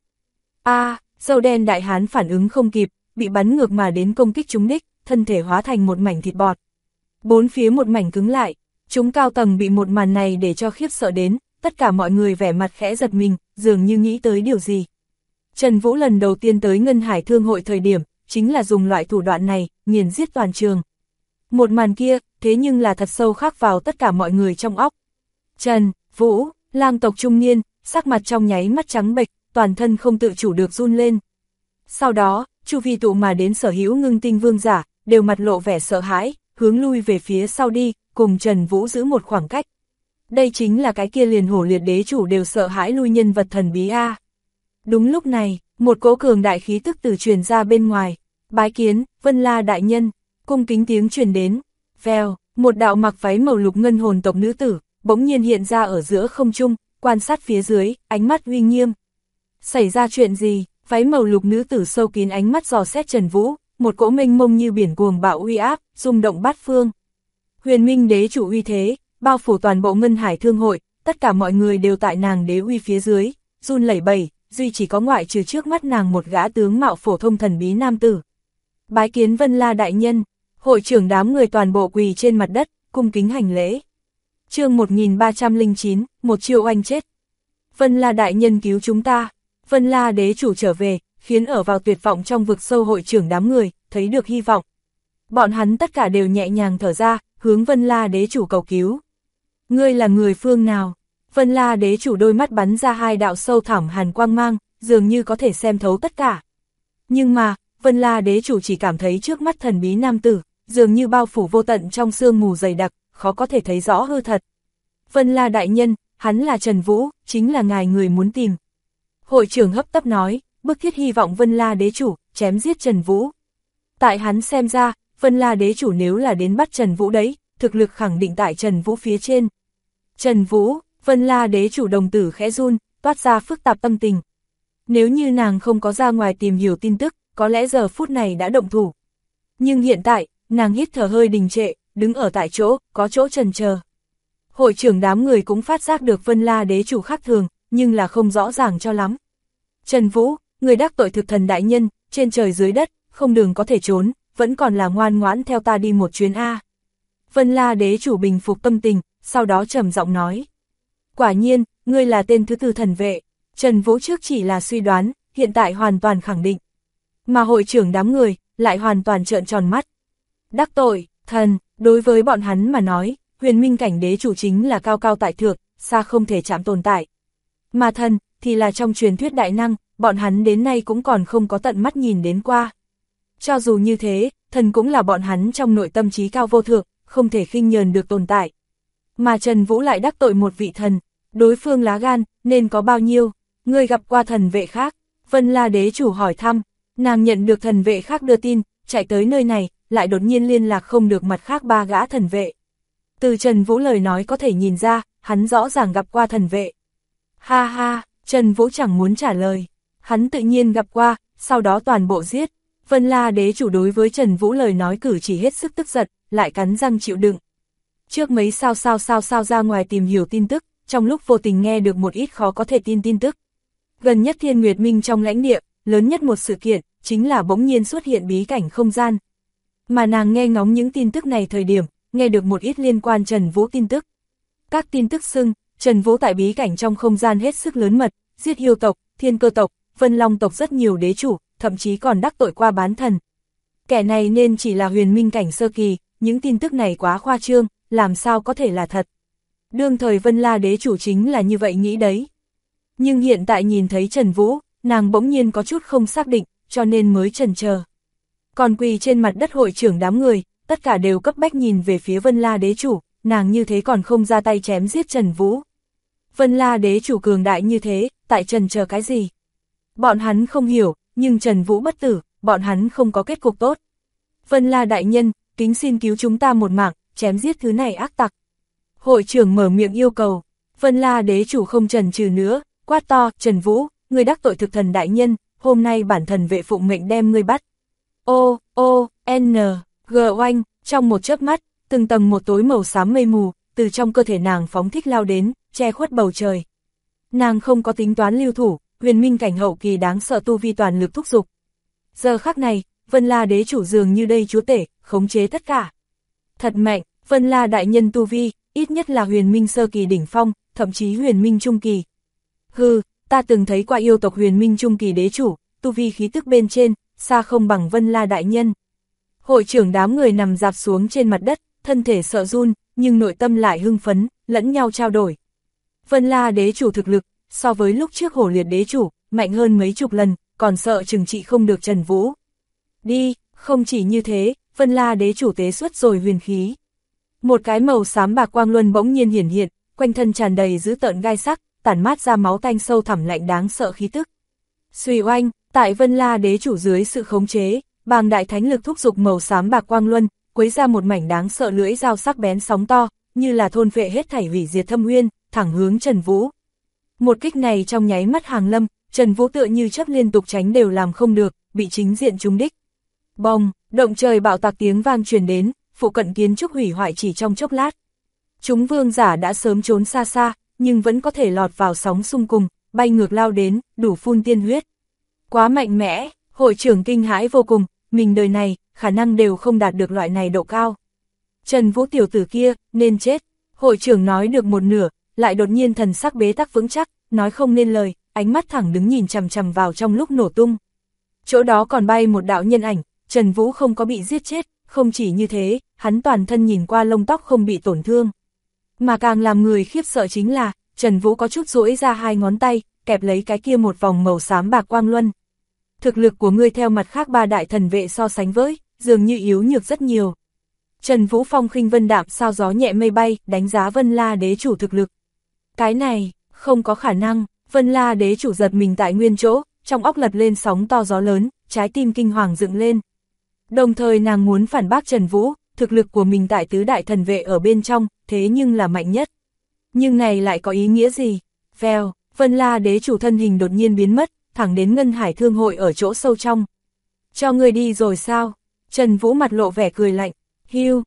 Râu đen đại hán phản ứng không kịp, bị bắn ngược mà đến công kích trúng đích, thân thể hóa thành một mảnh thịt bọt. Bốn phía một mảnh cứng lại, chúng cao tầng bị một màn này để cho khiếp sợ đến, tất cả mọi người vẻ mặt khẽ giật mình, dường như nghĩ tới điều gì. Trần Vũ lần đầu tiên tới Ngân Hải Thương hội thời điểm, chính là dùng loại thủ đoạn này, nghiền giết toàn trường. Một màn kia, thế nhưng là thật sâu khắc vào tất cả mọi người trong óc. Trần Vũ, lang tộc trung niên, sắc mặt trong nháy mắt trắng bệch, toàn thân không tự chủ được run lên. Sau đó, chu vi tụ mà đến sở hữu ngưng tinh vương giả, đều mặt lộ vẻ sợ hãi, hướng lui về phía sau đi, cùng Trần Vũ giữ một khoảng cách. Đây chính là cái kia liền hổ liệt đế chủ đều sợ hãi lui nhân vật thần bí a. Đúng lúc này, một cỗ cường đại khí tức từ truyền ra bên ngoài. Bái kiến, Vân La đại nhân, cung kính tiếng truyền đến. Vèo, một đạo mặc váy màu lục ngân hồn tộc nữ tử, bỗng nhiên hiện ra ở giữa không trung, quan sát phía dưới, ánh mắt uy nghiêm. Xảy ra chuyện gì? Váy màu lục nữ tử sâu kín ánh mắt dò xét Trần Vũ, một cỗ mênh mông như biển cuồng bạo uy áp, rung động bát phương. Huyền Minh đế chủ uy thế, bao phủ toàn bộ Ngân Hải Thương hội, tất cả mọi người đều tại nàng đế uy phía dưới, run lẩy bẩy, duy chỉ có ngoại trừ trước mắt nàng một gã tướng mạo phổ thông thần bí nam tử. Bái kiến Vân La đại nhân, hội trưởng đám người toàn bộ quỳ trên mặt đất, cung kính hành lễ. Chương 1309, một chiêu oanh chết. Vân La đại nhân cứu chúng ta. Vân La đế chủ trở về, khiến ở vào tuyệt vọng trong vực sâu hội trưởng đám người, thấy được hy vọng. Bọn hắn tất cả đều nhẹ nhàng thở ra, hướng Vân La đế chủ cầu cứu. Ngươi là người phương nào? Vân La đế chủ đôi mắt bắn ra hai đạo sâu thẳm hàn quang mang, dường như có thể xem thấu tất cả. Nhưng mà, Vân La đế chủ chỉ cảm thấy trước mắt thần bí nam tử, dường như bao phủ vô tận trong sương mù dày đặc, khó có thể thấy rõ hư thật. Vân La đại nhân, hắn là Trần Vũ, chính là ngài người muốn tìm. Hội trưởng hấp tấp nói, bức thiết hy vọng Vân La đế chủ, chém giết Trần Vũ. Tại hắn xem ra, Vân La đế chủ nếu là đến bắt Trần Vũ đấy, thực lực khẳng định tại Trần Vũ phía trên. Trần Vũ, Vân La đế chủ đồng tử khẽ run, toát ra phức tạp tâm tình. Nếu như nàng không có ra ngoài tìm hiểu tin tức, có lẽ giờ phút này đã động thủ. Nhưng hiện tại, nàng hít thở hơi đình trệ, đứng ở tại chỗ, có chỗ chần chờ. Hội trưởng đám người cũng phát giác được Vân La đế chủ khác thường, nhưng là không rõ ràng cho lắm. Trần Vũ, người đắc tội thực thần đại nhân, trên trời dưới đất, không đường có thể trốn, vẫn còn là ngoan ngoãn theo ta đi một chuyến A. Vân La đế chủ bình phục tâm tình, sau đó trầm giọng nói. Quả nhiên, ngươi là tên thứ tư thần vệ. Trần Vũ trước chỉ là suy đoán, hiện tại hoàn toàn khẳng định. Mà hội trưởng đám người, lại hoàn toàn trợn tròn mắt. Đắc tội, thần, đối với bọn hắn mà nói, huyền minh cảnh đế chủ chính là cao cao tại thượng, xa không thể chạm tồn tại. Mà thần, thì là trong truyền thuyết đại năng, bọn hắn đến nay cũng còn không có tận mắt nhìn đến qua. Cho dù như thế, thần cũng là bọn hắn trong nội tâm trí cao vô thượng, không thể khinh nhờn được tồn tại. Mà Trần Vũ lại đắc tội một vị thần, đối phương lá gan, nên có bao nhiêu? Ngươi gặp qua thần vệ khác? Vân La đế chủ hỏi thăm, nàng nhận được thần vệ khác đưa tin, chạy tới nơi này, lại đột nhiên liên lạc không được mặt khác ba gã thần vệ. Từ Trần Vũ lời nói có thể nhìn ra, hắn rõ ràng gặp qua thần vệ. Ha ha, Trần Vũ chẳng muốn trả lời. Hắn tự nhiên gặp qua, sau đó toàn bộ giết. Vân La đế chủ đối với Trần Vũ lời nói cử chỉ hết sức tức giận, lại cắn răng chịu đựng. Trước mấy sao ra ngoài tìm hiểu tin tức, trong lúc vô tình nghe được một ít khó có thể tin tức. Gần nhất Thiên Nguyệt Minh trong lãnh địa, lớn nhất một sự kiện, chính là bỗng nhiên xuất hiện bí cảnh không gian. Mà nàng nghe ngóng những tin tức này thời điểm, nghe được một ít liên quan Trần Vũ tin tức. Các tin tức xưng, Trần Vũ tại bí cảnh trong không gian hết sức lớn mật, giết yêu tộc, thiên cơ tộc, vân long tộc rất nhiều đế chủ, thậm chí còn đắc tội qua bán thần. Kẻ này nên chỉ là huyền minh cảnh sơ kỳ, những tin tức này quá khoa trương, làm sao có thể là thật. Đương thời Vân La đế chủ chính là như vậy nghĩ đấy. Nhưng hiện tại nhìn thấy Trần Vũ, nàng bỗng nhiên có chút không xác định, cho nên mới chần chờ. Còn quỳ trên mặt đất hội trưởng đám người, tất cả đều cấp bách nhìn về phía Vân La đế chủ, nàng như thế còn không ra tay chém giết Trần Vũ. Vân La đế chủ cường đại như thế, tại chần chờ cái gì? Bọn hắn không hiểu, nhưng Trần Vũ bất tử, bọn hắn không có kết cục tốt. Vân La đại nhân, kính xin cứu chúng ta một mạng, chém giết thứ này ác tặc. Hội trưởng mở miệng yêu cầu, Vân La đế chủ không chần chừ nữa, quát to, Trần Vũ, ngươi đắc tội thực thần đại nhân, hôm nay bản thần vệ phụng mệnh đem ngươi bắt. G oanh, trong một chớp mắt, từng tầng một tối màu xám mây mù, từ trong cơ thể nàng phóng thích lao đến, che khuất bầu trời. Nàng không có tính toán lưu thủ, huyền minh cảnh hậu kỳ đáng sợ tu vi toàn lực thúc giục. Giờ khắc này, Vân La đế chủ dường như đây chúa tể, khống chế tất cả. Thật mạnh, Vân La đại nhân tu vi, ít nhất là huyền minh sơ kỳ đỉnh phong, thậm chí huyền minh trung kỳ. Hừ, ta từng thấy qua yêu tộc huyền minh trung kỳ đế chủ, tu vi khí tức bên trên, xa không bằng Vân La đại nhân. Hội trưởng đám người nằm dạp xuống trên mặt đất, thân thể sợ run, nhưng nội tâm lại hưng phấn, lẫn nhau trao đổi. Vân La đế chủ thực lực, so với lúc trước Hổ Liệt đế chủ, mạnh hơn mấy chục lần, còn sợ chừng trị không được Trần Vũ. Đi, không chỉ như thế, Vân La đế chủ tế xuất rồi huyền khí. Một cái màu xám bạc quang luân bỗng nhiên hiển hiện, quanh thân tràn đầy dữ tợn gai sắc, tản mát ra máu tanh sâu thẳm lạnh đáng sợ khí tức. Xuy oanh, tại Vân La đế chủ dưới sự khống chế, bàng đại thánh lực thúc giục màu xám bạc quang luân, quấy ra một mảnh đáng sợ lưỡi dao sắc bén sóng to, như là thôn phệ hết thảy hủy diệt thâm uyên, thẳng hướng Trần Vũ. Một kích này trong nháy mắt hàng lâm, Trần Vũ tựa như chớp liên tục tránh đều làm không được, bị chính diện trúng đích. Bong, động trời bạo tạc tiếng vang truyền đến, phụ cận kiến trúc hủy hoại chỉ trong chốc lát. Chúng vương giả đã sớm trốn xa xa, nhưng vẫn có thể lọt vào sóng xung cùng, bay ngược lao đến, đủ phun tiên huyết. Quá mạnh mẽ, hội trưởng kinh hãi vô cùng, mình đời này, khả năng đều không đạt được loại này độ cao. Trần Vũ tiểu tử kia, nên chết. Hội trưởng nói được một nửa, lại đột nhiên thần sắc bế tắc vững chắc, nói không nên lời, ánh mắt thẳng đứng nhìn chằm chằm vào trong lúc nổ tung. Chỗ đó còn bay một đạo nhân ảnh, Trần Vũ không có bị giết chết, không chỉ như thế, hắn toàn thân nhìn qua lông tóc không bị tổn thương. Mà càng làm người khiếp sợ chính là, Trần Vũ có chút duỗi ra hai ngón tay, kẹp lấy cái kia một vòng màu xám bạc quang luân. Thực lực của ngươi theo mặt khác ba đại thần vệ so sánh với, dường như yếu nhược rất nhiều. Trần Vũ phong khinh vân đạm sao gió nhẹ mây bay, đánh giá Vân La đế chủ thực lực. Cái này, không có khả năng, Vân La đế chủ giật mình tại nguyên chỗ, trong óc lật lên sóng to gió lớn, trái tim kinh hoàng dựng lên. Đồng thời nàng muốn phản bác Trần Vũ, thực lực của mình tại tứ đại thần vệ ở bên trong, thế nhưng là mạnh nhất. Nhưng này lại có ý nghĩa gì? Vèo, Vân La đế chủ thân hình đột nhiên biến mất, thẳng đến Ngân Hải Thương hội ở chỗ sâu trong. Cho ngươi đi rồi sao? Trần Vũ mặt lộ vẻ cười lạnh. Hiu,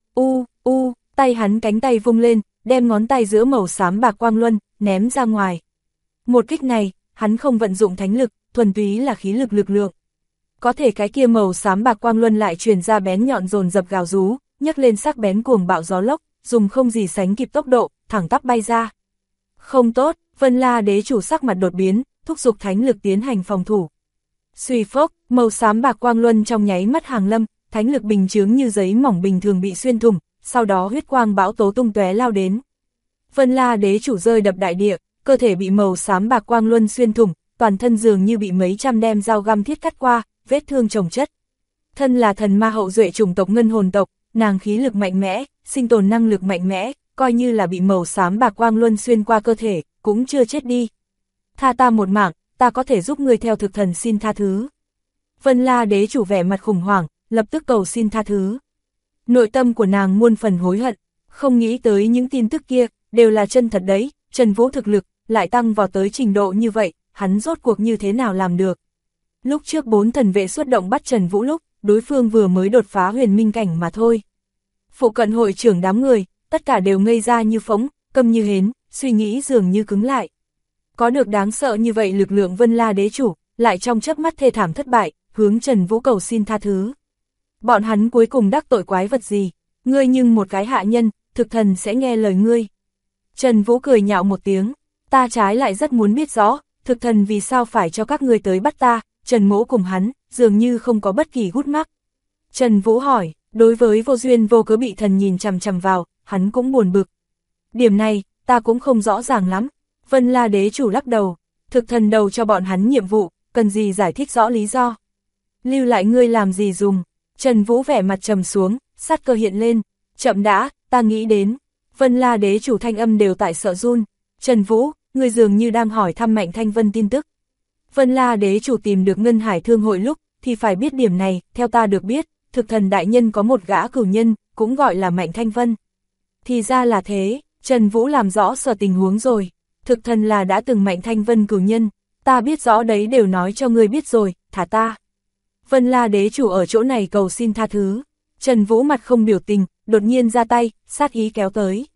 tay hắn cánh tay vung lên, đem ngón tay giữa màu xám bạc quang luân, ném ra ngoài. Một kích này, hắn không vận dụng thánh lực, thuần túy là khí lực lực lượng. Có thể cái kia màu xám bạc quang luân lại truyền ra bén nhọn dồn dập gào rú, nhấc lên sắc bén cuồng bạo gió lốc, dùng không gì sánh kịp tốc độ, thẳng tắp bay ra. Không tốt, Vân La đế chủ sắc mặt đột biến, thúc giục thánh lực tiến hành phòng thủ. Suy phốc, màu xám bạc quang luân trong nháy mắt hàng lâm, thánh lực bình chướng như giấy mỏng bình thường bị xuyên thủng, sau đó huyết quang bão tố tung tóe lao đến. Vân La đế chủ rơi đập đại địa, cơ thể bị màu xám bạc quang luân xuyên thủng, toàn thân dường như bị mấy trăm đem dao găm thiết cắt qua, vết thương chồng chất. Thân là thần ma hậu duệ chủng tộc ngân hồn tộc, nàng khí lực mạnh mẽ, sinh tồn năng lực mạnh mẽ, coi như là bị màu xám bạc quang luân xuyên qua cơ thể, cũng chưa chết đi. Tha ta một mạng, ta có thể giúp ngươi theo thực thần xin tha thứ. Vân La đế chủ vẻ mặt khủng hoảng, lập tức cầu xin tha thứ. Nội tâm của nàng muôn phần hối hận, không nghĩ tới những tin tức kia, đều là chân thật đấy, Trần Vũ thực lực, lại tăng vào tới trình độ như vậy, hắn rốt cuộc như thế nào làm được. Lúc trước 4 thần vệ xuất động bắt Trần Vũ lúc, đối phương vừa mới đột phá huyền minh cảnh mà thôi. Phụ cận hội trưởng đám người, tất cả đều ngây ra như phỗng, câm như hến, suy nghĩ dường như cứng lại. Có được đáng sợ như vậy lực lượng Vân La đế chủ, lại trong chớp mắt thê thảm thất bại, hướng Trần Vũ cầu xin tha thứ. Bọn hắn cuối cùng đắc tội quái vật gì, ngươi nhưng một cái hạ nhân, thực thần sẽ nghe lời ngươi. Trần Vũ cười nhạo một tiếng, ta trái lại rất muốn biết rõ, thực thần vì sao phải cho các ngươi tới bắt ta. Trần Mỗ cùng hắn, dường như không có bất kỳ gút mắc. Trần Vũ hỏi, đối với vô duyên vô cớ bị thần nhìn chằm chằm vào, hắn cũng buồn bực. Điểm này, ta cũng không rõ ràng lắm. Vân La đế chủ lắc đầu, thực thần đầu cho bọn hắn nhiệm vụ, cần gì giải thích rõ lý do. Lưu lại ngươi làm gì dùng. Trần Vũ vẻ mặt trầm xuống, sát cơ hiện lên, chậm đã, ta nghĩ đến. Vân La đế chủ thanh âm đều tại sợ run. Trần Vũ, ngươi dường như đang hỏi thăm Mạnh Thanh Vân tin tức. Vân La đế chủ tìm được Ngân Hải Thương hội lúc, thì phải biết điểm này, theo ta được biết, thực thần đại nhân có một gã cửu nhân, cũng gọi là Mạnh Thanh Vân. Thì ra là thế, Trần Vũ làm rõ sở tình huống rồi, thực thần là đã từng Mạnh Thanh Vân cửu nhân, ta biết rõ đấy đều nói cho ngươi biết rồi, thả ta. Vân La đế chủ ở chỗ này cầu xin tha thứ, Trần Vũ mặt không biểu tình, đột nhiên ra tay, sát ý kéo tới.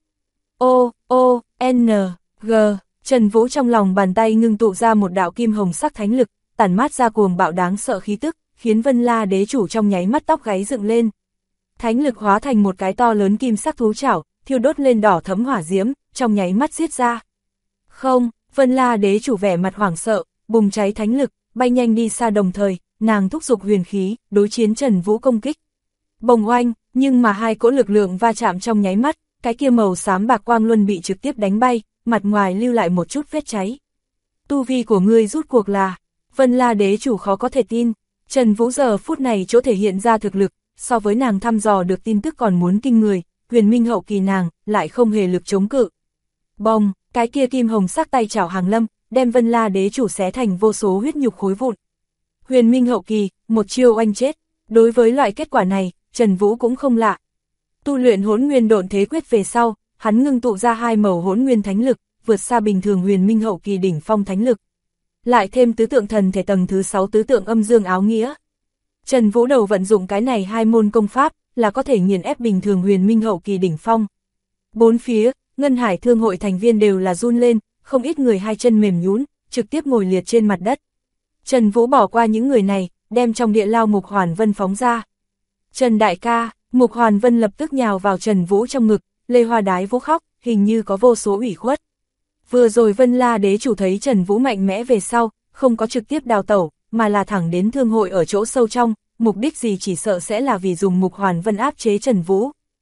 N, G. Trần Vũ trong lòng bàn tay ngưng tụ ra một đạo kim hồng sắc thánh lực, tản mát ra cuồng bạo đáng sợ khí tức, khiến Vân La đế chủ trong nháy mắt tóc gáy dựng lên. Thánh lực hóa thành một cái to lớn kim sắc thú chảo, thiêu đốt lên đỏ thấm hỏa diễm, trong nháy mắt giết ra. Không, Vân La đế chủ vẻ mặt hoảng sợ, bùng cháy thánh lực, bay nhanh đi xa đồng thời, nàng thúc giục huyền khí, đối chiến Trần Vũ công kích. Bồng oanh, nhưng mà hai cỗ lực lượng va chạm trong nháy mắt, cái kia màu xám bạc quang luân bị trực tiếp đánh bay, mặt ngoài lưu lại một chút vết cháy. Tu vi của ngươi rút cuộc là, Vân La đế chủ khó có thể tin, Trần Vũ giờ phút này chỗ thể hiện ra thực lực, so với nàng thăm dò được tin tức còn muốn kinh người, huyền minh hậu kỳ nàng, lại không hề lực chống cự. Bông, cái kia kim hồng sắc tay chảo hàng lâm, đem Vân La đế chủ xé thành vô số huyết nhục khối vụn. Huyền minh hậu kỳ, một chiêu oanh chết, đối với loại kết quả này, Trần Vũ cũng không lạ. Tu luyện hỗn nguyên độn thế quyết về sau, hắn ngưng tụ ra 2 màu hỗn nguyên thánh lực, vượt xa bình thường huyền minh hậu kỳ đỉnh phong thánh lực. Lại thêm tứ tượng thần thể tầng thứ 6 tứ tượng âm dương áo nghĩa. Trần Vũ đầu vận dụng cái này 2 môn công pháp, là có thể nghiền ép bình thường huyền minh hậu kỳ đỉnh phong. Bốn phía, Ngân Hải Thương hội thành viên đều là run lên, không ít người hai chân mềm nhũn, trực tiếp ngồi liệt trên mặt đất. Trần Vũ bỏ qua những người này, đem trong địa lao Mục Hoàn Vân phóng ra. Trần đại ca, Mục Hoàn Vân lập tức nhào vào Trần Vũ trong ngực, lê hoa đái vũ khóc, hình như có vô số ủy khuất. Vừa rồi Vân La đế chủ thấy Trần Vũ mạnh mẽ về sau, không có trực tiếp đào tẩu, mà là thẳng đến thương hội ở chỗ sâu trong, mục đích gì chỉ sợ sẽ là vì dùng Mục Hoàn Vân áp chế Trần Vũ.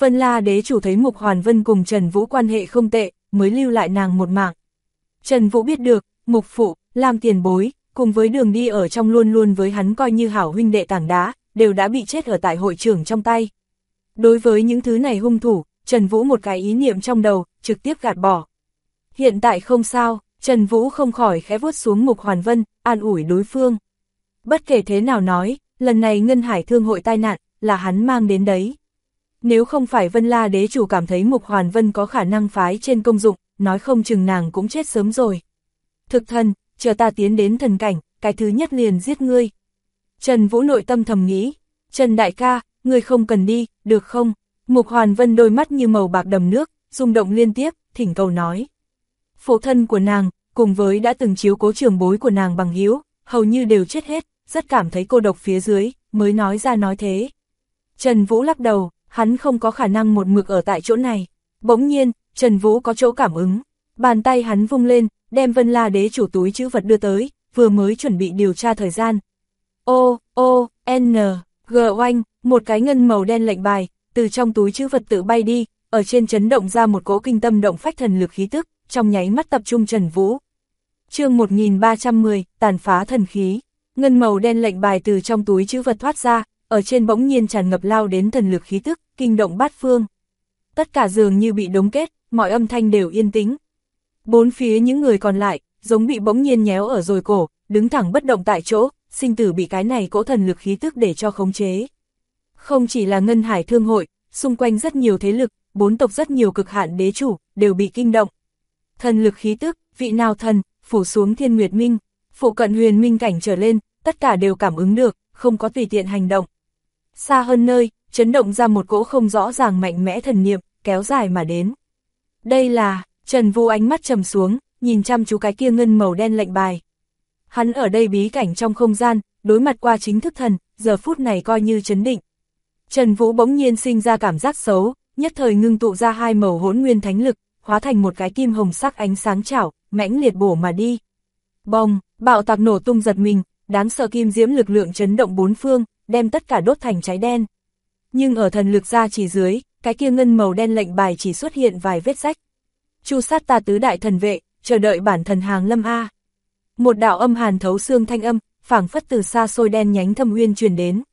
Vân La đế chủ thấy Mục Hoàn Vân cùng Trần Vũ quan hệ không tệ, mới lưu lại nàng một mạng. Trần Vũ biết được, Mục phụ, Lam tiền bối, cùng với Đường Đi ở trong luôn luôn với hắn coi như hảo huynh đệ tảng đá, đều đã bị chết ở tại hội trưởng trong tay. Đối với những thứ này hung thủ, Trần Vũ một cái ý niệm trong đầu, trực tiếp gạt bỏ. Hiện tại không sao, Trần Vũ không khỏi khẽ vuốt xuống Mục Hoàn Vân, an ủi đối phương. Bất kể thế nào nói, lần này Ngân Hải Thương hội tai nạn, là hắn mang đến đấy. Nếu không phải Vân La đế chủ cảm thấy Mục Hoàn Vân có khả năng phái trên công dụng, nói không chừng nàng cũng chết sớm rồi. Thực thần, chờ ta tiến đến thần cảnh, cái thứ nhất liền giết ngươi. Trần Vũ nội tâm thầm nghĩ, Trần đại ca, ngươi không cần đi, được không? Mục Hoàn Vân đôi mắt như màu bạc đầm nước, rung động liên tiếp, thỉnh cầu nói. Phụ thân của nàng, cùng với đã từng chiếu cố trưởng bối của nàng bằng hữu, hầu như đều chết hết, rất cảm thấy cô độc phía dưới, mới nói ra nói thế. Trần Vũ lắc đầu, hắn không có khả năng một mực ở tại chỗ này. Bỗng nhiên, Trần Vũ có chỗ cảm ứng. Bàn tay hắn vung lên, đem Vân La đế chủ túi trữ vật đưa tới, vừa mới chuẩn bị điều tra thời gian. G oanh, một cái ngân màu đen lệnh bài, từ trong túi trữ vật tự bay đi, ở trên chấn động ra một cỗ kinh tâm động phách thần lực khí tức, trong nháy mắt tập trung Trần Vũ. Chương 1310, tàn phá thần khí. Ngân màu đen lệnh bài từ trong túi trữ vật thoát ra, ở trên bỗng nhiên tràn ngập lao đến thần lực khí tức, kinh động bát phương. Tất cả dường như bị đóng kết, mọi âm thanh đều yên tĩnh. Bốn phía những người còn lại, giống bị bỗng nhiên nhéo ở rồi cổ, đứng thẳng bất động tại chỗ, sinh tử bị cái này cỗ thần lực khí tức để cho khống chế. Không chỉ là Ngân Hải Thương hội, xung quanh rất nhiều thế lực, bốn tộc rất nhiều cực hạn đế chủ, đều bị kinh động. Thần lực khí tức, vị nào thần, phủ xuống Thiên Nguyệt Minh, phụ cận huyền minh cảnh trở lên, tất cả đều cảm ứng được, không có tùy tiện hành động. Xa hơn nơi, chấn động ra một cỗ không rõ ràng mạnh mẽ thần niệm, kéo dài mà đến. Đây là, Trần Vũ ánh mắt trầm xuống, nhìn chăm chú cái kia ngân màu đen lệnh bài. Hắn ở đây bí cảnh trong không gian, đối mặt qua chính thức thần, giờ phút này coi như trấn định. Trần Vũ bỗng nhiên sinh ra cảm giác xấu, nhất thời ngưng tụ ra hai màu hỗn nguyên thánh lực, hóa thành một cái kim hồng sắc ánh sáng chảo, mãnh liệt bổ mà đi. Bồng, bạo tạc nổ tung giật mình, đáng sợ kim diễm lực lượng chấn động bốn phương, đem tất cả đốt thành cháy đen. Nhưng ở thần lực ra chỉ dưới, cái kia ngân màu đen lệnh bài chỉ xuất hiện vài vết rách. Chu sát ta tứ đại thần vệ, chờ đợi bản thần hàng lâm a. Một đạo âm hàn thấu xương thanh âm, phảng phất từ xa xôi đen nhánh thâm uyên truyền đến.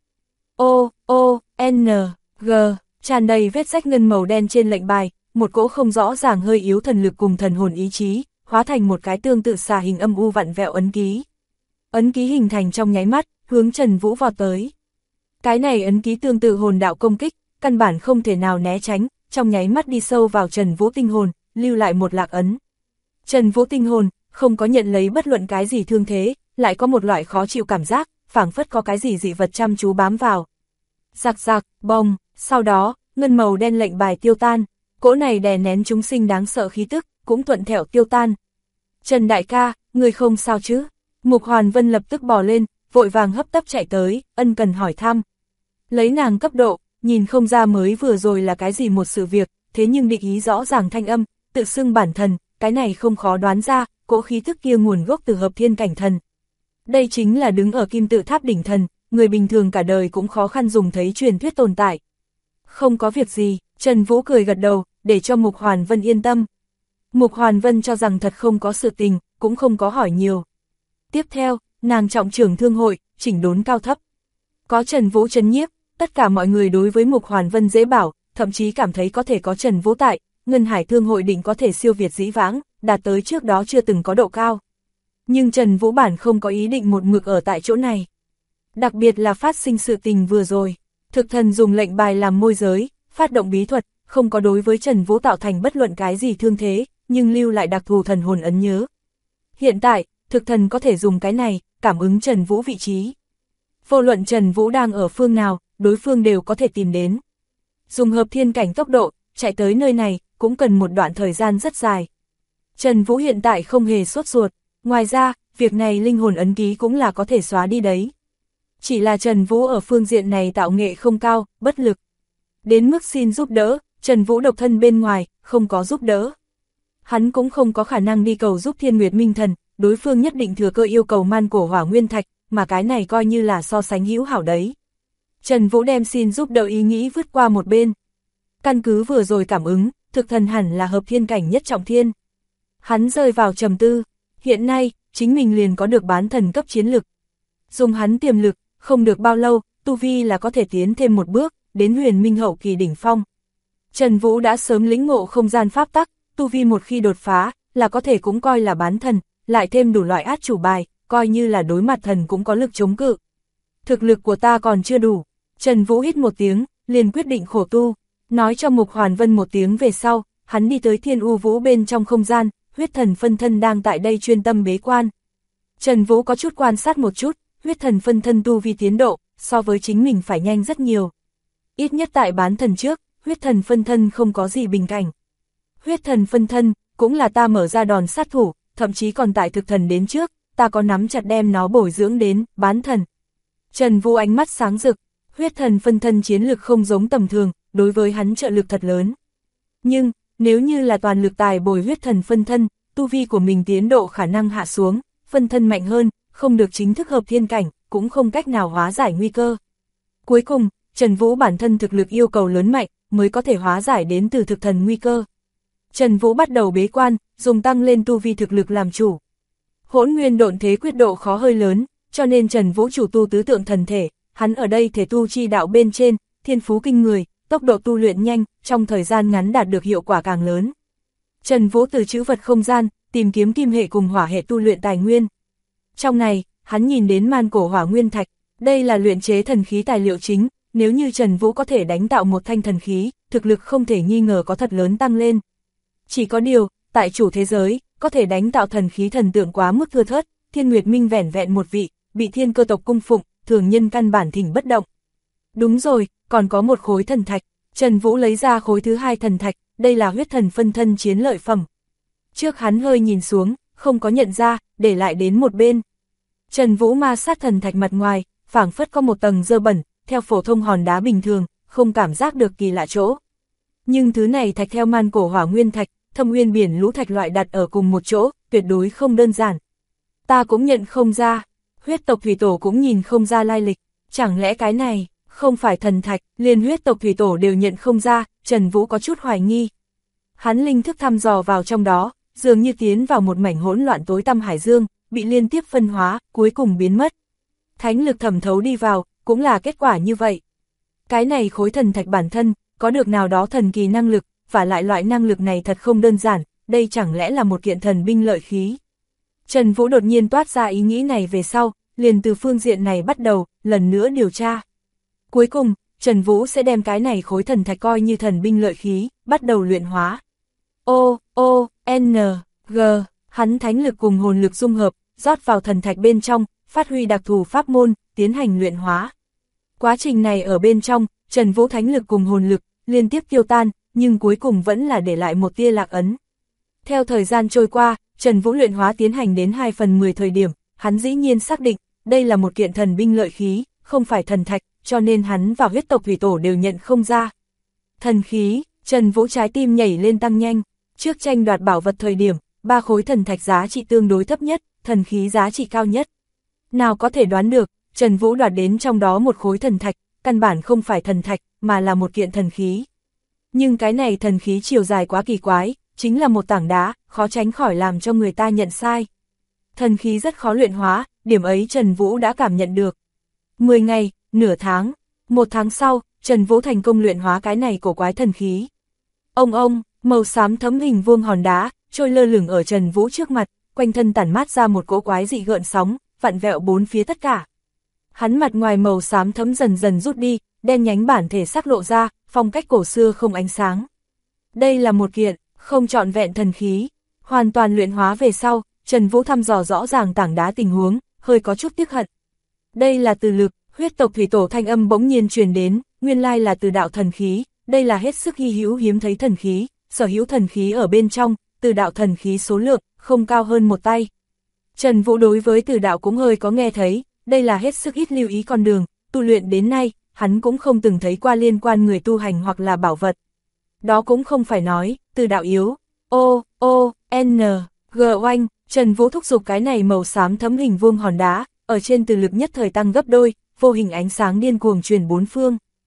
G, tràn đầy vết rách ngân màu đen trên lệnh bài, một cỗ không rõ ràng hơi yếu thần lực cùng thần hồn ý chí, hóa thành một cái tương tự xà hình âm u vặn vẹo ấn ký. Ấn ký hình thành trong nháy mắt, hướng Trần Vũ vọt tới. Cái này ấn ký tương tự hồn đạo công kích, căn bản không thể nào né tránh, trong nháy mắt đi sâu vào Trần Vũ tinh hồn, lưu lại một lạc ấn. Trần Vũ tinh hồn, không có nhận lấy bất luận cái gì thương thế, lại có một loại khó chịu cảm giác, phảng phất có cái gì dị vật chăm chú bám vào. Rạc rạc, bong, sau đó, ngân màu đen lệnh bài tiêu tan, cỗ này đè nén chúng sinh đáng sợ khí tức, cũng thuận theo tiêu tan. Trần đại ca, người không sao chứ? Mục Hoàn Vân lập tức bò lên, vội vàng hấp tấp chạy tới, ân cần hỏi thăm. Lấy nàng cấp độ, nhìn không ra mới vừa rồi là cái gì một sự việc, thế nhưng định ý rõ ràng thanh âm, tự xưng bản thần, cái này không khó đoán ra, cỗ khí thức kia nguồn gốc từ hợp thiên cảnh thần. Đây chính là đứng ở kim tự tháp đỉnh thần, người bình thường cả đời cũng khó khăn dùng thấy truyền thuyết tồn tại. Không có việc gì, Trần Vũ cười gật đầu, để cho Mục Hoàn Vân yên tâm. Mục Hoàn Vân cho rằng thật không có sự tình, cũng không có hỏi nhiều. Tiếp theo, nàng trọng trưởng thương hội, chỉnh đốn cao thấp. Có Trần Vũ trấn nhiếp, tất cả mọi người đối với Mục Hoàn Vân dễ bảo, thậm chí cảm thấy có thể có Trần Vũ tại, Ngân Hải Thương hội định có thể siêu việt dĩ vãng, đạt tới trước đó chưa từng có độ cao. Nhưng Trần Vũ bản không có ý định một mực ở tại chỗ này. Đặc biệt là phát sinh sự tình vừa rồi, thực thần dùng lệnh bài làm môi giới, phát động bí thuật, không có đối với Trần Vũ tạo thành bất luận cái gì thương thế, nhưng lưu lại đặc thù thần hồn ấn nhớ. Hiện tại, thực thần có thể dùng cái này, cảm ứng Trần Vũ vị trí. Vô luận Trần Vũ đang ở phương nào, đối phương đều có thể tìm đến. Dùng hợp thiên cảnh tốc độ, chạy tới nơi này, cũng cần một đoạn thời gian rất dài. Trần Vũ hiện tại không hề sốt ruột, ngoài ra, việc này linh hồn ấn ký cũng là có thể xóa đi đấy. Chỉ là Trần Vũ ở phương diện này tạo nghệ không cao, bất lực. Đến mức xin giúp đỡ, Trần Vũ độc thân bên ngoài, không có giúp đỡ. Hắn cũng không có khả năng đi cầu giúp Thiên Nguyệt Minh Thần, đối phương nhất định thừa cơ yêu cầu man cổ hỏa nguyên thạch, mà cái này coi như là so sánh hữu hảo đấy. Trần Vũ đem xin giúp đỡ ý nghĩ vứt qua một bên. Căn cứ vừa rồi cảm ứng, thực thần hẳn là hợp thiên cảnh nhất trọng thiên. Hắn rơi vào trầm tư, hiện nay, chính mình liền có được bán thần cấp chiến lực. Dùng hắn tiềm lực, không được bao lâu, tu vi là có thể tiến thêm một bước, đến huyền minh hậu kỳ đỉnh phong. Trần Vũ đã sớm lĩnh ngộ không gian pháp tắc, tu vi một khi đột phá, là có thể cũng coi là bán thần, lại thêm đủ loại át chủ bài, coi như là đối mặt thần cũng có lực chống cự. Thực lực của ta còn chưa đủ. Trần Vũ hít một tiếng, liền quyết định khổ tu, nói cho Mục Hoàn Vân một tiếng về sau, hắn đi tới Thiên U Vũ bên trong không gian, huyết thần phân thân đang tại đây chuyên tâm bế quan. Trần Vũ có chút quan sát một chút, huyết thần phân thân tu vi tiến độ, so với chính mình phải nhanh rất nhiều. Ít nhất tại bán thần trước, huyết thần phân thân không có gì bình cảnh. Huyết thần phân thân, cũng là ta mở ra đòn sát thủ, thậm chí còn tại thực thần đến trước, ta có nắm chặt đem nó bồi dưỡng đến, bán thần. Trần Vũ ánh mắt sáng rực, huyết thần phân thân chiến lực không giống tầm thường, đối với hắn trợ lực thật lớn. Nhưng, nếu như là toàn lực tài bồi huyết thần phân thân, tu vi của mình tiến độ khả năng hạ xuống, phân thân mạnh hơn, không được chính thức hợp thiên cảnh, cũng không cách nào hóa giải nguy cơ. Cuối cùng, Trần Vũ bản thân thực lực yêu cầu lớn mạnh, mới có thể hóa giải đến từ thực thần nguy cơ. Trần Vũ bắt đầu bế quan, dùng tăng lên tu vi thực lực làm chủ. Hỗn nguyên độn thế quyết độ khó hơi lớn, cho nên Trần Vũ chủ tu tứ tượng thần thể, hắn ở đây thể tu chi đạo bên trên, thiên phú kinh người, tốc độ tu luyện nhanh, trong thời gian ngắn đạt được hiệu quả càng lớn. Trần Vũ từ trữ vật không gian, tìm kiếm kim hệ cùng hỏa hệ tu luyện tài nguyên. Trong này, hắn nhìn đến man cổ hỏa nguyên thạch, đây là luyện chế thần khí tài liệu chính, nếu như Trần Vũ có thể đánh tạo một thanh thần khí, thực lực không thể nghi ngờ có thật lớn tăng lên. Chỉ có điều, tại chủ thế giới, có thể đánh tạo thần khí thần tượng quá mức thưa thớt, Thiên Nguyệt Minh vẻn vẹn một vị, bị thiên cơ tộc cung phụng, thường nhân căn bản thỉnh bất động. Đúng rồi, còn có một khối thần thạch, Trần Vũ lấy ra khối thứ hai thần thạch, đây là huyết thần phân thân chiến lợi phẩm. Trước hắn hơi nhìn xuống, không có nhận ra, để lại đến một bên. Trần Vũ ma sát thần thạch mặt ngoài, phảng phất có một tầng dơ bẩn, theo phổ thông hòn đá bình thường, không cảm giác được kỳ lạ chỗ. Nhưng thứ này thạch theo man cổ hỏa nguyên thạch, thâm nguyên biển lũ thạch loại đặt ở cùng một chỗ, tuyệt đối không đơn giản. Ta cũng nhận không ra, huyết tộc thủy tổ cũng nhìn không ra lai lịch, chẳng lẽ cái này không phải thần thạch, liền huyết tộc thủy tổ đều nhận không ra, Trần Vũ có chút hoài nghi. Hắn linh thức thăm dò vào trong đó, dường như tiến vào một mảnh hỗn loạn tối tăm hải dương, bị liên tiếp phân hóa, cuối cùng biến mất. Thánh lực thẩm thấu đi vào, cũng là kết quả như vậy. Cái này khối thần thạch bản thân, có được nào đó thần kỳ năng lực, và lại loại năng lực này thật không đơn giản, đây chẳng lẽ là một kiện thần binh lợi khí. Trần Vũ đột nhiên toát ra ý nghĩ này về sau, liền từ phương diện này bắt đầu, lần nữa điều tra. Cuối cùng, Trần Vũ sẽ đem cái này khối thần thạch coi như thần binh lợi khí, bắt đầu luyện hóa. N, G, hắn thánh lực cùng hồn lực dung hợp, rót vào thần thạch bên trong, phát huy đặc thù pháp môn, tiến hành luyện hóa. Quá trình này ở bên trong, Trần Vũ thánh lực cùng hồn lực, liên tiếp tiêu tan, nhưng cuối cùng vẫn là để lại một tia lạc ấn. Theo thời gian trôi qua, Trần Vũ luyện hóa tiến hành đến 2/10 thời điểm, hắn dĩ nhiên xác định, đây là một kiện thần binh lợi khí, không phải thần thạch, cho nên hắn và huyết tộc thủy tổ đều nhận không ra. Thần khí, Trần Vũ trái tim nhảy lên tăng nhanh, trước tranh đoạt bảo vật thời điểm, 3 khối thần thạch giá trị tương đối thấp nhất, thần khí giá trị cao nhất. Nào có thể đoán được, Trần Vũ đoạt đến trong đó một khối thần thạch, căn bản không phải thần thạch, mà là một kiện thần khí. Nhưng cái này thần khí chiều dài quá kỳ quái, chính là một tảng đá, khó tránh khỏi làm cho người ta nhận sai. Thần khí rất khó luyện hóa, điểm ấy Trần Vũ đã cảm nhận được. 10 ngày, nửa tháng, 1 tháng sau, Trần Vũ thành công luyện hóa cái này cổ quái thần khí. Ông, màu xám thấm hình vuông hòn đá, trôi lơ lửng ở Trần Vũ trước mặt, quanh thân tản mát ra một cỗ quái dị gợn sóng, vặn vẹo bốn phía tất cả. Hắn mặt ngoài màu xám thấm dần dần rút đi, đen nhánh bản thể sắc lộ ra, phong cách cổ xưa không ánh sáng. Đây là một kiện, không trọn vẹn thần khí, hoàn toàn luyện hóa về sau, Trần Vũ thăm dò rõ ràng tảng đá tình huống, hơi có chút tiếc hận. Đây là từ lực, huyết tộc thủy tổ thanh âm bỗng nhiên truyền đến, nguyên lai là từ đạo thần khí, đây là hết sức hy hữu hiếm thấy thần khí, sở hữu thần khí ở bên trong, từ đạo thần khí số lượng, không cao hơn một tay. Trần Vũ đối với từ đạo cũng hơi có nghe thấy, đây là hết sức ít lưu ý con đường, tu luyện đến nay, hắn cũng không từng thấy qua liên quan người tu hành hoặc là bảo vật. Đó cũng không phải nói, từ đạo yếu, N, G oanh, Trần Vũ thúc giục cái này màu xám thấm hình vuông hòn đá, ở trên từ lực nhất thời tăng gấp đôi, vô hình ánh sáng điên cuồng truyền bốn phương.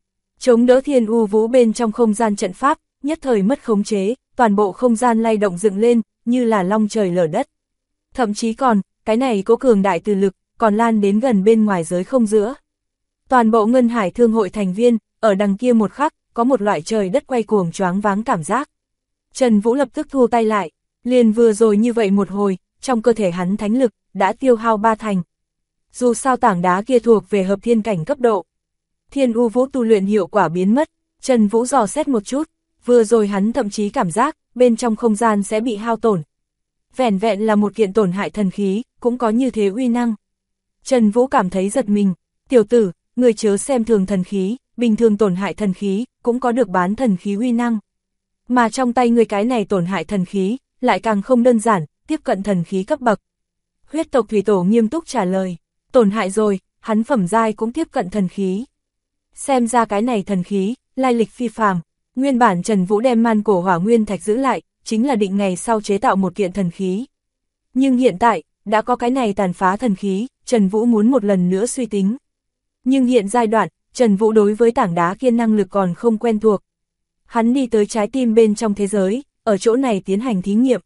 chống đỡ Thiên U Vũ bên trong không gian trận pháp, nhất thời mất khống chế, toàn bộ không gian lay động dựng lên, như là long trời lở đất. Thậm chí còn, cái này có cường đại từ lực, còn lan đến gần bên ngoài giới không giữa. Toàn bộ Ngân Hải Thương hội thành viên, ở đằng kia một khắc, có một loại trời đất quay cuồng choáng váng cảm giác. Trần Vũ lập tức thu tay lại, liền vừa rồi như vậy một hồi, trong cơ thể hắn thánh lực, đã tiêu hao 3 thành. Dù sao tảng đá kia thuộc về hợp thiên cảnh cấp độ. Thiên U Vũ tu luyện hiệu quả biến mất, Trần Vũ dò xét một chút, vừa rồi hắn thậm chí cảm giác, bên trong không gian sẽ bị hao tổn. Vẻn vẹn là một kiện tổn hại thần khí, cũng có như thế uy năng. Trần Vũ cảm thấy giật mình, tiểu tử, người chớ xem thường thần khí, bình thường tổn hại thần khí, cũng có được bán thần khí uy năng. Mà trong tay người cái này tổn hại thần khí, lại càng không đơn giản, tiếp cận thần khí cấp bậc. Huyết tộc thủy tổ nghiêm túc trả lời, tổn hại rồi, hắn phẩm giai cũng tiếp cận thần khí. Xem ra cái này thần khí, lai lịch phi phàm. Nguyên bản Trần Vũ đem man cổ hỏa nguyên thạch giữ lại, chính là định ngày sau chế tạo một kiện thần khí. Nhưng hiện tại, đã có cái này tàn phá thần khí, Trần Vũ muốn một lần nữa suy tính. Nhưng hiện giai đoạn, Trần Vũ đối với tảng đá kia năng lực còn không quen thuộc. Hắn đi tới trái tim bên trong thế giới, ở chỗ này tiến hành thí nghiệm.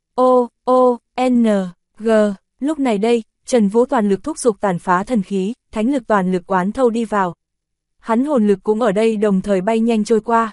N, G, lúc này đây, Trần Vũ toàn lực thúc giục tàn phá thần khí, thánh lực toàn lực quán thâu đi vào. Hắn hồn lực cũng ở đây đồng thời bay nhanh trôi qua.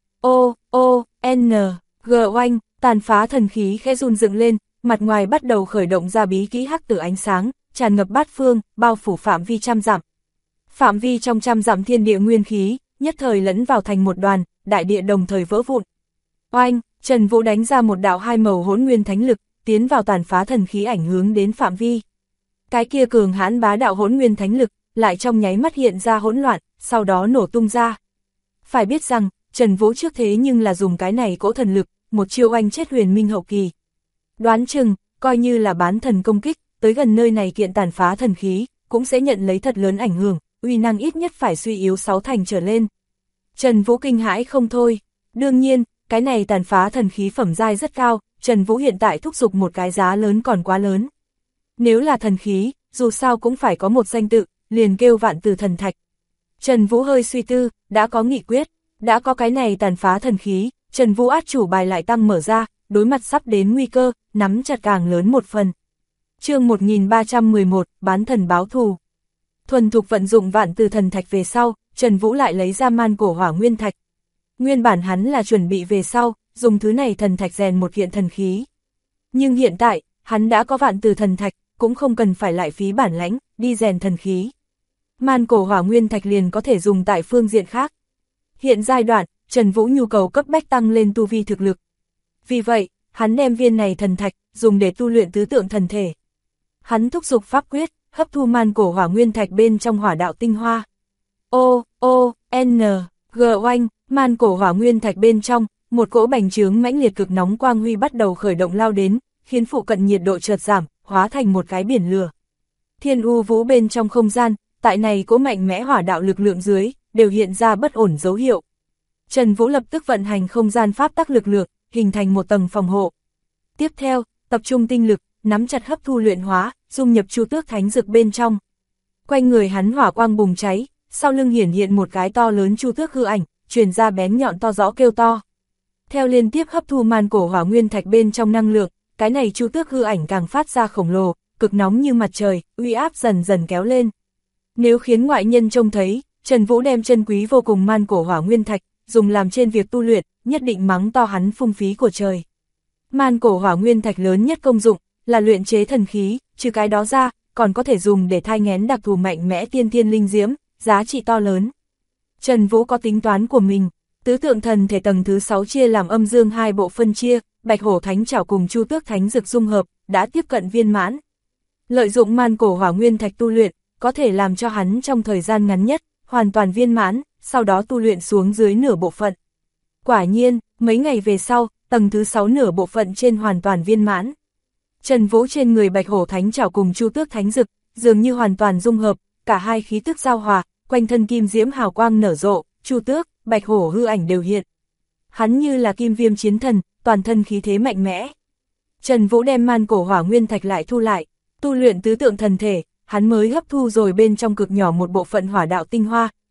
N, G oanh, tàn phá thần khí khẽ run dựng lên, mặt ngoài bắt đầu khởi động ra bí kỹ hắc tử ánh sáng, tràn ngập bát phương, bao phủ phạm vi trăm dặm. Phạm vi trong trăm dặm thiên địa nguyên khí, nhất thời lẫn vào thành một đoàn, đại địa đồng thời vỡ vụn. Oanh, Trần Vũ đánh ra một đạo 2 màu hỗn nguyên thánh lực, tiến vào tàn phá thần khí ảnh hướng đến phạm vi. Cái kia cường hãn bá đạo hỗn nguyên thánh lực, lại trong nháy mắt hiện ra hỗn loạn, sau đó nổ tung ra. Phải biết rằng, Trần Vũ trước thế nhưng là dùng cái này cỗ thần lực, một chiêu oanh chết huyền minh hậu kỳ. Đoán chừng, coi như là bán thần công kích, tới gần nơi này kiện tàn phá thần khí, cũng sẽ nhận lấy thật lớn ảnh hưởng, uy năng ít nhất phải suy yếu 6 thành trở lên. Trần Vũ kinh hãi không thôi. Đương nhiên, cái này tàn phá thần khí phẩm giai rất cao, Trần Vũ hiện tại thúc giục một cái giá lớn còn quá lớn. Nếu là thần khí, dù sao cũng phải có một danh tự, liền kêu Vạn Tử Thần Thạch. Trần Vũ hơi suy tư, đã có nghị quyết, đã có cái này tàn phá thần khí, Trần Vũ át chủ bài lại tăng mở ra, đối mặt sắp đến nguy cơ, nắm chặt càng lớn một phần. Chương 1311, bán thần báo thù. Thuần thục vận dụng Vạn Tử Thần Thạch về sau, Trần Vũ lại lấy ra man cổ hỏa nguyên thạch. Nguyên bản hắn là chuẩn bị về sau, dùng thứ này thần thạch rèn một kiện thần khí. Nhưng hiện tại, hắn đã có Vạn Tử Thần Thạch, cũng không cần phải lại phí bản lãnh, đi rèn thần khí. Man cổ hỏa nguyên thạch liền có thể dùng tại phương diện khác. Hiện giai đoạn, Trần Vũ nhu cầu cấp bách tăng lên tu vi thực lực. Vì vậy, hắn đem viên này thần thạch, dùng để tu luyện tứ tượng thần thể. Hắn thúc giục pháp quyết, hấp thu man cổ hỏa nguyên thạch bên trong hỏa đạo tinh hoa. N, G oanh, man cổ hỏa nguyên thạch bên trong, một cỗ bành trướng mãnh liệt cực nóng quang huy bắt đầu khởi động lao đến, khiến phụ cận nhiệt độ chợt giảm, hóa thành một cái biển lửa. Thiên U Vũ bên trong không gian, tại này cỗ mạnh mẽ hỏa đạo lực lượng dưới, đều hiện ra bất ổn dấu hiệu. Trần Vũ lập tức vận hành không gian pháp tắc lực lượng, hình thành một tầng phòng hộ. Tiếp theo, tập trung tinh lực, nắm chặt hấp thu luyện hóa, dung nhập Chu Tước Thánh Dực bên trong. Quanh người hắn hỏa quang bùng cháy, sau lưng hiển hiện một cái to lớn Chu Tước hư ảnh, truyền ra bén nhọn to rõ kêu to. Theo liên tiếp hấp thu man cổ hỏa nguyên thạch bên trong năng lượng, cái này Chu Tước hư ảnh càng phát ra khổng lồ, cực nóng như mặt trời, uy áp dần dần kéo lên. Nếu khiến ngoại nhân trông thấy, Trần Vũ đem chân quý vô cùng man cổ hỏa nguyên thạch, dùng làm trên việc tu luyện, nhất định mắng to hắn phung phí của trời. Man cổ hỏa nguyên thạch lớn nhất công dụng, là luyện chế thần khí, trừ cái đó ra, còn có thể dùng để thai nghén đặc thù mạnh mẽ tiên thiên linh diễm, giá trị to lớn. Trần Vũ có tính toán của mình, tứ tượng thần thể tầng thứ 6 chia làm âm dương 2 bộ phân chia, Bạch Hổ Thánh Trảo cùng Chu Tước Thánh Dực dung hợp, đã tiếp cận viên mãn. Lợi dụng man cổ hỏa nguyên thạch tu luyện, có thể làm cho hắn trong thời gian ngắn nhất, hoàn toàn viên mãn, sau đó tu luyện xuống dưới nửa bộ phận. Quả nhiên, mấy ngày về sau, tầng thứ 6 nửa bộ phận trên hoàn toàn viên mãn. Trần Vũ trên người Bạch Hổ Thánh Trảo cùng Chu Tước Thánh Dực, dường như hoàn toàn dung hợp, cả hai khí tức giao hòa, quanh thân kim diễm hào quang nở rộ, Chu Tước, Bạch Hổ hư ảnh đều hiện. Hắn như là kim viêm chiến thần, toàn thân khí thế mạnh mẽ. Trần Vũ đem man cổ hỏa nguyên thạch lại thu lại, tu luyện tứ tượng thần thể, hắn mới hấp thu rồi bên trong cực nhỏ một bộ phận hỏa đạo tinh hoa,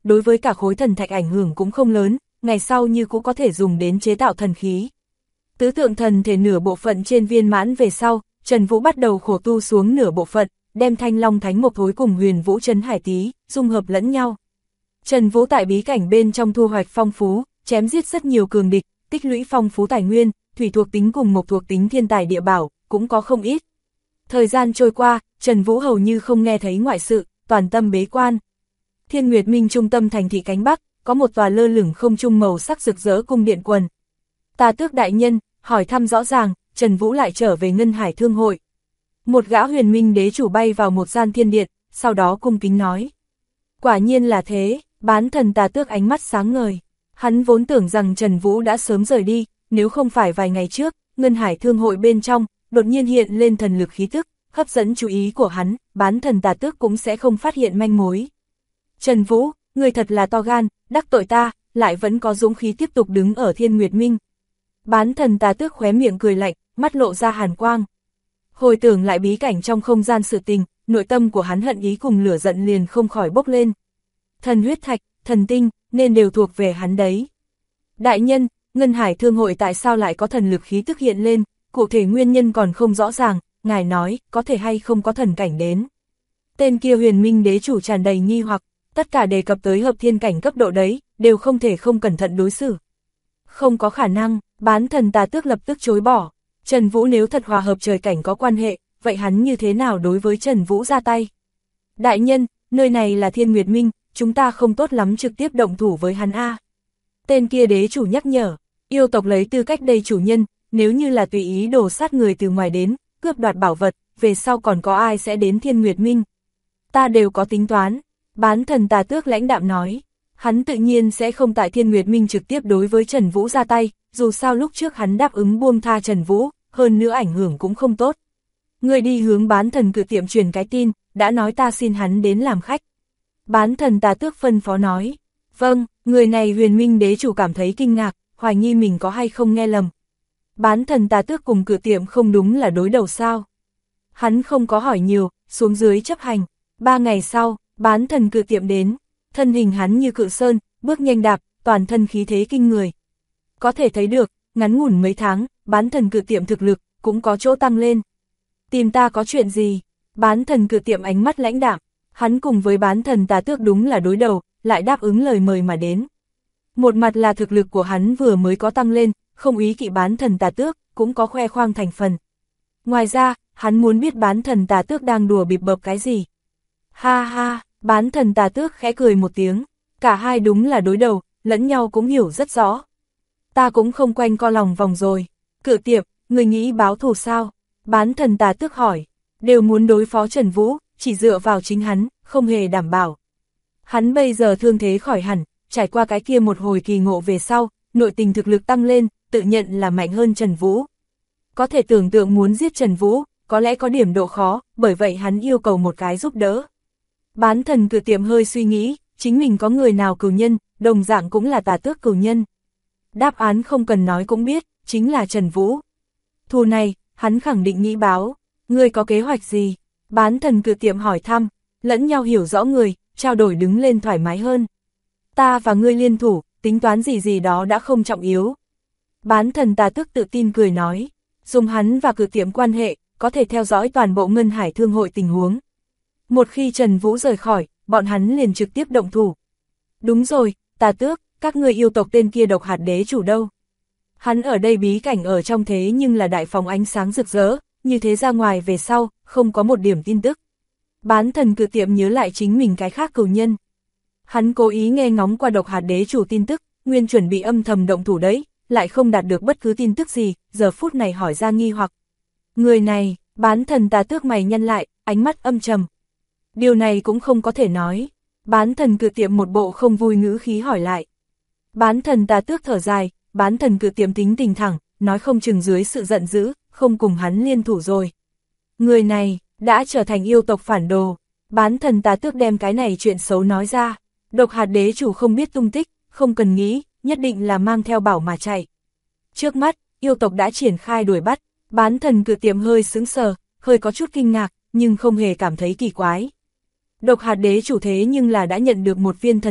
đối với cả khối thần thạch ảnh hưởng cũng không lớn, ngày sau như cũng có thể dùng đến chế tạo thần khí. Tứ tượng thần thể nửa bộ phận trên viên mãn về sau, Trần Vũ bắt đầu khổ tu xuống nửa bộ phận, đem Thanh Long Thánh Mộc Thối cùng Huyền Vũ Trấn Hải Tý, dung hợp lẫn nhau. Trần Vũ tại bí cảnh bên trong thu hoạch phong phú, chém giết rất nhiều cường địch, tích lũy phong phú tài nguyên, thủy thuộc tính cùng mộc thuộc tính thiên tài địa bảo, cũng có không ít. Thời gian trôi qua, Trần Vũ hầu như không nghe thấy ngoại sự, toàn tâm bế quan. Thiên Nguyệt Minh trung tâm thành thị cánh Bắc, có một tòa lơ lửng không trung màu sắc rực rỡ cung điện quần. Tà Tước đại nhân, hỏi thăm rõ ràng, Trần Vũ lại trở về Ngân Hải Thương hội. Một gã huyền minh đế chủ bay vào một gian thiên điện, sau đó cung kính nói. Quả nhiên là thế, Bán Thần Tà Tước ánh mắt sáng ngời. Hắn vốn tưởng rằng Trần Vũ đã sớm rời đi, nếu không phải vài ngày trước, Ngân Hải Thương hội bên trong, đột nhiên hiện lên thần lực khí tức, hấp dẫn chú ý của hắn, Bán Thần Tà Tước cũng sẽ không phát hiện manh mối. Trần Vũ, người thật là to gan, đắc tội ta, lại vẫn có dũng khí tiếp tục đứng ở Thiên Nguyệt Minh. Bán Thần Tà Tước khóe miệng cười lạnh, mắt lộ ra hàn quang. Hồi tưởng lại bí cảnh trong không gian sự tình, nội tâm của hắn hận ý cùng lửa giận liền không khỏi bốc lên. Thần huyết thạch, thần tinh, nên đều thuộc về hắn đấy. Đại nhân, Ngân Hải Thương hội tại sao lại có thần lực khí tức hiện lên, cụ thể nguyên nhân còn không rõ ràng, ngài nói, có thể hay không có thần cảnh đến. Tên kia huyền minh đế chủ tràn đầy nghi hoặc, tất cả đề cập tới hợp thiên cảnh cấp độ đấy, đều không thể không cẩn thận đối xử. Không có khả năng, Bán Thần Tà Tước lập tức chối bỏ. Trần Vũ nếu thật hòa hợp trời cảnh có quan hệ, vậy hắn như thế nào đối với Trần Vũ ra tay? Đại nhân, nơi này là Thiên Nguyệt Minh, chúng ta không tốt lắm trực tiếp động thủ với hắn a. Tên kia đế chủ nhắc nhở, yêu tộc lấy tư cách đây chủ nhân, nếu như là tùy ý đổ sát người từ ngoài đến, cướp đoạt bảo vật, về sau còn có ai sẽ đến Thiên Nguyệt Minh? Ta đều có tính toán, Bán Thần Tà Tước lãnh đạm nói. Hắn tự nhiên sẽ không tại Thiên Nguyệt Minh trực tiếp đối với Trần Vũ ra tay, dù sao lúc trước hắn đáp ứng buông tha Trần Vũ, hơn nữa ảnh hưởng cũng không tốt. Người đi hướng Bán Thần cự tiệm truyền cái tin, đã nói ta xin hắn đến làm khách. Bán Thần Tà Tước phân phó nói. Vâng, người này huyền minh đế chủ cảm thấy kinh ngạc, hoài nghi mình có hay không nghe lầm. Bán Thần Tà Tước cùng cự tiệm không đúng là đối đầu sao. Hắn không có hỏi nhiều, xuống dưới chấp hành. 3 ngày sau, Bán Thần cự tiệm đến. Thân hình hắn như cự sơn, bước nhanh đạp, toàn thân khí thế kinh người. Có thể thấy được, ngắn ngủn mấy tháng, Bán Thần cự tiệm thực lực, cũng có chỗ tăng lên. Tìm ta có chuyện gì? Bán Thần cự tiệm ánh mắt lãnh đạm, hắn cùng với Bán Thần Tà Tước đúng là đối đầu, lại đáp ứng lời mời mà đến. Một mặt là thực lực của hắn vừa mới có tăng lên, không ý kỵ Bán Thần Tà Tước, cũng có khoe khoang thành phần. Ngoài ra, hắn muốn biết Bán Thần Tà Tước đang đùa bịp bợp cái gì. Ha ha! Bán Thần Tà Tước khẽ cười một tiếng, cả hai đúng là đối đầu, lẫn nhau cũng hiểu rất rõ. Ta cũng không quanh co lòng vòng rồi. Cự tiệp, người nghĩ báo thù sao? Bán Thần Tà Tước hỏi, đều muốn đối phó Trần Vũ, chỉ dựa vào chính hắn, không hề đảm bảo. Hắn bây giờ thương thế khỏi hẳn, trải qua cái kia một hồi kỳ ngộ về sau, nội tình thực lực tăng lên, tự nhận là mạnh hơn Trần Vũ. Có thể tưởng tượng muốn giết Trần Vũ, có lẽ có điểm độ khó, bởi vậy hắn yêu cầu một cái giúp đỡ. Bán Thần cự tiệm hơi suy nghĩ, chính mình có người nào cừu nhân, đồng dạng cũng là Tà Tước cừu nhân. Đáp án không cần nói cũng biết, chính là Trần Vũ. Thù này, hắn khẳng định nghĩ báo. Ngươi có kế hoạch gì? Bán Thần cự tiệm hỏi thăm, lẫn nhau hiểu rõ người, trao đổi đứng lên thoải mái hơn. Ta và ngươi liên thủ, tính toán gì đó đã không trọng yếu. Bán Thần Tà Tước tự tin cười nói, dùng hắn và cự tiệm quan hệ, có thể theo dõi toàn bộ Ngân Hải Thương hội tình huống. Một khi Trần Vũ rời khỏi, bọn hắn liền trực tiếp động thủ. Đúng rồi, Tà Tước, các ngươi yêu tộc tên kia Độc Hạt đế chủ đâu? Hắn ở đây bí cảnh ở trong thế nhưng là đại phóng ánh sáng rực rỡ, như thế ra ngoài về sau, không có một điểm tin tức. Bán Thần cự tiệm nhớ lại chính mình cái khác cừu nhân. Hắn cố ý nghe ngóng qua Độc Hạt đế chủ tin tức, nguyên chuẩn bị âm thầm động thủ đấy, lại không đạt được bất cứ tin tức gì, giờ phút này hỏi ra nghi hoặc. Người này, Bán Thần Tà Tước mày nhăn lại, ánh mắt âm trầm. Điều này cũng không có thể nói. Bán Thần cự tiệm một bộ không vui ngữ khí hỏi lại. Bán Thần Tà Tước thở dài, Bán Thần cự tiệm tính tình thẳng, nói không chừng dưới sự giận dữ, không cùng hắn liên thủ rồi. Người này, đã trở thành yêu tộc phản đồ. Bán Thần Tà Tước đem cái này chuyện xấu nói ra. Độc Hạt đế chủ không biết tung tích, không cần nghĩ, nhất định là mang theo bảo mà chạy. Trước mắt, yêu tộc đã triển khai đuổi bắt. Bán Thần cự tiệm hơi sững sờ, hơi có chút kinh ngạc, nhưng không hề cảm thấy kỳ quái. Độc Hạt đế chủ thế nhưng là đã nhận được một viên thần thạch,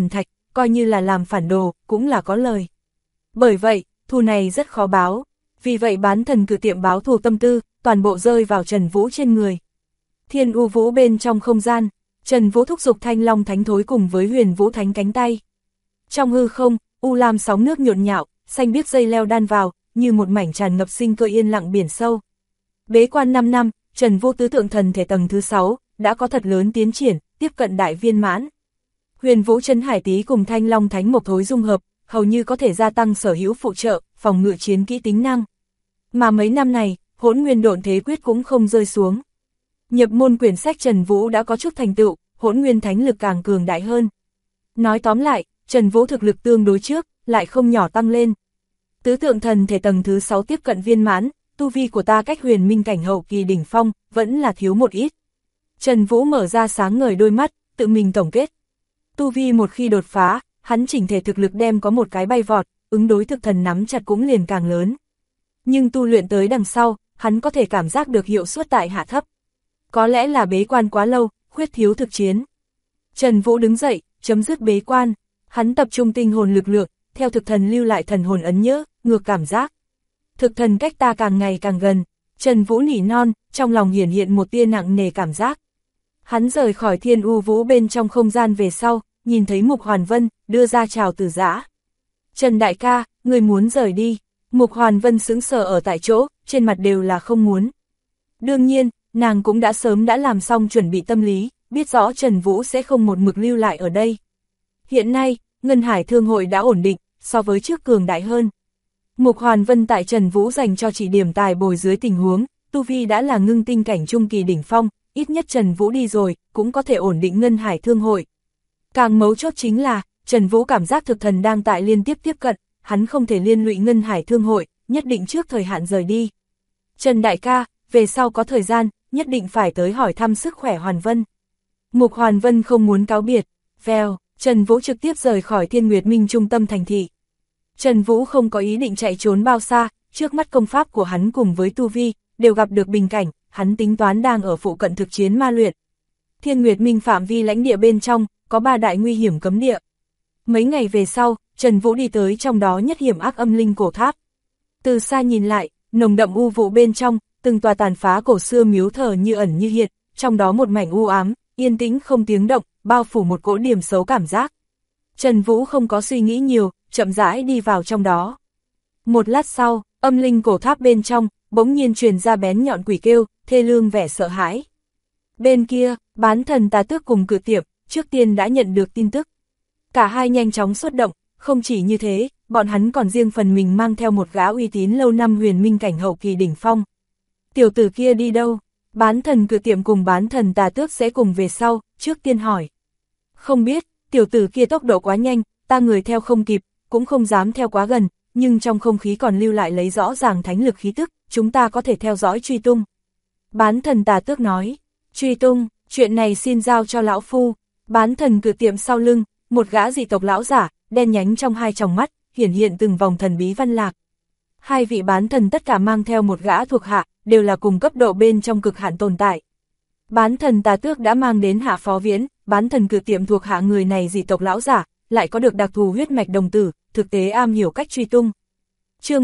coi như là làm phản đồ, cũng là có lời. Bởi vậy, thù này rất khó báo, vì vậy bán thần cử tiệm báo thù tâm tư, toàn bộ rơi vào Trần Vũ trên người. Thiên U Vũ bên trong không gian, Trần Vũ thúc giục Thanh Long Thánh Thối cùng với Huyền Vũ Thánh cánh tay. Trong hư không, u lam sóng nước nhộn nhạo, xanh biếc dây leo đan vào, như một mảnh tràn ngập sinh cơ yên lặng biển sâu. Bế quan 5 năm, Trần Vũ tứ tượng thần thể tầng thứ 6, đã có thật lớn tiến triển, tiếp cận đại viên mãn. Huyền Vũ Trấn Hải Tý cùng Thanh Long Thánh Mộc Thối dung hợp, hầu như có thể gia tăng sở hữu phụ trợ, phòng ngự chiến kỹ tính năng. Mà mấy năm này, Hỗn Nguyên Độn Thế Quyết cũng không rơi xuống. Nhập môn quyển sách Trần Vũ đã có chút thành tựu, Hỗn Nguyên Thánh lực càng cường đại hơn. Nói tóm lại, Trần Vũ thực lực tương đối trước, lại không nhỏ tăng lên. Tứ tượng thần thể tầng thứ 6 tiếp cận viên mãn, tu vi của ta cách huyền minh cảnh hậu kỳ đỉnh phong, vẫn là thiếu một ít. Trần Vũ mở ra sáng ngời đôi mắt, tự mình tổng kết. Tu vi một khi đột phá, hắn chỉnh thể thực lực đem có một cái bay vọt, ứng đối thực thần nắm chặt cũng liền càng lớn. Nhưng tu luyện tới đằng sau, hắn có thể cảm giác được hiệu suất tại hạ thấp. Có lẽ là bế quan quá lâu, khuyết thiếu thực chiến. Trần Vũ đứng dậy, chấm dứt bế quan, hắn tập trung tinh hồn lực lượng, theo thực thần lưu lại thần hồn ấn nhớ, ngược cảm giác. Thực thần cách ta càng ngày càng gần, Trần Vũ nỉ non, trong lòng hiển hiện một tia nặng nề cảm giác. Hắn rời khỏi Thiên U Vũ bên trong không gian về sau, nhìn thấy Mục Hoàn Vân, đưa ra chào từ giã. Trần đại ca, người muốn rời đi. Mục Hoàn Vân sững sờ ở tại chỗ, trên mặt đều là không muốn. Đương nhiên, nàng cũng đã sớm đã làm xong chuẩn bị tâm lý, biết rõ Trần Vũ sẽ không một mực lưu lại ở đây. Hiện nay, Ngân Hải Thương hội đã ổn định, so với trước cường đại hơn. Mục Hoàn Vân tại Trần Vũ dành cho chỉ điểm tài bồi dưới tình huống, tu vi đã là ngưng tinh cảnh trung kỳ đỉnh phong, ít nhất Trần Vũ đi rồi, cũng có thể ổn định Ngân Hải Thương hội. Càng mấu chốt chính là, Trần Vũ cảm giác thực thần đang tại liên tiếp tiếp cận, hắn không thể liên lụy Ngân Hải Thương hội, nhất định trước thời hạn rời đi. Trần đại ca, về sau có thời gian, nhất định phải tới hỏi thăm sức khỏe Hoàn Vân. Mục Hoàn Vân không muốn cáo biệt, vèo, Trần Vũ trực tiếp rời khỏi Thiên Nguyệt Minh trung tâm thành thị. Trần Vũ không có ý định chạy trốn bao xa, trước mắt công pháp của hắn cùng với tu vi, đều gặp được bình cảnh, hắn tính toán đang ở phụ cận thực chiến ma luyện. Thiên Nguyệt Minh phạm vi lãnh địa bên trong, có 3 đại nguy hiểm cấm địa. Mấy ngày về sau, Trần Vũ đi tới trong đó nhất hiểm ác âm linh cổ tháp. Từ xa nhìn lại, nồng đậm u vụ bên trong, từng tòa tàn phá cổ xưa miếu thờ như ẩn như hiện, trong đó một mảnh u ám, yên tĩnh không tiếng động, bao phủ một cỗ điểm xấu cảm giác. Trần Vũ không có suy nghĩ nhiều, chậm rãi đi vào trong đó. Một lát sau, âm linh cổ tháp bên trong, bỗng nhiên truyền ra bén nhọn quỷ kêu, thê lương vẻ sợ hãi. Bên kia, Bán Thần Tà Tước cùng Cự Tiệp, trước tiên đã nhận được tin tức. Cả hai nhanh chóng xuất động, không chỉ như thế, bọn hắn còn riêng phần mình mang theo một gã uy tín lâu năm huyền minh cảnh hậu kỳ đỉnh phong. Tiểu tử kia đi đâu? Bán Thần Cự Tiệm cùng Bán Thần Tà Tước sẽ cùng về sau, trước tiên hỏi. Không biết, tiểu tử kia tốc độ quá nhanh, ta người theo không kịp, cũng không dám theo quá gần, nhưng trong không khí còn lưu lại lấy rõ ràng thánh lực khí tức, chúng ta có thể theo dõi truy tung. Bán Thần Tà Tước nói, truy tung, chuyện này xin giao cho lão phu. Bán Thần Cự Tiệm sau lưng, một gã dị tộc lão giả, đen nhánh trong hai tròng mắt, hiển hiện từng vòng thần bí văn lạc. Hai vị bán thần tất cả mang theo một gã thuộc hạ, đều là cùng cấp độ bên trong cực hạn tồn tại. Bán Thần Tà Tước đã mang đến Hạ Phó Viễn, Bán Thần Cự Tiệm thuộc hạ người này dị tộc lão giả, lại có được đặc thù huyết mạch đồng tử, thực tế am hiểu cách truy tung. Chương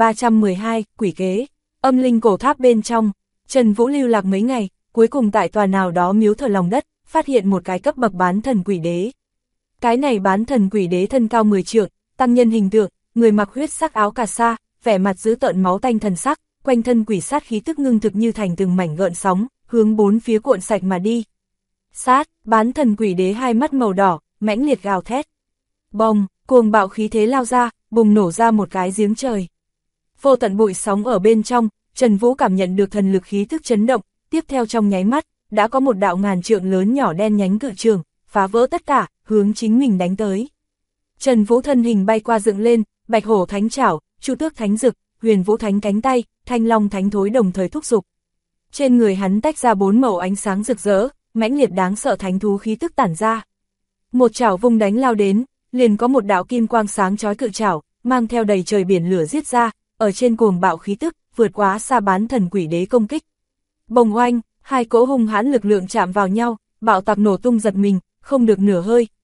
1312, quỷ kế, âm linh cổ tháp bên trong, Trần Vũ lưu lạc mấy ngày, cuối cùng tại tòa nào đó miếu thờ lòng đất, phát hiện một cái cấp bậc bán thần quỷ đế. Cái này bán thần quỷ đế thân cao 10 trượng, tăng nhân hình tượng, người mặc huyết sắc áo cà sa, vẻ mặt dữ tợn máu tanh thần sắc, quanh thân quỷ sát khí tức ngưng thực như thành từng mảnh gợn sóng, hướng bốn phía cuộn sạch mà đi. Sát, bán thần quỷ đế hai mắt màu đỏ, mãnh liệt gào thét. Bồng, cuồng bạo khí thế lao ra, bùng nổ ra một cái giếng trời. Vô tận bụi sóng ở bên trong, Trần Vũ cảm nhận được thần lực khí tức chấn động, tiếp theo trong nháy mắt, đã có một đạo ngàn trượng lớn nhỏ đen nhánh cự trường, phá vỡ tất cả, hướng chính mình đánh tới. Trần Vũ thân hình bay qua dựng lên, Bạch Hổ Thánh Chảo, Chu Tước Thánh Dực, Huyền Vũ Thánh cánh tay, Thanh Long Thánh Thối đồng thời thúc giục. Trên người hắn tách ra 4 màu ánh sáng rực rỡ, mãnh liệt đáng sợ thánh thú khí tức tản ra. Một chảo vung đánh lao đến, liền có một đạo kim quang sáng chói cự chảo, mang theo đầy trời biển lửa giết ra, ở trên cuồng bạo khí tức, vượt quá xa bán thần quỷ đế công kích. Bồng oanh, hai cỗ hung hãn lực lượng chạm vào nhau, bạo tạc nổ tung giật mình, không được nửa hơi,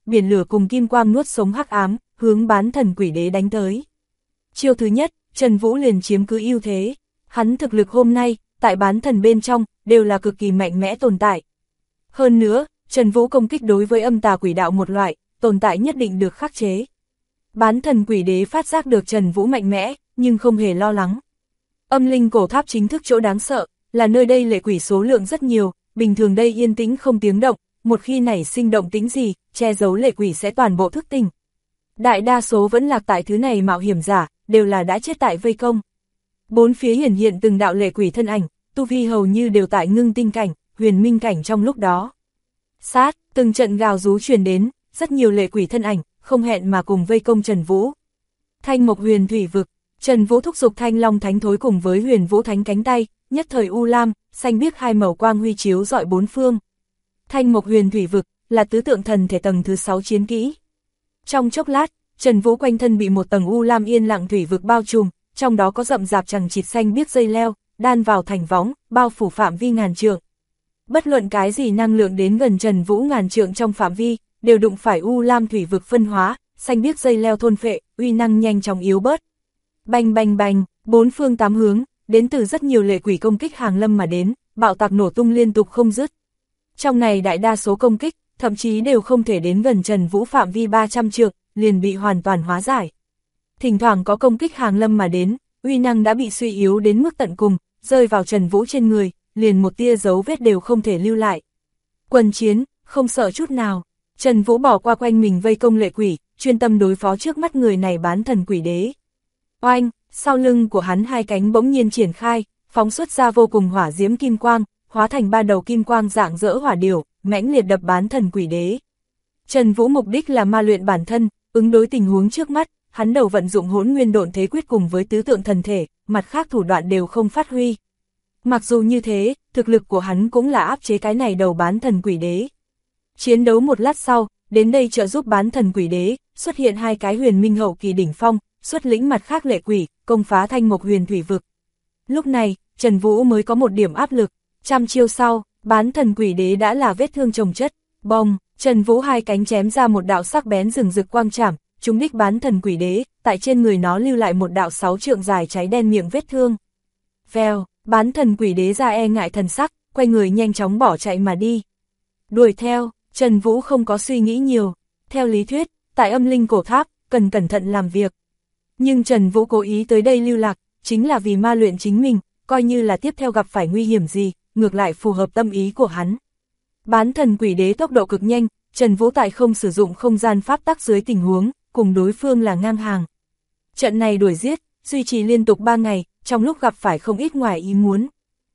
biển lửa cùng kim quang nuốt sống hắc ám, hướng bán thần quỷ đế đánh tới. Chiêu thứ nhất, Trần Vũ liền chiếm cứ ưu thế. Hắn thực lực hôm nay, tại bán thần bên trong, đều là cực kỳ mạnh mẽ tồn tại. Hơn nữa, Trần Vũ công kích đối với âm tà quỷ đạo một loại, tồn tại nhất định được khắc chế. Bán thần quỷ đế phát giác được Trần Vũ mạnh mẽ, nhưng không hề lo lắng. Âm linh cổ tháp chính thức chỗ đáng sợ, là nơi đây lệ quỷ số lượng rất nhiều, bình thường đây yên tĩnh không tiếng động, một khi nảy sinh động tĩnh gì, che giấu lệ quỷ sẽ toàn bộ thức tỉnh. Đại đa số vẫn lạc tại thứ này mạo hiểm giả, đều là đã chết tại vây công. Bốn phía hiển hiện từng đạo lệ quỷ thân ảnh, tu vi hầu như đều tại ngưng tinh cảnh, huyền minh cảnh trong lúc đó. Sát, từng trận gào rú truyền đến, rất nhiều lệ quỷ thân ảnh, không hẹn mà cùng vây công Trần Vũ. Thanh mộc huyền thủy vực, Trần Vũ thúc giục thanh long thánh thối cùng với huyền vũ thánh cánh tay, nhất thời u lam, xanh biếc hai màu quang huy chiếu rọi bốn phương. Thanh mộc huyền thủy vực, là tứ tượng thần thể tầng thứ 6 chiến kỹ. Trong chốc lát, Trần Vũ quanh thân bị một tầng u lam yên lặng thủy vực bao trùm, trong đó có rậm rạp chằng chịt xanh biếc dây leo, đan vào thành võng, bao phủ phạm vi ngàn trượng. Bất luận cái gì năng lượng đến gần Trần Vũ ngàn trượng trong phạm vi, đều đụng phải u lam thủy vực phân hóa, xanh biếc dây leo thôn phệ, uy năng nhanh chóng yếu bớt. Bành bành bành, bốn phương tám hướng, đến từ rất nhiều lệ quỷ công kích hàng lâm mà đến, bạo tạc nổ tung liên tục không dứt. Trong này đại đa số công kích, thậm chí đều không thể đến gần Trần Vũ phạm vi 300 trượng, liền bị hoàn toàn hóa giải. Thỉnh thoảng có công kích hàng lâm mà đến, uy năng đã bị suy yếu đến mức tận cùng, rơi vào Trần Vũ trên người, liền một tia dấu vết đều không thể lưu lại. Quần chiến, không sợ chút nào, Trần Vũ bỏ qua quanh mình vây công lệ quỷ, chuyên tâm đối phó trước mắt người này bán thần quỷ đế. Oanh, sau lưng của hắn hai cánh bỗng nhiên triển khai, phóng xuất ra vô cùng hỏa diễm kim quang, hóa thành ba đầu kim quang dạng dỡ hỏa điểu, mãnh liệt đập bán thần quỷ đế. Trần Vũ mục đích là ma luyện bản thân, ứng đối tình huống trước mắt, hắn đầu vận dụng Hỗn Nguyên Độn Thế Quyết cùng với tứ tượng thần thể, mặt khác thủ đoạn đều không phát huy. Mặc dù như thế, thực lực của hắn cũng là áp chế cái này đầu bán thần quỷ đế. Chiến đấu một lát sau, đến đây trợ giúp bán thần quỷ đế, xuất hiện hai cái huyền minh hậu kỳ đỉnh phong, xuất lĩnh mặt khác lệ quỷ, công phá thanh mộc huyền thủy vực. Lúc này, Trần Vũ mới có một điểm áp lực, trăm chiêu sau, bán thần quỷ đế đã là vết thương chồng chất, bong, Trần Vũ hai cánh chém ra một đạo sắc bén rừng rực quang trảm, trúng đích bán thần quỷ đế, tại trên người nó lưu lại một đạo 6 trượng dài cháy đen miệng vết thương. Vèo, bán thần quỷ đế ra e ngại thần sắc, quay người nhanh chóng bỏ chạy mà đi. Đuổi theo, Trần Vũ không có suy nghĩ nhiều, theo lý thuyết, tại âm linh cổ tháp, cần cẩn thận làm việc. Nhưng Trần Vũ cố ý tới đây lưu lạc, chính là vì ma luyện chính mình, coi như là tiếp theo gặp phải nguy hiểm gì, ngược lại phù hợp tâm ý của hắn. Bán thần quỷ đế tốc độ cực nhanh, Trần Vũ tại không sử dụng không gian pháp tắc dưới tình huống, cùng đối phương là ngang hàng. Trận này đuổi giết, duy trì liên tục 3 ngày, trong lúc gặp phải không ít ngoài ý muốn.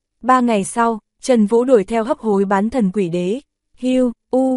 3 ngày sau, Trần Vũ đuổi theo hấp hối bán thần quỷ đế, hiu,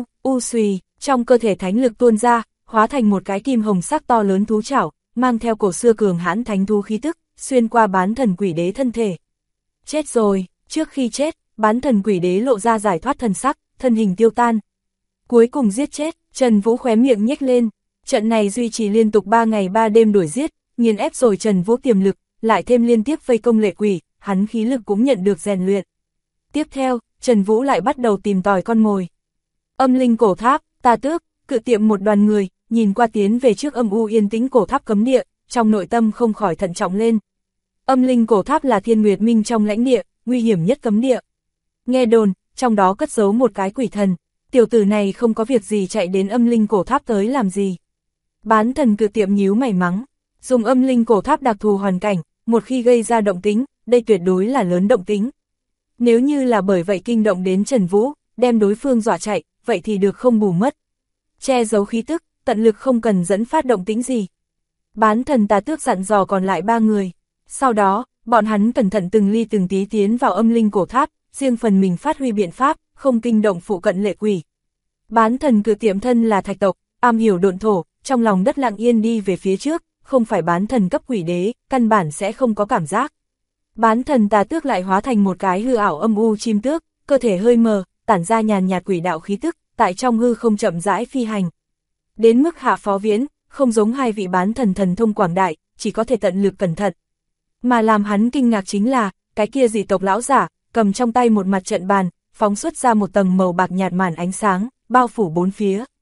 xùy, trong cơ thể thánh lực tuôn ra, hóa thành một cái kim hồng sắc to lớn thú chảo, mang theo cổ xưa cường hãn thánh thú khí tức, xuyên qua bán thần quỷ đế thân thể. Chết rồi, trước khi chết, bán thần quỷ đế lộ ra giải thoát thần sắc, thân hình tiêu tan. Cuối cùng giết chết, Trần Vũ khóe miệng nhếch lên, trận này duy trì liên tục 3 ngày 3 đêm đuổi giết, nghiền ép rồi Trần Vũ tiềm lực, lại thêm liên tiếp vây công lệ quỷ, hắn khí lực cũng nhận được rèn luyện. Tiếp theo, Trần Vũ lại bắt đầu tìm tòi con mồi. Âm linh cổ tháp, Tà Tước, Cự Tiệm một đoàn người, nhìn qua tiến về trước âm u yên tĩnh cổ tháp cấm địa, trong nội tâm không khỏi thận trọng lên. Âm linh cổ tháp là Thiên Nguyệt Minh trong lãnh địa, nguy hiểm nhất cấm địa. Nghe đồn, trong đó cất giấu một cái quỷ thần, tiểu tử này không có việc gì chạy đến âm linh cổ tháp tới làm gì. Bán thần Cự Tiệm nhíu mày mắng, dùng âm linh cổ tháp đặc thù hoàn cảnh, một khi gây ra động tính, đây tuyệt đối là lớn động tính. Nếu như là bởi vậy kinh động đến Trần Vũ, đem đối phương dọa chạy, vậy thì được không bù mất. Che giấu khí tức, tận lực không cần dẫn phát động tĩnh gì. Bán thần Tà Tước dặn dò còn lại 3 người. Sau đó, bọn hắn cẩn thận từng ly từng tí tiến vào âm linh cổ tháp, riêng phần mình phát huy biện pháp, không kinh động phụ cận lệ quỷ. Bán thần Cự Tiệm thân là thạch tộc, am hiểu độn thổ, trong lòng đất lặng yên đi về phía trước, không phải bán thần cấp quỷ đế, căn bản sẽ không có cảm giác. Bán thần Tà Tước lại hóa thành một cái hư ảo âm u chim tước, cơ thể hơi mờ, tản ra nhàn nhạt quỷ đạo khí tức, tại trong hư không chậm rãi phi hành. Đến mức Hạ Phó Viễn, không giống hai vị bán thần thần thông quảng đại, chỉ có thể tận lực cẩn thận. Mà làm hắn kinh ngạc chính là, cái kia dị tộc lão giả, cầm trong tay một mặt trận bàn, phóng xuất ra một tầng màu bạc nhạt màn ánh sáng, bao phủ bốn phía.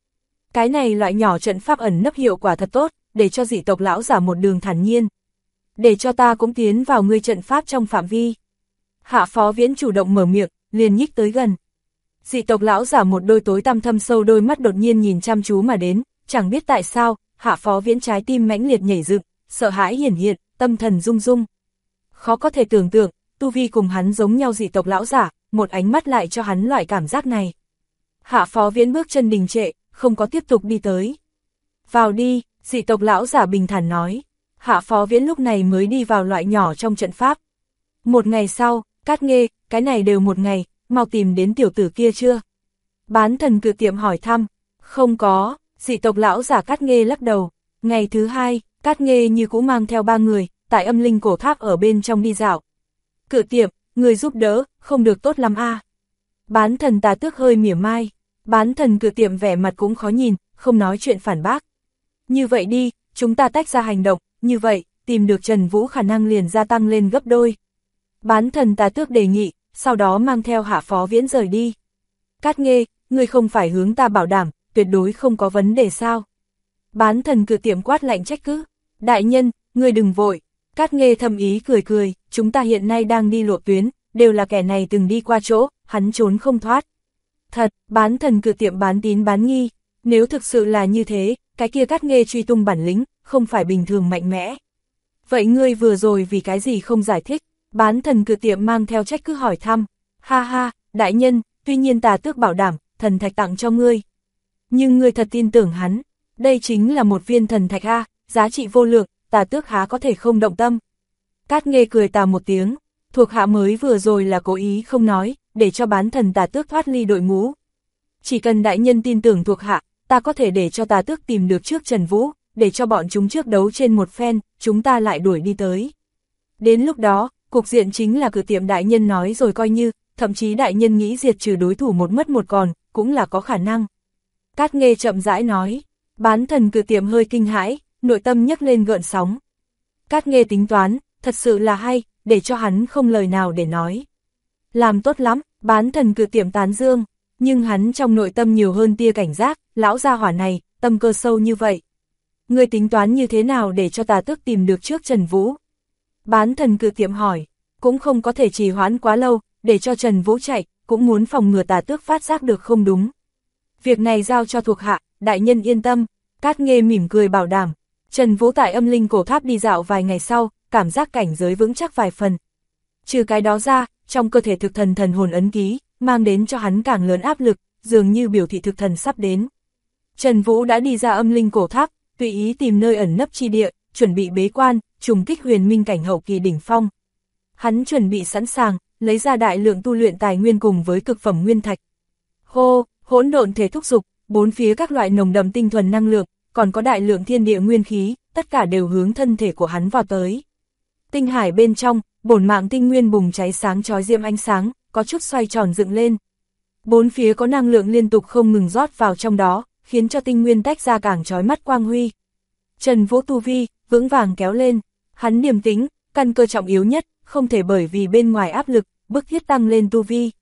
Cái này loại nhỏ trận pháp ẩn nấp hiệu quả thật tốt, để cho dị tộc lão giả một đường thản nhiên. Để cho ta cũng tiến vào ngươi trận pháp trong phạm vi. Hạ Phó Viễn chủ động mở miệng, liền nhích tới gần. Dị tộc lão giả một đôi tối tăm thâm sâu đôi mắt đột nhiên nhìn chăm chú mà đến, chẳng biết tại sao, Hạ Phó Viễn trái tim mãnh liệt nhảy dựng, sợ hãi hiển hiện, tâm thần rung rung. Khó có thể tưởng tượng, tu vi cùng hắn giống nhau dị tộc lão giả, một ánh mắt lại cho hắn loại cảm giác này. Hạ Phó Viễn bước chân đình trệ, không có tiếp tục đi tới. Vào đi, dị tộc lão giả bình thản nói. Hạ Phó Viễn lúc này mới đi vào loại nhỏ trong trận pháp. Một ngày sau, Cát Nghê, cái này đều một ngày, mau tìm đến tiểu tử kia chưa? Bán thần cự tiệm hỏi thăm. Không có, dị tộc lão giả Cát Nghê lắc đầu. Ngày thứ hai, Cát Nghê như cũ mang theo 3 người, tại âm linh cổ tháp ở bên trong đi dạo. Cự tiệm, người giúp đỡ, không được tốt lắm a. Bán thần Tà Tước hơi mỉa mai. Bán thần cự tiệm vẻ mặt cũng khó nhìn, không nói chuyện phản bác. Như vậy đi, chúng ta tách ra hành động, như vậy, tìm được Trần Vũ khả năng liền gia tăng lên gấp đôi. Bán thần Tà Tước đề nghị, sau đó mang theo Hạ Phó Viễn rời đi. Cát Nghê, ngươi không phải hướng ta bảo đảm, tuyệt đối không có vấn đề sao? Bán thần cự tiệm quát lạnh trách cứ. Đại nhân, ngươi đừng vội. Cát Nghê thầm ý cười cười, chúng ta hiện nay đang đi lộ tuyến, đều là kẻ này từng đi qua chỗ, hắn trốn không thoát. Thật, bán thần cự tiệm bán tín bán nghi, nếu thực sự là như thế, cái kia Cát Nghê truy tung bản lĩnh, không phải bình thường mạnh mẽ. Vậy ngươi vừa rồi vì cái gì không giải thích? Bán thần cự tiệm mang theo trách cứ hỏi thăm. Ha ha, đại nhân, tuy nhiên Tà Tước bảo đảm, thần thạch tặng cho ngươi. Nhưng ngươi thật tin tưởng hắn, đây chính là một viên thần thạch a, giá trị vô lượng, Tà Tước há có thể không động tâm. Cát Nghê cười tà một tiếng, thuộc hạ mới vừa rồi là cố ý không nói, để cho bán thần Tà Tước thoát ly đội ngũ. Chỉ cần đại nhân tin tưởng thuộc hạ, ta có thể để cho Tà Tước tìm được trước Trần Vũ, để cho bọn chúng trước đấu trên một phen, chúng ta lại đuổi đi tới. Đến lúc đó, cục diện chính là cự tiệm đại nhân nói rồi coi như, thậm chí đại nhân nghĩ diệt trừ đối thủ một mất một còn, cũng là có khả năng. Cát Nghê chậm rãi nói, bán thần cự tiệm hơi kinh hãi, nội tâm nhấc lên gợn sóng. Cát Nghê tính toán, thật sự là hay, để cho hắn không lời nào để nói. Làm tốt lắm, bán thần cự tiệm tán dương, nhưng hắn trong nội tâm nhiều hơn tia cảnh giác, lão gia hỏa này, tâm cơ sâu như vậy. Ngươi tính toán như thế nào để cho Tà Tước tìm được trước Trần Vũ? Bán thần cự tiệm hỏi, cũng không có thể trì hoãn quá lâu, để cho Trần Vũ chạy, cũng muốn phòng ngừa Tà Tước phát giác được không đúng. Việc này giao cho thuộc hạ, đại nhân yên tâm. Cát Nghê mỉm cười bảo đảm. Trần Vũ tại âm linh cổ tháp đi dạo vài ngày sau, cảm giác cảnh giới vững chắc vài phần. Trừ cái đó ra, trong cơ thể thực thần thần hồn ấn ký, mang đến cho hắn càng lớn áp lực, dường như biểu thị thực thần sắp đến. Trần Vũ đã đi ra âm linh cổ tháp, tùy ý tìm nơi ẩn nấp chi địa, chuẩn bị bế quan, trùng kích huyền minh cảnh hậu kỳ đỉnh phong. Hắn chuẩn bị sẵn sàng, lấy ra đại lượng tu luyện tài nguyên cùng với cực phẩm nguyên thạch. Hô, hỗn độn thể thúc dục, bốn phía các loại nồng đậm tinh thuần năng lượng, còn có đại lượng thiên địa nguyên khí, tất cả đều hướng thân thể của hắn vào tới. Tinh hải bên trong, bổn mạng tinh nguyên bùng cháy sáng chói diệm ánh sáng, có chút xoay tròn dựng lên. Bốn phía có năng lượng liên tục không ngừng rót vào trong đó, khiến cho tinh nguyên tách ra càng chói mắt quang huy. Trần Vũ tu vi, vững vàng kéo lên, hắn điềm tĩnh, căn cơ trọng yếu nhất, không thể bởi vì bên ngoài áp lực, bức thiết tăng lên tu vi.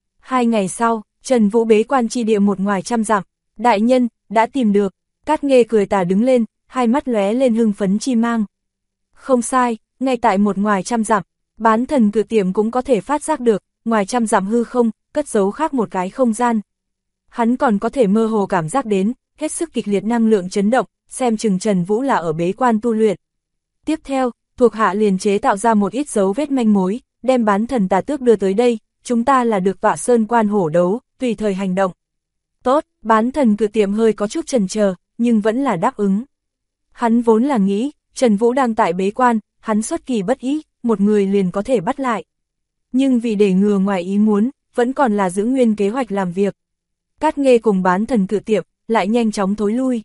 2 ngày sau, Trần Vũ bế quan chi địa một ngoài trăm dặm, đại nhân, đã tìm được. Cát Nghê cười tà đứng lên, hai mắt lóe lên hưng phấn chi mang. Không sai, ngay tại một ngoài trăm dặm, bán thần cự tiệm cũng có thể phát giác được, ngoài trăm dặm hư không, cất giấu khác một cái không gian. Hắn còn có thể mơ hồ cảm giác đến, hết sức kịch liệt năng lượng chấn động, xem chừng Trần Vũ là ở bế quan tu luyện. Tiếp theo, thuộc hạ liền chế tạo ra một ít dấu vết manh mối, đem bán thần Tà Tước đưa tới đây, chúng ta là được tọa sơn quan hổ đấu, tùy thời hành động. Tốt, bán thần cự tiệm hơi có chút chần chờ, nhưng vẫn là đáp ứng. Hắn vốn là nghĩ, Trần Vũ đang tại bế quan, hắn xuất kỳ bất ý, một người liền có thể bắt lại. Nhưng vì để ngừa ngoài ý muốn, vẫn còn là giữ nguyên kế hoạch làm việc. Cát Nghê cùng bán thần cự tiệm, lại nhanh chóng thối lui.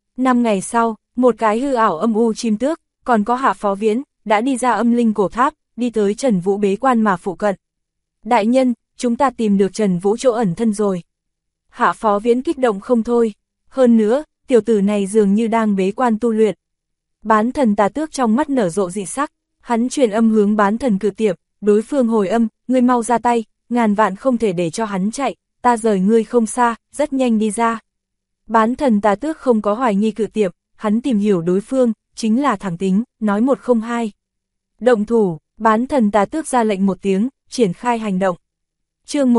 5 ngày sau, một cái hư ảo âm u chim tước, còn có Hạ Phó Viễn, đã đi ra âm linh cổ tháp, đi tới Trần Vũ bế quan mà phụ cận. Đại nhân, chúng ta tìm được Trần Vũ chỗ ẩn thân rồi. Hạ Phó Viễn kích động không thôi. Hơn nữa, tiểu tử này dường như đang bế quan tu luyện. Bán thần Tà Tước trong mắt nở rộ dị sắc, hắn truyền âm hướng bán thần cự tiệm, đối phương hồi âm, ngươi mau ra tay, ngàn vạn không thể để cho hắn chạy, ta rời ngươi không xa, rất nhanh đi ra. Bán thần tà tước không có hoài nghi cự tiệm, hắn tìm hiểu đối phương, chính là thẳng tính, nói một không hai. Động thủ, bán thần tà tước ra lệnh một tiếng, triển khai hành động. Chương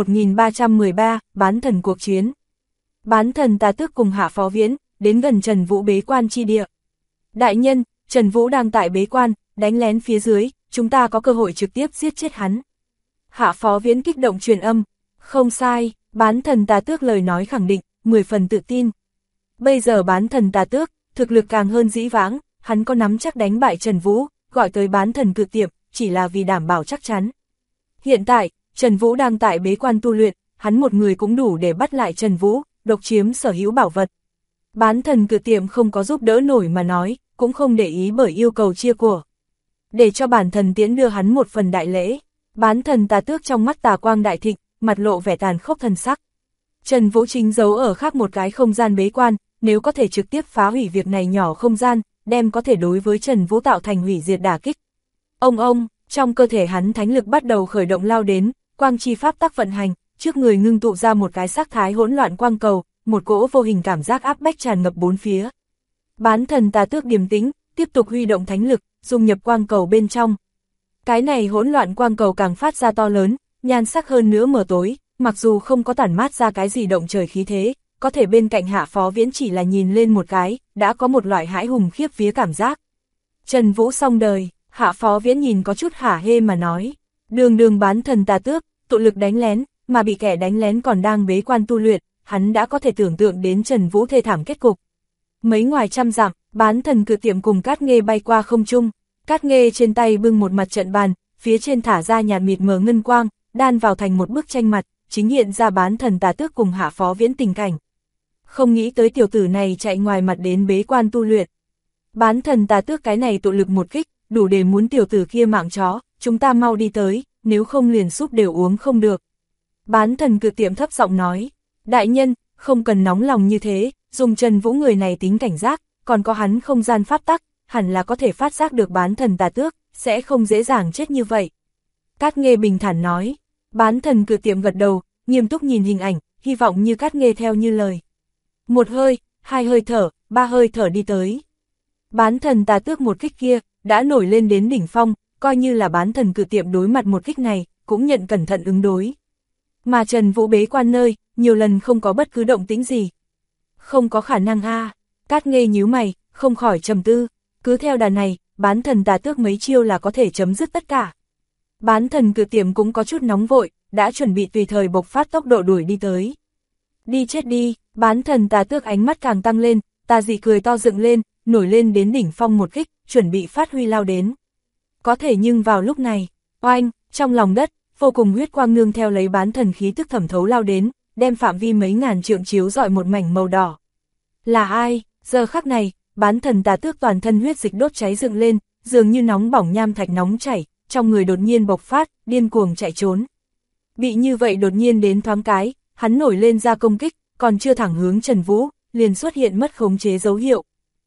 1313, bán thần cuộc chiến. Bán thần tà tước cùng Hạ Phó Viễn, đến gần Trần Vũ bế quan chi địa. Đại nhân, Trần Vũ đang tại bế quan, đánh lén phía dưới, chúng ta có cơ hội trực tiếp giết chết hắn. Hạ Phó Viễn kích động truyền âm, không sai, bán thần tà tước lời nói khẳng định, 10 phần tự tin. Bây giờ bán thần tà tước, thực lực càng hơn dĩ vãng, hắn có nắm chắc đánh bại Trần Vũ, gọi tới bán thần cự tiệm, chỉ là vì đảm bảo chắc chắn. Hiện tại, Trần Vũ đang tại bế quan tu luyện, hắn một người cũng đủ để bắt lại Trần Vũ, độc chiếm sở hữu bảo vật. Bán thần cự tiệm không có giúp đỡ nổi mà nói, cũng không để ý bởi yêu cầu chia của. Để cho bản thần tiễn đưa hắn một phần đại lễ, bán thần tà tước trong mắt tà quang đại thịnh, mặt lộ vẻ tàn khốc thần sắc. Trần Vũ chính giấu ở khác một cái không gian bế quan, nếu có thể trực tiếp phá hủy việc này nhỏ không gian, đem có thể đối với Trần Vũ tạo thành hủy diệt đả kích. Ông, trong cơ thể hắn thánh lực bắt đầu khởi động lao đến, quang chi pháp tắc vận hành, trước người ngưng tụ ra một cái sắc thái hỗn loạn quang cầu, một cỗ vô hình cảm giác áp bách tràn ngập bốn phía. Bán thần tà tước điềm tĩnh, tiếp tục huy động thánh lực, dung nhập quang cầu bên trong. Cái này hỗn loạn quang cầu càng phát ra to lớn, nhan sắc hơn nữa mờ tối, mặc dù không có tản mát ra cái gì động trời khí thế, có thể bên cạnh Hạ Phó Viễn chỉ là nhìn lên một cái, đã có một loại hãi hùng khiếp vía cảm giác. Trần Vũ xong đời, Hạ Phó Viễn nhìn có chút hả hê mà nói, đường bán thần tà tước, tụ lực đánh lén, mà bị kẻ đánh lén còn đang bế quan tu luyện, hắn đã có thể tưởng tượng đến Trần Vũ thê thảm kết cục. Mấy ngoài trăm dặm, bán thần cự tiệm cùng Cát Nghê bay qua không trung, Cát Nghê trên tay bưng một mặt trận bàn, phía trên thả ra nhạt mịt mờ ngân quang, đan vào thành một bức tranh mặt, chính hiện ra bán thần tà tước cùng Hạ Phó Viễn tình cảnh. Không nghĩ tới tiểu tử này chạy ngoài mặt đến bế quan tu luyện. Bán thần tà tước cái này tụ lực một kích, đủ để muốn tiểu tử kia mạng chó, chúng ta mau đi tới, nếu không liền súp đều uống không được. Bán thần cự tiệm thấp giọng nói, đại nhân, không cần nóng lòng như thế, dùng Trần Vũ người này tính cảnh giác, còn có hắn không gian pháp tắc, hẳn là có thể phát giác được bán thần tà tước, sẽ không dễ dàng chết như vậy. Cát Nghê bình thản nói, bán thần cự tiệm gật đầu, nghiêm túc nhìn hình ảnh, hy vọng như Cát Nghê theo như lời. Một hơi, hai hơi thở, ba hơi thở đi tới. Bán thần tà tước một kích kia, đã nổi lên đến đỉnh phong, coi như là bán thần cự tiệm đối mặt một kích này, cũng nhận cẩn thận ứng đối. Mà Trần Vũ bế quan nơi, nhiều lần không có bất cứ động tĩnh gì. Không có khả năng a. Cát Nghê nhíu mày, không khỏi trầm tư, cứ theo đà này, bán thần tà tước mấy chiêu là có thể chấm dứt tất cả. Bán thần cự tiệm cũng có chút nóng vội, đã chuẩn bị tùy thời bộc phát tốc độ đuổi đi tới. Đi chết đi, bán thần tà tước ánh mắt càng tăng lên, tà dị cười to dựng lên, nổi lên đến đỉnh phong một kích, chuẩn bị phát huy lao đến. Có thể nhưng vào lúc này, oanh, trong lòng đất, vô cùng huyết quang nương theo lấy bán thần khí tức thẩm thấu lao đến, đem phạm vi mấy ngàn trượng chiếu rọi một mảnh màu đỏ. Là ai? Giờ khắc này, bán thần tà tước toàn thân huyết dịch đốt cháy dựng lên, dường như nóng bỏng nham thạch nóng chảy, trong người đột nhiên bộc phát, điên cuồng chạy trốn. Bị như vậy đột nhiên đến thoáng cái, hắn nổi lên ra công kích, còn chưa thẳng hướng Trần Vũ, liền xuất hiện mất khống chế dấu hiệu.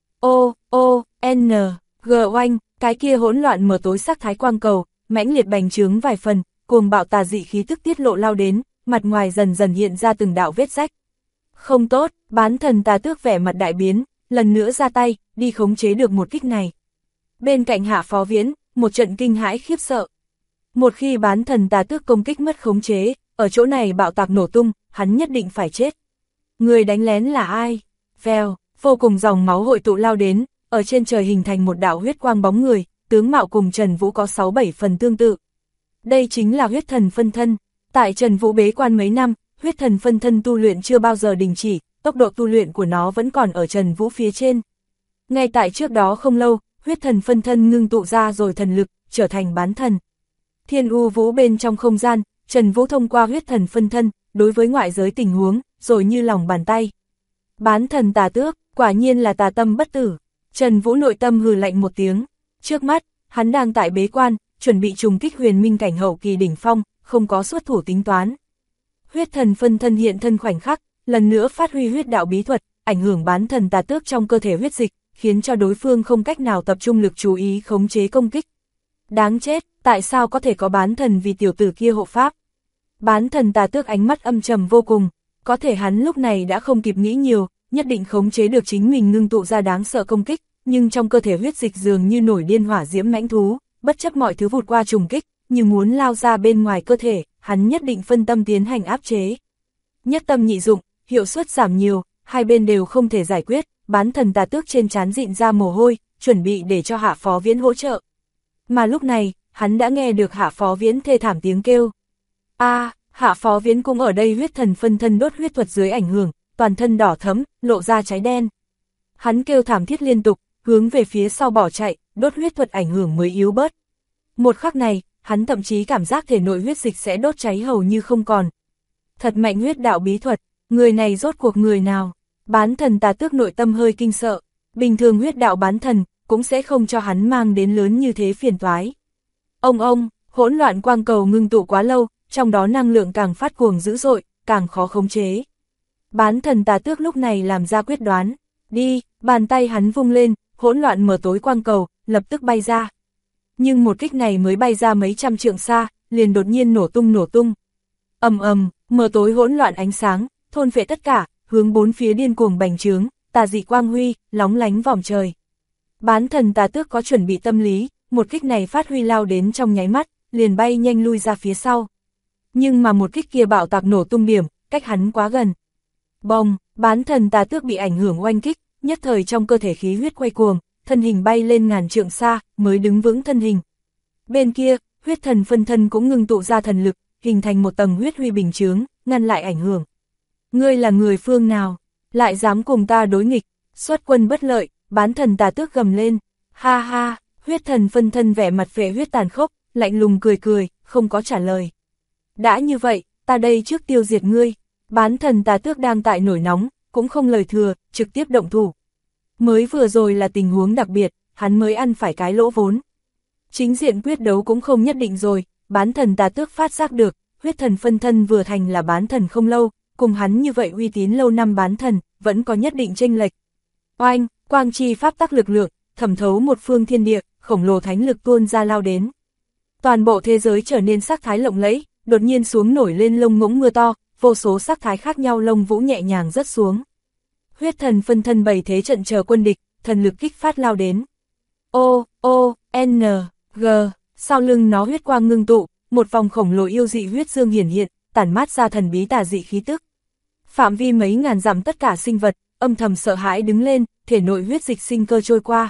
G oanh, cái kia hỗn loạn mở tối sắc thái quang cầu, mãnh liệt bành trướng vài phần, cuồng bạo tà dị khí tức tiết lộ lao đến, mặt ngoài dần dần hiện ra từng đạo vết rách. Không tốt, bán thần tà tước vẻ mặt đại biến, lần nữa ra tay, đi khống chế được một kích này. Bên cạnh Hạ Phó Viễn, một trận kinh hãi khiếp sợ. Một khi bán thần tà tước công kích mất khống chế, ở chỗ này bạo tạc nổ tung, hắn nhất định phải chết. Người đánh lén là ai? Vèo, vô cùng dòng máu hội tụ lao đến, ở trên trời hình thành một đạo huyết quang bóng người, tướng mạo cùng Trần Vũ có 6-7 phần tương tự. Đây chính là huyết thần phân thân. Tại Trần Vũ bế quan mấy năm, huyết thần phân thân tu luyện chưa bao giờ đình chỉ, tốc độ tu luyện của nó vẫn còn ở Trần Vũ phía trên. Ngay tại trước đó không lâu, huyết thần phân thân ngưng tụ ra rồi thần lực, trở thành bán thần. Thiên U Vũ bên trong không gian, Trần Vũ thông qua huyết thần phân thân, đối với ngoại giới tình huống, rồi như lòng bàn tay. Bán thần tà tước, quả nhiên là tà tâm bất tử. Trần Vũ nội tâm hừ lạnh một tiếng. Trước mắt, hắn đang tại bế quan, chuẩn bị trùng kích huyền minh cảnh hậu kỳ đỉnh phong, không có xuất thủ tính toán. Huyết thần phân thân hiện thân khoảnh khắc, lần nữa phát huy huyết đạo bí thuật, ảnh hưởng bán thần tà tước trong cơ thể huyết dịch, khiến cho đối phương không cách nào tập trung lực chú ý khống chế công kích. Đáng chết, tại sao có thể có bán thần vì tiểu tử kia hộ pháp? Bán thần tà tước ánh mắt âm trầm vô cùng, có thể hắn lúc này đã không kịp nghĩ nhiều, nhất định khống chế được chính mình ngưng tụ ra đáng sợ công kích, nhưng trong cơ thể huyết dịch dường như nổi điên hỏa diễm mãnh thú, bất chấp mọi thứ vụt qua trùng kích, như muốn lao ra bên ngoài cơ thể, hắn nhất định phân tâm tiến hành áp chế. Nhất tâm nhị dụng, hiệu suất giảm nhiều, hai bên đều không thể giải quyết, Bán Thần Tà Tước trên trán dịn ra mồ hôi, chuẩn bị để cho Hạ Phó Viễn hỗ trợ. Mà lúc này, hắn đã nghe được Hạ Phó Viễn thê thảm tiếng kêu. Hạ Phó Viễn cũng ở đây huyết thần phân thân đốt huyết thuật dưới ảnh hưởng, toàn thân đỏ thẫm, lộ ra cháy đen. Hắn kêu thảm thiết liên tục, hướng về phía sau bỏ chạy, đốt huyết thuật ảnh hưởng mới yếu bớt. Một khắc này, hắn thậm chí cảm giác thể nội huyết dịch sẽ đốt cháy hầu như không còn. Thật mạnh huyết đạo bí thuật, người này rốt cuộc người nào? Bán Thần Tà Tước nội tâm hơi kinh sợ, bình thường huyết đạo bán thần cũng sẽ không cho hắn mang đến lớn như thế phiền toái. Ông, hỗn loạn quang cầu ngưng tụ quá lâu, trong đó năng lượng càng phát cuồng dữ dội, càng khó khống chế. Bán Thần Tà Tước lúc này làm ra quyết đoán, đi, bàn tay hắn vung lên, hỗn loạn mờ tối quang cầu, lập tức bay ra. Nhưng một kích này mới bay ra mấy trăm trượng xa, liền đột nhiên nổ tung. Mờ tối hỗn loạn ánh sáng, thôn phệ tất cả, hướng bốn phía điên cuồng bành trướng, tà dị quang huy, lóng lánh vòm trời. Bán Thần Tà Tước có chuẩn bị tâm lý, một kích này phát huy lao đến trong nháy mắt, liền bay nhanh lui ra phía sau. Nhưng mà một kích kia bạo tạc nổ tung điểm, cách hắn quá gần. Bông, Bán Thần Tà Tước bị ảnh hưởng oanh kích, nhất thời trong cơ thể khí huyết quay cuồng, thân hình bay lên ngàn trượng xa, mới đứng vững thân hình. Bên kia, huyết thần phân thân cũng ngưng tụ ra thần lực, hình thành một tầng huyết huy bình chướng, ngăn lại ảnh hưởng. Ngươi là người phương nào, lại dám cùng ta đối nghịch, xuất quân bất lợi, Bán Thần Tà Tước gầm lên. Ha ha, huyết thần phân thân vẻ mặt phệ huyết tàn khốc, lạnh lùng cười, không có trả lời. Đã như vậy, ta đây trước tiêu diệt ngươi. Bán Thần Tà Tước đang tại nổi nóng, cũng không lời thừa, trực tiếp động thủ. Mới vừa rồi là tình huống đặc biệt, hắn mới ăn phải cái lỗ vốn. Chính diện quyết đấu cũng không nhất định rồi, Bán Thần Tà Tước phát giác được, huyết thần phân thân vừa thành là bán thần không lâu, cùng hắn như vậy uy tín lâu năm bán thần, vẫn có nhất định chênh lệch. Oanh, quang chi pháp tắc lực lượng, thẩm thấu một phương thiên địa, khổng lồ thánh lực tuôn ra lao đến. Toàn bộ thế giới trở nên sắc thái lộng lẫy, đột nhiên xuống nổi lên lông ngỗng mưa to, vô số sắc thái khác nhau lông vũ nhẹ nhàng rớt xuống. Huyết thần phân thân bày thế trận chờ quân địch, thần lực kích phát lao đến. G, sau lưng nó huyết quang ngưng tụ, một vòng khổng lồ yêu dị huyết dương hiển hiện, tản mát ra thần bí tà dị khí tức. Phạm vi mấy ngàn dặm tất cả sinh vật, âm thầm sợ hãi đứng lên, thể nội huyết dịch sinh cơ trôi qua.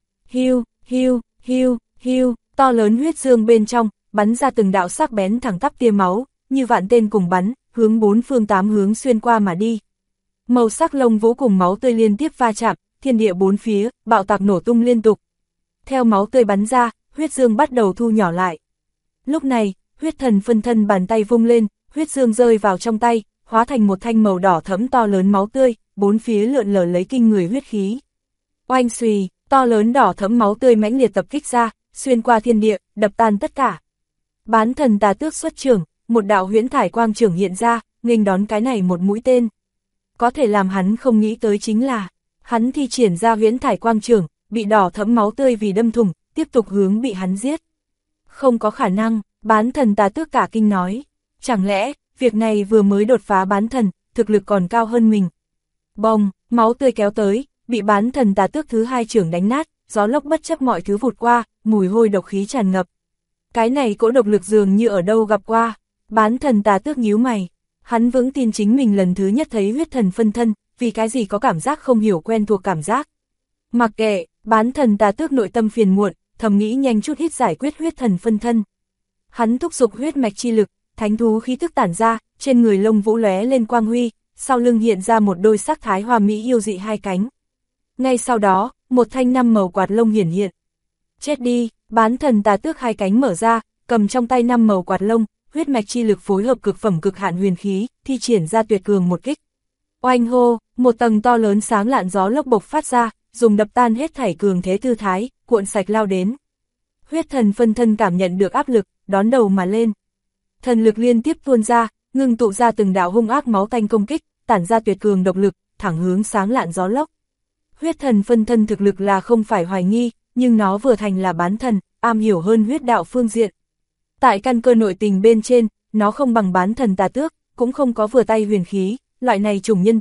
Hiu, to lớn huyết dương bên trong, bắn ra từng đạo sắc bén thẳng tắp tia máu, như vạn tên cùng bắn, hướng bốn phương tám hướng xuyên qua mà đi. Màu sắc lông vũ cùng máu tươi liên tiếp va chạm, thiên địa bốn phía, bạo tạc nổ tung liên tục. Theo máu tươi bắn ra, huyết dương bắt đầu thu nhỏ lại. Lúc này, huyết thần phân thân bàn tay vung lên, huyết dương rơi vào trong tay, hóa thành một thanh màu đỏ thẫm to lớn máu tươi, bốn phía lượn lờ lấy kinh người huyết khí. Oanh xùy, to lớn đỏ thẫm máu tươi mãnh liệt tập kích ra, xuyên qua thiên địa, đập tan tất cả. Bán Thần Tà Tước xuất trưởng, một đạo huyễn thải quang trưởng hiện ra, nghênh đón cái này một mũi tên. Có thể làm hắn không nghĩ tới chính là, hắn thi triển ra huyễn thải quang trưởng, bị đỏ thẫm máu tươi vì đâm thủng, tiếp tục hướng bị hắn giết. Không có khả năng, Bán Thần Tà Tước cả kinh nói. Chẳng lẽ, việc này vừa mới đột phá bán thần, thực lực còn cao hơn mình. Bông, máu tươi kéo tới, bị Bán Thần Tà Tước thứ hai trưởng đánh nát, gió lốc bất chấp mọi thứ vụt qua, mùi hôi độc khí tràn ngập. Cái này cỗ độc lực dường như ở đâu gặp qua. Bán Thần Tà Tước nhíu mày. Hắn vững tin chính mình lần thứ nhất thấy huyết thần phân thân, vì cái gì có cảm giác không hiểu quen thuộc cảm giác. Mặc kệ, Bán Thần Tà Tước nội tâm phiền muộn, thầm nghĩ nhanh chút hít giải quyết huyết thần phân thân. Hắn thúc giục huyết mạch chi lực, thánh thú khí tức tản ra, trên người lông vũ lóe lên quang huy, sau lưng hiện ra một đôi sắc thái hoa mỹ yêu dị hai cánh. Ngay sau đó, một thanh 5 màu quạt lông hiển hiện. Chết đi, Bán Thần Tà Tước hai cánh mở ra, cầm trong tay 5 màu quạt lông, huyết mạch chi lực phối hợp cực phẩm cực hạn huyền khí, thi triển ra tuyệt cường một kích. Oanh hô, một tầng to lớn sáng lạn gió lốc bộc phát ra, dùng đập tan hết thảy cường thế thư thái, cuộn sạch lao đến. Huyết thần phân thân cảm nhận được áp lực, đón đầu mà lên. Thần lực liên tiếp tuôn ra, ngưng tụ ra từng đạo hung ác máu tanh công kích, tản ra tuyệt cường độc lực, thẳng hướng sáng lạn gió lốc. Huyết thần phân thân thực lực là không phải hoài nghi, nhưng nó vừa thành là bán thần, am hiểu hơn huyết đạo phương diện. Tại căn cơ nội tình bên trên, nó không bằng Bán Thần Tà Tước, cũng không có vừa tay huyền khí, loại này trùng nhân tố,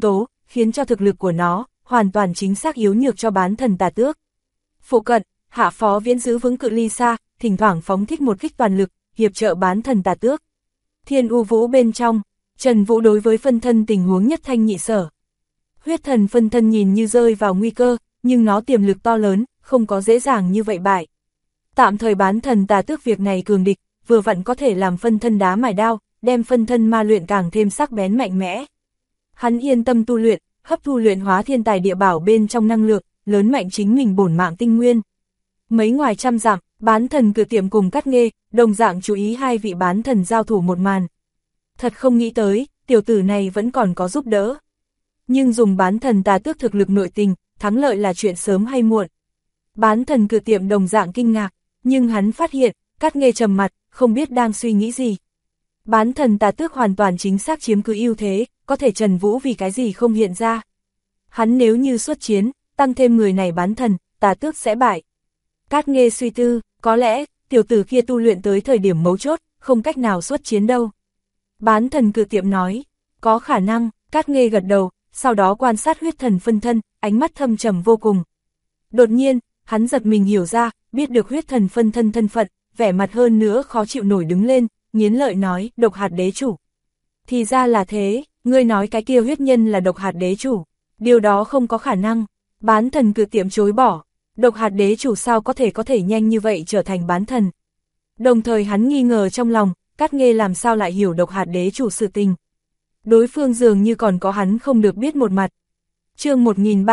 khiến cho thực lực của nó hoàn toàn chính xác yếu nhược cho bán thần tà tước. Phụ cận, Hạ Phó Viễn giữ vững cự ly xa, thỉnh thoảng phóng thích một kích toàn lực, hiệp trợ bán thần tà tước. Thiên U Vũ bên trong, Trần Vũ đối với phân thân tình huống nhất thanh nhị sở. Huyết thần phân thân nhìn như rơi vào nguy cơ, nhưng nó tiềm lực to lớn, không có dễ dàng như vậy bại. Tạm thời bán thần tà tước việc này cường địch, vừa vặn có thể làm phân thân đá mài đao, đem phân thân ma luyện càng thêm sắc bén mạnh mẽ. Hắn yên tâm tu luyện, hấp thu luyện hóa thiên tài địa bảo bên trong năng lượng, lớn mạnh chính mình bổn mạng tinh nguyên. Mấy ngoài trăm dặm, bán thần Cự Tiệm cùng Cát Nghê, đồng dạng chú ý hai vị bán thần giao thủ một màn. Thật không nghĩ tới, tiểu tử này vẫn còn có giúp đỡ. Nhưng dùng bán thần tà tước thực lực nội tình, thắng lợi là chuyện sớm hay muộn. Bán thần Cự Tiệm đồng dạng kinh ngạc, nhưng hắn phát hiện, Cát Nghê trầm mặt, không biết đang suy nghĩ gì. Bán thần tà tước hoàn toàn chính xác chiếm cứ ưu thế, có thể Trần Vũ vì cái gì không hiện ra. Hắn nếu như xuất chiến, tăng thêm người này bán thần, tà tước sẽ bại. Cát Nghê suy tư, có lẽ, tiểu tử kia tu luyện tới thời điểm mấu chốt, không cách nào xuất chiến đâu. Bán thần Cự Tiệm nói, có khả năng, Cát Nghê gật đầu, sau đó quan sát huyết thần phân thân, ánh mắt thâm trầm vô cùng. Đột nhiên, hắn giật mình hiểu ra, biết được huyết thần phân thân thân phận, vẻ mặt hơn nữa khó chịu nổi đứng lên, nghiến lợi nói, độc hạt đế chủ. Thì ra là thế, ngươi nói cái kia huyết nhân là độc hạt đế chủ, điều đó không có khả năng. Bán thần Cự Tiệm chối bỏ, độc hạt đế chủ sao có thể nhanh như vậy trở thành bán thần. Đồng thời hắn nghi ngờ trong lòng, Cát Nghê làm sao lại hiểu độc hạt đế chủ sự tình. Đối phương dường như còn có hắn không được biết một mặt. Chương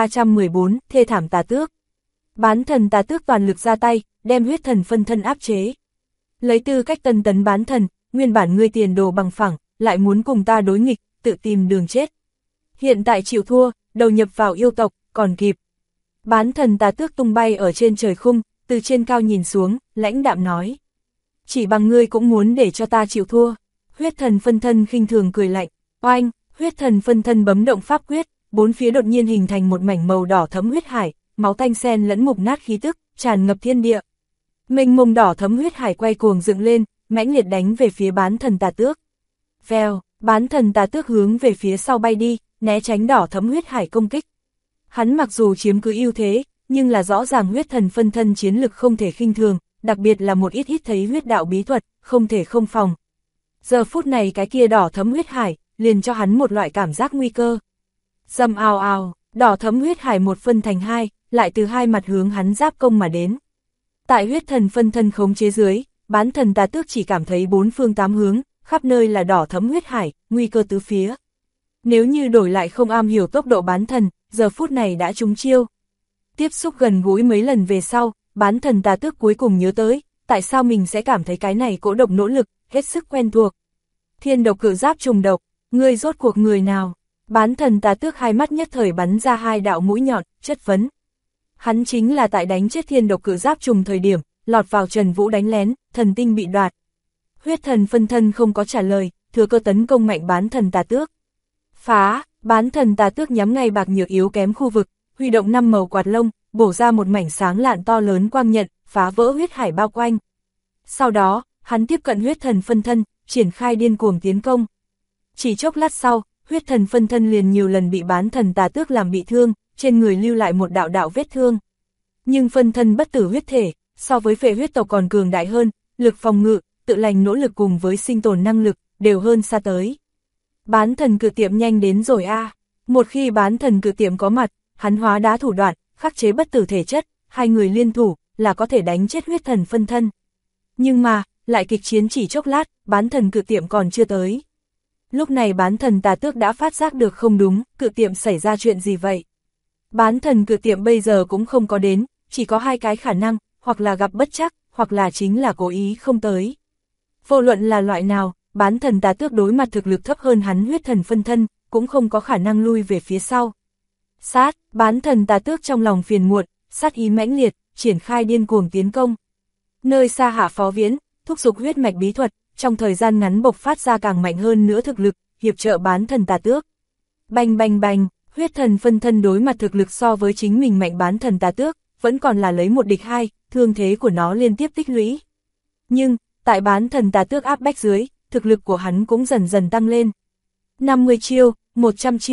1314, thê thảm tà tước. Bán thần tà tước toàn lực ra tay, đem huyết thần phân thân áp chế. Lấy tư cách tân tấn bán thần, nguyên bản ngươi tiền đồ bằng phẳng, lại muốn cùng ta đối nghịch, tự tìm đường chết. Hiện tại chịu thua, đầu nhập vào yêu tộc, còn kịp. Bán thần tà tước tung bay ở trên trời khung, từ trên cao nhìn xuống, lãnh đạm nói. Chỉ bằng ngươi cũng muốn để cho ta chịu thua. Huyết thần phân thân khinh thường cười lạnh, oanh, huyết thần phân thân bấm động pháp quyết, bốn phía đột nhiên hình thành một mảnh màu đỏ thấm huyết hải, máu tanh xen lẫn mục nát khí tức, tràn ngập thiên địa. Mênh mông đỏ thấm huyết hải quay cuồng dựng lên, mãnh liệt đánh về phía bán thần tà tước. Vèo, bán thần tà tước hướng về phía sau bay đi, né tránh đỏ thấm huyết hải công kích. Hắn mặc dù chiếm cứ ưu thế, nhưng là rõ ràng huyết thần phân thân chiến lực không thể khinh thường, đặc biệt là một ít hít thấy huyết đạo bí thuật, không thể không phòng. Giờ phút này cái kia đỏ thấm huyết hải, liền cho hắn một loại cảm giác nguy cơ. Dầm ào ào, đỏ thấm huyết hải một phân thành hai, lại từ hai mặt hướng hắn giáp công mà đến. Tại huyết thần phân thân khống chế dưới, bán thần tà tước chỉ cảm thấy bốn phương tám hướng, khắp nơi là đỏ thấm huyết hải, nguy cơ tứ phía. Nếu như đổi lại không am hiểu tốc độ bán thần, giờ phút này đã trúng chiêu. Tiếp xúc gần gũi mấy lần về sau, bán thần tà tước cuối cùng nhớ tới, tại sao mình sẽ cảm thấy cái này cỗ độc nỗ lực, hết sức quen thuộc. Thiên độc cự giáp trùng độc, ngươi rốt cuộc người nào? Bán thần tà tước hai mắt nhất thời bắn ra hai đạo mũi nhọn, chất vấn. Hắn chính là tại đánh chết thiên độc cự giáp trùng thời điểm, lọt vào Trần Vũ đánh lén, thần tinh bị đoạt. Huyết thần phân thân không có trả lời, thừa cơ tấn công mạnh bán thần tà tước. Phá, bán thần tà tước nhắm ngay bạc nhược yếu kém khu vực, huy động 5 màu quạt lông, bổ ra một mảnh sáng lạn to lớn quang nhận, phá vỡ huyết hải bao quanh. Sau đó, hắn tiếp cận huyết thần phân thân, triển khai điên cuồng tiến công. Chỉ chốc lát sau, huyết thần phân thân liền nhiều lần bị bán thần tà tước làm bị thương, trên người lưu lại một đạo đạo vết thương. Nhưng phân thân bất tử huyết thể, so với phệ huyết tộc còn cường đại hơn, lực phòng ngự, tự lành nỗ lực cùng với sinh tồn năng lực, đều hơn xa tới. Bán thần Cự Tiệm nhanh đến rồi a. Một khi bán thần Cự Tiệm có mặt, hắn hóa đá thủ đoạn, khắc chế bất tử thể chất, hai người liên thủ, là có thể đánh chết huyết thần phân thân. Nhưng mà, lại kịch chiến chỉ chốc lát, bán thần Cự Tiệm còn chưa tới. Lúc này bán thần tà tước đã phát giác được không đúng, Cự Tiệm xảy ra chuyện gì vậy? Bán thần Cự Tiệm bây giờ cũng không có đến, chỉ có hai cái khả năng, hoặc là gặp bất trắc, hoặc là chính là cố ý không tới. Vô luận là loại nào, bán thần tà tước đối mặt thực lực thấp hơn hắn huyết thần phân thân, cũng không có khả năng lui về phía sau. Sát, bán thần tà tước trong lòng phiền muộn, sát ý mãnh liệt, triển khai điên cuồng tiến công. Nơi xa Hạ Phó Viễn, thúc giục huyết mạch bí thuật, trong thời gian ngắn bộc phát ra càng mạnh hơn nữa thực lực, hiệp trợ bán thần tà tước. Bành bành bành, huyết thần phân thân đối mặt thực lực so với chính mình mạnh bán thần tà tước, vẫn còn là lấy một địch hai, thương thế của nó liên tiếp tích lũy. Nhưng, tại bán thần tà tước áp bách dưới, thực lực của hắn cũng dần dần tăng lên. 50 chiêu, 100 chiêu,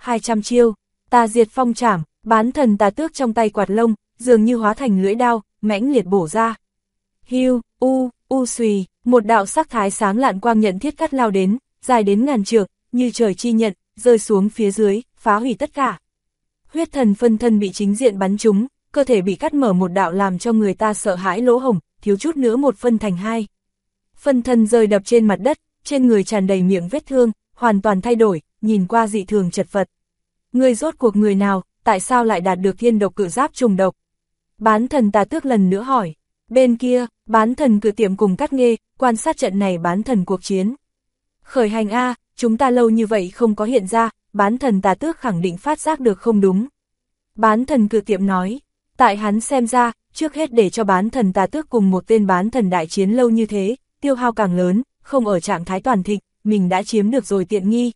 200 chiêu, ta diệt phong trảm, bán thần tà tước trong tay quạt lông, dường như hóa thành lưỡi đao, mãnh liệt bổ ra. Hiu, xùy, một đạo sắc thái sáng lạn quang nhận thiết cắt lao đến, dài đến ngàn trượng, như trời chi nhận, rơi xuống phía dưới, phá hủy tất cả. Huyết thần phân thân bị chính diện bắn trúng, cơ thể bị cắt mở một đạo làm cho người ta sợ hãi lỗ hổng, thiếu chút nữa một phân thành hai. Phân thân rơi đập trên mặt đất, trên người tràn đầy miệng vết thương, hoàn toàn thay đổi, nhìn qua dị thường chật vật. Người rốt cuộc người nào, tại sao lại đạt được thiên độc cự giáp trùng độc? Bán thần tà tước lần nữa hỏi. Bên kia, bán thần cự tiệm cùng Cát Nghê, quan sát trận này bán thần cuộc chiến. Khởi hành A, chúng ta lâu như vậy không có hiện ra, bán thần tà tước khẳng định phát giác được không đúng. Bán thần cự tiệm nói, tại hắn xem ra, trước hết để cho bán thần tà tước cùng một tên bán thần đại chiến lâu như thế, tiêu hao càng lớn, không ở trạng thái toàn thịnh, mình đã chiếm được rồi tiện nghi.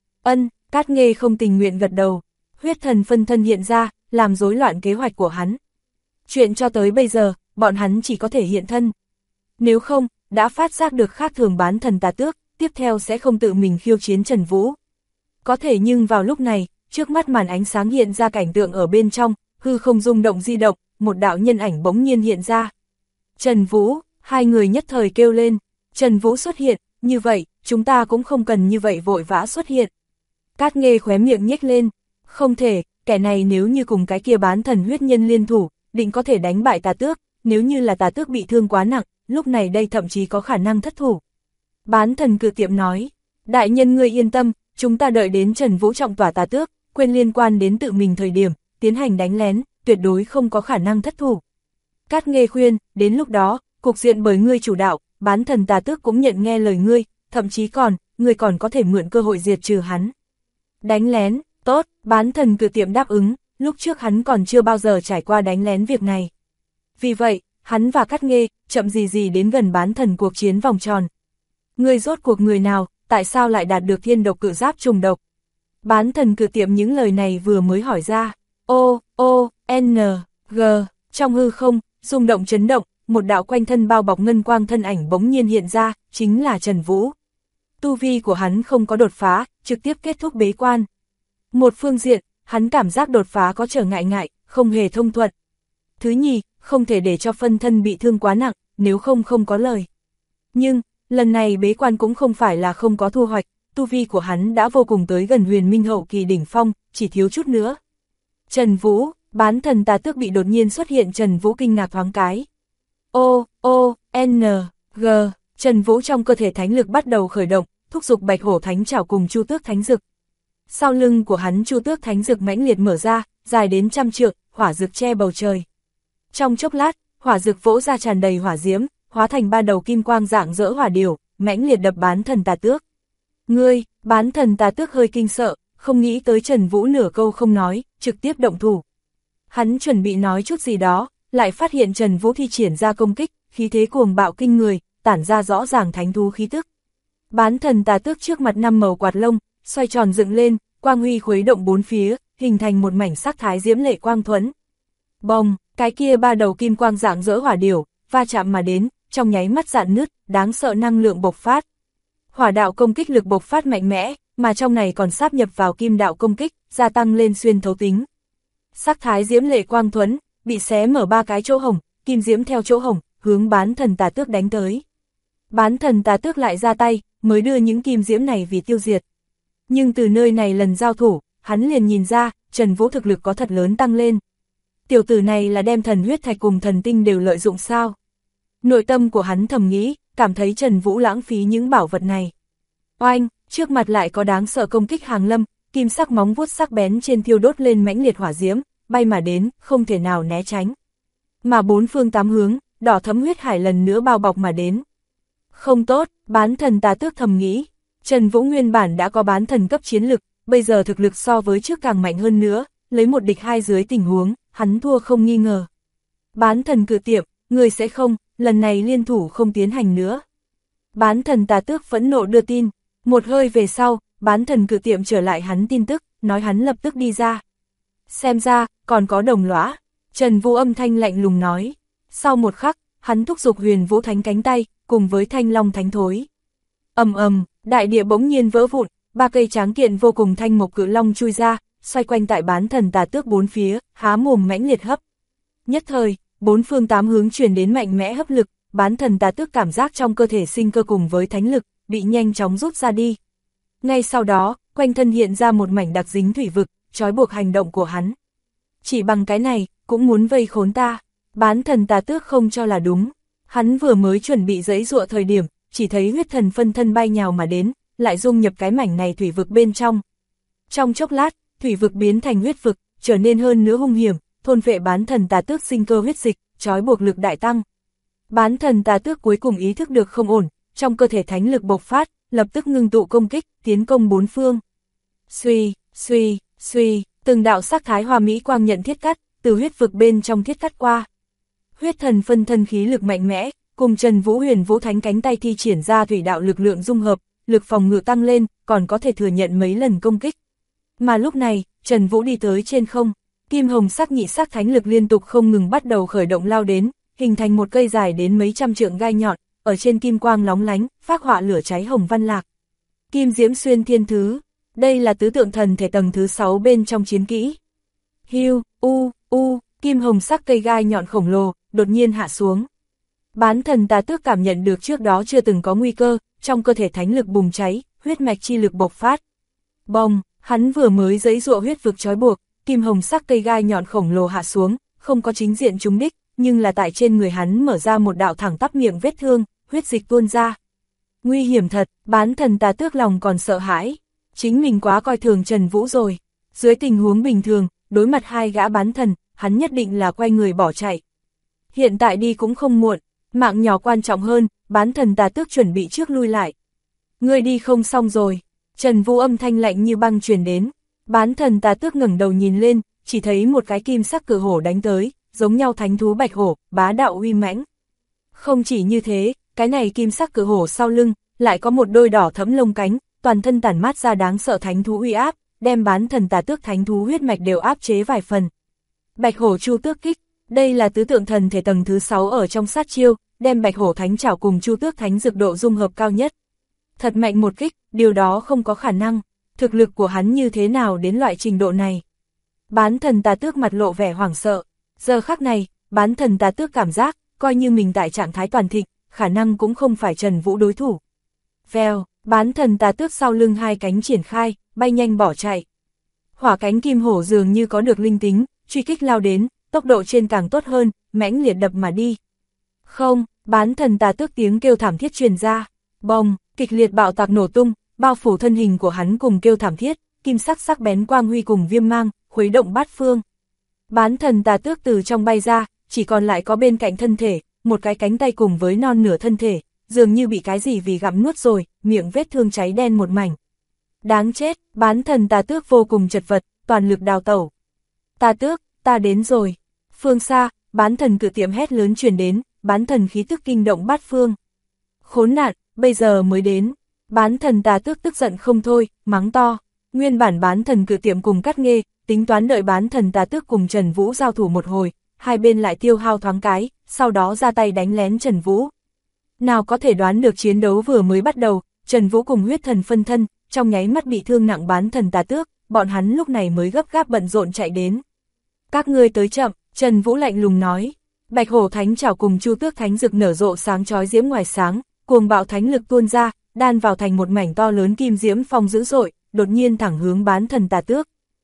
Cát Nghê không tình nguyện gật đầu, huyết thần phân thân hiện ra, làm rối loạn kế hoạch của hắn. Chuyện cho tới bây giờ, bọn hắn chỉ có thể hiện thân. Nếu không, đã phát giác được khác thường bán thần tà tước, tiếp theo sẽ không tự mình khiêu chiến Trần Vũ. Có thể nhưng vào lúc này, trước mắt màn ánh sáng hiện ra cảnh tượng ở bên trong, hư không rung động di động, một đạo nhân ảnh bỗng nhiên hiện ra. Trần Vũ, hai người nhất thời kêu lên, Trần Vũ xuất hiện, như vậy, chúng ta cũng không cần như vậy vội vã xuất hiện. Cát Nghê khóe miệng nhếch lên, không thể, kẻ này nếu như cùng cái kia bán thần huyết nhân liên thủ, định có thể đánh bại tà tước, nếu như là tà tước bị thương quá nặng, lúc này đây thậm chí có khả năng thất thủ. Bán thần cự tiệm nói, đại nhân ngươi yên tâm, chúng ta đợi đến Trần Vũ trọng tỏa tà tước, quên liên quan đến tự mình thời điểm, tiến hành đánh lén, tuyệt đối không có khả năng thất thủ. Cát Nghê khuyên, đến lúc đó, cục diện bởi ngươi chủ đạo, bán thần tà tước cũng nhận nghe lời ngươi, thậm chí ngươi còn có thể mượn cơ hội diệt trừ hắn. Đánh lén, tốt, bán thần cự tiệm đáp ứng, lúc trước hắn còn chưa bao giờ trải qua đánh lén việc này. Vì vậy, hắn và Cát Nghê, chậm gì đến gần bán thần cuộc chiến vòng tròn. Ngươi rốt cuộc người nào, tại sao lại đạt được thiên độc cự giáp trùng độc? Bán thần cự tiệm những lời này vừa mới hỏi ra. G, trong hư không, rung động chấn động, một đạo quanh thân bao bọc ngân quang thân ảnh bỗng nhiên hiện ra, chính là Trần Vũ. Tu vi của hắn không có đột phá, trực tiếp kết thúc bế quan. Một phương diện, hắn cảm giác đột phá có trở ngại, không hề thông thuận. Thứ nhì, không thể để cho phân thân bị thương quá nặng, nếu không có lời. Nhưng, lần này bế quan cũng không phải là không có thu hoạch, tu vi của hắn đã vô cùng tới gần huyền minh hậu kỳ đỉnh phong, chỉ thiếu chút nữa. Trần Vũ, bán thần tà tước bị đột nhiên xuất hiện Trần Vũ kinh ngạc thoáng cái. G, Trần Vũ trong cơ thể thánh lực bắt đầu khởi động, thúc giục Bạch Hổ Thánh Trảo cùng Chu Tước Thánh Dực. Sau lưng của hắn Chu Tước Thánh Dực mãnh liệt mở ra, dài đến trăm trượng, hỏa dực che bầu trời. Trong chốc lát, hỏa dực vỗ ra tràn đầy hỏa diễm, hóa thành ba đầu kim quang rạng rỡ hỏa điểu, mãnh liệt đập bán thần tà tước. Ngươi, bán thần tà tước hơi kinh sợ, không nghĩ tới Trần Vũ nửa câu không nói, trực tiếp động thủ. Hắn chuẩn bị nói chút gì đó, lại phát hiện Trần Vũ thi triển ra công kích, khí thế cuồng bạo kinh người, tản ra rõ ràng thánh thú khí tức. Bán thần tà tước trước mặt 5 màu quạt lông, xoay tròn dựng lên, quang huy khuấy động bốn phía, hình thành một mảnh sắc thái diễm lệ quang thuẫn. Bồng, cái kia ba đầu kim quang rạng rỡ hỏa điểu, va chạm mà đến, trong nháy mắt rạn nứt, đáng sợ năng lượng bộc phát. Hỏa đạo công kích lực bộc phát mạnh mẽ, mà trong này còn sáp nhập vào kim đạo công kích, gia tăng lên xuyên thấu tính. Sắc thái diễm lệ quang thuẫn, bị xé mở 3 cái chỗ hổng, kim diễm theo chỗ hổng, hướng bán thần tà tước đánh tới. Bán thần tà tước lại ra tay, mới đưa những kim diễm này vì tiêu diệt. Nhưng từ nơi này lần giao thủ, hắn liền nhìn ra, Trần Vũ thực lực có thật lớn tăng lên. Tiểu tử này là đem thần huyết thạch cùng thần tinh đều lợi dụng sao? Nội tâm của hắn thầm nghĩ, cảm thấy Trần Vũ lãng phí những bảo vật này. Oanh, trước mặt lại có đáng sợ công kích hàng lâm, kim sắc móng vuốt sắc bén trên thiêu đốt lên mãnh liệt hỏa diễm, bay mà đến, không thể nào né tránh. Mà bốn phương tám hướng, đỏ thấm huyết hải lần nữa bao bọc mà đến. Không tốt, bán thần tà tước thầm nghĩ. Trần Vũ nguyên bản đã có bán thần cấp chiến lực, bây giờ thực lực so với trước càng mạnh hơn nữa, lấy một địch hai dưới tình huống, hắn thua không nghi ngờ. Bán thần cự tiệm, người sẽ không, lần này liên thủ không tiến hành nữa. Bán thần tà tước phẫn nộ đưa tin, một hơi về sau, bán thần cự tiệm trở lại hắn tin tức, nói hắn lập tức đi ra. Xem ra, còn có đồng lõa, Trần Vũ âm thanh lạnh lùng nói. Sau một khắc, hắn thúc giục Huyền Vũ Thánh cánh tay, cùng với Thanh Long Thánh thối. Đại địa bỗng nhiên vỡ vụn, ba cây tráng kiện vô cùng thanh mộc cự long chui ra, xoay quanh tại bán thần tà tước bốn phía, há mồm mãnh liệt hấp. Nhất thời, bốn phương tám hướng truyền đến mạnh mẽ hấp lực, bán thần tà tước cảm giác trong cơ thể sinh cơ cùng với thánh lực, bị nhanh chóng rút ra đi. Ngay sau đó, quanh thân hiện ra một mảnh đặc dính thủy vực, trói buộc hành động của hắn. Chỉ bằng cái này, cũng muốn vây khốn ta. Bán thần tà tước không cho là đúng. Hắn vừa mới chuẩn bị giãy giụa thời điểm, chỉ thấy huyết thần phân thân bay nhào mà đến, lại dung nhập cái mảnh này thủy vực bên trong. Trong chốc lát, thủy vực biến thành huyết vực, trở nên hơn nữa hung hiểm, thôn phệ bán thần tà tước sinh cơ huyết dịch, trói buộc lực đại tăng. Bán thần tà tước cuối cùng ý thức được không ổn, trong cơ thể thánh lực bộc phát, lập tức ngưng tụ công kích, tiến công bốn phương. Suy, suy, suy, từng đạo sắc thái hoa mỹ quang nhận thiết cắt, từ huyết vực bên trong thiết cắt qua. Huyết thần phân thân khí lực mạnh mẽ, cùng Trần Vũ Huyền Vũ Thánh cánh tay thi triển ra thủy đạo lực lượng dung hợp, lực phòng ngự tăng lên, còn có thể thừa nhận mấy lần công kích. Mà lúc này, Trần Vũ đi tới trên không, kim hồng sắc nhị sắc thánh lực liên tục không ngừng bắt đầu khởi động lao đến, hình thành một cây dài đến mấy trăm trượng gai nhọn, ở trên kim quang lóng lánh, phác họa lửa cháy hồng văn lạc. Kim diễm xuyên thiên thứ, đây là tứ tượng thần thể tầng thứ 6 bên trong chiến kỹ. Hiu, kim hồng sắc cây gai nhọn khổng lồ, đột nhiên hạ xuống. Bán thần tà tước cảm nhận được trước đó chưa từng có nguy cơ, trong cơ thể thánh lực bùng cháy, huyết mạch chi lực bộc phát. Bồng, hắn vừa mới giãy giụa huyết vực trói buộc, kim hồng sắc cây gai nhọn khổng lồ hạ xuống, không có chính diện trúng đích, nhưng là tại trên người hắn mở ra một đạo thẳng tắp miệng vết thương, huyết dịch tuôn ra. Nguy hiểm thật, bán thần tà tước lòng còn sợ hãi. Chính mình quá coi thường Trần Vũ rồi. Dưới tình huống bình thường, đối mặt hai gã bán thần, hắn nhất định là quay người bỏ chạy. Hiện tại đi cũng không muộn, mạng nhỏ quan trọng hơn, bán thần tà tước chuẩn bị trước lui lại. Ngươi đi không xong rồi. Trần Vũ âm thanh lạnh như băng truyền đến. Bán thần tà tước ngẩng đầu nhìn lên, chỉ thấy một cái kim sắc cự hổ đánh tới, giống nhau thánh thú bạch hổ, bá đạo uy mãnh. Không chỉ như thế, cái này kim sắc cự hổ sau lưng, lại có một đôi đỏ thẫm lông cánh, toàn thân tản mát ra đáng sợ thánh thú uy áp, đem bán thần tà tước thánh thú huyết mạch đều áp chế vài phần. Bạch hổ chu tước kích, đây là tứ tượng thần thể tầng thứ 6 ở trong sát chiêu, đem bạch hổ thánh trảo cùng chu tước thánh dược độ dung hợp cao nhất. Thật mạnh một kích, điều đó không có khả năng, thực lực của hắn như thế nào đến loại trình độ này. Bán thần tà tước mặt lộ vẻ hoảng sợ, giờ khắc này, bán thần tà tước cảm giác, coi như mình tại trạng thái toàn thịnh, khả năng cũng không phải Trần Vũ đối thủ. Vèo, bán thần tà tước sau lưng hai cánh triển khai, bay nhanh bỏ chạy. Hỏa cánh kim hổ dường như có được linh tính, truy kích lao đến, tốc độ trên càng tốt hơn, mãnh liệt đập mà đi. Không, bán thần tà tước tiếng kêu thảm thiết truyền ra, bồng, kịch liệt bạo tạc nổ tung, bao phủ thân hình của hắn cùng kêu thảm thiết, kim sắc sắc bén quang huy cùng viêm mang, khuấy động bát phương. Bán thần tà tước từ trong bay ra, chỉ còn lại có bên cạnh thân thể, một cái cánh tay cùng với non nửa thân thể, dường như bị cái gì vì gặm nuốt rồi, miệng vết thương cháy đen một mảnh. Đáng chết, bán thần tà tước vô cùng chật vật, toàn lực đào tẩu. Tà tước, ta đến rồi. Phương xa, bán thần cự tiệm hét lớn truyền đến, bán thần khí tức kinh động bát phương. Khốn nạn, bây giờ mới đến. Bán thần tà tước tức giận không thôi, mắng to. Nguyên bản bán thần cự tiệm cùng Cát Nghê, tính toán đợi bán thần tà tước cùng Trần Vũ giao thủ một hồi, hai bên lại tiêu hao thoáng cái, sau đó ra tay đánh lén Trần Vũ. Nào có thể đoán được chiến đấu vừa mới bắt đầu, Trần Vũ cùng huyết thần phân thân, trong nháy mắt bị thương nặng bán thần tà tước, bọn hắn lúc này mới gấp gáp bận rộn chạy đến. Các ngươi tới chậm, Trần Vũ lạnh lùng nói. Bạch hổ thánh trảo cùng chu tước thánh dực nở rộ sáng chói diễm ngoài sáng, cuồng bạo thánh lực tuôn ra, đan vào thành một mảnh to lớn kim diễm phong dữ dội, đột nhiên thẳng hướng bán thần tà tước.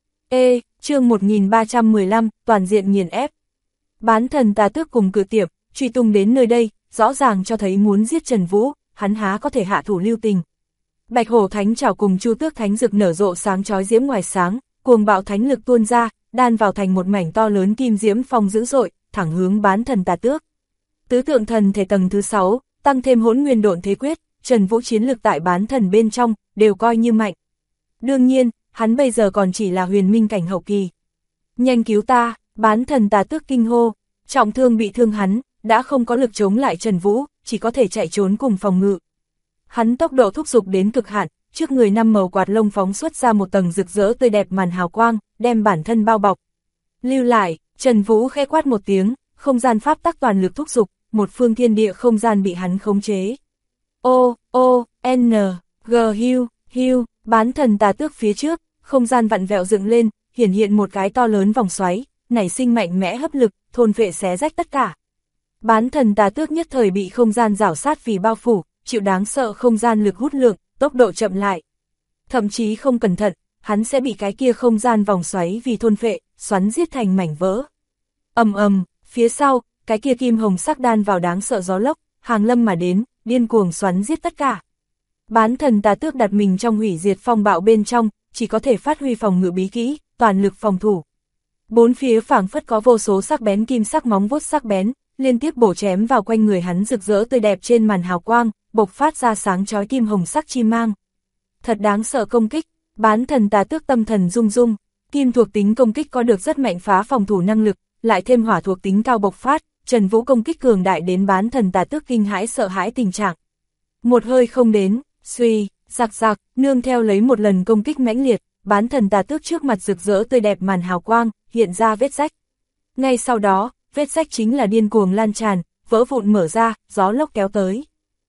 Chương 1315, toàn diện nghiền ép. Bán thần tà tước cùng cự tiệp, truy tung đến nơi đây, rõ ràng cho thấy muốn giết Trần Vũ, hắn há có thể hạ thủ lưu tình. Bạch hổ thánh trảo cùng chu tước thánh dực nở rộ sáng chói diễm ngoài sáng, cuồng bạo thánh lực tuôn ra, đan vào thành một mảnh to lớn kim diễm phong dữ dội, thẳng hướng bán thần tà tước. Tứ tượng thần thể tầng thứ 6, tăng thêm hỗn nguyên độn thế quyết, Trần Vũ chiến lực tại bán thần bên trong, đều coi như mạnh. Đương nhiên, hắn bây giờ còn chỉ là huyền minh cảnh hậu kỳ. Nhanh cứu ta, bán thần tà tước kinh hô, trọng thương bị thương hắn, đã không có lực chống lại Trần Vũ, chỉ có thể chạy trốn cùng phòng ngự. Hắn tốc độ thúc giục đến cực hạn, trước người 5 màu quạt lông phóng xuất ra một tầng rực rỡ tươi đẹp màn hào quang, đem bản thân bao bọc. Lưu lại, Trần Vũ khẽ quát một tiếng, không gian pháp tắc toàn lực thúc giục, một phương thiên địa không gian bị hắn khống chế. O, N, G, Hưu, Bán thần tà tước phía trước, không gian vặn vẹo dựng lên, hiển hiện một cái to lớn vòng xoáy, nảy sinh mạnh mẽ hấp lực, thôn vệ xé rách tất cả. Bán thần tà tước nhất thời bị không gian rảo sát vì bao phủ, chịu đáng sợ không gian lực hút lượng, tốc độ chậm lại. Thậm chí không cẩn thận, hắn sẽ bị cái kia không gian vòng xoáy vì thôn vệ, xoắn giết thành mảnh vỡ. Ầm ầm, phía sau, cái kia kim hồng sắc đan vào đáng sợ gió lốc, hàng lâm mà đến, điên cuồng xoắn giết tất cả. Bán thần tà tước đặt mình trong hủy diệt phong bạo bên trong, chỉ có thể phát huy phòng ngự bí kỹ, toàn lực phòng thủ. Bốn phía phảng phất có vô số sắc bén kim sắc móng vuốt sắc bén, liên tiếp bổ chém vào quanh người hắn rực rỡ tươi đẹp trên màn hào quang, bộc phát ra sáng chói kim hồng sắc chi mang. Thật đáng sợ công kích, bán thần tà tước tâm thần rung rung, kim thuộc tính công kích có được rất mạnh phá phòng thủ năng lực, lại thêm hỏa thuộc tính cao bộc phát, Trần Vũ công kích cường đại đến bán thần tà tước kinh hãi sợ hãi tình trạng. Một hơi không đến, suy, giặc giặc, nương theo lấy một lần công kích mãnh liệt, bán thần tà tước trước mặt rực rỡ tươi đẹp màn hào quang, hiện ra vết rách. Ngay sau đó, vết rách chính là điên cuồng lan tràn, vỡ vụn mở ra, gió lốc kéo tới.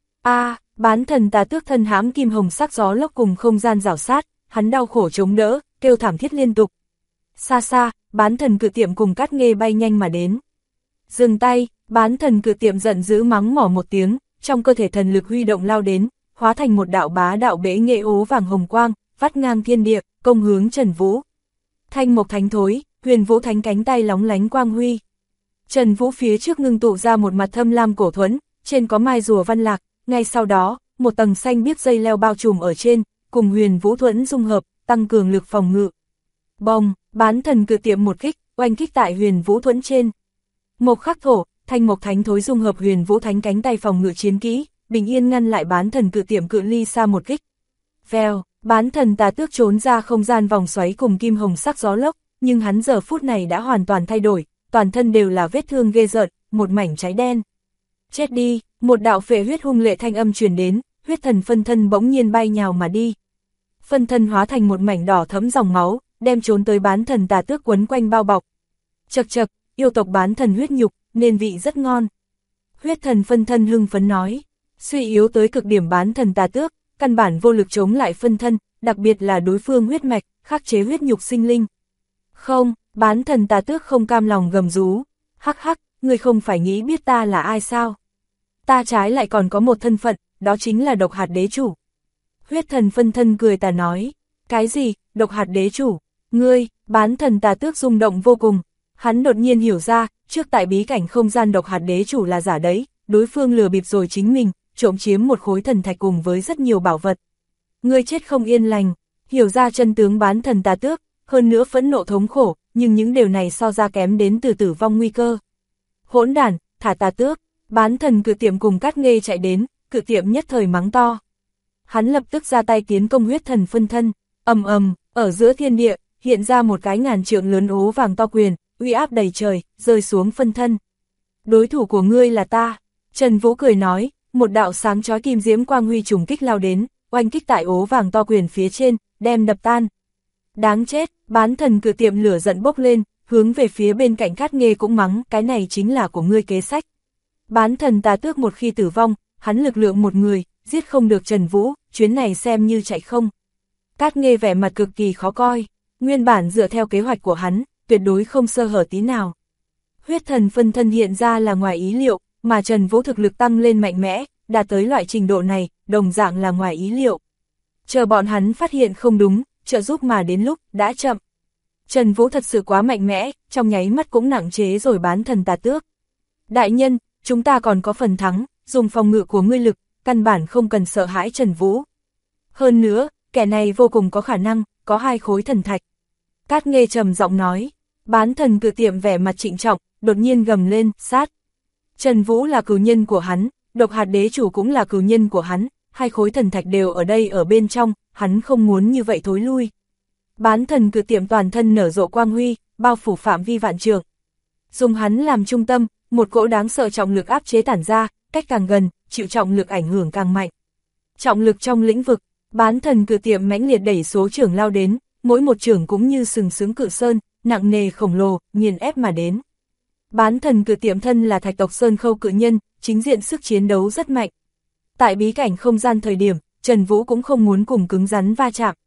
Bán thần tà tước thân hãm kim hồng sắc gió lốc cùng không gian rảo sát, hắn đau khổ chống đỡ, kêu thảm thiết liên tục. Xa xa, bán thần cự tiệm cùng Cát Nghê bay nhanh mà đến. Dừng tay, bán thần cự tiệm giận dữ mắng mỏ một tiếng, trong cơ thể thần lực huy động lao đến, hóa thành một đạo bá đạo bế nghệ ố vàng hồng quang, vắt ngang thiên địa, công hướng Trần Vũ. Thanh mộc thánh thối, huyền vũ thánh cánh tay lóng lánh quang huy. Trần Vũ phía trước ngưng tụ ra một mặt thâm lam cổ thuẫn, trên có mai rùa văn lạc, ngay sau đó, một tầng xanh biếc dây leo bao trùm ở trên, cùng huyền vũ thuẫn dung hợp, tăng cường lực phòng ngự. Bồng, bán thần cự tiệm một kích, oanh kích tại huyền vũ thuẫn trên. Mộc khắc thổ, thanh mộc thánh thối dung hợp huyền vũ thánh cánh tay phòng ngự chiến kỹ, bình yên ngăn lại bán thần cự tiệm cự ly xa một kích. Vèo, bán thần tà tước trốn ra không gian vòng xoáy cùng kim hồng sắc gió lốc, nhưng hắn giờ phút này đã hoàn toàn thay đổi, toàn thân đều là vết thương ghê rợn, một mảnh cháy đen. Chết đi, một đạo phệ huyết hung lệ thanh âm truyền đến, huyết thần phân thân bỗng nhiên bay nhào mà đi. Phân thân hóa thành một mảnh đỏ thẫm dòng máu, đem trốn tới bán thần tà tước quấn quanh bao bọc. Chậc chậc, yêu tộc bán thần huyết nhục, nên vị rất ngon. Huyết thần phân thân hưng phấn nói, suy yếu tới cực điểm bán thần tà tước, căn bản vô lực chống lại phân thân, đặc biệt là đối phương huyết mạch, khắc chế huyết nhục sinh linh. Không, bán thần tà tước không cam lòng gầm rú, hắc hắc, ngươi không phải nghĩ biết ta là ai sao? Ta trái lại còn có một thân phận, đó chính là độc hạt đế chủ. Huyết thần phân thân cười tà nói, cái gì, độc hạt đế chủ? Ngươi, bán thần tà tước rung động vô cùng. Hắn đột nhiên hiểu ra, trước tại bí cảnh không gian độc hạt đế chủ là giả đấy, đối phương lừa bịp rồi chính mình, trộm chiếm một khối thần thạch cùng với rất nhiều bảo vật. Ngươi chết không yên lành, hiểu ra chân tướng bán thần tà tước, hơn nữa phẫn nộ thống khổ, nhưng những điều này so ra kém đến từ tử vong nguy cơ. Hỗn đản, thả tà tước, bán thần cự tiệm cùng Cát Nghê chạy đến, cự tiệm nhất thời mắng to. Hắn lập tức ra tay tiến công huyết thần phân thân, ầm ầm, ở giữa thiên địa, hiện ra một cái ngàn trượng lớn ố vàng to quyền, uy áp đầy trời, rơi xuống phân thân. Đối thủ của ngươi là ta, Trần Vũ cười nói, một đạo sáng chói kim diễm quang huy trùng kích lao đến, oanh kích tại ố vàng to quyền phía trên, đem đập tan. Đáng chết, bán thần cự tiệm lửa giận bốc lên, hướng về phía bên cạnh Cát Nghê cũng mắng, cái này chính là của ngươi kế sách. Bán thần tà tước một khi tử vong, hắn lực lượng một người, giết không được Trần Vũ, chuyến này xem như chạy không. Cát Nghê vẻ mặt cực kỳ khó coi, nguyên bản dựa theo kế hoạch của hắn, tuyệt đối không sơ hở tí nào. Huyết thần phân thân hiện ra là ngoài ý liệu, mà Trần Vũ thực lực tăng lên mạnh mẽ, đạt tới loại trình độ này, đồng dạng là ngoài ý liệu. Chờ bọn hắn phát hiện không đúng, trợ giúp mà đến lúc, đã chậm. Trần Vũ thật sự quá mạnh mẽ, trong nháy mắt cũng nặng chế rồi bán thần tà tước. Đại nhân, chúng ta còn có phần thắng, dùng phòng ngự của ngươi lực, căn bản không cần sợ hãi Trần Vũ. Hơn nữa, kẻ này vô cùng có khả năng, có 2 khối thần thạch. Cát Nghê trầm giọng nói, bán thần cự tiệm vẻ mặt trịnh trọng, đột nhiên gầm lên, sát. Trần Vũ là cừu nhân của hắn, độc hạt đế chủ cũng là cừu nhân của hắn, 2 khối thần thạch đều ở đây ở bên trong, hắn không muốn như vậy thối lui. Bán thần cự tiệm toàn thân nở rộ quang huy, bao phủ phạm vi vạn trượng. Dùng hắn làm trung tâm, một cỗ đáng sợ trọng lực áp chế tản ra, cách càng gần, chịu trọng lực ảnh hưởng càng mạnh. Trọng lực trong lĩnh vực, bán thần cự tiệm mãnh liệt đẩy số trưởng lao đến, mỗi một trưởng cũng như sừng sững cự sơn, nặng nề khổng lồ, nghiền ép mà đến. Bán thần cự tiệm thân là thạch tộc sơn khâu cự nhân, chính diện sức chiến đấu rất mạnh. Tại bí cảnh không gian thời điểm, Trần Vũ cũng không muốn cùng cứng rắn va chạm,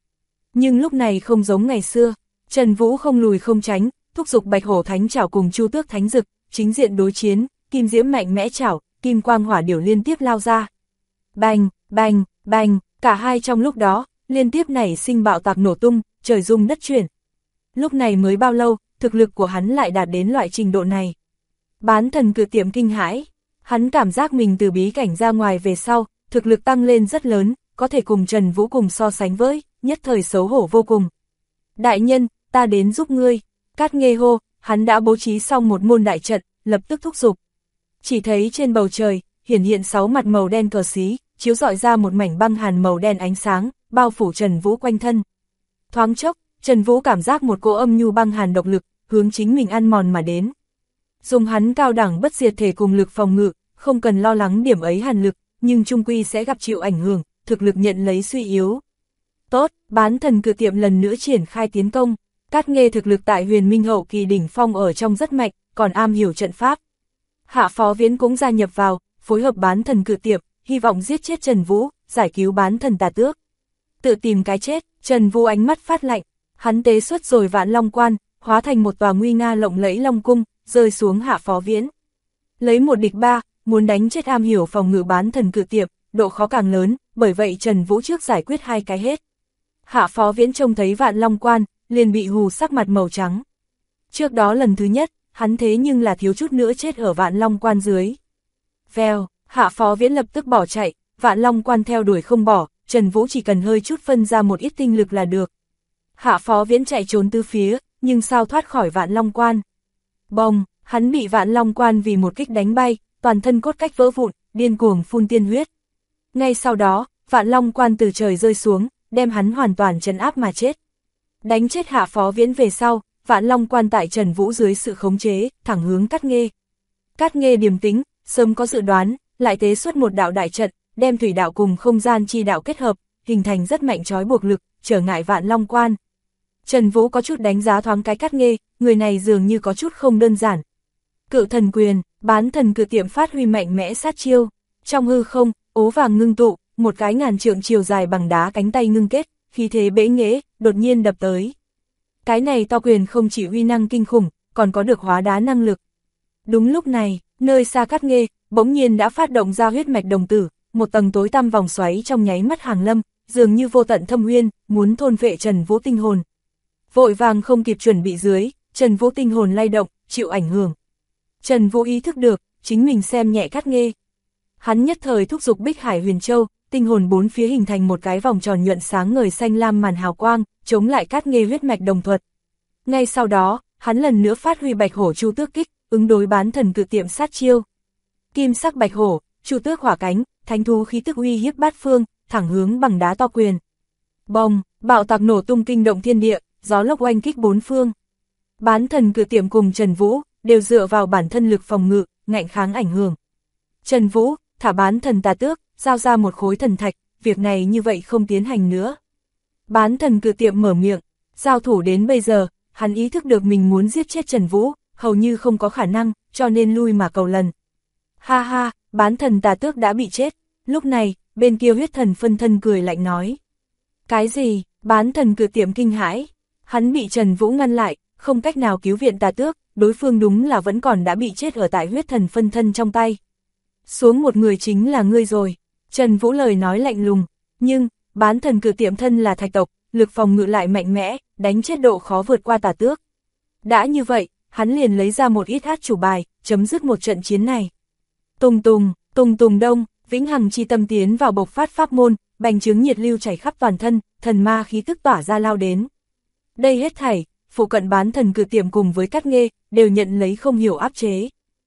Nhưng lúc này không giống ngày xưa, Trần Vũ không lùi không tránh, thúc giục Bạch Hổ Thánh Trảo cùng Chu Tước Thánh Dực, chính diện đối chiến, kim diễm mạnh mẽ chảo, kim quang hỏa điểu liên tiếp lao ra. Bành, bành, bành, cả hai trong lúc đó, liên tiếp nảy sinh bạo tạc nổ tung, trời rung đất chuyển. Lúc này mới bao lâu, thực lực của hắn lại đạt đến loại trình độ này. Bán thần cự tiệm kinh hãi, hắn cảm giác mình từ bí cảnh ra ngoài về sau, thực lực tăng lên rất lớn, có thể cùng Trần Vũ cùng so sánh với, nhất thời xấu hổ vô cùng. Đại nhân, ta đến giúp ngươi, Cát Nghê hô, hắn đã bố trí xong một môn đại trận, lập tức thúc giục. Chỉ thấy trên bầu trời, hiển hiện 6 mặt màu đen cờ xí, chiếu rọi ra một mảnh băng hàn màu đen ánh sáng, bao phủ Trần Vũ quanh thân. Thoáng chốc, Trần Vũ cảm giác một cỗ âm nhu băng hàn độc lực, hướng chính mình ăn mòn mà đến. Dùng hắn cao đẳng bất diệt thể cùng lực phòng ngự, không cần lo lắng điểm ấy hàn lực, nhưng chung quy sẽ gặp chịu ảnh hưởng, thực lực nhận lấy suy yếu. Tốt, bán thần cự tiệm lần nữa triển khai tiến công, Cát Nghê thực lực tại Huyền Minh hậu kỳ đỉnh phong ở trong rất mạnh, còn am hiểu trận pháp. Hạ Phó Viễn cũng gia nhập vào, phối hợp bán thần cự tiệm, hy vọng giết chết Trần Vũ, giải cứu bán thần tà tước. Tự tìm cái chết, Trần Vũ ánh mắt phát lạnh, hắn tế xuất rồi Vạn Long Quan, hóa thành một tòa nguy nga lộng lẫy long cung, rơi xuống Hạ Phó Viễn. Lấy 1 địch 3, muốn đánh chết am hiểu phòng ngự bán thần cự tiệm, độ khó càng lớn, bởi vậy Trần Vũ trước giải quyết 2 cái hết. Hạ Phó Viễn trông thấy Vạn Long Quan, liền bị hù sắc mặt màu trắng. Trước đó lần thứ nhất, hắn thế nhưng là thiếu chút nữa chết ở Vạn Long Quan dưới. Vèo, Hạ Phó Viễn lập tức bỏ chạy, Vạn Long Quan theo đuổi không bỏ, Trần Vũ chỉ cần hơi chút phân ra một ít tinh lực là được. Hạ Phó Viễn chạy trốn tứ phía, nhưng sao thoát khỏi Vạn Long Quan. Bồng, hắn bị Vạn Long Quan vì một kích đánh bay, toàn thân cốt cách vỡ vụn, điên cuồng phun tiên huyết. Ngay sau đó, Vạn Long Quan từ trời rơi xuống, đem hắn hoàn toàn trấn áp mà chết. Đánh chết Hạ Phó Viễn về sau, Vạn Long Quan tại Trần Vũ dưới sự khống chế, thẳng hướng Cát Nghê. Cát Nghê điềm tĩnh, sớm có dự đoán, lại tế xuất một đạo đại trận, đem thủy đạo cùng không gian chi đạo kết hợp, hình thành rất mạnh trói buộc lực, trở ngại Vạn Long Quan. Trần Vũ có chút đánh giá thoáng cái Cát Nghê, người này dường như có chút không đơn giản. Cự thần quyền, bán thần cự tiệm phát huy mạnh mẽ sát chiêu. Trong hư không, ố vàng ngưng tụ, một cái ngàn trượng chiều dài bằng đá cánh tay ngưng kết, khí thế bẽ nghễ, đột nhiên đập tới. Cái này to quyền không chỉ uy năng kinh khủng, còn có được hóa đá năng lực. Đúng lúc này, nơi xa Cát Nghê, bỗng nhiên đã phát động ra huyết mạch đồng tử, một tầng tối tăm vòng xoáy trong nháy mắt hàng lâm, dường như vô tận thâm uyên, muốn thôn phệ Trần Vũ tinh hồn. Vội vàng không kịp chuẩn bị dưới, Trần Vũ tinh hồn lay động, chịu ảnh hưởng. Trần Vũ ý thức được, chính mình xem nhẹ Cát Nghê. Hắn nhất thời thúc giục Bích Hải Huyền Châu, tinh hồn bốn phía hình thành một cái vòng tròn nhuận sáng ngời xanh lam màn hào quang, chống lại Cát Nghê huyết mạch đồng thuật. Ngay sau đó, hắn lần nữa phát huy Bạch Hổ Chu Tước kích, ứng đối bán thần cự tiệm sát chiêu. Kim sắc Bạch Hổ, Chu Tước hỏa cánh, thánh thú khí tức uy hiếp bát phương, thẳng hướng bằng đá to quyền. Bồng, bạo tạc nổ tung kinh động thiên địa, gió lốc oanh kích bốn phương. Bán thần cự tiệm cùng Trần Vũ đều dựa vào bản thân lực phòng ngự, ngạnh kháng ảnh hưởng. Trần Vũ thả bán thần tà tước, giao ra một khối thần thạch, việc này như vậy không tiến hành nữa. Bán thần cự tiệm mở miệng, giao thủ đến bây giờ, hắn ý thức được mình muốn giết chết Trần Vũ, hầu như không có khả năng, cho nên lui mà cầu lần. Ha ha, bán thần tà tước đã bị chết. Lúc này, bên kia huyết thần phân thân cười lạnh nói. Cái gì? Bán thần cự tiệm kinh hãi. Hắn bị Trần Vũ ngăn lại, không cách nào cứu viện tà tước, đối phương đúng là vẫn còn đã bị chết ở tại huyết thần phân thân trong tay. Xuống một người chính là ngươi rồi. Trần Vũ lời nói lạnh lùng, nhưng, bán thần cự tiệm thân là thạch tộc, lực phòng ngự lại mạnh mẽ, đánh chết độ khó vượt qua tà tước. Đã như vậy, hắn liền lấy ra một ít át chủ bài, chấm dứt một trận chiến này. Tùng tùng, tùng tùng đông, vĩnh hằng chi tâm tiến vào bộc phát pháp môn, bành trướng nhiệt lưu chảy khắp toàn thân, thần ma khí tức tỏa ra lao đến. Đây hết thảy, phụ cận bán thần cự tiệm cùng với Cát Nghê, đều nhận lấy không hiểu áp chế.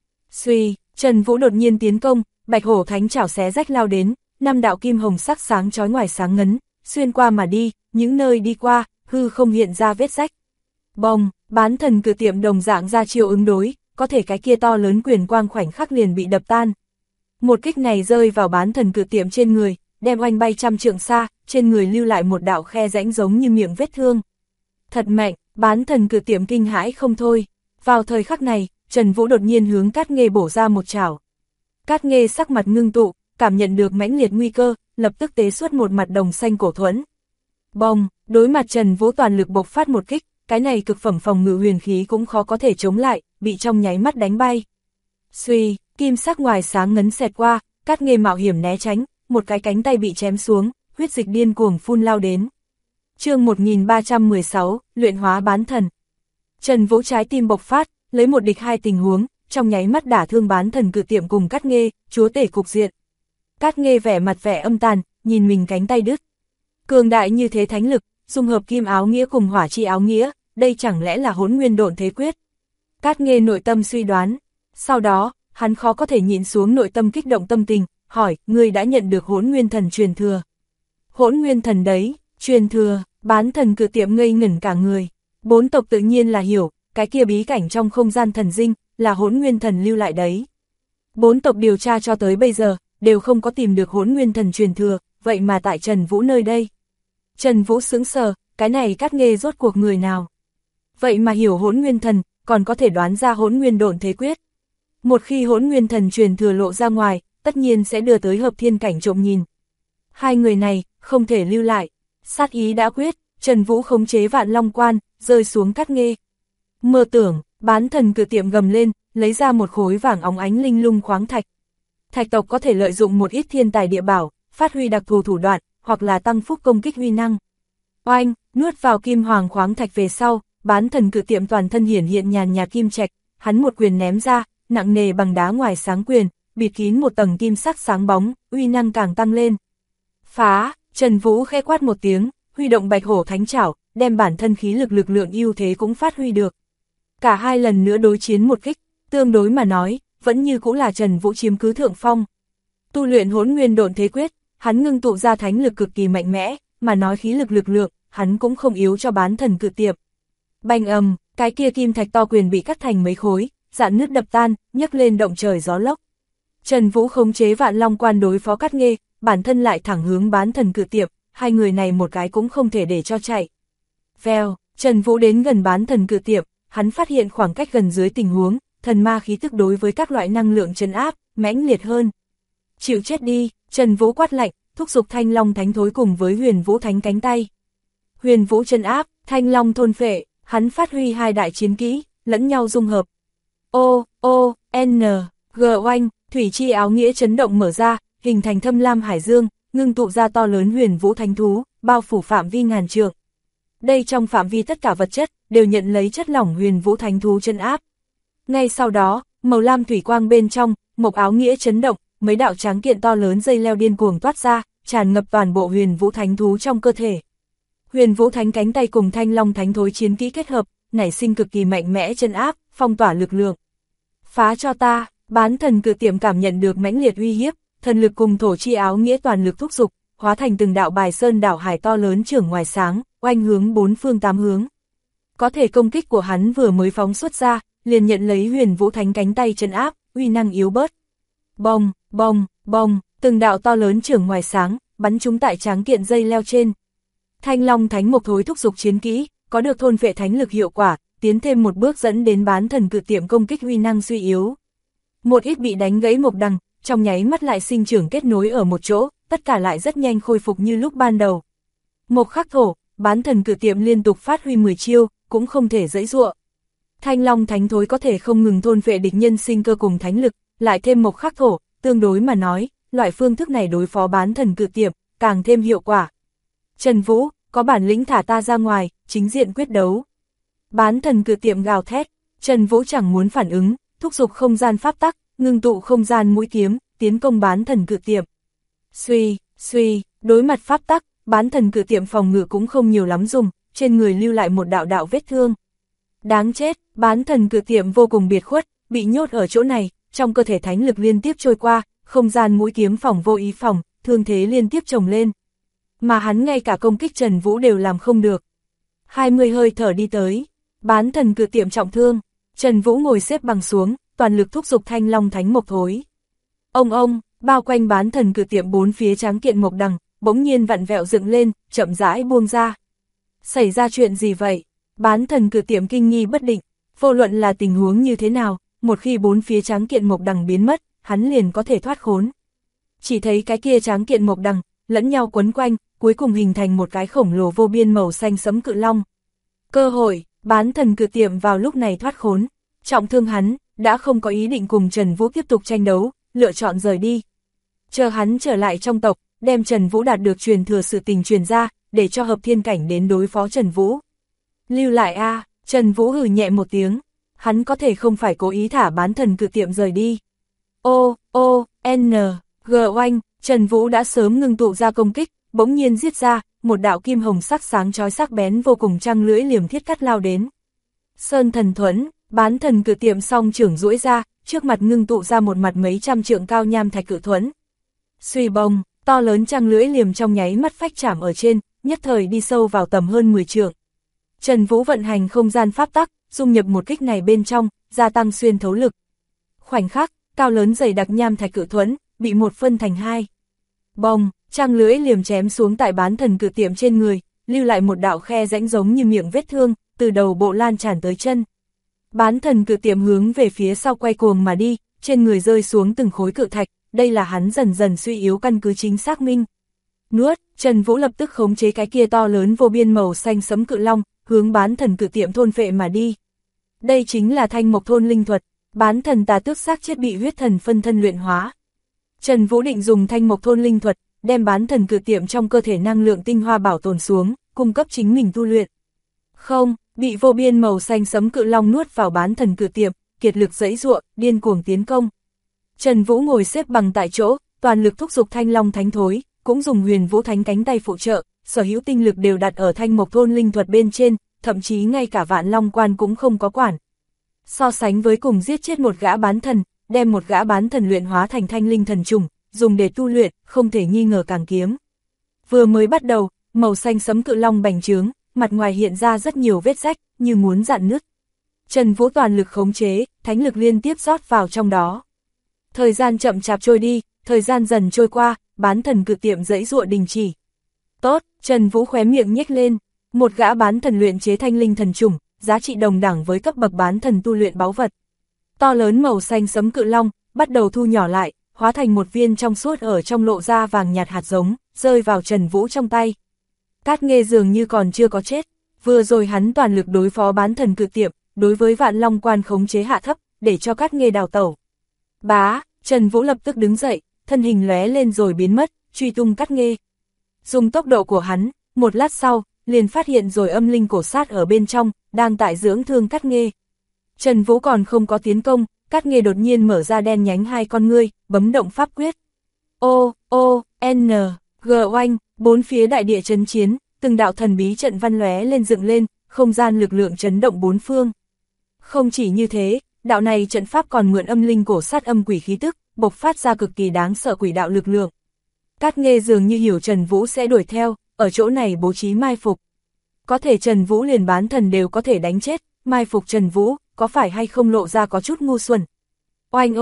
Suy, Trần Vũ đột nhiên tiến công, Bạch Hổ Thánh Trảo xé rách lao đến, 5 đạo kim hồng sắc sáng chói ngoài sáng ngấn, xuyên qua mà đi, những nơi đi qua, hư không hiện ra vết rách. Bồng, bán thần cự tiệm đồng dạng ra chiêu ứng đối, có thể cái kia to lớn quyền quang khoảnh khắc liền bị đập tan. Một kích này rơi vào bán thần cự tiệm trên người, đem oanh bay trăm trượng xa, trên người lưu lại một đạo khe rãnh giống như miệng vết thương. Thật mạnh, bán thần cự tiệm kinh hãi không thôi. Vào thời khắc này, Trần Vũ đột nhiên hướng Cát Nghê bổ ra một chảo. Cát Nghê sắc mặt ngưng tụ, cảm nhận được mãnh liệt nguy cơ, lập tức tế xuất một mặt đồng xanh cổ thuẫn. Bông, đối mặt Trần Vũ toàn lực bộc phát một kích, cái này cực phẩm phòng ngự huyền khí cũng khó có thể chống lại, bị trong nháy mắt đánh bay. Suy, kim sắc ngoài sáng ngấn xẹt qua, Cát Nghê mạo hiểm né tránh, một cái cánh tay bị chém xuống, huyết dịch điên cuồng phun lao đến. Chương 1316, luyện hóa bán thần. Trần Vũ trái tim bộc phát, lấy một địch hai tình huống, trong nháy mắt đả thương bán thần cự tiệm cùng Cát Nghê, chúa tể cục diện. Cát Nghê vẻ mặt vẻ âm tàn, nhìn mình cánh tay đứt. Cường đại như thế thánh lực, dung hợp kim áo nghĩa cùng hỏa chi áo nghĩa, đây chẳng lẽ là Hỗn Nguyên Độn Thế Quyết? Cát Nghê nội tâm suy đoán. Sau đó, hắn khó có thể nhịn xuống nội tâm kích động tâm tình, hỏi, ngươi đã nhận được Hỗn Nguyên Thần truyền thừa. Hỗn Nguyên Thần đấy, truyền thừa, bán thần cự tiệm ngây ngẩn cả người. Bốn tộc tự nhiên là hiểu, cái kia bí cảnh trong không gian thần dinh, là Hỗn Nguyên Thần lưu lại đấy. Bốn tộc điều tra cho tới bây giờ, đều không có tìm được Hỗn Nguyên Thần truyền thừa, vậy mà tại Trần Vũ nơi đây. Trần Vũ sững sờ, cái này Cát Nghê rốt cuộc người nào? Vậy mà hiểu Hỗn Nguyên Thần, còn có thể đoán ra Hỗn Nguyên Độn Thế Quyết. Một khi Hỗn Nguyên Thần truyền thừa lộ ra ngoài, tất nhiên sẽ đưa tới hợp thiên cảnh trộm nhìn. Hai người này, không thể lưu lại. Sát ý đã quyết, Trần Vũ khống chế Vạn Long Quan, rơi xuống Cát Nghê. Mơ tưởng, bán thần cự tiệm gầm lên, lấy ra một khối vàng óng ánh linh lung khoáng thạch. Thạch tộc có thể lợi dụng một ít thiên tài địa bảo, phát huy đặc thù thủ đoạn, hoặc là tăng phúc công kích huy năng. Oanh, nuốt vào kim hoàng khoáng thạch về sau, bán thần cự tiệm toàn thân hiển hiện nhàn nhạt kim trạch, hắn một quyền ném ra, nặng nề bằng đá ngoài sáng quyền, bịt kín một tầng kim sắc sáng bóng, uy năng càng tăng lên. Phá, Trần Vũ khẽ quát một tiếng, huy động Bạch Hổ Thánh Trảo, đem bản thân khí lực lượng ưu thế cũng phát huy được. Cả hai lần nữa đối chiến một kích, tương đối mà nói, vẫn như cũng là Trần Vũ chiếm cứ thượng phong. Tu luyện Hỗn Nguyên Độn Thế Quyết, hắn ngưng tụ ra thánh lực cực kỳ mạnh mẽ, mà nói khí lực lượng, hắn cũng không yếu cho bán thần cự tiệp. Bành ầm, cái kia kim thạch to quyền bị cắt thành mấy khối, rạn nứt đập tan, nhấc lên động trời gió lốc. Trần Vũ khống chế Vạn Long Quan đối phó Cát Nghê, bản thân lại thẳng hướng bán thần cự tiệp, hai người này một cái cũng không thể để cho chạy. Vèo, Trần Vũ đến gần bán thần cự tiệp, hắn phát hiện khoảng cách gần dưới tình huống, thần ma khí tức đối với các loại năng lượng trấn áp, mãnh liệt hơn. Chịu chết đi, Trần Vũ quát lạnh, thúc giục Thanh Long Thánh Thối cùng với Huyền Vũ Thánh cánh tay. Huyền Vũ trấn áp, Thanh Long thôn phệ, hắn phát huy hai đại chiến kỹ, lẫn nhau dung hợp. G oanh, thủy chi áo nghĩa chấn động mở ra, hình thành thâm lam hải dương, ngưng tụ ra to lớn Huyền Vũ Thánh Thú, bao phủ phạm vi ngàn trượng. Đây trong phạm vi tất cả vật chất, đều nhận lấy chất lỏng Huyền Vũ Thánh Thú trấn áp. Ngay sau đó, màu lam thủy quang bên trong, mộc áo nghĩa chấn động, mấy đạo tráng kiện to lớn dây leo điên cuồng toát ra, tràn ngập toàn bộ Huyền Vũ Thánh Thú trong cơ thể. Huyền Vũ Thánh cánh tay cùng Thanh Long Thánh Thối chiến kỹ kết hợp, nảy sinh cực kỳ mạnh mẽ trấn áp, phong tỏa lực lượng. Phá cho ta, bán thần cự tiệm cảm nhận được mãnh liệt uy hiếp, thần lực cùng thổ chi áo nghĩa toàn lực thúc giục, hóa thành từng đạo bài sơn đảo hải to lớn trưởng ngoài sáng, oanh hướng bốn phương tám hướng. Có thể công kích của hắn vừa mới phóng xuất ra, liền nhận lấy Huyền Vũ Thánh cánh tay trấn áp, uy năng yếu bớt. Bông, bông, bông, từng đạo to lớn trưởng ngoài sáng, bắn trúng tại tráng kiện dây leo trên. Thanh Long Thánh Mộc Thối thúc giục chiến kỹ, có được thôn phệ thánh lực hiệu quả, tiến thêm một bước dẫn đến bán thần cự tiệm công kích uy năng suy yếu. Một ít bị đánh gãy mộc đằng, trong nháy mắt lại sinh trưởng kết nối ở một chỗ, tất cả lại rất nhanh khôi phục như lúc ban đầu. Mộc khắc thổ, bán thần cự tiệm liên tục phát huy 10 chiêu, cũng không thể giãy giụa. Thanh Long Thánh Thối có thể không ngừng thôn phệ địch nhân sinh cơ cùng thánh lực, lại thêm mộc khắc thổ, tương đối mà nói, loại phương thức này đối phó bán thần cự tiệm, càng thêm hiệu quả. Trần Vũ, có bản lĩnh thả ta ra ngoài, chính diện quyết đấu. Bán thần cự tiệm gào thét, Trần Vũ chẳng muốn phản ứng, thúc giục không gian pháp tắc, ngưng tụ không gian mũi kiếm, tiến công bán thần cự tiệm. Suy, đối mặt pháp tắc, bán thần cự tiệm phòng ngự cũng không nhiều lắm dùng, trên người lưu lại một đạo vết thương. Đáng chết, bán thần cự tiệm vô cùng biệt khuất, bị nhốt ở chỗ này, trong cơ thể thánh lực liên tiếp trôi qua, không gian mũi kiếm phòng vô ý phòng, thương thế liên tiếp chồng lên. Mà hắn ngay cả công kích Trần Vũ đều làm không được. 20 hơi thở đi tới, bán thần cự tiệm trọng thương, Trần Vũ ngồi xếp bằng xuống, toàn lực thúc giục Thanh Long Thánh Mộc Thối. Ông, bao quanh bán thần cự tiệm bốn phía tráng kiện mộc đằng, bỗng nhiên vặn vẹo dựng lên, chậm rãi buông ra. Xảy ra chuyện gì vậy? Bán thần cự tiệm kinh nghi bất định, vô luận là tình huống như thế nào, một khi bốn phía tráng kiện mộc đằng biến mất, hắn liền có thể thoát khốn. Chỉ thấy cái kia tráng kiện mộc đằng, lẫn nhau quấn cuối cùng hình thành một cái khổng lồ vô biên màu xanh sẫm cự long. Cơ hội, bán thần cự tiệm vào lúc này thoát khốn, trọng thương hắn, đã không có ý định cùng Trần Vũ tiếp tục tranh đấu, lựa chọn rời đi. Chờ hắn trở lại trong tộc, đem Trần Vũ đạt được truyền thừa sự tình truyền ra, để cho hợp thiên cảnh đến đối phó Trần Vũ. Lưu lại a, Trần Vũ hừ nhẹ một tiếng, hắn có thể không phải cố ý thả bán thần cự tiệm rời đi. G oanh, Trần Vũ đã sớm ngưng tụ ra công kích, bỗng nhiên giết ra, một đạo kim hồng sắc sáng chói sắc bén vô cùng trăng lưỡi liềm thiết cắt lao đến. Sơn thần thuẫn, bán thần cự tiệm song trưởng duỗi ra, trước mặt ngưng tụ ra một mặt mấy trăm trượng cao nham thạch cự thuẫn. Xuy bông, to lớn trăng lưỡi liềm trong nháy mắt phách chạm ở trên, nhất thời đi sâu vào tầm hơn 10 trượng. Trần Vũ vận hành không gian pháp tắc, dung nhập một kích này bên trong, gia tăng xuyên thấu lực. Khoảnh khắc, cao lớn dày đặc nham thạch cự thuẫn, bị một phân thành hai. Bông, trăng lưỡi liềm chém xuống tại bán thần cự tiệm trên người, lưu lại một đạo khe rãnh giống như miệng vết thương, từ đầu bộ lan tràn tới chân. Bán thần cự tiệm hướng về phía sau quay cuồng mà đi, trên người rơi xuống từng khối cự thạch, đây là hắn dần dần suy yếu căn cứ chính xác minh. Nuốt, Trần Vũ lập tức khống chế cái kia to lớn vô biên màu xanh sẫm cự long, hướng bán thần cự tiệm thôn phệ mà đi. Đây chính là thanh mộc thôn linh thuật, bán thần tà tước xác chết bị huyết thần phân thân luyện hóa. Trần Vũ định dùng thanh mộc thôn linh thuật, đem bán thần cự tiệm trong cơ thể năng lượng tinh hoa bảo tồn xuống, cung cấp chính mình tu luyện. Không, bị vô biên màu xanh sẫm cự long nuốt vào bán thần cự tiệm, kiệt lực giãy giụa, điên cuồng tiến công. Trần Vũ ngồi xếp bằng tại chỗ, toàn lực thúc giục thanh long thánh thối, cũng dùng huyền vũ thánh cánh tay phụ trợ, sở hữu tinh lực đều đặt ở thanh mộc thôn linh thuật bên trên, thậm chí ngay cả vạn long quan cũng không có quản. So sánh với cùng giết chết một gã bán thần, đem một gã bán thần luyện hóa thành thanh linh thần trùng, dùng để tu luyện, không thể nghi ngờ càng kiếm. Vừa mới bắt đầu, màu xanh sẫm cự long bành trướng, mặt ngoài hiện ra rất nhiều vết rách, như muốn rạn nứt. Trần Vũ toàn lực khống chế, thánh lực liên tiếp rót vào trong đó. Thời gian chậm chạp trôi đi, thời gian dần trôi qua, bán thần cự tiệm giãy giụa đình chỉ. Tốt, Trần Vũ khóe miệng nhếch lên, một gã bán thần luyện chế thanh linh thần trùng, giá trị đồng đẳng với cấp bậc bán thần tu luyện báu vật. To lớn màu xanh sẫm cự long, bắt đầu thu nhỏ lại, hóa thành một viên trong suốt ở trong lộ ra vàng nhạt hạt giống, rơi vào Trần Vũ trong tay. Cát Nghê dường như còn chưa có chết, vừa rồi hắn toàn lực đối phó bán thần cự tiệm, đối với vạn long quan khống chế hạ thấp, để cho Cát Nghê đào tẩu. Bá, Trần Vũ lập tức đứng dậy, thân hình lóe lên rồi biến mất, truy tung Cát Nghê. Dùng tốc độ của hắn, một lát sau, liền phát hiện rồi âm linh cổ sát ở bên trong, đang tại dưỡng thương Cát Nghê. Trần Vũ còn không có tiến công, Cát Nghê đột nhiên mở ra đen nhánh hai con ngươi, bấm động pháp quyết. G oanh, bốn phía đại địa chấn chiến, từng đạo thần bí trận văn lóe lên dựng lên, không gian lực lượng chấn động bốn phương. Không chỉ như thế, đạo này trận pháp còn mượn âm linh cổ sát âm quỷ khí tức, bộc phát ra cực kỳ đáng sợ quỷ đạo lực lượng. Cát Nghê dường như hiểu Trần Vũ sẽ đuổi theo, ở chỗ này bố trí mai phục. Có thể Trần Vũ liền bán thần đều có thể đánh chết, mai phục Trần Vũ, có phải hay không lộ ra có chút ngu xuẩn. Oanh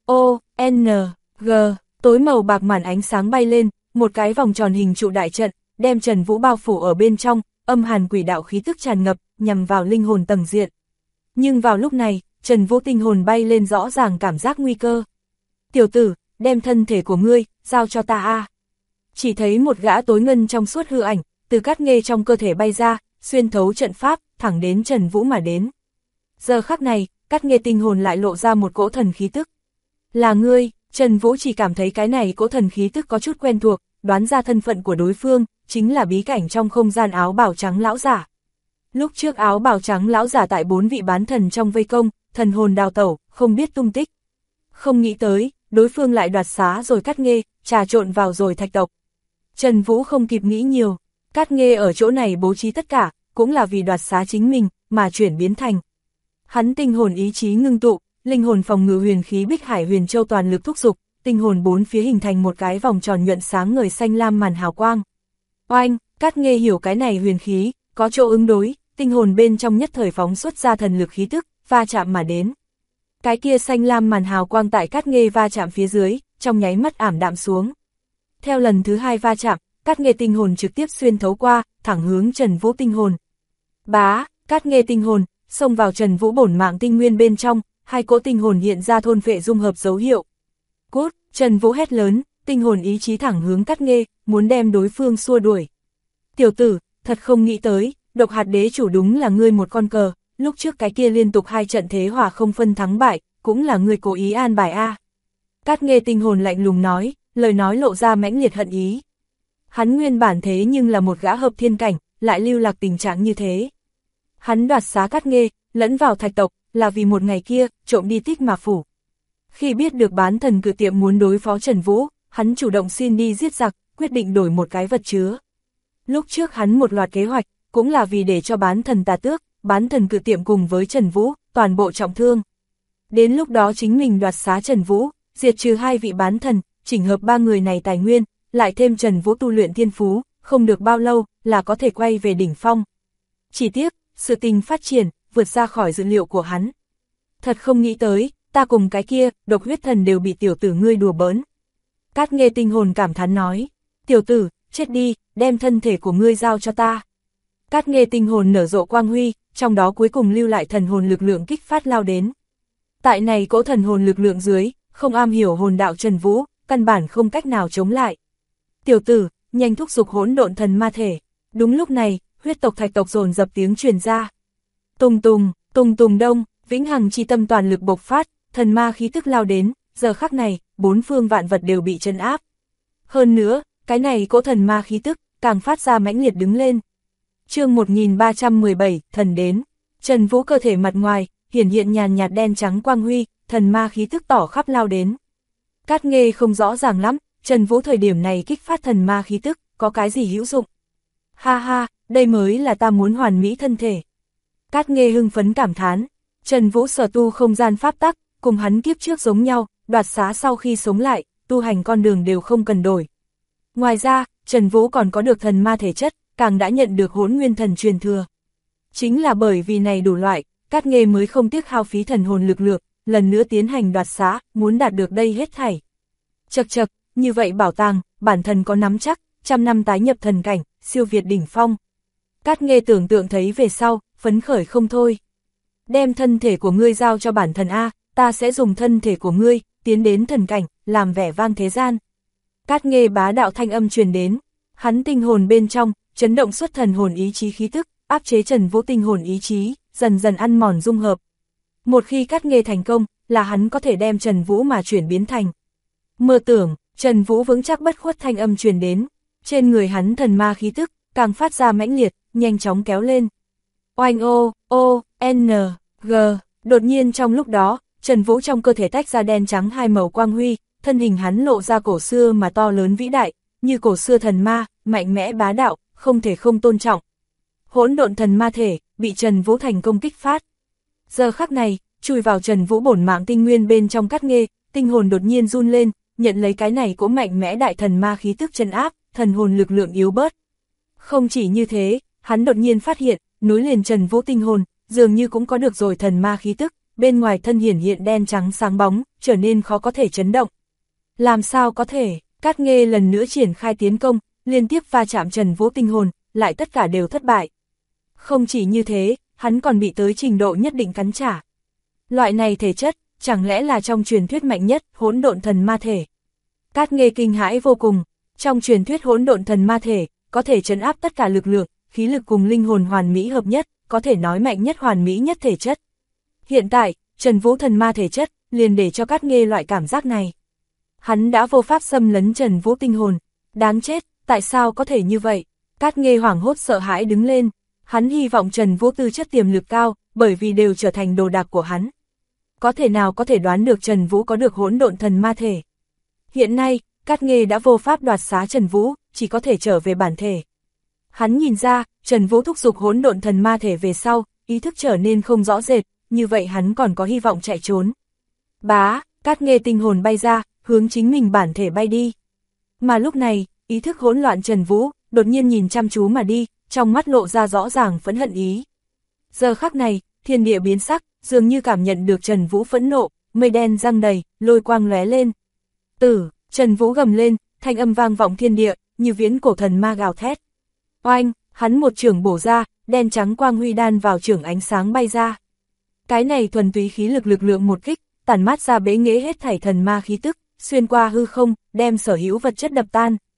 G, tối màu bạc màn ánh sáng bay lên, một cái vòng tròn hình trụ đại trận, đem Trần Vũ bao phủ ở bên trong, âm hàn quỷ đạo khí tức tràn ngập, nhằm vào linh hồn tầng diện. Nhưng vào lúc này, Trần Vũ tinh hồn bay lên rõ ràng cảm giác nguy cơ. Tiểu tử, đem thân thể của ngươi, giao cho ta a. Chỉ thấy một gã tối ngân trong suốt hư ảnh, từ Cát Nghê trong cơ thể bay ra, xuyên thấu trận pháp, thẳng đến Trần Vũ mà đến. Giờ khắc này, Cát Nghê tinh hồn lại lộ ra một cỗ thần khí tức. Là ngươi, Trần Vũ chỉ cảm thấy cái này cỗ thần khí tức có chút quen thuộc, đoán ra thân phận của đối phương, chính là bí cảnh trong không gian áo bào trắng lão giả. Lúc trước áo bào trắng lão giả tại 4 vị bán thần trong vây công, thần hồn đào tẩu, không biết tung tích. Không nghĩ tới, đối phương lại đoạt xá rồi Cát Nghê, trà trộn vào rồi thạch tộc. Trần Vũ không kịp nghĩ nhiều, Cát Nghê ở chỗ này bố trí tất cả, cũng là vì đoạt xá chính mình, mà chuyển biến thành. Hắn tinh hồn ý chí ngưng tụ, linh hồn phòng ngự huyền khí Bích Hải Huyền Châu toàn lực thúc giục, tinh hồn bốn phía hình thành một cái vòng tròn nhuận sáng ngời xanh lam màn hào quang. Oanh, Cát Nghê hiểu cái này huyền khí, có chỗ ứng đối, tinh hồn bên trong nhất thời phóng xuất ra thần lực khí tức, va chạm mà đến. Cái kia xanh lam màn hào quang tại Cát Nghê va chạm phía dưới, trong nháy mắt ảm đạm xuống. Theo lần thứ hai va chạm, Cát Nghê tinh hồn trực tiếp xuyên thấu qua, thẳng hướng Trần Vũ tinh hồn. Bá, Cát Nghê tinh hồn, xông vào Trần Vũ bổn mạng tinh nguyên bên trong, hai cỗ tinh hồn hiện ra thôn phệ dung hợp dấu hiệu. Cút, Trần Vũ hét lớn, tinh hồn ý chí thẳng hướng Cát Nghê, muốn đem đối phương xua đuổi. Tiểu tử, thật không nghĩ tới, độc hạt đế chủ đúng là ngươi một con cờ, lúc trước cái kia liên tục 2 trận thế hòa không phân thắng bại, cũng là ngươi cố ý an bài a. Cát Nghê tinh hồn lạnh lùng nói, lời nói lộ ra mãnh liệt hận ý. Hắn nguyên bản thế nhưng là một gã hợp thiên cảnh, lại lưu lạc tình trạng như thế. Hắn đoạt xá Cát Nghê, lẫn vào thạch tộc, là vì một ngày kia, trộm đi Tích Mạc Phủ. Khi biết được bán thần cự tiệm muốn đối phó Trần Vũ, hắn chủ động xin đi giết giặc, quyết định đổi một cái vật chứa. Lúc trước hắn một loạt kế hoạch, cũng là vì để cho bán thần tà tước, bán thần cự tiệm cùng với Trần Vũ, toàn bộ trọng thương. Đến lúc đó chính mình đoạt xá Trần Vũ, diệt trừ 2 vị bán thần, chỉnh hợp 3 người này tài nguyên, lại thêm Trần Vũ tu luyện thiên phú, không được bao lâu là có thể quay về đỉnh phong. Chỉ tiếc, sự tình phát triển, vượt ra khỏi dự liệu của hắn. Thật không nghĩ tới, ta cùng cái kia, độc huyết thần đều bị tiểu tử ngươi đùa bỡn. Cát Nghê tinh hồn cảm thán nói, tiểu tử, chết đi, đem thân thể của ngươi giao cho ta. Cát Nghê tinh hồn nở rộ quang huy, trong đó cuối cùng lưu lại thần hồn lực lượng kích phát lao đến. Tại này cỗ thần hồn lực lượng dưới, không am hiểu hồn đạo Trần Vũ, căn bản không cách nào chống lại. Tiểu tử, nhanh thúc giục hỗn độn thần ma thể. Đúng lúc này, huyết tộc thạch tộc dồn dập tiếng truyền ra. Tùng tùng, tùng tùng đông, vĩnh hằng chi tâm toàn lực bộc phát, thần ma khí tức lao đến, giờ khắc này, 4 phương vạn vật đều bị trấn áp. Hơn nữa, cái này cỗ thần ma khí tức, càng phát ra mãnh liệt đứng lên. Chương 1317, thần đến. Trần Vũ cơ thể mặt ngoài, hiển hiện nhàn nhạt đen trắng quang huy, thần ma khí tức tỏ khắp lao đến. Cát Nghê không rõ ràng lắm, Trần Vũ thời điểm này kích phát thần ma khí tức, có cái gì hữu dụng? Ha ha, đây mới là ta muốn hoàn mỹ thân thể. Cát Nghê hưng phấn cảm thán, Trần Vũ sở tu không gian pháp tắc, cùng hắn kiếp trước giống nhau, đoạt xá sau khi sống lại, tu hành con đường đều không cần đổi. Ngoài ra, Trần Vũ còn có được thần ma thể chất, càng đã nhận được Hỗn Nguyên Thần truyền thừa. Chính là bởi vì này đủ loại, Cát Nghê mới không tiếc hao phí thần hồn lực lượng, lần nữa tiến hành đoạt xá, muốn đạt được đây hết thảy. Chậc chậc, như vậy bảo tàng, bản thân có nắm chắc, 100 năm tái nhập thần cảnh, siêu việt đỉnh phong. Cát Nghê tưởng tượng thấy về sau, phấn khởi không thôi. Đem thân thể của ngươi giao cho bản thần A, ta sẽ dùng thân thể của ngươi, tiến đến thần cảnh, làm vẻ vang thế gian. Cát Nghê bá đạo thanh âm truyền đến, hắn tinh hồn bên trong, chấn động xuất thần hồn ý chí khí tức, áp chế Trần Vũ tinh hồn ý chí, dần dần ăn mòn dung hợp. Một khi Cát Nghê thành công, là hắn có thể đem Trần Vũ mà chuyển biến thành. Mơ tưởng, Trần Vũ vững chắc bất khuất thanh âm truyền đến, trên người hắn thần ma khí tức, càng phát ra mãnh liệt, nhanh chóng kéo lên. Oanh o, n, g, đột nhiên trong lúc đó, Trần Vũ trong cơ thể tách ra đen trắng 2 màu quang huy, thân hình hắn lộ ra cổ xưa mà to lớn vĩ đại, như cổ xưa thần ma, mạnh mẽ bá đạo, không thể không tôn trọng. Hỗn độn thần ma thể, bị Trần Vũ thành công kích phát. Giờ khắc này, chui vào Trần Vũ bổn mạng tinh nguyên bên trong Cát Nghê, tinh hồn đột nhiên run lên, nhận lấy cái này cũng mạnh mẽ đại thần ma khí tức trấn áp, thần hồn lực lượng yếu bớt. Không chỉ như thế, hắn đột nhiên phát hiện, nối liền Trần Vũ tinh hồn, dường như cũng có được rồi thần ma khí tức, bên ngoài thân hiển hiện đen trắng sáng bóng, trở nên khó có thể chấn động. Làm sao có thể? Cát Nghê lần nữa triển khai tiến công, liên tiếp va chạm Trần Vũ tinh hồn, lại tất cả đều thất bại. Không chỉ như thế, hắn còn bị tới trình độ nhất định cắn trả. Loại này thể chất, chẳng lẽ là trong truyền thuyết mạnh nhất, hỗn độn thần ma thể. Cát Nghê kinh hãi vô cùng, trong truyền thuyết hỗn độn thần ma thể, có thể trấn áp tất cả lực lượng, khí lực cùng linh hồn hoàn mỹ hợp nhất, có thể nói mạnh nhất hoàn mỹ nhất thể chất. Hiện tại, Trần Vũ thần ma thể chất, liền để cho Cát Nghê loại cảm giác này. Hắn đã vô pháp xâm lấn Trần Vũ tinh hồn, đáng chết, tại sao có thể như vậy? Cát Nghê hoảng hốt sợ hãi đứng lên, hắn hy vọng Trần Vũ tư chất tiềm lực cao, bởi vì đều trở thành đồ đạc của hắn. Có thể nào có thể đoán được Trần Vũ có được hỗn độn thần ma thể? Hiện nay, Cát Nghê đã vô pháp đoạt xá Trần Vũ, chỉ có thể trở về bản thể. Hắn nhìn ra, Trần Vũ thúc giục hỗn độn thần ma thể về sau, ý thức trở nên không rõ rệt, như vậy hắn còn có hy vọng chạy trốn. Bá, Cát Nghê tinh hồn bay ra, hướng chính mình bản thể bay đi. Mà lúc này, ý thức hỗn loạn Trần Vũ, đột nhiên nhìn chăm chú mà đi, trong mắt lộ ra rõ ràng phẫn hận ý. Giờ khắc này, thiên địa biến sắc, dường như cảm nhận được Trần Vũ phẫn nộ, mây đen giăng đầy, lôi quang lóe lên. Trần Vũ gầm lên, thanh âm vang vọng thiên địa, như viễn cổ thần ma gào thét. Oanh, hắn một chưởng bổ ra, đen trắng quang huy đan vào chưởng ánh sáng bay ra. Cái này thuần túy khí lực lượng một kích, tản mát ra bế nghệ hết thảy thần ma khí tức, xuyên qua hư không, đem sở hữu vật chất đập tan.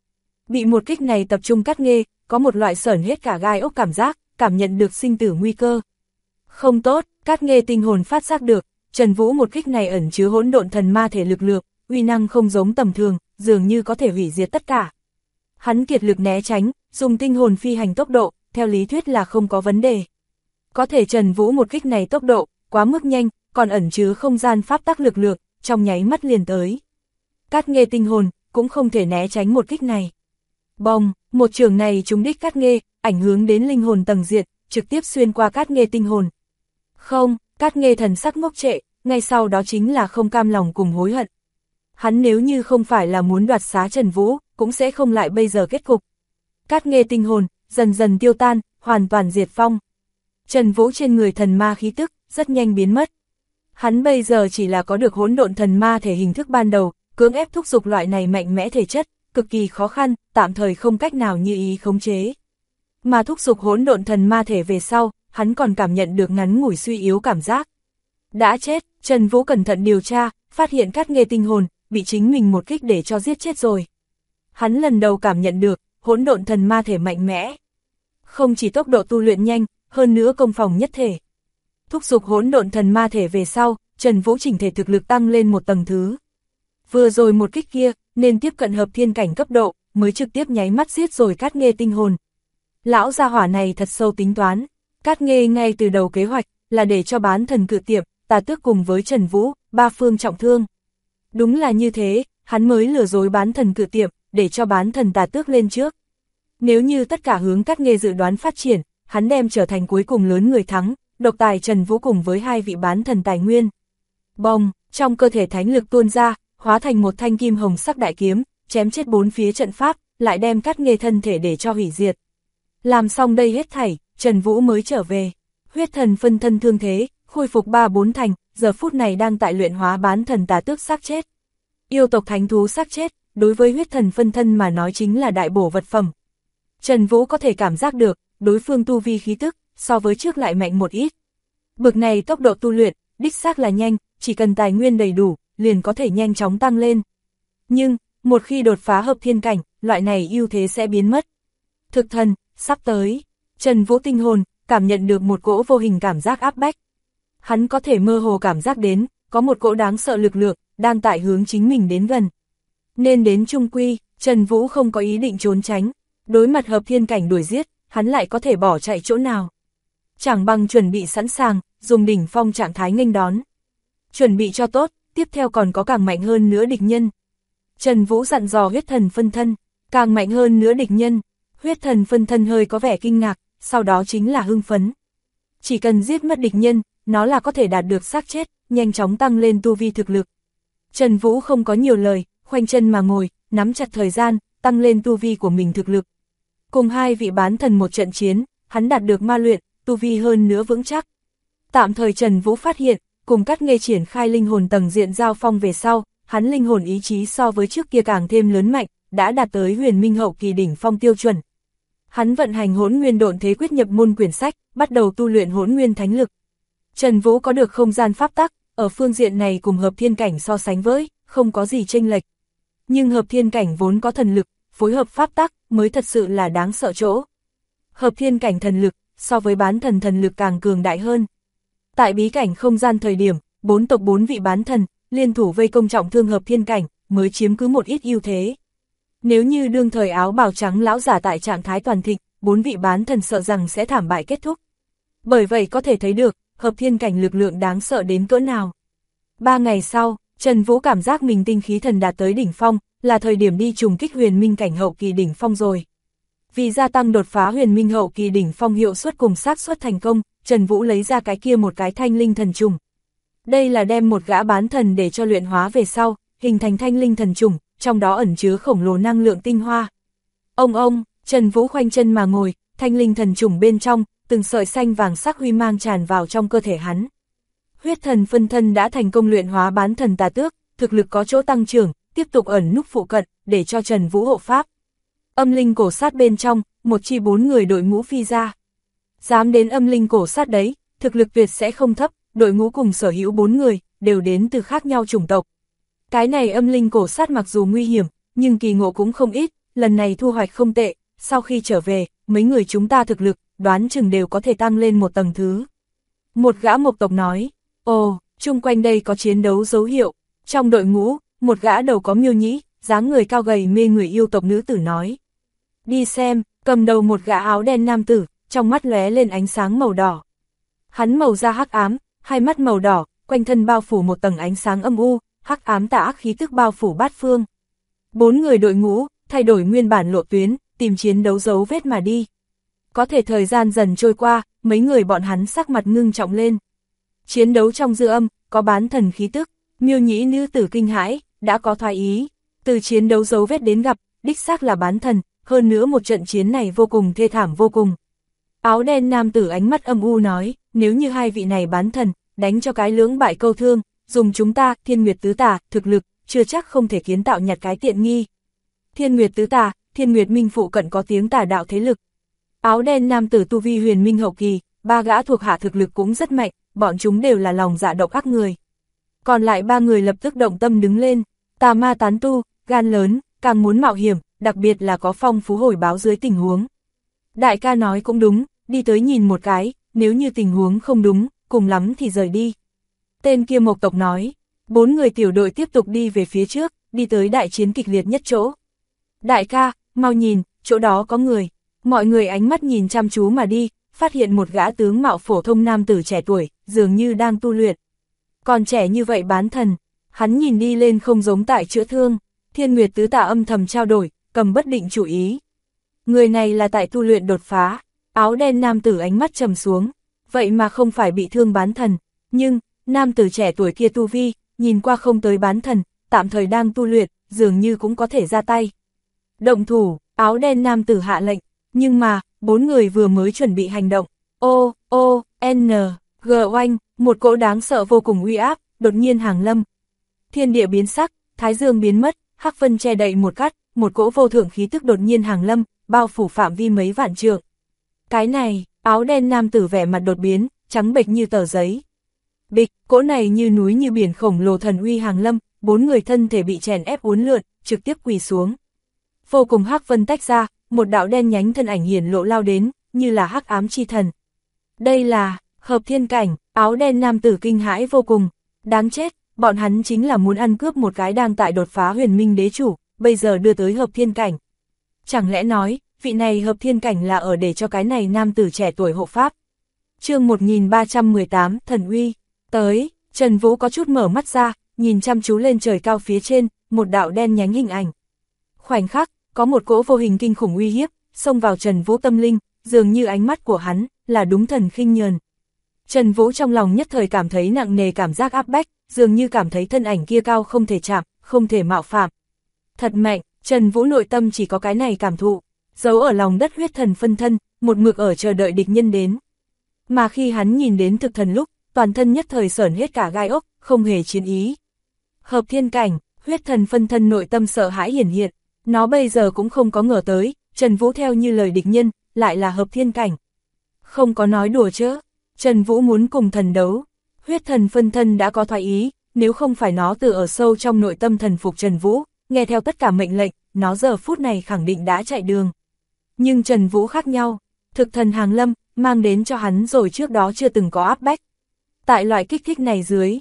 Bị một kích này tập trung Cát Nghê, có một loại sởn hết cả gai ốc cảm giác, cảm nhận được sinh tử nguy cơ. Không tốt, Cát Nghê tinh hồn phát giác được, Trần Vũ một kích này ẩn chứa hỗn độn thần ma thể lực lượng, uy năng không giống tầm thường, dường như có thể hủy diệt tất cả. Hắn kiệt lực né tránh, dùng tinh hồn phi hành tốc độ, theo lý thuyết là không có vấn đề. Có thể Trần Vũ một kích này tốc độ, quá mức nhanh, còn ẩn chứa không gian pháp tắc lực lượng, trong nháy mắt liền tới. Cát Nghê tinh hồn, cũng không thể né tránh một kích này. Bong, một trường này trúng đích Cát Nghê, ảnh hưởng đến linh hồn tầng diện, trực tiếp xuyên qua Cát Nghê tinh hồn. Không, Cát Nghê thần sắc ngốc trệ, ngay sau đó chính là không cam lòng cùng hối hận. Hắn nếu như không phải là muốn đoạt xá Trần Vũ, cũng sẽ không lại bây giờ kết cục. Cát Nghê tinh hồn, dần dần tiêu tan, hoàn toàn diệt vong. Trần Vũ trên người thần ma khí tức, rất nhanh biến mất. Hắn bây giờ chỉ là có được hỗn độn thần ma thể hình thức ban đầu, cưỡng ép thúc giục loại này mạnh mẽ thể chất, cực kỳ khó khăn, tạm thời không cách nào như ý khống chế. Mà thúc giục hỗn độn thần ma thể về sau, hắn còn cảm nhận được ngắn ngủi suy yếu cảm giác. Đã chết, Trần Vũ cẩn thận điều tra, phát hiện Cát Nghê tinh hồn, bị chính mình một kích để cho giết chết rồi. Hắn lần đầu cảm nhận được, hỗn độn thần ma thể mạnh mẽ. Không chỉ tốc độ tu luyện nhanh, hơn nữa công phòng nhất thể. Thúc giục hỗn độn thần ma thể về sau, Trần Vũ chỉnh thể thực lực tăng lên một tầng thứ. Vừa rồi một kích kia, nên tiếp cận hợp thiên cảnh cấp độ, mới trực tiếp nháy mắt giết rồi Cát Nghê tinh hồn. Lão gia hỏa này thật sâu tính toán, Cát Nghê ngay từ đầu kế hoạch, là để cho bán thần cự tiệp, Tà Tước cùng với Trần Vũ, ba phương trọng thương. Đúng là như thế, hắn mới lừa dối bán thần cự tiệp, để cho bán thần Tà Tước lên trước. Nếu như tất cả hướng Cát Nghê dự đoán phát triển, hắn đem trở thành cuối cùng lớn người thắng, độc tài Trần Vũ cùng với hai vị bán thần tài nguyên. Bong, trong cơ thể thánh lực tuôn ra, hóa thành một thanh kim hồng sắc đại kiếm, chém chết bốn phía trận pháp, lại đem Cát Nghê thân thể để cho hủy diệt. Làm xong đây hết thảy, Trần Vũ mới trở về. Huyết thần phân thân thương thế, khôi phục 3-4 thành, giờ phút này đang tại luyện hóa bán thần Tà Tước xác chết. Yêu tộc thánh thú xác chết, đối với huyết thần phân thân mà nói chính là đại bổ vật phẩm. Trần Vũ có thể cảm giác được, đối phương tu vi khí tức, so với trước lại mạnh một ít. Bực này tốc độ tu luyện, đích xác là nhanh, chỉ cần tài nguyên đầy đủ, liền có thể nhanh chóng tăng lên. Nhưng, một khi đột phá hợp thiên cảnh, loại này ưu thế sẽ biến mất. Thực thần, sắp tới, Trần Vũ tinh hồn, cảm nhận được một cỗ vô hình cảm giác áp bách. Hắn có thể mơ hồ cảm giác đến, có một cỗ đáng sợ lực lượng, đang tại hướng chính mình đến gần. Nên đến trung quy, Trần Vũ không có ý định trốn tránh, đối mặt hợp thiên cảnh đuổi giết, hắn lại có thể bỏ chạy chỗ nào. Chẳng bằng chuẩn bị sẵn sàng, dùng đỉnh phong trạng thái nghênh đón. Chuẩn bị cho tốt, tiếp theo còn có càng mạnh hơn nữa địch nhân. Trần Vũ dặn dò huyết thần phân thân, càng mạnh hơn nữa địch nhân. Huyết thần phân thân hơi có vẻ kinh ngạc, sau đó chính là hưng phấn. Chỉ cần giết mất địch nhân, nó là có thể đạt được xác chết, nhanh chóng tăng lên tu vi thực lực. Trần Vũ không có nhiều lời, khoanh chân mà ngồi, nắm chặt thời gian, tăng lên tu vi của mình thực lực. Cùng hai vị bán thần một trận chiến, hắn đạt được ma luyện, tu vi hơn nữa vững chắc. Tạm thời Trần Vũ phát hiện, cùng Cát Nghê triển khai linh hồn tầng diện giao phong về sau, hắn linh hồn ý chí so với trước kia càng thêm lớn mạnh, đã đạt tới huyền minh hậu kỳ đỉnh phong tiêu chuẩn. Hắn vận hành hỗn nguyên độn thế quyết nhập môn quyển sách, bắt đầu tu luyện hỗn nguyên thánh lực. Trần Vũ có được không gian pháp tắc, ở phương diện này cùng hợp thiên cảnh so sánh với, không có gì chênh lệch. Nhưng hợp thiên cảnh vốn có thần lực, phối hợp pháp tắc mới thật sự là đáng sợ chỗ. Hợp thiên cảnh thần lực, so với bán thần thần lực càng cường đại hơn. Tại bí cảnh không gian thời điểm, 4 tộc 4 vị bán thần, liên thủ vây công trọng thương hợp thiên cảnh, mới chiếm cứ một ít ưu thế. Nếu như đương thời áo bào trắng lão giả tại trạng thái toàn thịnh, 4 vị bán thần sợ rằng sẽ thảm bại kết thúc. Bởi vậy có thể thấy được, hợp thiên cảnh lực lượng đáng sợ đến cỡ nào. 3 ngày sau, Trần Vũ cảm giác mình tinh khí thần đạt tới đỉnh phong, là thời điểm đi trùng kích huyền minh cảnh hậu kỳ đỉnh phong rồi. Vì gia tăng đột phá huyền minh hậu kỳ đỉnh phong hiệu suất cùng xác suất thành công, Trần Vũ lấy ra cái kia một cái thanh linh thần trùng. Đây là đem một gã bán thần để cho luyện hóa về sau, hình thành thanh linh thần trùng, trong đó ẩn chứa khổng lồ năng lượng tinh hoa. Ông, Trần Vũ khoanh chân mà ngồi, thanh linh thần trùng bên trong, từng sợi xanh vàng sắc huy mang tràn vào trong cơ thể hắn. Huyết thần phân thân đã thành công luyện hóa bán thần Tà Tước, thực lực có chỗ tăng trưởng, tiếp tục ẩn núp phụ cận, để cho Trần Vũ hộ pháp. Âm linh cổ sát bên trong, một chi 4 người đội ngũ phi ra. Dám đến âm linh cổ sát đấy, thực lực tuyệt sẽ không thấp, đội ngũ cùng sở hữu 4 người, đều đến từ khác nhau chủng tộc. Cái này âm linh cổ sát mặc dù nguy hiểm, nhưng kỳ ngộ cũng không ít, lần này thu hoạch không tệ, sau khi trở về, mấy người chúng ta thực lực, đoán chừng đều có thể tăng lên một tầng thứ. Một gã mộc tộc nói, ồ, chung quanh đây có chiến đấu dấu hiệu, trong đội ngũ, một gã đầu có miêu nhĩ, dáng người cao gầy mê người yêu tộc nữ tử nói. Đi xem, cầm đầu một gã áo đen nam tử, trong mắt lóe lên ánh sáng màu đỏ. Hắn màu da hắc ám, hai mắt màu đỏ, quanh thân bao phủ một tầng ánh sáng âm u, hắc ám tà ác khí tức bao phủ bát phương. 4 người đội ngũ, thay đổi nguyên bản lộ tuyến, tìm chiến đấu dấu vết mà đi. Có thể thời gian dần trôi qua, mấy người bọn hắn sắc mặt ngưng trọng lên. Chiến đấu trong dư âm, có bán thần khí tức, miêu nhĩ nữ tử kinh hãi, đã có thoái ý. Từ chiến đấu dấu vết đến gặp, đích xác là bán thần, hơn nữa một trận chiến này vô cùng thê thảm vô cùng. Áo đen nam tử ánh mắt âm u nói, nếu như hai vị này bán thần, đánh cho cái lưỡng bại câu thương, dùng chúng ta, Thiên Nguyệt Tứ Tà, thực lực, chưa chắc không thể kiến tạo nhặt cái tiện nghi. Thiên Nguyệt Tứ Tà, Thiên Nguyệt Minh phụ cận có tiếng tà đạo thế lực. Áo đen nam tử tu vi huyền minh hậu kỳ, 3 gã thuộc hạ thực lực cũng rất mạnh, bọn chúng đều là lòng dạ độc ác người. Còn lại 3 người lập tức động tâm đứng lên, tà ma tán tu, gan lớn, càng muốn mạo hiểm, đặc biệt là có phong phú hồi báo dưới tình huống. Đại ca nói cũng đúng, đi tới nhìn một cái, nếu như tình huống không đúng, cùng lắm thì rời đi. Tên kia mộc tộc nói, 4 người tiểu đội tiếp tục đi về phía trước, đi tới đại chiến kịch liệt nhất chỗ. Đại ca, mau nhìn, chỗ đó có người. Mọi người ánh mắt nhìn chăm chú mà đi, phát hiện một gã tướng mạo phổ thông nam tử trẻ tuổi, dường như đang tu luyện. Còn trẻ như vậy bán thần, hắn nhìn đi lên không giống tại chữa thương. Thiên Nguyệt Tứ Tà âm thầm trao đổi, cầm bất định chủ ý. Người này là tại tu luyện đột phá, áo đen nam tử ánh mắt trầm xuống, vậy mà không phải bị thương bán thần, nhưng, nam tử trẻ tuổi kia tu vi, nhìn qua không tới bán thần, tạm thời đang tu luyện, dường như cũng có thể ra tay. Động thủ, áo đen nam tử hạ lệnh, nhưng mà, 4 người vừa mới chuẩn bị hành động, G oanh, một cỗ đáng sợ vô cùng uy áp, đột nhiên hàng lâm. Thiên địa biến sắc, thái dương biến mất, hắc vân che đậy một cắt, một cỗ vô thượng khí tức đột nhiên hàng lâm, bao phủ phạm vi mấy vạn trượng. Cái này, áo đen nam tử vẻ mặt đột biến, trắng bệch như tờ giấy. Bịch, cỗ này như núi như biển khổng lồ thần uy hàng lâm, 4 người thân thể bị chèn ép uốn lượn, trực tiếp quỳ xuống. Vô cùng hắc vân tách ra, một đạo đen nhánh thân ảnh hiển lộ lao đến, như là hắc ám chi thần. Đây là hợp thiên cảnh, áo đen nam tử kinh hãi vô cùng. Đáng chết, bọn hắn chính là muốn ăn cướp một cái đang tại đột phá huyền minh đế chủ, bây giờ đưa tới hợp thiên cảnh. Chẳng lẽ nói, vị này hợp thiên cảnh là ở để cho cái này nam tử trẻ tuổi hộ pháp. Chương 1318, thần uy, tới, Trần Vũ có chút mở mắt ra, nhìn chăm chú lên trời cao phía trên, một đạo đen nhánh hình ảnh. Khoảnh khắc, có một cỗ vô hình kinh khủng uy hiếp, xông vào Trần Vũ tâm linh, dường như ánh mắt của hắn, là đúng thần khinh nhờn. Trần Vũ trong lòng nhất thời cảm thấy nặng nề cảm giác áp bách, dường như cảm thấy thân ảnh kia cao không thể chạm, không thể mạo phạm. Thật mạnh, Trần Vũ nội tâm chỉ có cái này cảm thụ, giấu ở lòng đất huyết thần phân thân, một mực ở chờ đợi địch nhân đến. Mà khi hắn nhìn đến thực thần lúc, toàn thân nhất thời sởn hết cả gai ốc, không hề chiến ý. Hợp thiên cảnh, huyết thần phân thân nội tâm sợ hãi hiển hiện, nó bây giờ cũng không có ngờ tới, Trần Vũ theo như lời địch nhân, lại là hợp thiên cảnh. Không có nói đùa chứ, Trần Vũ muốn cùng thần đấu, huyết thần phân thân đã có thoái ý, nếu không phải nó từ ở sâu trong nội tâm thần phục Trần Vũ, nghe theo tất cả mệnh lệnh, nó giờ phút này khẳng định đã chạy đường. Nhưng Trần Vũ khác nhau, thực thần hàng lâm, mang đến cho hắn rồi trước đó chưa từng có áp bách. Tại loại kích thích này dưới,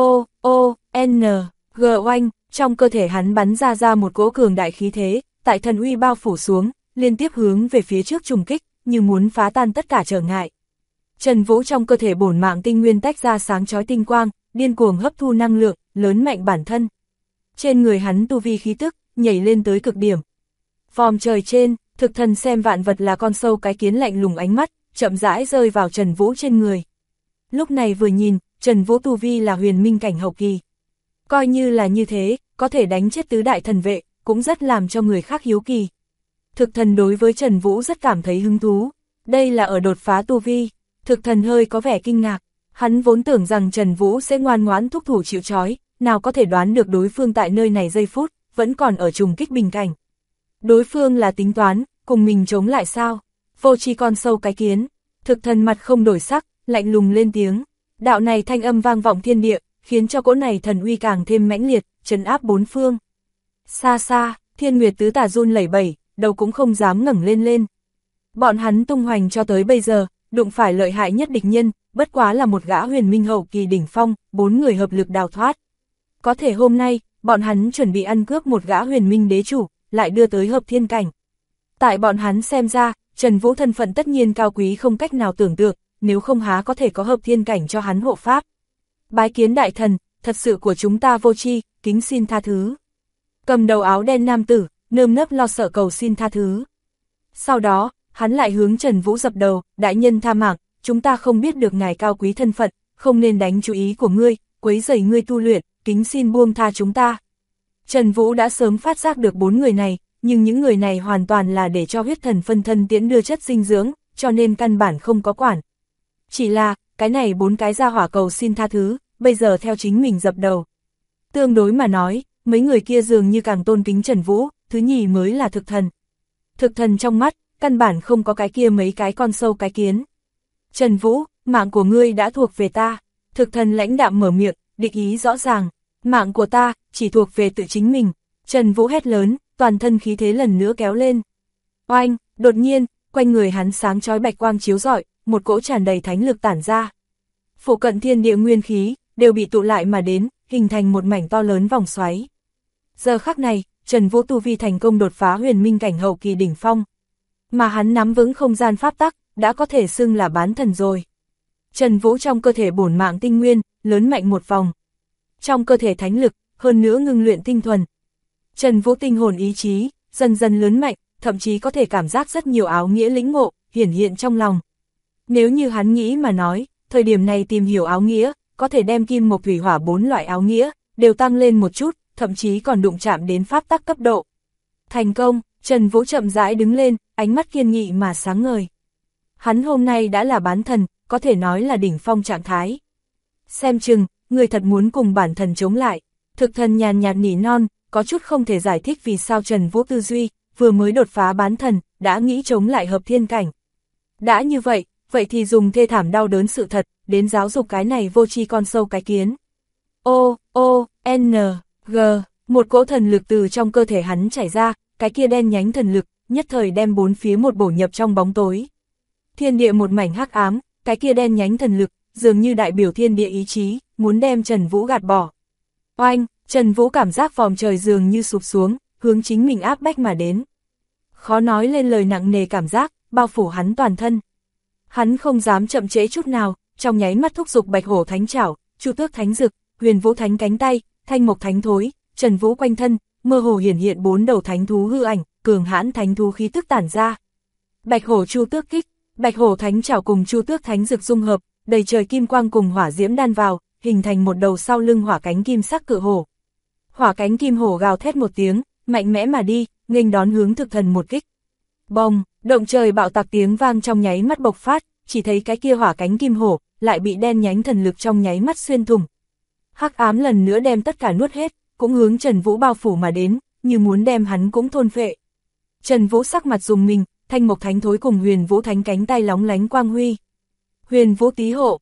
G oanh, trong cơ thể hắn bắn ra một cỗ cường đại khí thế, tại thần uy bao phủ xuống, liên tiếp hướng về phía trước trùng kích, như muốn phá tan tất cả trở ngại. Trần Vũ trong cơ thể bổn mạng tinh nguyên tách ra sáng chói tinh quang, điên cuồng hấp thu năng lượng, lớn mạnh bản thân. Trên người hắn tu vi khí tức, nhảy lên tới cực điểm. Vòm trời trên, thực thần xem vạn vật là con sâu cái kiến lạnh lùng ánh mắt, chậm rãi rơi vào Trần Vũ trên người. Lúc này vừa nhìn, Trần Vũ tu vi là huyền minh cảnh hậu kỳ. Coi như là như thế, có thể đánh chết tứ đại thần vệ, cũng rất làm cho người khác hiếu kỳ. Thực thần đối với Trần Vũ rất cảm thấy hứng thú, đây là ở đột phá tu vi. Thực thần hơi có vẻ kinh ngạc, hắn vốn tưởng rằng Trần Vũ sẽ ngoan ngoãn thúc thủ chịu trói, nào có thể đoán được đối phương tại nơi này giây phút, vẫn còn ở trùng kích bình cảnh. Đối phương là tính toán, cùng mình chống lại sao? Vô tri con sâu cái kiến, thực thần mặt không đổi sắc, lạnh lùng lên tiếng. Đạo này thanh âm vang vọng thiên địa, khiến cho cỗ này thần uy càng thêm mãnh liệt, trấn áp bốn phương. Xa xa, Thiên Nguyệt Tứ Tà run lẩy bẩy, đầu cũng không dám ngẩng lên lên. Bọn hắn tung hoành cho tới bây giờ, đụng phải lợi hại nhất địch nhân, bất quá là một gã huyền minh hậu kỳ đỉnh phong, 4 người hợp lực đào thoát. Có thể hôm nay, bọn hắn chuẩn bị ăn cướp một gã huyền minh đế chủ, lại đưa tới hợp thiên cảnh. Tại bọn hắn xem ra, Trần Vũ thân phận tất nhiên cao quý không cách nào tưởng tượng, nếu không há có thể có hợp thiên cảnh cho hắn hộ pháp. Bái kiến đại thần, thật sự của chúng ta vô tri, kính xin tha thứ. Cầm đầu áo đen nam tử, nơm nớp lo sợ cầu xin tha thứ. Sau đó, hắn lại hướng Trần Vũ dập đầu, đại nhân tha mạng, chúng ta không biết được ngài cao quý thân phận, không nên đánh chú ý của ngươi, quấy rầy ngươi tu luyện, kính xin buông tha chúng ta. Trần Vũ đã sớm phát giác được 4 người này, nhưng những người này hoàn toàn là để cho huyết thần phân thân tiễn đưa chất dinh dưỡng, cho nên căn bản không có quản. Chỉ là, cái này 4 cái gia hỏa cầu xin tha thứ, bây giờ theo chính mình dập đầu. Tương đối mà nói, mấy người kia dường như càng tôn kính Trần Vũ, thứ nhì mới là thực thần. Thực thần trong mắt, căn bản không có cái kia mấy cái con sâu cái kiến. Trần Vũ, mạng của ngươi đã thuộc về ta. Thực thần lãnh đạm mở miệng, địch ý rõ ràng. Mạng của ta, chỉ thuộc về tự chính mình. Trần Vũ hét lớn, toàn thân khí thế lần nữa kéo lên. Oanh, đột nhiên, quanh người hắn sáng chói bạch quang chiếu rọi, một cỗ tràn đầy thánh lực tản ra. Phụ cận thiên địa nguyên khí, đều bị tụ lại mà đến, hình thành một mảnh to lớn vòng xoáy. Giờ khắc này, Trần Vũ tu vi thành công đột phá huyền minh cảnh hậu kỳ đỉnh phong. Mà hắn nắm vững không gian pháp tắc, đã có thể xưng là bán thần rồi. Trần Vũ trong cơ thể bổn mạng tinh nguyên, lớn mạnh một vòng. Trong cơ thể thánh lực, hơn nữa ngưng luyện tinh thuần. Trần Vũ tinh hồn ý chí, dần dần lớn mạnh, thậm chí có thể cảm giác rất nhiều áo nghĩa lĩnh ngộ, hiển hiện trong lòng. Nếu như hắn nghĩ mà nói, thời điểm này tìm hiểu áo nghĩa, có thể đem kim mộc thủy hỏa 4 loại áo nghĩa, đều tăng lên một chút, thậm chí còn đụng chạm đến pháp tắc cấp độ. Thành công, Trần Vũ chậm rãi đứng lên, ánh mắt kiên nghị mà sáng ngời. Hắn hôm nay đã là bán thần, có thể nói là đỉnh phong trạng thái. Xem chừng, người thật muốn cùng bản thần chống lại. Thực thần nhàn nhạt nỉ non, có chút không thể giải thích vì sao Trần Vũ tư duy, vừa mới đột phá bán thần, đã nghĩ chống lại hợp thiên cảnh. Đã như vậy, vậy thì dùng thê thảm đau đớn sự thật, đến giáo dục cái này vô tri con sâu cái kiến. N, G, một cỗ thần lực từ trong cơ thể hắn chảy ra, cái kia đen nhánh thần lực, nhất thời đem 4 phía một bổ nhập trong bóng tối. Thiên địa một mảnh hắc ám, cái kia đen nhánh thần lực, dường như đại biểu thiên địa ý chí, muốn đem Trần Vũ gạt bỏ. Oanh, Trần Vũ cảm giác vòm trời dường như sụp xuống, hướng chính mình áp bách mà đến. Khó nói lên lời nặng nề cảm giác, bao phủ hắn toàn thân. Hắn không dám chậm trễ chút nào, trong nháy mắt thúc giục Bạch Hổ Thánh Trảo, Chu Tước Thánh Dực, Huyền Vũ Thánh cánh tay, Thanh Mộc Thánh thối, Trần Vũ quanh thân, mơ hồ hiển hiện 4 đầu thánh thú hư ảnh, cường hãn thánh thú khí tức tản ra. Bạch Hổ Chu Tước kích, Bạch Hổ Thánh Trảo cùng Chu Tước Thánh Dực dung hợp, đầy trời kim quang cùng hỏa diễm đan vào, hình thành một đầu sau lưng hỏa cánh kim sắc cự hổ. Hỏa cánh kim hổ gào thét một tiếng, mạnh mẽ mà đi, nghênh đón hướng thực thần một kích. Bồng, động trời bạo tạc tiếng vang trong nháy mắt bộc phát, chỉ thấy cái kia hỏa cánh kim hổ lại bị đen nhánh thần lực trong nháy mắt xuyên thủng. Hắc ám lần nữa đem tất cả nuốt hết, cũng hướng Trần Vũ bao phủ mà đến, như muốn đem hắn cũng thôn phệ. Trần Vũ sắc mặt rùng mình, Thanh Mộc Thánh thối cùng Huyền Vũ Thánh cánh tay lóng lánh quang huy. Huyền Vũ Tý hộ,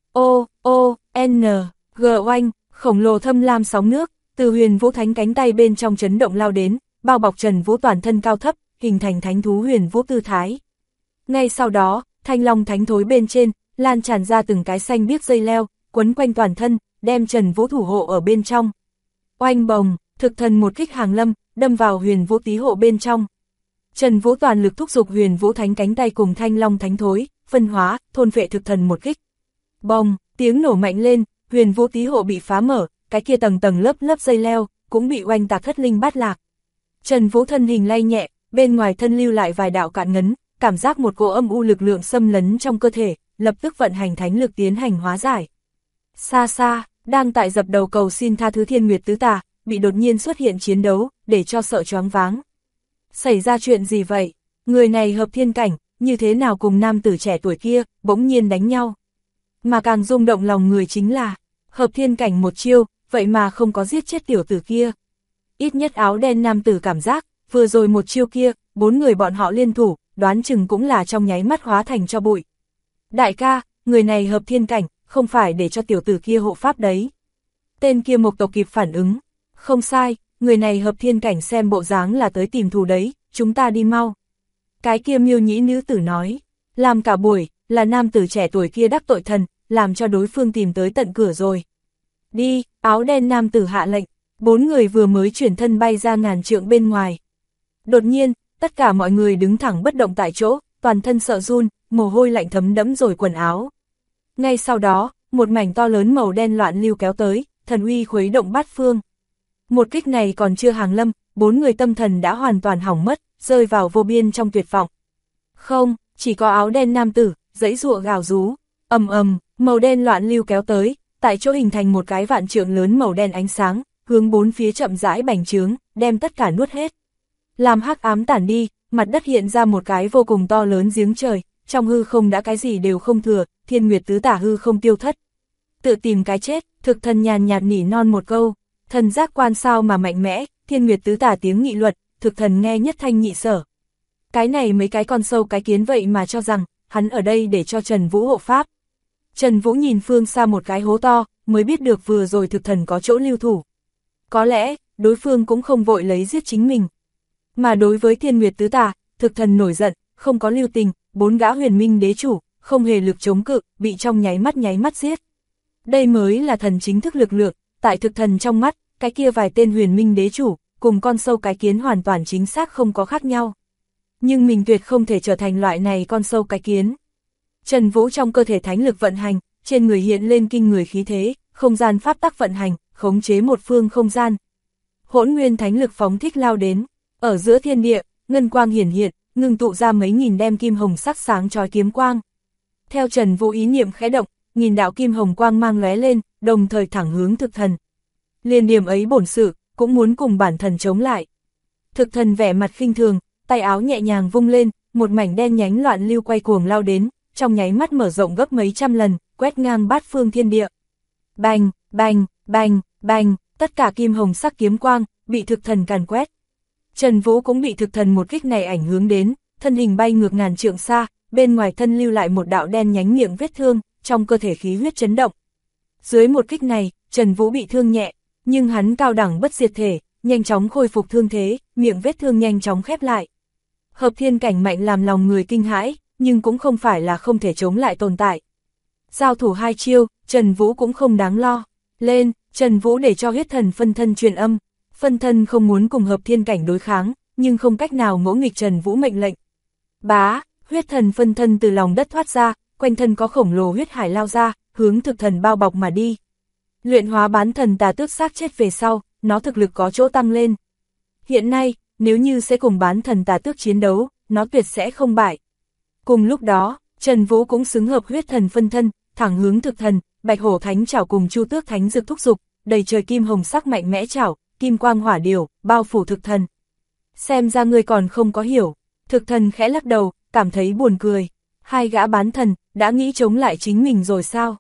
N, G oanh, khổng lồ thâm lam sóng nước, từ Huyền Vũ Thánh cánh tay bên trong chấn động lao đến, bao bọc Trần Vũ toàn thân cao thấp, hình thành thánh thú Huyền Vũ tư thái. Ngay sau đó, Thanh Long Thánh thối bên trên, lan tràn ra từng cái xanh biếc dây leo, quấn quanh toàn thân, đem Trần Vũ thủ hộ ở bên trong. Oanh bồng, thực thần một kích hàng lâm, đâm vào Huyền Vũ Tý hộ bên trong. Trần Vũ toàn lực thúc giục Huyền Vũ Thánh cánh tay cùng Thanh Long Thánh thối, phân hóa, thôn phệ thực thần một kích. Bồng, tiếng nổ mạnh lên, Huyền Vũ Tý hộ bị phá mở, cái kia tầng tầng lớp lớp dây leo, cũng bị oanh tạc thất linh bát lạc. Trần Vũ thân hình lay nhẹ, bên ngoài thân lưu lại vài đạo cạn ngấn, cảm giác một cỗ âm u lực lượng xâm lấn trong cơ thể, lập tức vận hành thánh lực tiến hành hóa giải. Xa xa, đang tại dập đầu cầu xin tha thứ Thiên Nguyệt Tứ Tà, bị đột nhiên xuất hiện chiến đấu, để cho sợ choáng váng. Xảy ra chuyện gì vậy? Người này hợp thiên cảnh, như thế nào cùng nam tử trẻ tuổi kia, bỗng nhiên đánh nhau. Mà càng rung động lòng người chính là, hợp thiên cảnh một chiêu, vậy mà không có giết chết tiểu tử kia. Ít nhất áo đen nam tử cảm giác, vừa rồi một chiêu kia, 4 người bọn họ liên thủ, đoán chừng cũng là trong nháy mắt hóa thành cho bụi. Đại ca, người này hợp thiên cảnh, không phải để cho tiểu tử kia hộ pháp đấy. Tên kia Mộc tộc kịp phản ứng. Không sai, người này hợp thiên cảnh xem bộ dáng là tới tìm thù đấy, chúng ta đi mau. Cái kia Miêu Nhĩ nữ tử nói, làm cả buổi, là nam tử trẻ tuổi kia đắc tội thần, làm cho đối phương tìm tới tận cửa rồi. Đi, áo đen nam tử hạ lệnh, 4 người vừa mới chuyển thân bay ra ngàn trượng bên ngoài. Đột nhiên, tất cả mọi người đứng thẳng bất động tại chỗ, toàn thân sợ run, mồ hôi lạnh thấm đẫm rồi quần áo. Ngay sau đó, một mảnh to lớn màu đen loạn lưu kéo tới, thần uy khuấy động bát phương. Một kích này còn chưa hàng lâm, 4 người tâm thần đã hoàn toàn hỏng mất, rơi vào vô biên trong tuyệt vọng. Không, chỉ có áo đen nam tử, giãy giụa gào rú, ầm ầm, màu đen loạn lưu kéo tới, tại chỗ hình thành một cái vạn trượng lớn màu đen ánh sáng, hướng 4 phía chậm rãi bành trướng, đem tất cả nuốt hết. Làm hắc ám tản đi, mặt đất hiện ra một cái vô cùng to lớn giếng trời, trong hư không đã cái gì đều không thừa, thiên nguyệt tứ tả hư không tiêu thất. Tự tìm cái chết, thực thần nhàn nhạt nỉ non một câu, thần giác quan sao mà mạnh mẽ, thiên nguyệt tứ tả tiếng nghị luật, thực thần nghe nhất thanh nhị sở. Cái này mấy cái con sâu cái kiến vậy mà cho rằng, hắn ở đây để cho Trần Vũ hộ pháp. Trần Vũ nhìn phương xa một cái hố to, mới biết được vừa rồi thực thần có chỗ lưu thủ. Có lẽ, đối phương cũng không vội lấy giết chính mình. Mà đối với thiên nguyệt tứ tà, thực thần nổi giận, không có lưu tình, 4 gã huyền minh đế chủ, không hề lực chống cự, bị trong nháy mắt giết. Đây mới là thần chính thức lực lượng, tại thực thần trong mắt, cái kia vài tên huyền minh đế chủ, cùng con sâu cái kiến hoàn toàn chính xác không có khác nhau. Nhưng mình tuyệt không thể trở thành loại này con sâu cái kiến. Trần Vũ trong cơ thể thánh lực vận hành, trên người hiện lên kinh người khí thế, không gian pháp tắc vận hành, khống chế một phương không gian. Hỗn nguyên thánh lực phóng thích lao đến, ở giữa thiên địa, ngân quang hiển hiện, ngưng tụ ra mấy nghìn đem kim hồng sắc sáng chói kiếm quang. Theo Trần Vũ ý niệm khẽ động, nghìn đạo kim hồng quang mang lóe lên, đồng thời thẳng hướng thực thần. Liên điểm ấy bổn sự, cũng muốn cùng bản thần chống lại. Thực thần vẻ mặt khinh thường, tay áo nhẹ nhàng vung lên, một mảnh đen nhánh loạn lưu quay cuồng lao đến, trong nháy mắt mở rộng gấp mấy trăm lần, quét ngang bát phương thiên địa. Bành, bành, bành, bành, tất cả kim hồng sắc kiếm quang, bị thực thần càn quét. Trần Vũ cũng bị thực thần một kích này ảnh hưởng đến, thân hình bay ngược ngàn trượng xa, bên ngoài thân lưu lại một đạo đen nhánh miệng vết thương, trong cơ thể khí huyết chấn động. Dưới một kích này, Trần Vũ bị thương nhẹ, nhưng hắn cao đẳng bất diệt thể, nhanh chóng khôi phục thương thế, miệng vết thương nhanh chóng khép lại. Hợp thiên cảnh mạnh làm lòng người kinh hãi, nhưng cũng không phải là không thể chống lại tồn tại. Giao thủ 2 chiêu, Trần Vũ cũng không đáng lo. Lên, Trần Vũ để cho huyết thần phân thân truyền âm. Phân thân không muốn cùng hợp thiên cảnh đối kháng, nhưng không cách nào ngỗ nghịch Trần Vũ mệnh lệnh. Bá, huyết thần phân thân từ lòng đất thoát ra, quanh thân có khổng lồ huyết hải lao ra, hướng thực thần bao bọc mà đi. Luyện hóa bán thần tà tước xác chết về sau, nó thực lực có chỗ tăng lên. Hiện nay, nếu như sẽ cùng bán thần tà tước chiến đấu, nó tuyệt sẽ không bại. Cùng lúc đó, Trần Vũ cũng xứng hợp huyết thần phân thân, thẳng hướng thực thần, Bạch Hổ Thánh Chảo cùng Chu Tước Thánh Dực thúc dục, đầy trời kim hồng sắc mạnh mẽ chảo, kim quang hỏa điều, bao phủ thực thần. Xem ra ngươi còn không có hiểu. Thực thần khẽ lắc đầu, cảm thấy buồn cười. 2 gã bán thần, đã nghĩ chống lại chính mình rồi sao?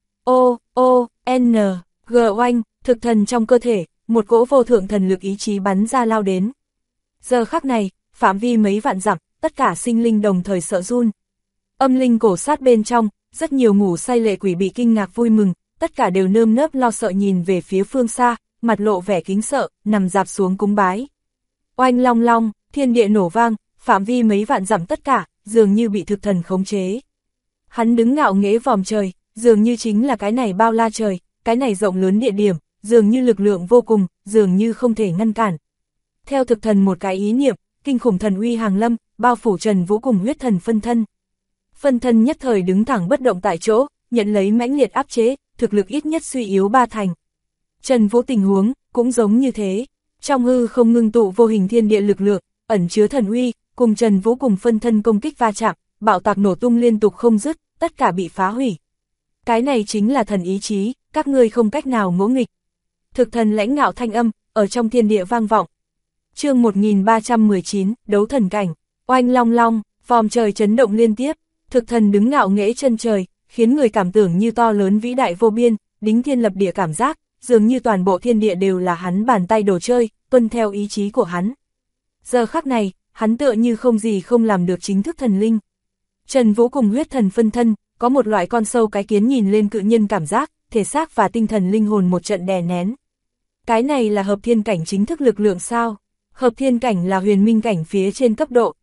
G oanh, thực thần trong cơ thể, một cỗ vô thượng thần lực ý chí bắn ra lao đến. Giờ khắc này, phạm vi mấy vạn dặm, tất cả sinh linh đồng thời sợ run. Âm linh cổ sát bên trong, rất nhiều ngủ say lệ quỷ bị kinh ngạc vui mừng, tất cả đều nơm nớp lo sợ nhìn về phía phương xa, mặt lộ vẻ kính sợ, nằm dạp xuống cúng bái. Oanh long long, thiên địa nổ vang, phạm vi mấy vạn dặm tất cả, dường như bị thực thần khống chế. Hắn đứng ngạo nghễ vòm trời, dường như chính là cái này bao la trời, cái này rộng lớn địa điểm, dường như lực lượng vô cùng, dường như không thể ngăn cản. Theo thực thần một cái ý niệm, kinh khủng thần uy hàng lâm, bao phủ Trần Vũ cùng huyết thần phân thân. Phân thân nhất thời đứng thẳng bất động tại chỗ, nhận lấy mãnh liệt áp chế, thực lực ít nhất suy yếu 3 thành. Trần Vũ tình huống, cũng giống như thế. Trong hư không ngưng tụ vô hình thiên địa lực lượng, ẩn chứa thần uy, cùng Trần Vũ cùng phân thân công kích va chạm, bạo tạc nổ tung liên tục không dứt, tất cả bị phá hủy. Cái này chính là thần ý chí, các ngươi không cách nào ngỗ nghịch. Thực thần lãnh ngạo thanh âm, ở trong thiên địa vang vọng. Chương 1319, đấu thần cảnh, oanh long long, vòm trời chấn động liên tiếp, thực thần đứng ngạo nghễ chân trời, khiến người cảm tưởng như to lớn vĩ đại vô biên, đính thiên lập địa cảm giác, dường như toàn bộ thiên địa đều là hắn bàn tay đồ chơi, tuân theo ý chí của hắn. Giờ khắc này, hắn tựa như không gì không làm được chính thức thần linh. Trần Vũ cùng huyết thần phân thân, có một loại con sâu cái kiến nhìn lên cự nhân cảm giác, thể xác và tinh thần linh hồn một trận đè nén. Cái này là hợp thiên cảnh chính thức lực lượng sao? Hợp thiên cảnh là huyền minh cảnh phía trên cấp độ,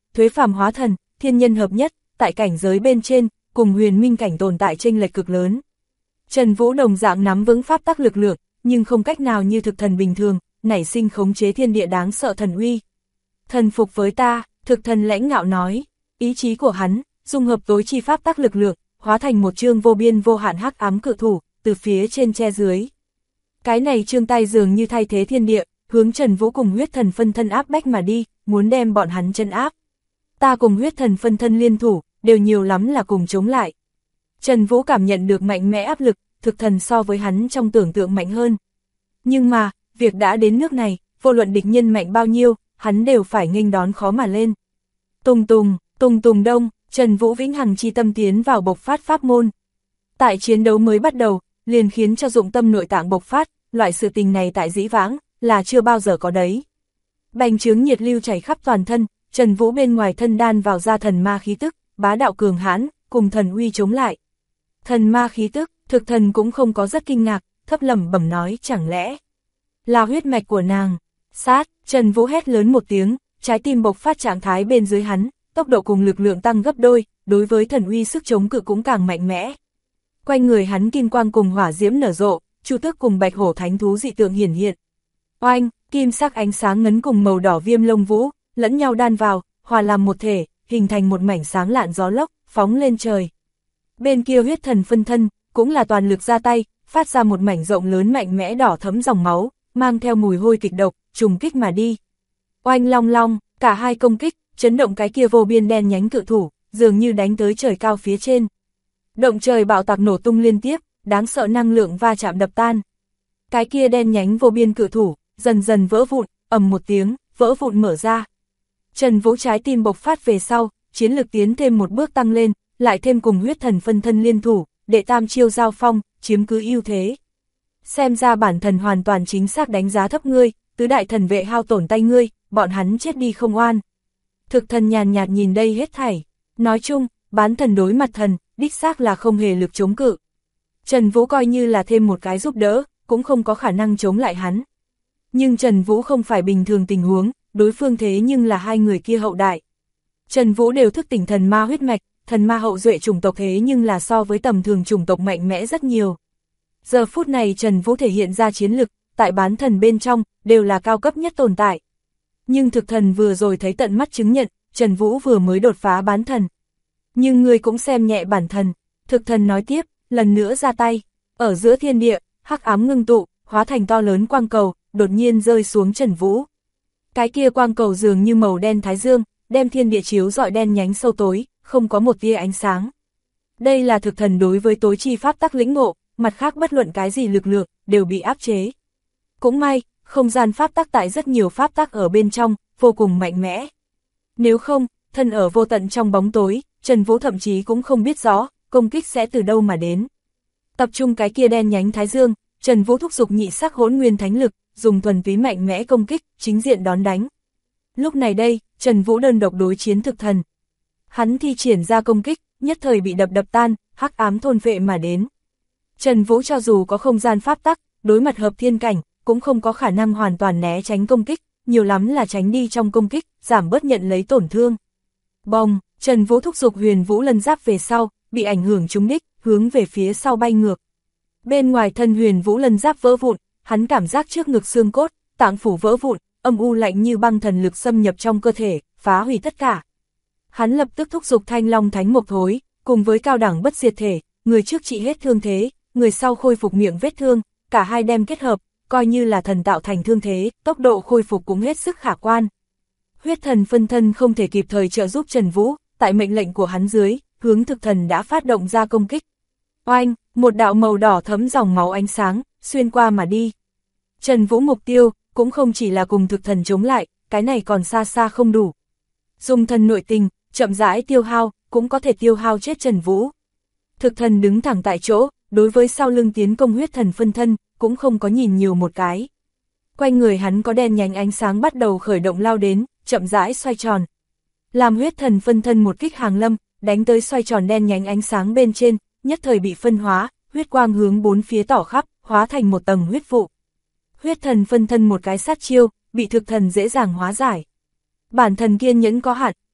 thuế phàm hóa thần, thiên nhân hợp nhất, tại cảnh giới bên trên, cùng huyền minh cảnh tồn tại chênh lệch cực lớn. Trần Vũ đồng dạng nắm vững pháp tắc lực lượng, nhưng không cách nào như thực thần bình thường, nảy sinh khống chế thiên địa đáng sợ thần uy. Thần phục với ta, thực thần lãnh ngạo nói, ý chí của hắn, dung hợp tối chi pháp tắc lực lượng, hóa thành một chương vô biên vô hạn hắc ám cự thủ, từ phía trên che dưới. Cái này chương tay dường như thay thế thiên địa, hướng Trần Vũ cùng huyết thần phân thân áp bách mà đi, muốn đem bọn hắn chân áp. Ta cùng huyết thần phân thân liên thủ, đều nhiều lắm là cùng chống lại. Trần Vũ cảm nhận được mạnh mẽ áp lực, thực thần so với hắn trong tưởng tượng mạnh hơn. Nhưng mà, việc đã đến nước này, vô luận địch nhân mạnh bao nhiêu, hắn đều phải nghênh đón khó mà lên. Tùng tùng đông, Trần Vũ vĩnh hằng chi tâm tiến vào bộc phát pháp môn. Tại chiến đấu mới bắt đầu, liền khiến cho dụng tâm nội tạng bộc phát, loại sự tình này tại dĩ vãng, là chưa bao giờ có đấy. Bành trướng nhiệt lưu chảy khắp toàn thân, Trần Vũ bên ngoài thân đan vào ra thần ma khí tức, bá đạo cường hãn, cùng thần uy chống lại. Thần ma khí tức, thực thần cũng không có rất kinh ngạc, thấp lẩm bẩm nói chẳng lẽ là huyết mạch của nàng. Sát, Trần Vũ hét lớn một tiếng, trái tim bộc phát trạng thái bên dưới hắn, tốc độ cùng lực lượng tăng gấp đôi, đối với thần uy sức chống cự cũng càng mạnh mẽ. Quanh người hắn kim quang cùng hỏa diễm nở rộ, chu tước cùng bạch hổ thánh thú dị tượng hiển hiện. Oanh, kim sắc ánh sáng ngấn cùng màu đỏ viêm lông vũ, lẫn nhau đan vào, hòa làm một thể, hình thành một mảnh sáng lạn gió lốc, phóng lên trời. Bên kia huyết thần phân thân, cũng là toàn lực ra tay, phát ra một mảnh rộng lớn mạnh mẽ đỏ thấm dòng máu, mang theo mùi hôi kịch độc, trùng kích mà đi. Oanh long long, cả hai công kích, chấn động cái kia vô biên đen nhánh cự thủ, dường như đánh tới trời cao phía trên. Động trời bạo tạc nổ tung liên tiếp, đáng sợ năng lượng va chạm đập tan. Cái kia đen nhánh vô biên cự thủ, dần dần vỡ vụn, ầm một tiếng, vỡ vụn mở ra. Trần Vũ trái tim bộc phát về sau, chiến lực tiến thêm một bước tăng lên, lại thêm cùng huyết thần phân thân liên thủ, đệ tam chiêu giao phong, chiếm cứ ưu thế. Xem ra bản thần hoàn toàn chính xác đánh giá thấp ngươi, tứ đại thần vệ hao tổn tay ngươi, bọn hắn chết đi không oan. Thực thần nhàn nhạt nhìn đây hết thảy, nói chung, bán thần đối mặt thần, đích xác là không hề lực chống cự. Trần Vũ coi như là thêm một cái giúp đỡ, cũng không có khả năng chống lại hắn. Nhưng Trần Vũ không phải bình thường tình huống, đối phương thế nhưng là hai người kia hậu đại. Trần Vũ đều thức tỉnh thần ma huyết mạch, thần ma hậu duệ chủng tộc thế nhưng là so với tầm thường chủng tộc mạnh mẽ rất nhiều. Giờ phút này Trần Vũ thể hiện ra chiến lực, tại bán thần bên trong, đều là cao cấp nhất tồn tại. Nhưng thực thần vừa rồi thấy tận mắt chứng nhận, Trần Vũ vừa mới đột phá bán thần. Nhưng người cũng xem nhẹ bản thần, thực thần nói tiếp, lần nữa ra tay, ở giữa thiên địa, hắc ám ngưng tụ, hóa thành to lớn quang cầu, đột nhiên rơi xuống Trần Vũ. Cái kia quang cầu dường như màu đen thái dương, đem thiên địa chiếu rọi đen nhánh sâu tối, không có một tia ánh sáng. Đây là thực thần đối với tối chi pháp tắc lĩnh ngộ, mặt khác bất luận cái gì lực lượng, đều bị áp chế. Cũng may, không gian pháp tắc tại rất nhiều pháp tắc ở bên trong, vô cùng mạnh mẽ. Nếu không, thân ở vô tận trong bóng tối, Trần Vũ thậm chí cũng không biết rõ, công kích sẽ từ đâu mà đến. Tập trung cái kia đen nhánh thái dương, Trần Vũ thúc giục nhị sắc hỗn nguyên thánh lực, dùng thuần túy mạnh mẽ công kích, chính diện đón đánh. Lúc này đây, Trần Vũ đơn độc đối chiến thực thần. Hắn thi triển ra công kích, nhất thời bị đập tan, hắc ám thôn phệ mà đến. Trần Vũ cho dù có không gian pháp tắc, đối mặt hợp thiên cảnh, cũng không có khả năng hoàn toàn né tránh công kích, nhiều lắm là tránh đi trong công kích, giảm bớt nhận lấy tổn thương. Bồng, Trần Vũ thúc giục huyền vũ lân giáp về sau, bị ảnh hưởng trúng đích, hướng về phía sau bay ngược. Bên ngoài thân huyền vũ lân giáp vỡ vụn, hắn cảm giác trước ngực xương cốt, tạng phủ vỡ vụn, âm u lạnh như băng thần lực xâm nhập trong cơ thể, phá hủy tất cả. Hắn lập tức thúc giục thanh long thánh mộc thối, cùng với cao đẳng bất diệt thể, người trước trị hết thương thế, người sau khôi phục miệng vết thương, cả hai đem kết hợp, coi như là thần tạo thành thương thế, tốc độ khôi phục cũng hết sức khả quan. Huyết thần phân thân không thể kịp thời trợ giúp Trần Vũ, tại mệnh lệnh của hắn dưới, hướng thực thần đã phát động ra công kích. Oanh, một đạo màu đỏ thấm dòng máu ánh sáng, xuyên qua mà đi. Trần Vũ mục tiêu, cũng không chỉ là cùng thực thần chống lại, cái này còn xa xa không đủ. Dùng thần nội tình, chậm rãi tiêu hao, cũng có thể tiêu hao chết Trần Vũ. Thực thần đứng thẳng tại chỗ, đối với sau lưng tiến công huyết thần phân thân, cũng không có nhìn nhiều một cái. Quanh người hắn có đen nhánh ánh sáng bắt đầu khởi động lao đến, chậm rãi xoay tròn. Làm huyết thần phân thân một kích hàng lâm, đánh tới xoay tròn đen nhánh ánh sáng bên trên, nhất thời bị phân hóa, huyết quang hướng bốn phía tỏ khắp, hóa thành một tầng huyết vụ. Huyết thần phân thân một cái sát chiêu, bị thực thần dễ dàng hóa giải. Bản thần kiên nhẫn có hạn,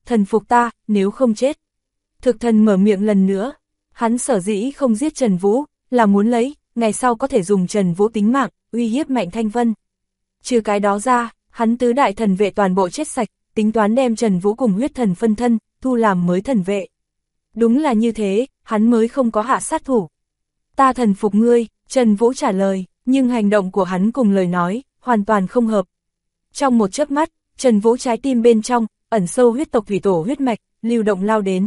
thần phục ta, nếu không chết. Thực thần mở miệng lần nữa, hắn sở dĩ không giết Trần Vũ, là muốn lấy, ngày sau có thể dùng Trần Vũ tính mạng, uy hiếp Mạnh Thanh Vân. Trừ cái đó ra, hắn tứ đại thần vệ toàn bộ chết sạch, tính toán đem Trần Vũ cùng huyết thần phân thân, thu làm mới thần vệ. Đúng là như thế, hắn mới không có hạ sát thủ. Ta thần phục ngươi, Trần Vũ trả lời, nhưng hành động của hắn cùng lời nói, hoàn toàn không hợp. Trong một chớp mắt, Trần Vũ trái tim bên trong, ẩn sâu huyết tộc thủy tổ huyết mạch, lưu động lao đến.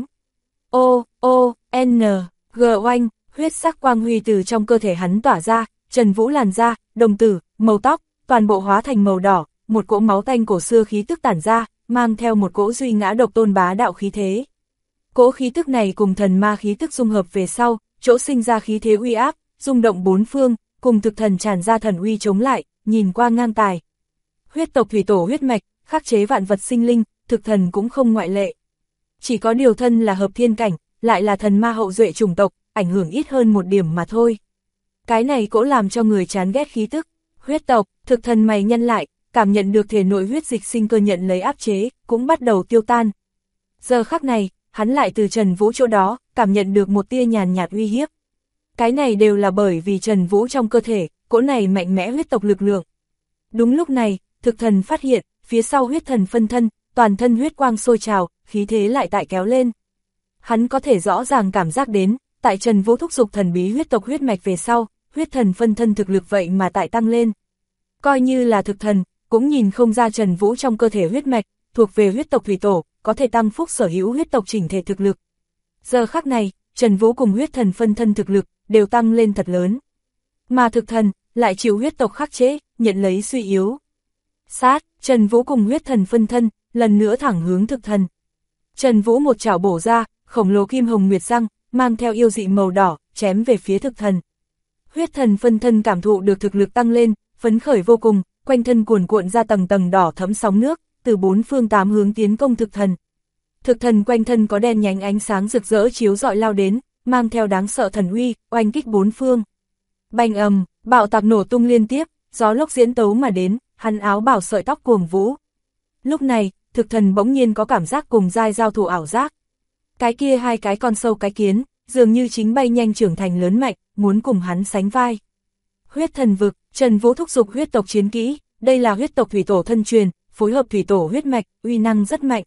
G oanh, huyết sắc quang huy từ trong cơ thể hắn tỏa ra, Trần Vũ làn da, đồng tử, màu tóc, toàn bộ hóa thành màu đỏ, một cỗ máu tanh cổ xưa khí tức tản ra, mang theo một cỗ duy ngã độc tôn bá đạo khí thế. Cỗ khí tức này cùng thần ma khí tức dung hợp về sau, chỗ sinh ra khí thế uy áp, rung động bốn phương, cùng thực thần tràn ra thần uy chống lại, nhìn qua ngang tài. Huyết tộc thủy tổ huyết mạch, khắc chế vạn vật sinh linh, thực thần cũng không ngoại lệ. Chỉ có điều thân là hợp thiên cảnh, lại là thần ma hậu duệ chủng tộc, ảnh hưởng ít hơn một điểm mà thôi. Cái này cũng làm cho người chán ghét khí tức. Huyết tộc, thực thần mày nhân lại, cảm nhận được thể nội huyết dịch sinh cơ nhận lấy áp chế, cũng bắt đầu tiêu tan. Giờ khắc này, hắn lại từ Trần Vũ chỗ đó, cảm nhận được một tia nhàn nhạt uy hiếp. Cái này đều là bởi vì Trần Vũ trong cơ thể, cỗ này mạnh mẽ huyết tộc lực lượng. Đúng lúc này, thực thần phát hiện, phía sau huyết thần phân thân, toàn thân huyết quang sôi trào, khí thế lại tại kéo lên. Hắn có thể rõ ràng cảm giác đến, tại Trần Vũ thúc giục thần bí huyết tộc huyết mạch về sau, huyết thần phân thân thực lực vậy mà tại tăng lên. Coi như là thực thần, cũng nhìn không ra Trần Vũ trong cơ thể huyết mạch, thuộc về huyết tộc thủy tổ, có thể tăng phúc sở hữu huyết tộc chỉnh thể thực lực. Giờ khắc này, Trần Vũ cùng huyết thần phân thân thực lực, đều tăng lên thật lớn. Mà thực thần, lại chịu huyết tộc khắc chế, nhận lấy suy yếu. Sát, Trần Vũ cùng huyết thần phân thân, lần nữa thẳng hướng thực thần. Trần Vũ một chảo bổ ra, khổng lồ kim hồng nguyệt răng, mang theo yêu dị màu đỏ, chém về phía thực thần. Huyết thần phân thân cảm thụ được thực lực tăng lên, phấn khởi vô cùng, quanh thân cuồn cuộn ra tầng tầng đỏ thẫm sóng nước, từ bốn phương tám hướng tiến công thực thần. Thực thần quanh thân có đen nhánh ánh sáng rực rỡ chiếu rọi lao đến, mang theo đáng sợ thần uy, oanh kích bốn phương. Bành ầm, bạo tạc nổ tung liên tiếp, gió lốc diễn tấu mà đến, hắn áo bảo sợi tóc cuồng vũ. Lúc này, thực thần bỗng nhiên có cảm giác cùng giai giao thủ ảo giác. Cái kia hai cái con sâu cái kiến, dường như chính bay nhanh trưởng thành lớn mạnh, muốn cùng hắn sánh vai. Huyết thần vực, Trần Vũ thúc giục huyết tộc chiến kỹ, đây là huyết tộc thủy tổ thân truyền, phối hợp thủy tổ huyết mạch, uy năng rất mạnh.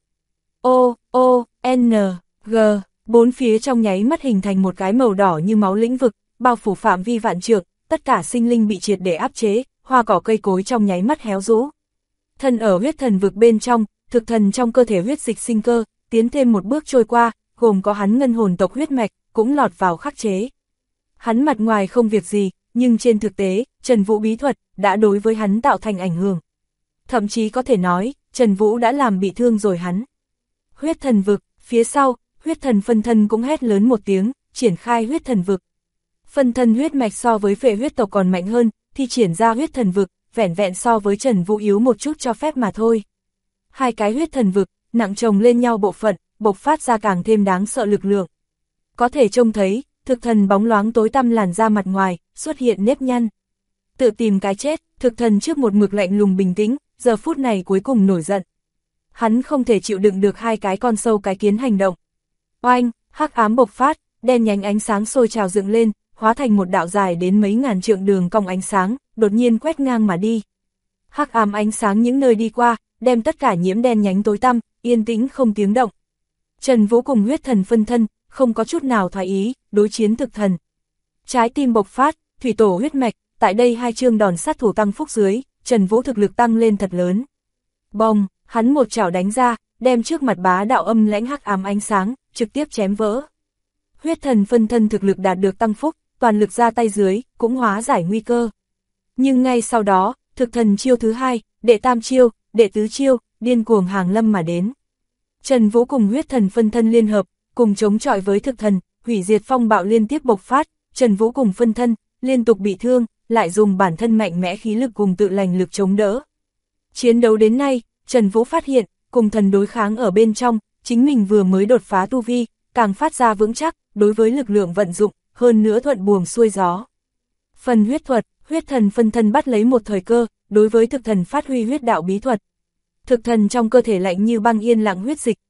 G, bốn phía trong nháy mắt hình thành một cái màu đỏ như máu lĩnh vực, bao phủ phạm vi vạn trượng, tất cả sinh linh bị triệt để áp chế, hoa cỏ cây cối trong nháy mắt héo rũ. Thân ở huyết thần vực bên trong, thực thần trong cơ thể huyết dịch sinh cơ, tiến thêm một bước trôi qua, gồm có hắn ngân hồn tộc huyết mạch, cũng lọt vào khắc chế. Hắn mặt ngoài không việc gì, nhưng trên thực tế, Trần Vũ bí thuật, đã đối với hắn tạo thành ảnh hưởng. Thậm chí có thể nói, Trần Vũ đã làm bị thương rồi hắn. Huyết thần vực, phía sau, huyết thần phân thân cũng hét lớn một tiếng, triển khai huyết thần vực. Phân thân huyết mạch so với phệ huyết tộc còn mạnh hơn, thì triển ra huyết thần vực, vẻn vẹn so với Trần Vũ yếu một chút cho phép mà thôi. Hai cái huyết thần vực, nặng chồng lên nhau bộ phận, bộc phát ra càng thêm đáng sợ lực lượng. Có thể trông thấy, thực thần bóng loáng tối tăm làn da mặt ngoài, xuất hiện nếp nhăn. Tự tìm cái chết, thực thần trước một mực lạnh lùng bình tĩnh, giờ phút này cuối cùng nổi giận. Hắn không thể chịu đựng được hai cái con sâu cái kiến hành động. Oanh, hắc ám bộc phát, đen nhánh ánh sáng sôi trào dựng lên, hóa thành một đạo dài đến mấy ngàn trượng đường cong ánh sáng, đột nhiên quét ngang mà đi. Hắc ám ánh sáng những nơi đi qua, đem tất cả nhiễm đen nhánh tối tăm, yên tĩnh không tiếng động. Trần Vũ cùng huyết thần phân thân, không có chút nào thoái ý, đối chiến thực thần. Trái tim bộc phát, thủy tổ huyết mạch, tại đây hai chương đòn sát thủ tăng phúc dưới, Trần Vũ thực lực tăng lên thật lớn. Bong, hắn một chảo đánh ra, đem trước mặt bá đạo âm lãnh hắc ám ánh sáng, trực tiếp chém vỡ. Huyết thần phân thân thực lực đạt được tăng phúc, toàn lực ra tay dưới, cũng hóa giải nguy cơ. Nhưng ngay sau đó, thực thần chiêu thứ hai, đệ tam chiêu, đệ tứ chiêu, điên cuồng hàng lâm mà đến. Trần Vũ cùng huyết thần phân thân liên hợp, cùng chống chọi với thực thần, hủy diệt phong bạo liên tiếp bộc phát, Trần Vũ cùng phân thân, liên tục bị thương, lại dùng bản thân mạnh mẽ khí lực cùng tự lành lực chống đỡ. Chiến đấu đến nay, Trần Vũ phát hiện, cùng thần đối kháng ở bên trong, chính mình vừa mới đột phá tu vi, càng phát ra vững chắc, đối với lực lượng vận dụng, hơn nữa thuận buồm xuôi gió. Phần huyết thuật, huyết thần phân thân bắt lấy một thời cơ, đối với thực thần phát huy huyết đạo bí thuật. Thực thần trong cơ thể lạnh như băng yên lặng huyết dịch,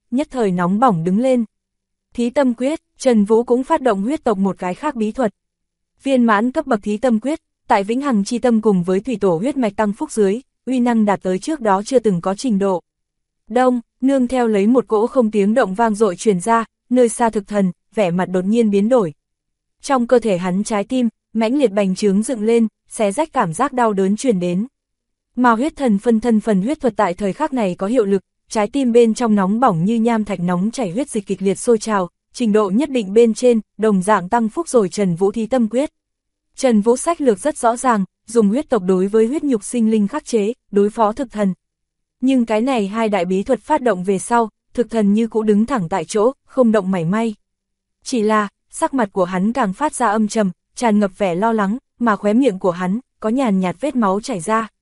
nhất thời nóng bỏng đứng lên. Thí tâm quyết, Trần Vũ cũng phát động huyết tộc một cái khác bí thuật. Viên mãn cấp bậc thí tâm quyết, tại vĩnh hằng chi tâm cùng với thủy tổ huyết mạch tăng phúc dưới, uy năng đạt tới trước đó chưa từng có trình độ. Đông, nương theo lấy một cỗ không tiếng động vang dội truyền ra, nơi xa thực thần, vẻ mặt đột nhiên biến đổi. Trong cơ thể hắn trái tim, mãnh liệt bành trướng dựng lên, xé rách cảm giác đau đớn truyền đến. Mà huyết thần phân thân phần huyết thuật tại thời khắc này có hiệu lực, trái tim bên trong nóng bỏng như nham thạch nóng chảy huyết dịch kịch liệt sôi trào, trình độ nhất định bên trên, đồng dạng tăng phúc rồi Trần Vũ thí tâm quyết. Trần Vũ sách lược rất rõ ràng, dùng huyết tộc đối với huyết nhục sinh linh khắc chế, đối phó thực thần. Nhưng cái này hai đại bí thuật phát động về sau, thực thần như cũ đứng thẳng tại chỗ, không động mảy may. Chỉ là, sắc mặt của hắn càng phát ra âm trầm, tràn ngập vẻ lo lắng, mà khóe miệng của hắn, có nhàn nhạt vết máu chảy ra.